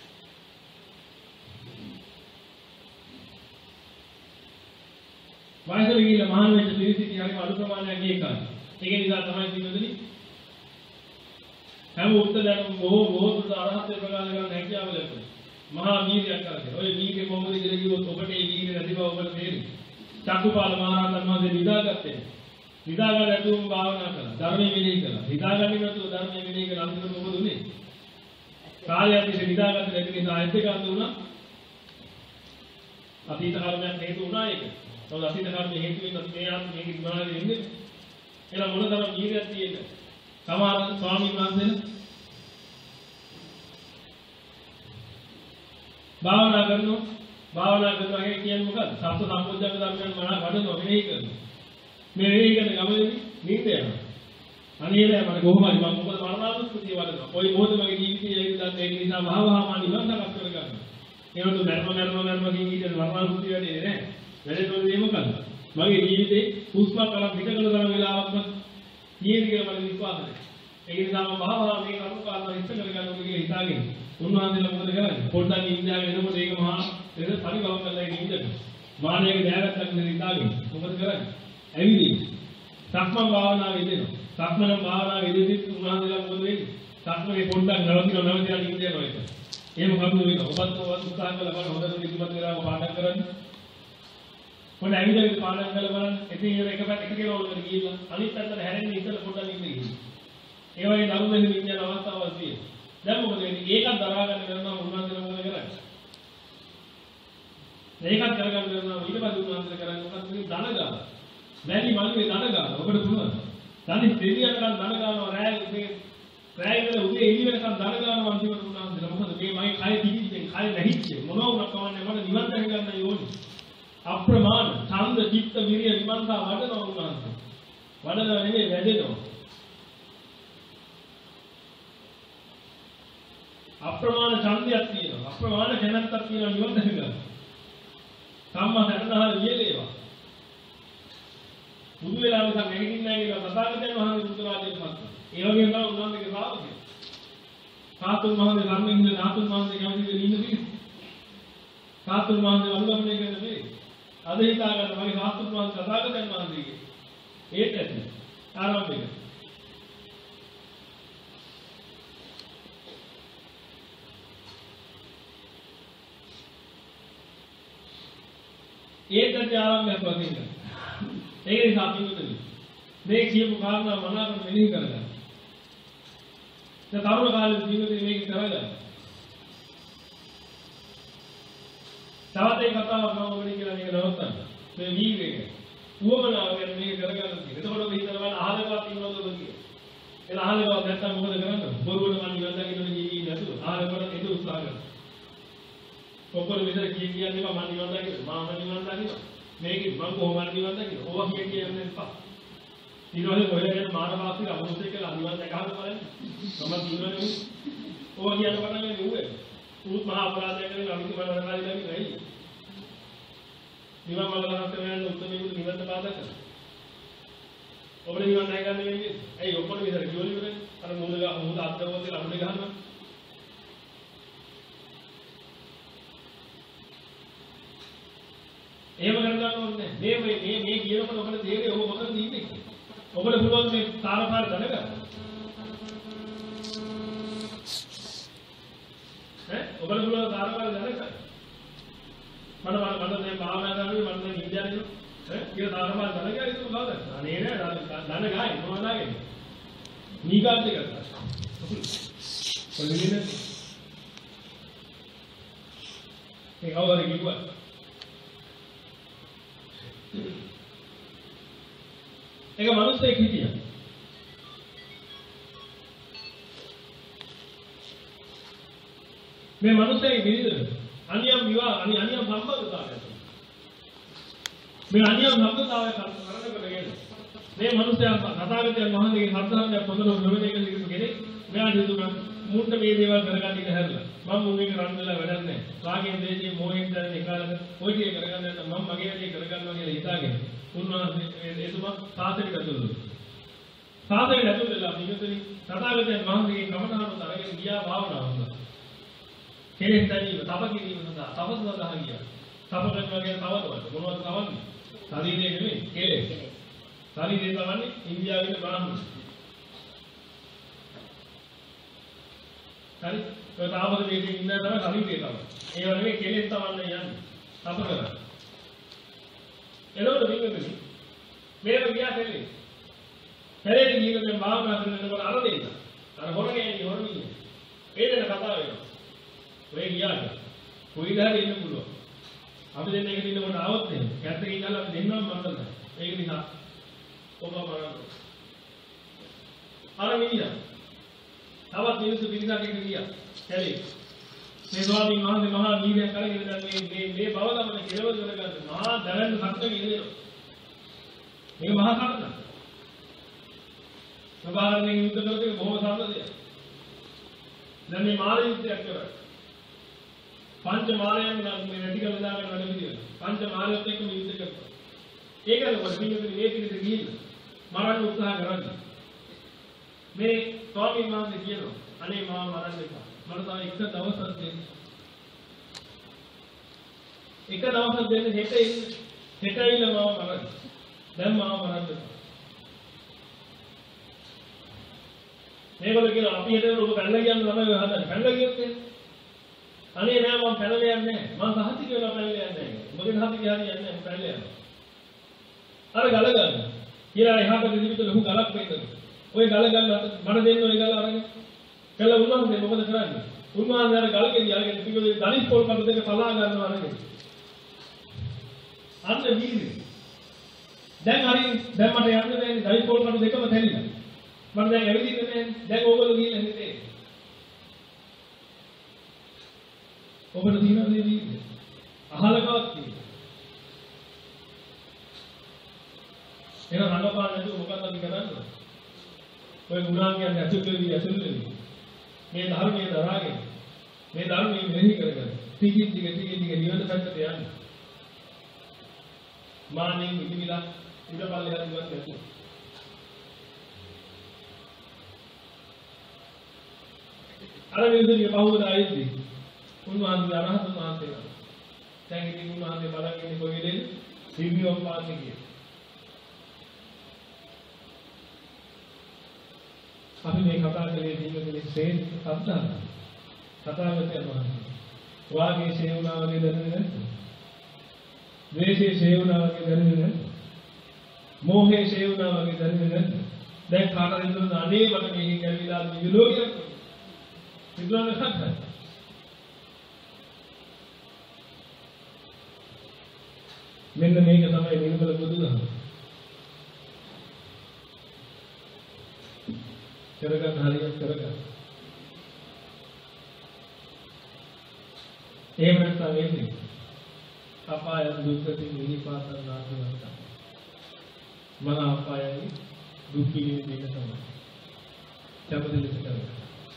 වයසට ගිහිල්ලා මහානවෙන්න පිරිසිටි හරිම අඩු ප්‍රමාණයක් ඒකයි. ඒක නිසා තමයි කිව්වදනි හැම උත්තරයක්ම බොහෝ බොහෝ දුර අරහත් ප්‍රකාශ කරන්න හැකියාව ලැබෙනවා. මහා වීර්යයක් කරගෙන. ඔය වීර්ය කොහොමද කියලා කිව්වොත් ඔබට ඒ වීර්ය නැති බව ඔබට තේරෙනවා. චක්කුපාල මහ රහතන් වහන්සේ නිදාගත්තේ. නිදාගන්න නැතුවම භාවනා කළා. ධර්මයේ මෙහෙය කළා. නිදාගන්නේ නැතුව ධර්මයේ මෙහෙය කළා. අන්තිමට මොකද උනේ? කාලයක් තිස්සේ නිදාගත්තේ නැති නිසා ඇත්ත ගන්න උනා. අතීත කර්මයක් හේතු වුණා ඒක. ඒත් අතීත කර්මයේ හේතු වෙනත් මේ ආත්ම මේක ඉක්මනට එන්නේ. එහෙනම් මොන තරම් වීර්යයක් තියෙන්නේ? සමහර ස්වාමීන් වහන්සේලා භාවනා කරනවා භාවනා කරනවා කියන්නේ මොකද්ද? සත්‍ය සම්පෝඥක ධර්මයන් මන වඩනවා මෙහෙය කරනවා. මේ මෙහෙය කරන ගමනේදී නිින්ද යනවා. අනියලයි මම කොහොම හරි මම මොකද මරණානුස්සතිය වඩනවා. කොයි මොහොතේ මගේ ජීවිතයේ ඒක දැන් ඒක නිසා මහා මහා නිවන් දක්වා කරගන්නවා. ඒකට මරණ මරණ මරණ කියන විදිහට මරණානුස්සතිය වැඩේ නැහැ. වැඩේ තෝරන්නේ මොකද්ද? මගේ ජීවිතේ හුස්මක් අරන් පිට කළ තරම් වෙලාවක්ම ජීවිතේ කියලා මම විශ්වාස නැහැ. ඒක නිසා මම මහා මහා මේ කරුණු කාරණා ඉස්ස කරගන්නවා කියලා හිතාගෙන උන්වහන්සේලා මොකද කරන්නේ? පොඩ්ඩක් ඉඳලා එනකොට ඒක මහා ඒක පරිභව කරලා ඉඳින්න. මානයක දෑගත්තක් නෙවෙයි ඉඳාගෙන. මොකද කරන්නේ? ඇවිදින්න. සක්මන් භාවනාවේ ඉඳිනවා. සක්මන් භාවනාවේ ඉඳිද්දි උන්වහන්සේලා මොකද වෙන්නේ? සක්මනේ පොඩ්ඩක් නවතිනවා නවතිලා ඉඳ යනවා ඒක. එහෙම කරුණු වෙනවා. ඔබත් ඔබත් උත්සාහ කරලා බලන්න හොඳට ඉතිපත් වෙලාම පාඩම් කරන්න. පොඩ්ඩ ඇවිදලා පාඩම් කරලා බලන්න. ඉතින් ඒක එක පැත්තකට ගිහලා ගිහිල්ලා අනිත් පැත්තට හැරෙන්න ඉස්සෙල්ලා පොඩ්ඩක් ඉඳ ගිහින්. ඒ වගේ ධර්ම දෙන්න විඥාන අවස්ථාවක් තියෙනවා. දැන් මොකද වෙන්නේ? ඒකත් දරා ගන්න වෙනවා උන්වහන්සේලා මොකද කරන්නේ? මේකත් කරගන්න වෙනවා ඊට පස්සේ උන්වහන්සේලා කරන්නේ මොකක්ද? මේ ධන ගාන. වැලි මල්ලේ ධන ගාන. ඔබට පුළුවන්. ධනෙ දෙවියන් කරන් ධන ගානවා රැය මේ රැය වල උදේ එළි වෙනකන් ධන ගානවා අන්තිමට උන්වහන්සේලා. මොකද මේ මගේ කය පිටිච්චෙන් කය නැහිච්චේ මොනවා වුණා කවන්නේ මට නිවන් දැක ගන්න ඕනේ. අප්‍රමාණ ඡන්ද චිත්ත විරිය විමර්ශා වඩනවා උන්වහන්සේ. වඩනවා නෙමෙයි වැඩෙනවා. අප්‍රමාණ ඡන්දයක් තියෙනවා. අප්‍රමාණ කැමැත්තක් තියෙනවා නිවන් දැක ගන්න. සම්මා සතරදාහල වියලේවා. බුදු වෙලා නිසා නැගිටින්නේ නැහැ කියලා තථාගතයන් වහන්සේ බුදු රාජ්‍යයට පත් වුණා. ඒ වගේම තමයි උන්වහන්සේගේ ශ්‍රාවකයෝ. සාතුන් මහන්සේ ධර්මයෙන් ඉන්න සාතුන් මහන්සේ කැමති වෙලා ඉන්න පිළිස්. සාතුන් මහන්සේ අනුගමනය කරන මේ අද හිතා ගන්න මගේ සාතුන් මහන්සේ තථාගතයන් වහන්සේගේ ඒත් ඇති ආරම්භය. ඒකත් ආරම්භයක් වශයෙන්. ඒක නිසා පිටුතුනි මේ කියපු කාරණා මනාවට මෙනෙහි කරගන්න. දැන් තරුණ කාලේ ජීවිතේ මේක කරගන්න. තවත් ඒ කතාවක් මම ඔබට කියලා මේක නවත්තන්න. මේ වීරයෙක්. උවමනාව ගැන මේක කරගන්න තියෙනවා. එතකොට මේ හිතනවා අහලකවත් ඉන්නවද ඔබ කියලා. එලා අහලකවත් නැත්තම් මොකද කරන්නේ? බොරුවට මන් නිවන් දකින්න ජීවි නැතුව අහලකට එද උත්සාහ කරනවා. ඔක්කොම විතර කිය කියන්නේ මම නිවන් දකින්න. මම නිවන් දකින්න. මේක මම කොහොමද නිවන් දකින්න? ඕවා කිය කියන්නේ එපා. ඊළඟට කොහෙද යන මානවාසී අමනුෂ්‍ය කියලා නිවන් දැකහම බලන්න. මම කියන්නේ ඕවා කියන පටන් ගන්නේ ඌවේ. උත් මහා අපරාධයක් කරන අමිති මනරකාරී ළඟ නෙයි. නිවන් මඟ ලහත් වෙනන උත්තරමෙකුට නිවන් බාධා කරනවා. ඔබට නිවන් නැහැ ගන්න වෙන්නේ. ඇයි ඔක්කොම විතර ජෝලි කරන්නේ? අර මූල ගහ මූල අත්දවෝතේ අමුඩේ ගහනවා. එහෙම කරගන්න ඕනේ නැහැ. මේ මේ මේ කියනකොට ඔබට තේරෙයි ඔබ මොකද ඉන්නේ කියලා. ඔබට පුළුවන් මේ තාරපාර දැනගන්න. ඈ ඔබට පුළුවන් තාරපාර දැනගන්න. මම මම මම දැන් භාවනා කරන්නේ මම දැන් ඉන්දියාවේ ඈ කියලා තාරපාර දැනගන්න ඒක මොකද? අනේ නෑ දන්න ගායි මොනවදාගෙන. නීගාත් එක කරා. කොල්ලෙන්නේ. ඒ අවුරුදු කිව්වා. ඒක මිනිස්සෙක් හිටියා. මේ මිනිස්සෙක් බිරිඳ අනියම් විවාහ අනි අනියම් සම්බන්ධතාවයක්. මේ අනියම් සම්බන්ධතාවය කරනකොටගෙන මේ මිනිස්සයා තථාගතයන් වහන්සේගේ සත්‍යයක් පොතන නොවේක කිසිම කෙනෙක් මෙයාට හිතුණා මුන්ට මේ දේවල් කරගන්න ඉඩ හැරලා මම මුන්ගේ රන් වෙලා වැඩක් නැහැ. රාගෙන් දේශේ මොහෙන් දැන එකලක ඔය ටික කරගන්න නැත්නම් මම මගේ වැඩේ කරගන්නවා කියලා හිතාගෙන උන්වහන්සේ එතුමා සාසනෙට ඇතුළු වුණා. සාසනෙට ඇතුළු වෙලා පිටුතුනි තථාගතයන් වහන්සේගේ කමඨානුත් අරගෙන ගියා භාවනාව කරනවා. කෙලෙස් දැනීම, තප කිරීම සඳහා තපස් සඳහා ගියා. තප කරනවා කියන්නේ තවදවත් මොනවද තවන්නේ? ශරීරය නෙමෙයි කෙලෙස්. ශරීරය තවන්නේ ඉන්දියාවේ බ්‍රාහ්මණ. හරි? ඒ තාපද වේදේ ඉන්න තමයි ශරීරය තවන්නේ. ඒ වගේ කෙලෙස් තවන්න යන්නේ. තප කරා. එළවලු වින්දුනේ මේව ගියා දෙන්නේ. පෙරේදී ගිහින් භාවනා කරනකොට අර දෙන්න. අර හොරගේ හොරමිය. ඒ දෙන කතාව වෙනවා. ඔය ගියාද? කොයිද හරි ඉන්න පුළුවන්. අපි දෙන්න එකට ඉන්නකොට ආවොත් නේ. කැත්තේ ඉඳලා අපි දෙන්නම මන්දලා. ඒක නිසා ඔබ බලන්න. අර මිනිහා. තවත් මිනිස්සු පිළිසක් එක්ක ගියා. කැලේ. මේ ස්වාමීන් වහන්සේ මහා නීතියක් කරගෙන දැන් මේ මේ මේ බව තමයි කෙලවර කරගන්න. මහා දැරෙන්න සත්‍යක ඉඳිනවා. මේක මහා සත්‍යයක්. සබාරණේ යුද්ධ කරද්දී බොහොම සාර්ථකයි. දැන් මේ මාර යුද්ධයක් කරා. පංච මාරයන් නම් මේ නැති කරලා දාගෙන වැඩ පිළිවෙල. පංච මාරයත් එක්ක මේ යුද්ධ කරා. ඒකද වර්ධිනුනේ මේ පිළිද ගිහින් මරන්න උත්සාහ කරන්නේ. මේ ස්වාමීන් වහන්සේ කියනවා අනේ මාව මරන්න එපා. මට තව එක දවසක් දෙන්න. එක දවසක් දෙන්න හෙට ඉන්න. හෙට ඇවිල්ලා මාව මරන්න. දැන් මාව මරන්න එපා. මේගොල්ලෝ කියනවා අපි හෙට ඔබ පැනලා කියන්න තමයි ඔය හදන්නේ. පැනලා කියොත් අනේ නෑ මම පැනලා යන්නේ නෑ. මම සහතික වෙලා පැනලා යන්නේ නෑ. මොකද සහතික හරියන්නේ නෑ මම පැනලා යනවා. අර ගල ගන්න. කියලා එහාට දෙවිවිත ලොකු ගලක් වෙන්නවා. ඔය ගල ගන්න මට දෙන්න ඔය ගල අරගෙන. කළා උන්වහන්සේ මොකද කරන්නේ? උන්වහන්සේ අර ගල ගෙඩි අරගෙන පිටුවේ ධනිස් පොල් කඩ දෙක සලා ගන්නවා අරගෙන. අන්න වීර්යය. දැන් හරි දැන් මට යන්න බෑනේ ධනිස් පොල් කඩ දෙකම තැලිලා. මම දැන් ඇවිදින්න බෑනේ. දැන් ඕගොල්ලෝ ගිහින් හිතේ. ඔබට තියෙනවද මේ වීර්යය? අහලකවත් තියෙනවා. එහෙනම් රංගපාන නැතුව මොකක්ද අපි කරන්නේ? ඔය ගුණාංගයන් ඇතුළු වෙවි ඇතුළු වෙවි. මේ ධර්මයේ දරාගෙන මේ ධර්මයේ මෙහි කරගෙන ටිකින් ටික ටිකින් ටික නිවන පැත්තට යන්න. මානෙන් ඉතිවිලා ඉඳපල්ලේ හදුවත් නැතුව. අර විදිහේ බහුවද ආයේදී උන්වහන්සේ අරහතුන් වහන්සේලා. දැන් ඉතින් උන්වහන්සේ බලන් ඉන්නේ කොහෙද? සිවියම් පාන්නේ කියලා. අපි මේ කතා කරේ දීමකලේ ශ්‍රේෂ්ඨ සත්‍යය. කතාවතේ වහන්සේ. වාගේ සේවනාවගේ දැනෙන්නේ නැද්ද? ද්වේෂයේ සේවනාවගේ දැනෙන්නේ නැද්ද? මෝහයේ සේවනාවගේ දැනෙන්නේ නැද්ද? දැන් කාටද හිතුන අනේ මට මේකෙන් ගැලවිලා විලෝකයක් සිදුවන්න නැත්නම් මෙන්න මේක තමයි නිර්මල බුදුදහම. කරගන්න හරියට කරගන්න. එහෙම නැත්නම් වෙන්නේ අපාය දුක්ඛින් නිපාතන නාසවන්ත. මන අපායයි දුක් පිළිවිදින තමයි. කැපදෙලෙස කරගන්න.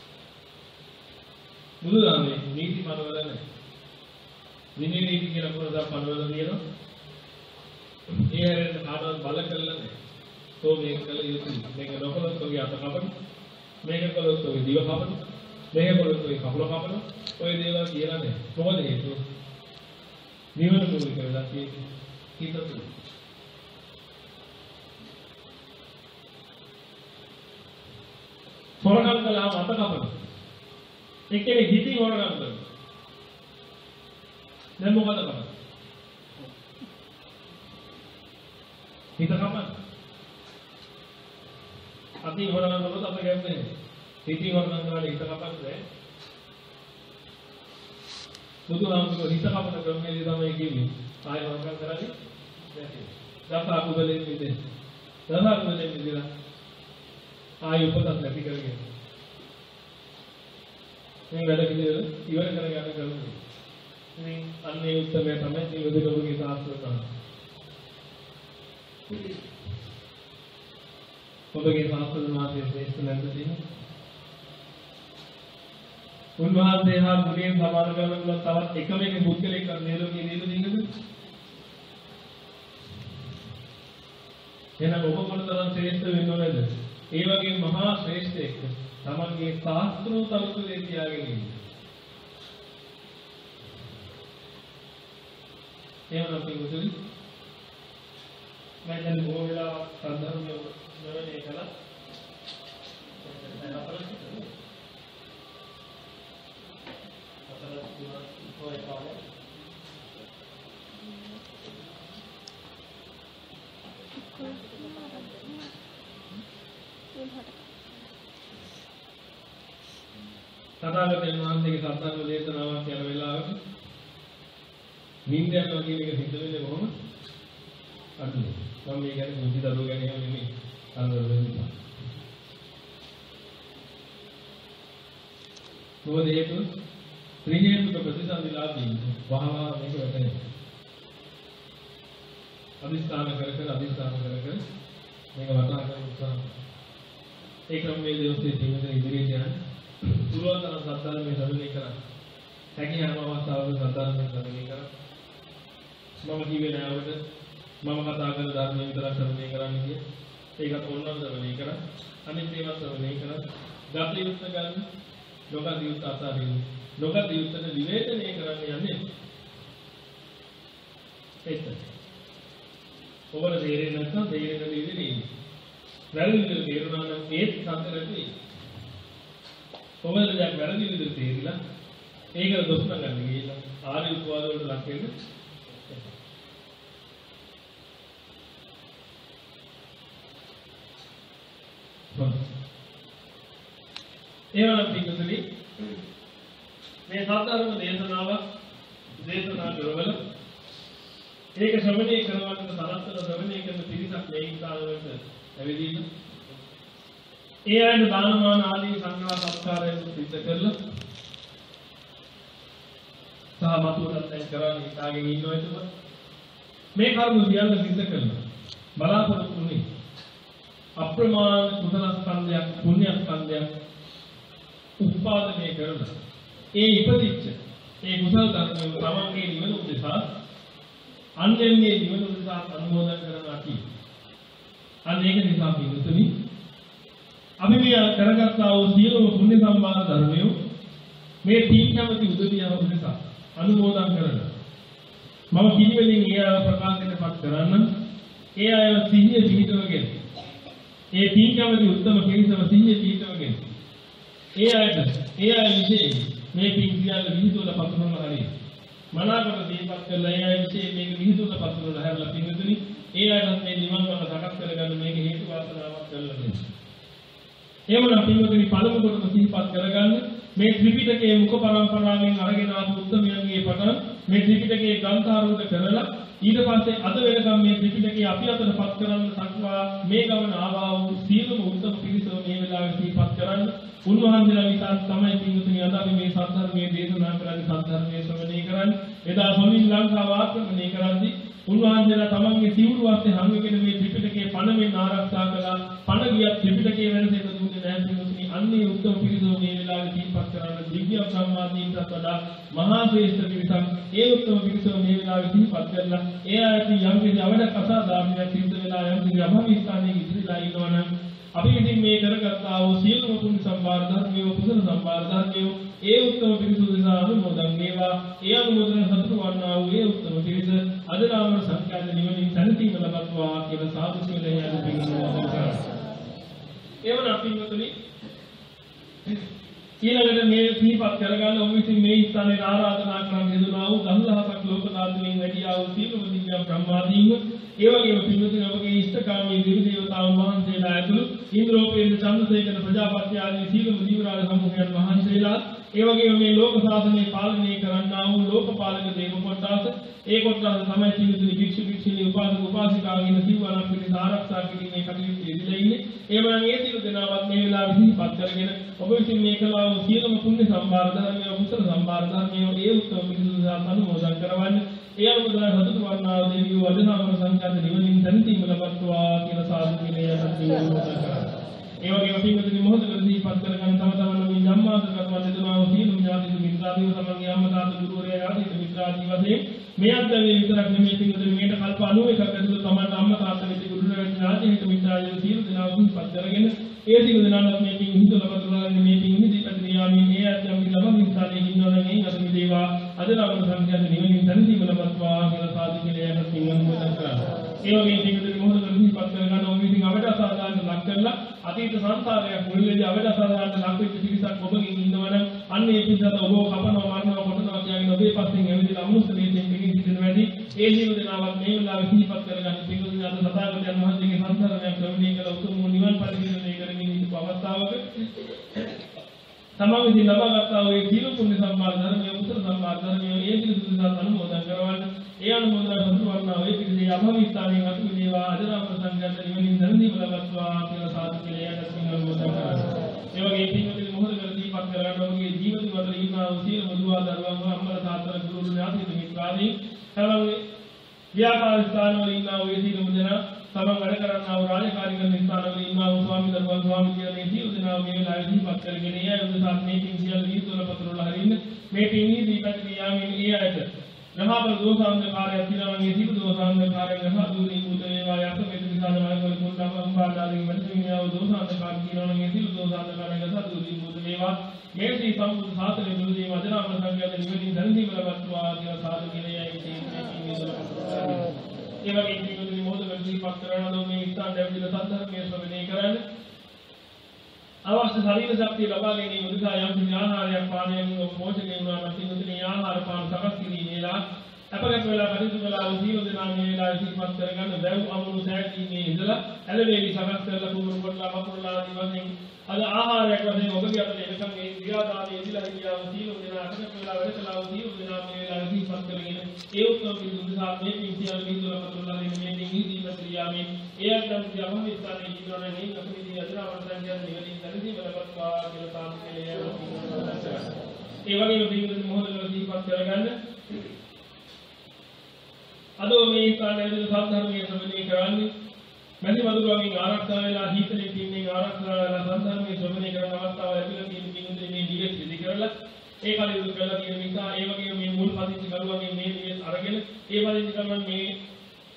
බුදුදහමේ නීති පනවල නැහැ. විනය නීති කියලා පොරදා පනවල තියෙනවා. ඒ හැරෙන්න කාටවත් බල කරලා නැහැ. තෝ මේක කළ යුතුයි. මේක නොකළොත් ඔගේ අත කපන. මේක කළොත් ඔගේ දිව කපන. මේක කළොත් ඔගේ කකුල කපන. ඔය දේවල් කියලා නැහැ. මොකද හේතුව? නිවන මූලික වෙලා තියෙන්නේ හිත තුළ. හොරගම් කළාම අත කපන. එක්කෙනෙක් හිතින් හොරගම් කරනවා. දැන් මොකද කරන්නේ? හිත කපන. අතින් හොරගම් කළොත් අපේ ගැම්මේ නැහැ. හිතින් හොරගම් කරලා හිත කපන්නේ. බුදුහාමුදුරුවෝ හිත කපන ක්‍රමයේදී තමයි කිව්වේ. ආය හොරගම් කරන්නේ නැති. දස අකුසලෙන් මිදෙන්න. දස අකුසලෙන් මිදලා ආය උපතක් නැති කරගෙන. මේ වැඩ පිළිවෙල ඉවර කරගන්න කරන්නේ. ඉතින් අන්නේ උත්තරය තමයි මේ බුදුරජාණන්ගේ සාස්ත්‍රය තමයි. ඔබගේ සාස්ත්‍ර මාතේ ශ්‍රේෂ්ඨ නැද්ද තියෙන්නේ? උන්වහන්සේ හා මුලින් සමාන කරන තවත් එකම එක පුද්ගලෙක් නිරෝගී නේද දිනකද? එහෙනම් ඔබ මොනතරම් ශ්‍රේෂ්ඨ වෙන්නවද? ඒ වගේ මහා ශ්‍රේෂ්ඨයෙක් තමන්ගේ සාස්ත්‍ර තලතුලේ තියාගෙන ඉන්නේ. එහෙනම් අපි මුතුලි මම දැන් බොහෝ වෙලා සාධර්ම නවනේ කළා. දැන් අපලට තථාගතයන් වහන්සේගේ සත්‍යංග දේශනාවක් යන වෙලාවට නිින්ද යනවා කියන එක සිද්ධ වෙන්නේ කොහොමද? අඩුයි. මම මේ ගැන මුචි දරුවෝ ගැන එහෙම නෙමෙයි. අnder වෙනවා. මොකද හේතුව? ත්‍රිහේතුක ප්‍රතිසන්දිලාදී වහවහ මේක වැටෙනවා. අදිස්ථාන කර කර අදිස්ථාන කර කර මේක වටහා ගන්න උත්සාහ. ඒ ක්‍රමයේ දවසේ ජීවිත ඉදිරියට යන පුරවතන සත්‍යයෙන් සම්මේ කරා. හැකි හැම අවස්ථාවකම සත්‍යයෙන් සම්මේ කරා. මම කිව්වේ නෑවට මම කතා කරන ධර්මයෙන් විතරක් සම්මේ කරන්න කිය. ඒකත් ඕනනම් සම්මේ කරා. අනිත් ඒවා සම්මේ කරා. ගත යුත්ත ගන්න, නොගත යුත්ත අතාරින්න. නොගත යුත්තට විවේචනය කරන්න යන්නේ. ඒක. ඔබට තේරෙන්නේ නැත්නම් තේරෙන්න දෙන්නේ නෙමෙයි. වැරදි විදිහට තේරුණා නම් ඒත් සම්තරදී. ඔබට දැන් වැරදි විදිහට තේරිලා ඒකට දොස් නගන්න ගියලා ආර්ය උපවාද වලට ලක් වෙන්න. ඒවනම් පිටුතුනි මේ සාධාරණ දේශනාව දේශනා කරවල ඒක ශ්‍රවණය කරනවට සරත්තර ශ්‍රවණය කරන පිරිසක් මේ ඉස්තාවලට ඇවිදින්න. ඒ අයන දානමාන ආදී සංඝා සත්කාරයෙන් සිද්ධ කරලා සාමතුලත් දැන් කරන්නේ කාගෙන් ඉන්නව එතකොට මේ කර්ම සියල්ල සිද්ධ කරලා බලාපොරොත්තු වෙන්නේ අප්‍රමාණ කුසල ස්කන්ධයක් පුණ්‍ය ස්කන්ධයක් උත්පාදනය කරලා ඒ ඉපදිච්ච ඒ කුසල ධර්මයන් තමන්ගේ නිවන උදෙසා අන්‍යයන්ගේ නිවන උදෙසා අනුමෝදන් කරනවා කි. අන්න ඒක නිසා පිළිතුරු අපි මේ කරගත්තා වූ සියලුම පුණ්‍ය සම්භාර ධර්මය මේ තීක්ෂණති උදවියව උදෙසා අනුමෝදන් කරනවා. මම පිළිවෙලින් ඒ අය ප්‍රකාශයටපත් කරන්න ඒ අය සිහිය පිහිටවගෙන ඒ තීක්ෂණති උත්තම පිරිසම සිහිය පිහිටවගෙන ඒ අයට ඒ අය විශේෂ මේ පින් සියල්ල විහිදුවල පතුරවන හරියි මනාකොට දීපත් කළා ඒ අය විශේෂ මේක විහිදුවල පතුරවන හැරලා පින්තුනි ඒ අයත් මේ නිවන් මඟ සකස් කරගන්න මේක හේතු වාසනාවක් කරලා දෙන්න. එවනම් පින්වතුනි පළමු කොටස සිහිපත් කරගන්න මේ ත්‍රිපිටකයේ මුඛ පරම්පරාවෙන් අරගෙන ආපු උත්තමයන්ගේ පටන් මේ ත්‍රිපිටකයේ ග්‍රන්ථාරූඪ කරලා ඊට පස්සේ අද වෙනකම් මේ ත්‍රිපිටකයේ අපි අතටපත් කරන්න සක්වා මේ ගමන ආවා වූ සියලුම උත්තම පිරිසෝ මේ වෙලාවේ සිහිපත් කරන්න උන්වහන්සේලා නිසා තමයි පින්වතුනි අද අපි මේ සත්‍ය දේශනා කරන්නේ සත්‍යර්මයේ ශ්‍රවණය කරන්නේ එදා සොමින් ලංකාව ආක්‍රමණය කරද්දී උන්වහන්සේලා තමන්ගේ සිවුරු වාස්තේ හංගගෙන මේ ත්‍රිපිටකයේ පණවෙන් ආරක්ෂා කළා පණ ගියත් ත්‍රිපිටකයේ වෙනස එක දුන්නේ නැහැ පින්වතුනි අන්නේ උත්තම පිරිසෝ මේ වෙලාවේ සිහිපත් කරන්න දිව්‍ය බ්‍රහ්මාදීන්ට වඩා මහා ශ්‍රේෂ්ඨ පිරිසක් ඒ උත්තම පිරිසෝ මේ වෙලාවේ සිහිපත් කරලා ඒ ආයත යම් කිසි අවඩක් අසාධාරණයක් සිද්ධ වෙලා යම් කිසි අභවී ස්ථානයක ඉතිරිලා ඉන්නවනම් අපි ඉතින් මේ කරගත්තා වූ සියලුම පුණ්‍ය සම්භාර ධර්මයේ කුසල සම්භාර ධර්මයේ ඒ උත්තම පිරිසු දෙසා අනුමෝදන් වේවා ඒ අනුමෝදන සතුටු වන්නා වූ ඒ උත්තම පිරිස අදනාම සංඛ්‍යාත නිවනින් සැනසීම ලබත්වා කියලා සාදු කියලා යන පිළිගන්නවා කරා. එවන අපින්වතුනි ඊළඟට මේ සිහිපත් කරගන්න ඔබ විසින් මේ ස්ථානයේ ආරාධනා කරන යෙදුනා වූ දහලහක් ලෝකනාථයෙන් වැඩියා වූ සියලුම දිව්‍ය බ්‍රහ්මාදීන් ඒ වගේම පින්වතුනි ඔබගේ ඉෂ්ඨකාමී දිව්‍ය දේවතාවුන් වහන්සේලා ඇතුළු ඉන්ද්‍රෝපේන්ද්‍ර චන්ද්‍රසේකර ප්‍රජාපති ආදී සියලුම දිව්‍යරාජ සමූහයන් වහන්සේලා ඒ වගේම මේ ලෝක ශාසනය පාලනය කරන්නා වූ ලෝකපාලක දේව කොටස ඒ කොටස තමයි පින්වතුනි භික්ෂු භික්ෂුණී උපාසක උපාසිකාගෙන සිව්වරක් පිළිස ආරක්ෂා කිරීමේ කටයුතු යෙදලා ඉන්නේ එවනම් ඒ සියලු දෙනාවත් මේ වෙලාවේ සිහිපත් කරගෙන ඔබ විසින් මේ කළා වූ සියලුම පුණ්‍ය සම්භාර ධර්මය කුසල සම්භාර ධර්මය ඒ උත්තම පිළිසුදු අනුමෝදන් කරවන්න ඒ අනුමෝදන සතුටු වන්නා වූ දෙවියෝ අදනාම සංඝාත නිවනින් සැනසීම ලබත්වා කියලා සාදු කියලා අනුමෝදන් කරා. ඒ වගේම පින්වතුනි මොහොතකට සිහිපත් කරගන්න තම තමන් මේ ධම්මාසකත්ව දෙදෙනා වූ සියලුම ඥාති මිත්‍රාදීව තමන්ගේ අම්මා තාත්තා ගුරුවරයා ආදී මිත්‍රාදී වශයෙන් මේ අත්දැකීම විතරක් නෙමෙයි පින්වතුනි මේකට කල්ප අනූවකක් ඇතුළත තමන්ගේ අම්මා තාත්තා වෙච්ච ගුරුවරයා ඥාති හිත මිත්‍රාදීව සියලු දෙනා සිහිපත් කරගෙන ඒ සියලු දෙනාට මේ පින් හිත ලබතුරාගෙන මේ පින් හිදී පැතිරියාමින් ඒ අත්දැකීම ළම විස්තරයෙන් ඉන්නවනම් ඒ අද මේවා අද ළම සංඛ්‍යාත නිවනින් සැනසීම ලබත්වා කියලා සාදු කියලා යන පින් අනුමෝදන් කරා. ඒ වගේම පින්වතුනි මොහොතකට සිහිපත් කරගන්න ඕම විසින් අවඩ අසාධාරණ ලක් කරලා අතීත සංසාරයක් මුල්ලේදී අවඩ අසාධාරණ ලක් වෙච්ච පිරිසක් ඔබගෙන් ඉන්නවනම් අන්න ඒ පිරිසට ඔබව කපනවා මරනවා කොටනවා කියන ඔබේ පස්සෙන් ඇවිදලා අමුස්ත වේදෙන් පිටින් සිටින වැඩි ඒ සියලු දෙනාවත් මේ වෙලාවේ සිහිපත් කරගන්න පින්වතුනි අද සතාගතයන් වහන්සේගේ සංසාරණයක් ශ්‍රවණය කළ උතුම් නිවන් පරිනිර්වාණය කරමින් ඉන්න අවස්ථාවක තමන් විසින් ලබාගත්තා වූ ඒ සියලු පුණ්‍ය සම්භාර ධර්මය කුසල සම්භාර ධර්මය ඒ පිළිසුදු අනුමෝදන් කරවන්න ඒ අනුමෝදන සතුටු වන්නා වූ ඒ පිළිසේ අභවී ස්ථානයෙන් අතු වේවා අදනාම සංඝාත නිවනින් සැනසීම ලබත්වා කියලා සාදු කියලා යන අනුමෝදන් කරා. ඒ වගේ පින්වතුනි මොහොතකට දීපත් කරගන්න ඔබගේ ජීවිත වල ඉන්නා වූ සියලු මුදුවා දරුවන් අම්මලා තාත්තලා ගුරු ඥාති මිත්‍රාදී තමන්ගේ ව්‍යාපාර ස්ථාන වල ඉන්නා වූ සියලුම දෙනා තමන් වැඩ කරන්නා වූ රාජකාරී කරන ස්ථාන වල ඉන්නා වූ ස්වාමි දරුවන් ස්වාමි කියලා මේ සියලු දෙනා මේ වෙලාවේ දීපත් කරගෙන ඒ අය උදෙසා මේ පින් සියල්ල දීතොල පතරවල හරින්න මේ පින් දීපත් ක්‍රියාවෙන් ඒ අයට ග්‍රහවල දෝසාන්දකාරය තිරවන්නේ සියලු දෝසාන්දකාරය ග්‍රහ දුරී මුද වේවා යක්ෂ මෙත් විසාන වල කුණ්ඩම උපාදාලින් මනසිනියව දෝසාන්දකාර තිරවන්නේ මේ සියලු දෝසාන්දකාරය ග්‍රහ දුරී මුද වේවා මේ ශ්‍රී සම්බුද්ධ ශාසනය මුලදී වදනාම සංඝයාට නිවනින් සැනසීම ලබත්වා කියලා සාදු කියලා යයි ඒ වගේ පිළිගොඩි මොහොතකට දීපත් කරන ලෝ මේ ස්ථාන දෙවිල සද්ධර්මයේ ශ්‍රවණය කරන්න අවශ්‍ය ශරීර ශක්තිය ලබා ගැනීම උදෙසා යම් කිසි ආහාරයක් පානයක් පෝෂණය වුණා නම් පිළිතුරේ ආහාර පාන සකස් කිරීමේලා අපගත වෙලා කටයුතු කළා වූ සියලු දෙනා මේ වෙලාවේ සිහිපත් කරගන්න වැව් අමුණු සෑදීමේ ඉඳලා ඇලවේලි සකස් කරලා කුඹුරු කොටලා වපුරලා ආදී වශයෙන් අද ආහාරයක් වශයෙන් ඔබගේ අතට එනකම් මේ ක්‍රියාදාමයේ ඉඳලා ගියා වූ සියලු දෙනා අපගත වෙලා වැඩ කළා වූ සියලු දෙනා මේ වෙලාවේ සිහිපත් කරගෙන ඒ උත්තම පිළිතුරු මේ පින් සියලු විදුල පතුරලා දෙන මේ පින් දීප ක්‍රියාවේ ඒ අතම් යම් ස්ථානයේ ජීවන නේ කපිදී අදලා වර්තන් යන නිවලින් දැනදී බලපත්වා කියලා සාමිකේ ඒ වගේම පිළිතුරු මොහොතකට දීපත් කරගන්න අදෝ මේ ස්ථානයේ සාධර්මයේ ශ්‍රවණය කරන්නේ මැදි වදුරුවකින් ආරක්ෂා වෙලා හීතලෙන් පින්නෙන් ආරක්ෂා වෙලා සාධර්මයේ ශ්‍රවණය කරන අවස්ථාව ලැබිලා තියෙන පින්ුදේ මේ දිවෙත් ඉදි කරලා ඒ කලියුතු කරලා තියෙන නිසා ඒ වගේම මේ මුල් පදිංචි කරුවගේ මේ දිවෙත් අරගෙන ඒ පදිංචි කරන මේ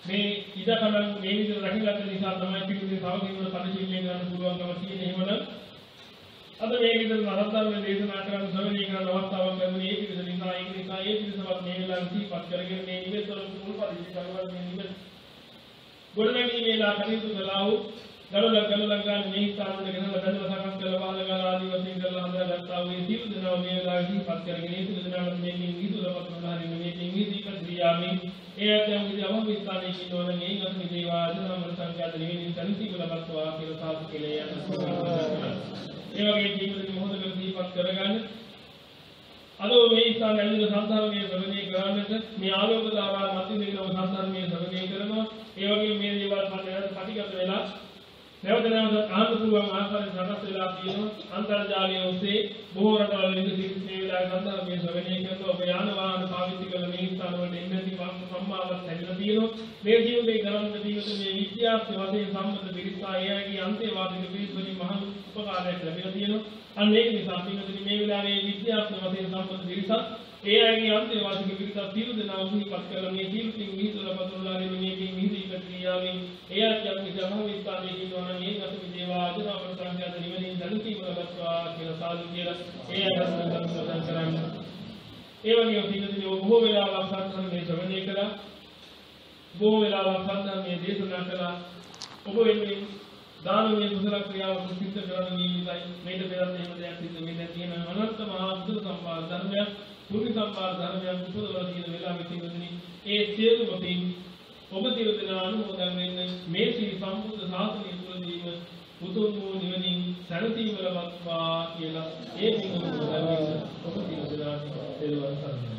මේ ඉඩකඩම් මේ විදිහට රැකගත්ත නිසා තමයි පිළිතුරු සාවකීමන පරිශීලනය කරන්න පුළුවන්කම තියෙන. එහෙමනම් අද මේ විදිහට නරතර්ම දේශනා කරන ශ්‍රවණය කරන අවස්ථාවක් ලැබුණේ ඒ පිළිතුරු නිසා. ඒක නිසා ඒ පිළිතුරවත් මේ වෙලාවේ සිහිපත් කරගෙන මේ නිවෙස් වල මුල් පරිදි කරවල මේ නිවෙස් ගොඩනැගීමේලා කටයුතු කළා වූ ගලවල ගලවල ගන්න මේ ස්ථානවල ගෙනලා බැලුවා සකස් කළ බාලගල ආදී වශයෙන් කරලා හඳුනාගත්තා වූ ඒ සියලු දෙනා මේ වෙලාවේ සිහිපත් කරගෙන ඒ සියලු දෙනාට මේ නිවිදුලපත් උදාහරණ මේ නිවිදී ක්‍රියාමේ ඒ අධ්‍යයන විද්‍යාව විස්තරණය කිනෝන මේ ගත විදේවා ආදනම සංඛ්‍යාත නිවෙනින් සම්සි බලපත්වා කියලා සාදු කෙලේ යන ඒ වගේ ජීවිතේ මොහොතක සිහිපත් කරගන්න අද මේ ස්ථාන ඇතුළේ සංධර්මයේ ශ්‍රවණය කරන්නට මේ ආලෝක ධාරා මැදින් ඉන්න සංධර්මයේ ශ්‍රවණය කරනවා ඒ වගේ මේ දේවල් පන්නයට පටිගත වෙලා නැවත නැවත ආහාර පුළුවන් ආකාරයෙන් සකස් වෙලා තියෙනවා අන්තර්ජාලය ඔස්සේ බොහෝ රටවල ඉඳි මේ වෙලාවේ සංධර්මයේ ශ්‍රවණය කරනවා ඔබ යාන වාහන පාවිච්චි කරන මේ ස්ථාන වලට එන්නදී සම්මාවක් ලැබිලා තියෙනවා මේ ජීවිතේ ගමන ජීවිතේ මේ විද්‍යාත්මක වශයෙන් සම්මත පිරිසා එයාගේ අන්තේවාදික පිරිසවලින් මහා උපකාරයක් ලැබිලා තියෙනවා අන්න ඒක නිසා පින්වතුනි මේ වෙලාවේ විද්‍යාත්මක වශයෙන් සම්මත පිරිසක් ඒ අයගේ අන්තේවාදික පිරිසක් සියලු දෙනා උහිපත් කරලා මේ සියලු පින් විහිදුවලා පතුරලා දෙන මේ පින් විහිදී ක්‍රියාවෙන් ඒ අයත් විසම විස්තරණය කියනවා මේ ගත විදේවා ආදනම සංඛ්‍යාත නිවෙනින් දනුකීම ලබස්වා කියලා සාදු කියලා ඒ අයත් සම්පූර්ණ කරන්නේ ඒ වගේ පින්වතුනි බොහෝ වෙලාවක් සත්සංගයේ ශ්‍රවණය කළා බොහෝ වෙලාවක් සත්සංගයේ දේශනා කළා ඔබ වෙනුවෙන් දානමය කුසල ක්‍රියාව සිද්ධ කරන නිමිතයි මේක පෙරත් එහෙම දෙයක් සිද්ධ වෙන්නේ තියෙන අනන්ත මහා බුදු සම්පාද ධර්මයක් පුරුෂ සම්පාද ධර්මයක් උපදවලා තියෙන වෙලාවෙ තියෙනදී ඒ සියලුම පින් ඔබ දිවදනා අනුමෝදන් වෙන්න මේ සී සම්බුද්ධ ශාසනය තුළදීම උතුම් වූ නිවනින් සැනසීම ලබත්වා කියලා ඒ පින් ඔබ දිවදනා දෙලවල් කරනවා